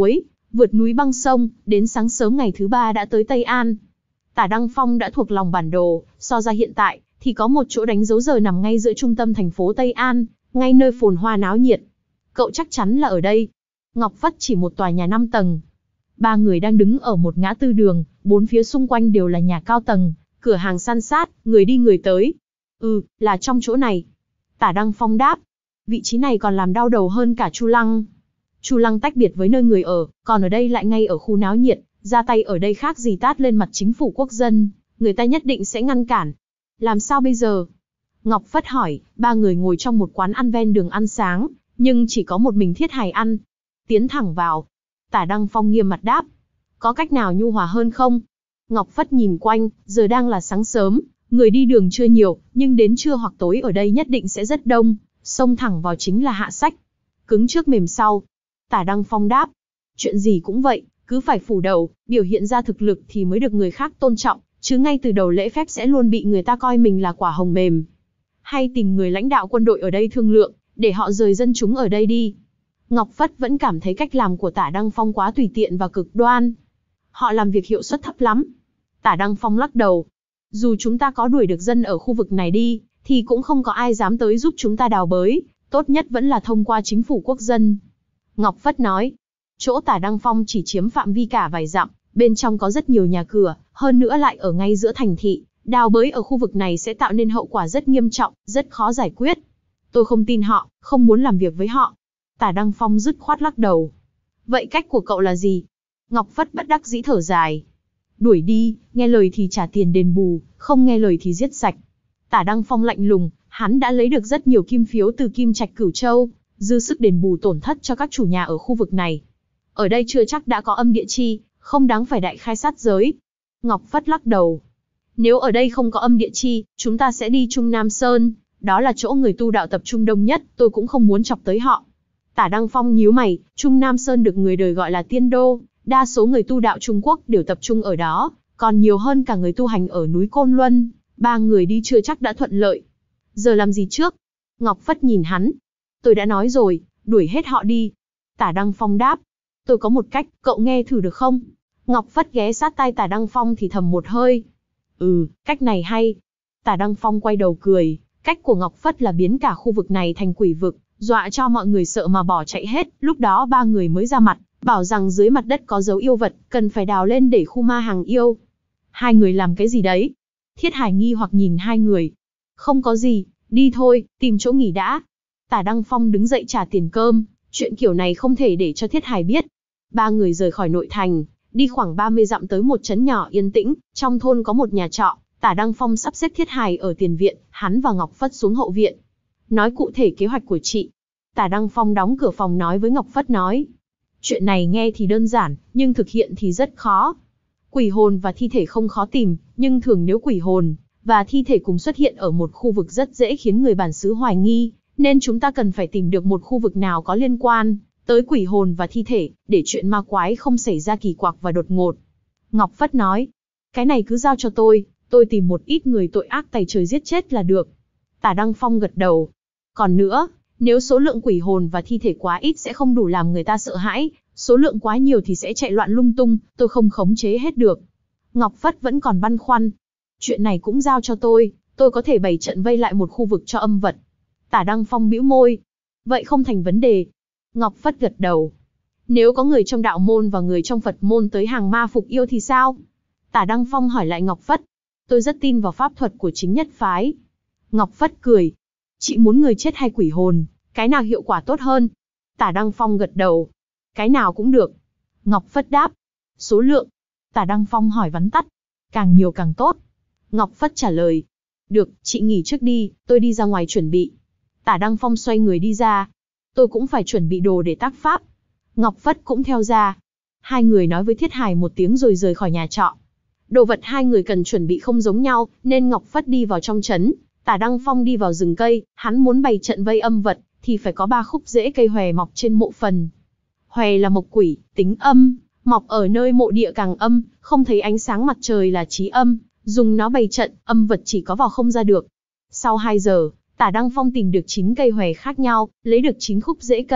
vượt núi băng sông, đến sáng sớm ngày thứ ba đã tới Tây An. Tả Đăng Phong đã thuộc lòng bản đồ, so ra hiện tại, thì có một chỗ đánh dấu giờ nằm ngay giữa trung tâm thành phố Tây An, ngay nơi phồn hoa náo nhiệt. Cậu chắc chắn là ở đây. Ngọc Phất chỉ một tòa nhà năm tầng. Ba người đang đứng ở một ngã tư đường, bốn phía xung quanh đều là nhà cao tầng, cửa hàng san sát, người đi người tới. Ừ, là trong chỗ này. Tả Đăng Phong đáp. Vị trí này còn làm đau đầu hơn cả Chu Lăng. Chu Lăng tách biệt với nơi người ở, còn ở đây lại ngay ở khu náo nhiệt, ra tay ở đây khác gì tát lên mặt chính phủ quốc dân, người ta nhất định sẽ ngăn cản. Làm sao bây giờ? Ngọc Phất hỏi. Ba người ngồi trong một quán ăn ven đường ăn sáng, nhưng chỉ có một mình Thiết Hải ăn. Tiến thẳng vào. Tả Đăng Phong nghiêm mặt đáp. Có cách nào nhu hòa hơn không? Ngọc Phất nhìn quanh, giờ đang là sáng sớm, người đi đường chưa nhiều, nhưng đến trưa hoặc tối ở đây nhất định sẽ rất đông, xông thẳng vào chính là hạ sách. Cứng trước mềm sau. Tả Đăng Phong đáp. Chuyện gì cũng vậy, cứ phải phủ đầu, biểu hiện ra thực lực thì mới được người khác tôn trọng, chứ ngay từ đầu lễ phép sẽ luôn bị người ta coi mình là quả hồng mềm. Hay tìm người lãnh đạo quân đội ở đây thương lượng, để họ rời dân chúng ở đây đi. Ngọc Phất vẫn cảm thấy cách làm của Tả Đăng Phong quá tùy tiện và cực đoan. Họ làm việc hiệu suất thấp lắm. Tả Đăng Phong lắc đầu. Dù chúng ta có đuổi được dân ở khu vực này đi, thì cũng không có ai dám tới giúp chúng ta đào bới, tốt nhất vẫn là thông qua chính phủ quốc dân. Ngọc Phất nói. Chỗ Tả Đăng Phong chỉ chiếm phạm vi cả vài dặm, bên trong có rất nhiều nhà cửa, hơn nữa lại ở ngay giữa thành thị, đào bới ở khu vực này sẽ tạo nên hậu quả rất nghiêm trọng, rất khó giải quyết. Tôi không tin họ, không muốn làm việc với họ. Tả Đăng Phong dứt khoát lắc đầu. Vậy cách của cậu là gì? Ngọc Phất bất đắc dĩ thở dài. Đuổi đi, nghe lời thì trả tiền đền bù, không nghe lời thì giết sạch. Tả Đăng Phong lạnh lùng, hắn đã lấy được rất nhiều kim phiếu từ Kim Trạch Cửu Châu, dư sức đền bù tổn thất cho các chủ nhà ở khu vực này. Ở đây chưa chắc đã có âm địa chi, không đáng phải đại khai sát giới. Ngọc Phất lắc đầu. Nếu ở đây không có âm địa chi, chúng ta sẽ đi Trung Nam Sơn, đó là chỗ người tu đạo tập trung đông nhất, tôi cũng không muốn chọc tới họ. Tả Đăng Phong nhíu mày, Trung Nam Sơn được người đời gọi là Tiên Đô, đa số người tu đạo Trung Quốc đều tập trung ở đó, còn nhiều hơn cả người tu hành ở núi Côn Luân, ba người đi chưa chắc đã thuận lợi. Giờ làm gì trước? Ngọc Phất nhìn hắn. Tôi đã nói rồi, đuổi hết họ đi. Tả Đăng Phong đáp. Tôi có một cách, cậu nghe thử được không? Ngọc Phất ghé sát tai Tả Đăng Phong thì thầm một hơi. Ừ, cách này hay. Tả Đăng Phong quay đầu cười, cách của Ngọc Phất là biến cả khu vực này thành quỷ vực, dọa cho mọi người sợ mà bỏ chạy hết, lúc đó ba người mới ra mặt, bảo rằng dưới mặt đất có dấu yêu vật, cần phải đào lên để khu ma hàng yêu. Hai người làm cái gì đấy? Thiết Hải nghi hoặc nhìn hai người. Không có gì, đi thôi, tìm chỗ nghỉ đã. Tả Đăng Phong đứng dậy trả tiền cơm, chuyện kiểu này không thể để cho Thiết Hải biết. Ba người rời khỏi nội thành, đi khoảng ba mươi dặm tới một trấn nhỏ yên tĩnh, trong thôn có một nhà trọ, Tả Đăng Phong sắp xếp Thiết Hải ở tiền viện, hắn và Ngọc Phất xuống hậu viện. Nói cụ thể kế hoạch của chị. Tả Đăng Phong đóng cửa phòng nói với Ngọc Phất nói. Chuyện này nghe thì đơn giản, nhưng thực hiện thì rất khó. Quỷ hồn và thi thể không khó tìm, nhưng thường nếu quỷ hồn và thi thể cùng xuất hiện ở một khu vực rất dễ khiến người bản xứ hoài nghi, nên chúng ta cần phải tìm được một khu vực nào có liên quan tới quỷ hồn và thi thể, để chuyện ma quái không xảy ra kỳ quặc và đột ngột. Ngọc Phất nói, cái này cứ giao cho tôi, tôi tìm một ít người tội ác tày trời giết chết là được. Tả Đăng Phong gật đầu. Còn nữa, nếu số lượng quỷ hồn và thi thể quá ít sẽ không đủ làm người ta sợ hãi, số lượng quá nhiều thì sẽ chạy loạn lung tung, tôi không khống chế hết được. Ngọc Phất vẫn còn băn khoăn. Chuyện này cũng giao cho tôi, tôi có thể bày trận vây lại một khu vực cho âm vật. Tả Đăng Phong bĩu môi. Vậy không thành vấn đề. Ngọc Phất gật đầu. Nếu có người trong đạo môn và người trong Phật môn tới hàng ma phục yêu thì sao? Tả Đăng Phong hỏi lại Ngọc Phất. Tôi rất tin vào pháp thuật của chính nhất phái. Ngọc Phất cười. Chị muốn người chết hay quỷ hồn, cái nào hiệu quả tốt hơn? Tả Đăng Phong gật đầu. Cái nào cũng được. Ngọc Phất đáp. Số lượng. Tả Đăng Phong hỏi vắn tắt. Càng nhiều càng tốt. Ngọc Phất trả lời. Được, chị nghỉ trước đi, tôi đi ra ngoài chuẩn bị. Tả Đăng Phong xoay người đi ra. Tôi cũng phải chuẩn bị đồ để tác pháp. Ngọc Phất cũng theo ra. Hai người nói với Thiết Hải một tiếng rồi rời khỏi nhà trọ. Đồ vật hai người cần chuẩn bị không giống nhau, nên Ngọc Phất đi vào trong trấn, Tả Đăng Phong đi vào rừng cây, hắn muốn bày trận vây âm vật, thì phải có ba khúc rễ cây hòe mọc trên mộ phần. Hòe là mộc quỷ, tính âm, mọc ở nơi mộ địa càng âm, không thấy ánh sáng mặt trời là chí âm, dùng nó bày trận, âm vật chỉ có vào không ra được. Sau hai giờ, Tả Đăng Phong tìm được chín cây hòe khác nhau, lấy được chín khúc rễ cây,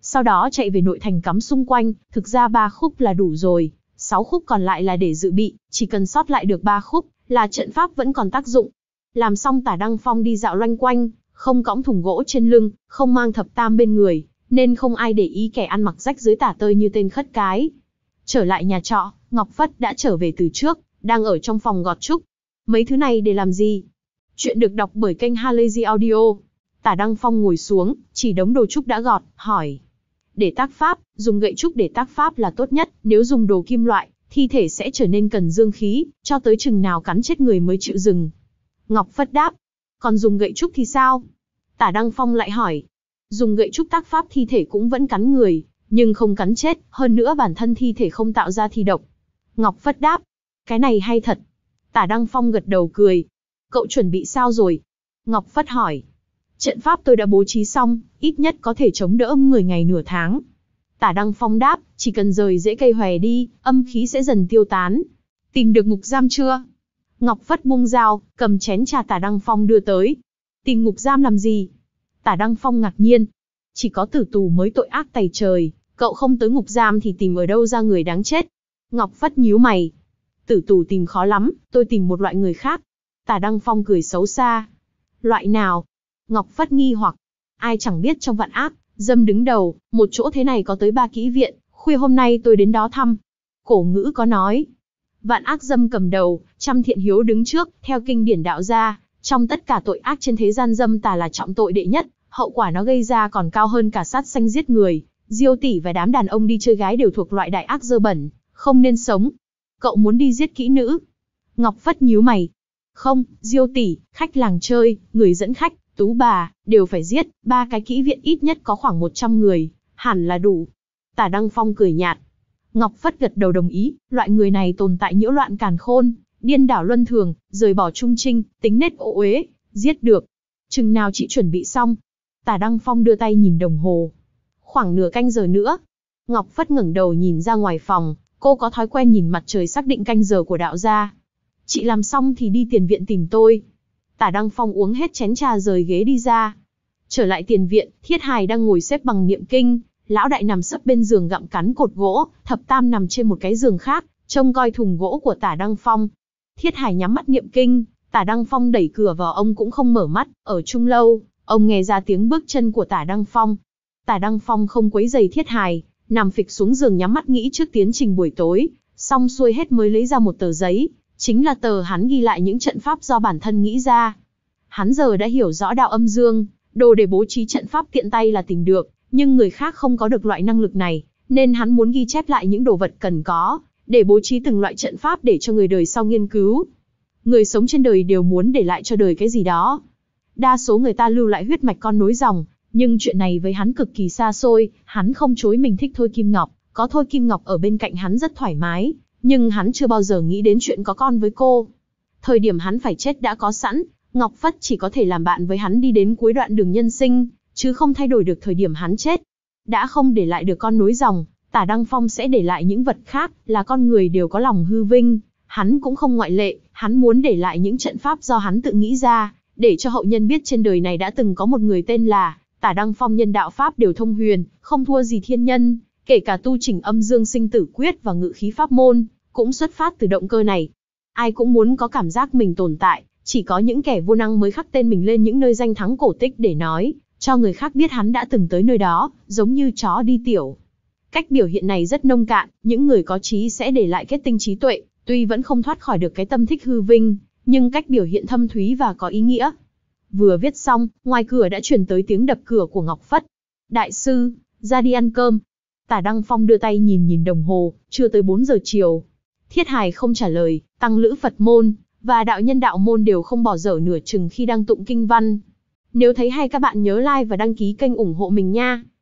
sau đó chạy về nội thành cắm xung quanh, thực ra ba khúc là đủ rồi, sáu khúc còn lại là để dự bị, chỉ cần sót lại được ba khúc, là trận pháp vẫn còn tác dụng. Làm xong Tả Đăng Phong đi dạo loanh quanh, không cõng thùng gỗ trên lưng, không mang thập tam bên người, nên không ai để ý kẻ ăn mặc rách rưới tả tơi như tên khất cái. Trở lại nhà trọ, Ngọc Phất đã trở về từ trước, đang ở trong phòng gọt trúc. Mấy thứ này để làm gì? Chuyện được đọc bởi kênh Halazy Audio. Tả Đăng Phong ngồi xuống, chỉ đống đồ trúc đã gọt, hỏi. Để tác pháp, dùng gậy trúc để tác pháp là tốt nhất, nếu dùng đồ kim loại, thi thể sẽ trở nên cần dương khí, cho tới chừng nào cắn chết người mới chịu dừng. Ngọc Phất đáp. Còn dùng gậy trúc thì sao? Tả Đăng Phong lại hỏi. Dùng gậy trúc tác pháp thi thể cũng vẫn cắn người, nhưng không cắn chết, hơn nữa bản thân thi thể không tạo ra thi độc. Ngọc Phất đáp. Cái này hay thật. Tả Đăng Phong gật đầu cười. Cậu chuẩn bị sao rồi? Ngọc Phất hỏi. Trận pháp tôi đã bố trí xong, ít nhất có thể chống đỡ mười ngày nửa tháng. Tả Đăng Phong đáp, chỉ cần rời rễ cây hòe đi, âm khí sẽ dần tiêu tán. Tìm được ngục giam chưa? Ngọc Phất buông dao, cầm chén trà Tả Đăng Phong đưa tới. Tìm ngục giam làm gì? Tả Đăng Phong ngạc nhiên. Chỉ có tử tù mới tội ác tày trời, cậu không tới ngục giam thì tìm ở đâu ra người đáng chết? Ngọc Phất nhíu mày. Tử tù tìm khó lắm, tôi tìm một loại người khác. Tả Đăng Phong cười xấu xa. Loại nào? Ngọc Phất nghi hoặc. Ai chẳng biết trong vạn ác, dâm đứng đầu, một chỗ thế này có tới ba kỹ viện, khuya hôm nay tôi đến đó thăm. Cổ ngữ có nói. Vạn ác dâm cầm đầu, trăm thiện hiếu đứng trước, theo kinh điển đạo gia, trong tất cả tội ác trên thế gian dâm tà là trọng tội đệ nhất, hậu quả nó gây ra còn cao hơn cả sát sanh giết người. Diêu tỷ và đám đàn ông đi chơi gái đều thuộc loại đại ác dơ bẩn, không nên sống. Cậu muốn đi giết kỹ nữ? Ngọc Phất nhíu mày. Không, Diêu tỷ, khách làng chơi, người dẫn khách, tú bà, đều phải giết, ba cái kỹ viện ít nhất có khoảng một trăm người, hẳn là đủ. Tả Đăng Phong cười nhạt. Ngọc Phất gật đầu đồng ý, loại người này tồn tại nhiễu loạn càn khôn, điên đảo luân thường, rời bỏ trung trinh, tính nết ô uế, giết được. Chừng nào chị chuẩn bị xong? Tả Đăng Phong đưa tay nhìn đồng hồ. Khoảng nửa canh giờ nữa. Ngọc Phất ngẩng đầu nhìn ra ngoài phòng, cô có thói quen nhìn mặt trời xác định canh giờ của đạo gia. Chị làm xong thì đi tiền viện tìm tôi. Tả Đăng Phong uống hết chén trà rời ghế đi ra. Trở lại tiền viện, Thiết Hài đang ngồi xếp bằng niệm kinh, lão đại nằm sấp bên giường gặm cắn cột gỗ, thập tam nằm trên một cái giường khác, trông coi thùng gỗ của Tả Đăng Phong. Thiết Hài nhắm mắt niệm kinh, Tả Đăng Phong đẩy cửa vào ông cũng không mở mắt, ở chung lâu, ông nghe ra tiếng bước chân của Tả Đăng Phong. Tả Đăng Phong không quấy giày Thiết Hài, nằm phịch xuống giường nhắm mắt nghĩ trước tiến trình buổi tối, xong xuôi hết mới lấy ra một tờ giấy, chính là tờ hắn ghi lại những trận pháp do bản thân nghĩ ra. Hắn giờ đã hiểu rõ đạo âm dương, đồ để bố trí trận pháp tiện tay là tìm được, nhưng người khác không có được loại năng lực này, nên hắn muốn ghi chép lại những đồ vật cần có, để bố trí từng loại trận pháp để cho người đời sau nghiên cứu. Người sống trên đời đều muốn để lại cho đời cái gì đó. Đa số người ta lưu lại huyết mạch con nối dòng, nhưng chuyện này với hắn cực kỳ xa xôi, hắn không chối mình thích Thôi Kim Ngọc, có Thôi Kim Ngọc ở bên cạnh hắn rất thoải mái, nhưng hắn chưa bao giờ nghĩ đến chuyện có con với cô. Thời điểm hắn phải chết đã có sẵn, Ngọc Phất chỉ có thể làm bạn với hắn đi đến cuối đoạn đường nhân sinh, chứ không thay đổi được thời điểm hắn chết. Đã không để lại được con nối dòng, Tả Đăng Phong sẽ để lại những vật khác, là con người đều có lòng hư vinh, hắn cũng không ngoại lệ, hắn muốn để lại những trận pháp do hắn tự nghĩ ra, để cho hậu nhân biết trên đời này đã từng có một người tên là Tả Đăng Phong, nhân đạo pháp đều thông huyền, không thua gì thiên nhân, kể cả tu chỉnh âm dương sinh tử quyết và ngự khí pháp môn, cũng xuất phát từ động cơ này. Ai cũng muốn có cảm giác mình tồn tại, chỉ có những kẻ vô năng mới khắc tên mình lên những nơi danh thắng cổ tích để nói, cho người khác biết hắn đã từng tới nơi đó, giống như chó đi tiểu. Cách biểu hiện này rất nông cạn, những người có trí sẽ để lại kết tinh trí tuệ, tuy vẫn không thoát khỏi được cái tâm thích hư vinh, nhưng cách biểu hiện thâm thúy và có ý nghĩa. Vừa viết xong, ngoài cửa đã truyền tới tiếng đập cửa của Ngọc Phất. Đại sư, ra đi ăn cơm. Tả Đăng Phong đưa tay nhìn nhìn đồng hồ, chưa tới bốn giờ chiều. Thiết Hài không trả lời, tăng lữ Phật môn và đạo nhân đạo môn đều không bỏ dở nửa chừng khi đang tụng kinh văn. Nếu thấy hay các bạn nhớ like và đăng ký kênh ủng hộ mình nha.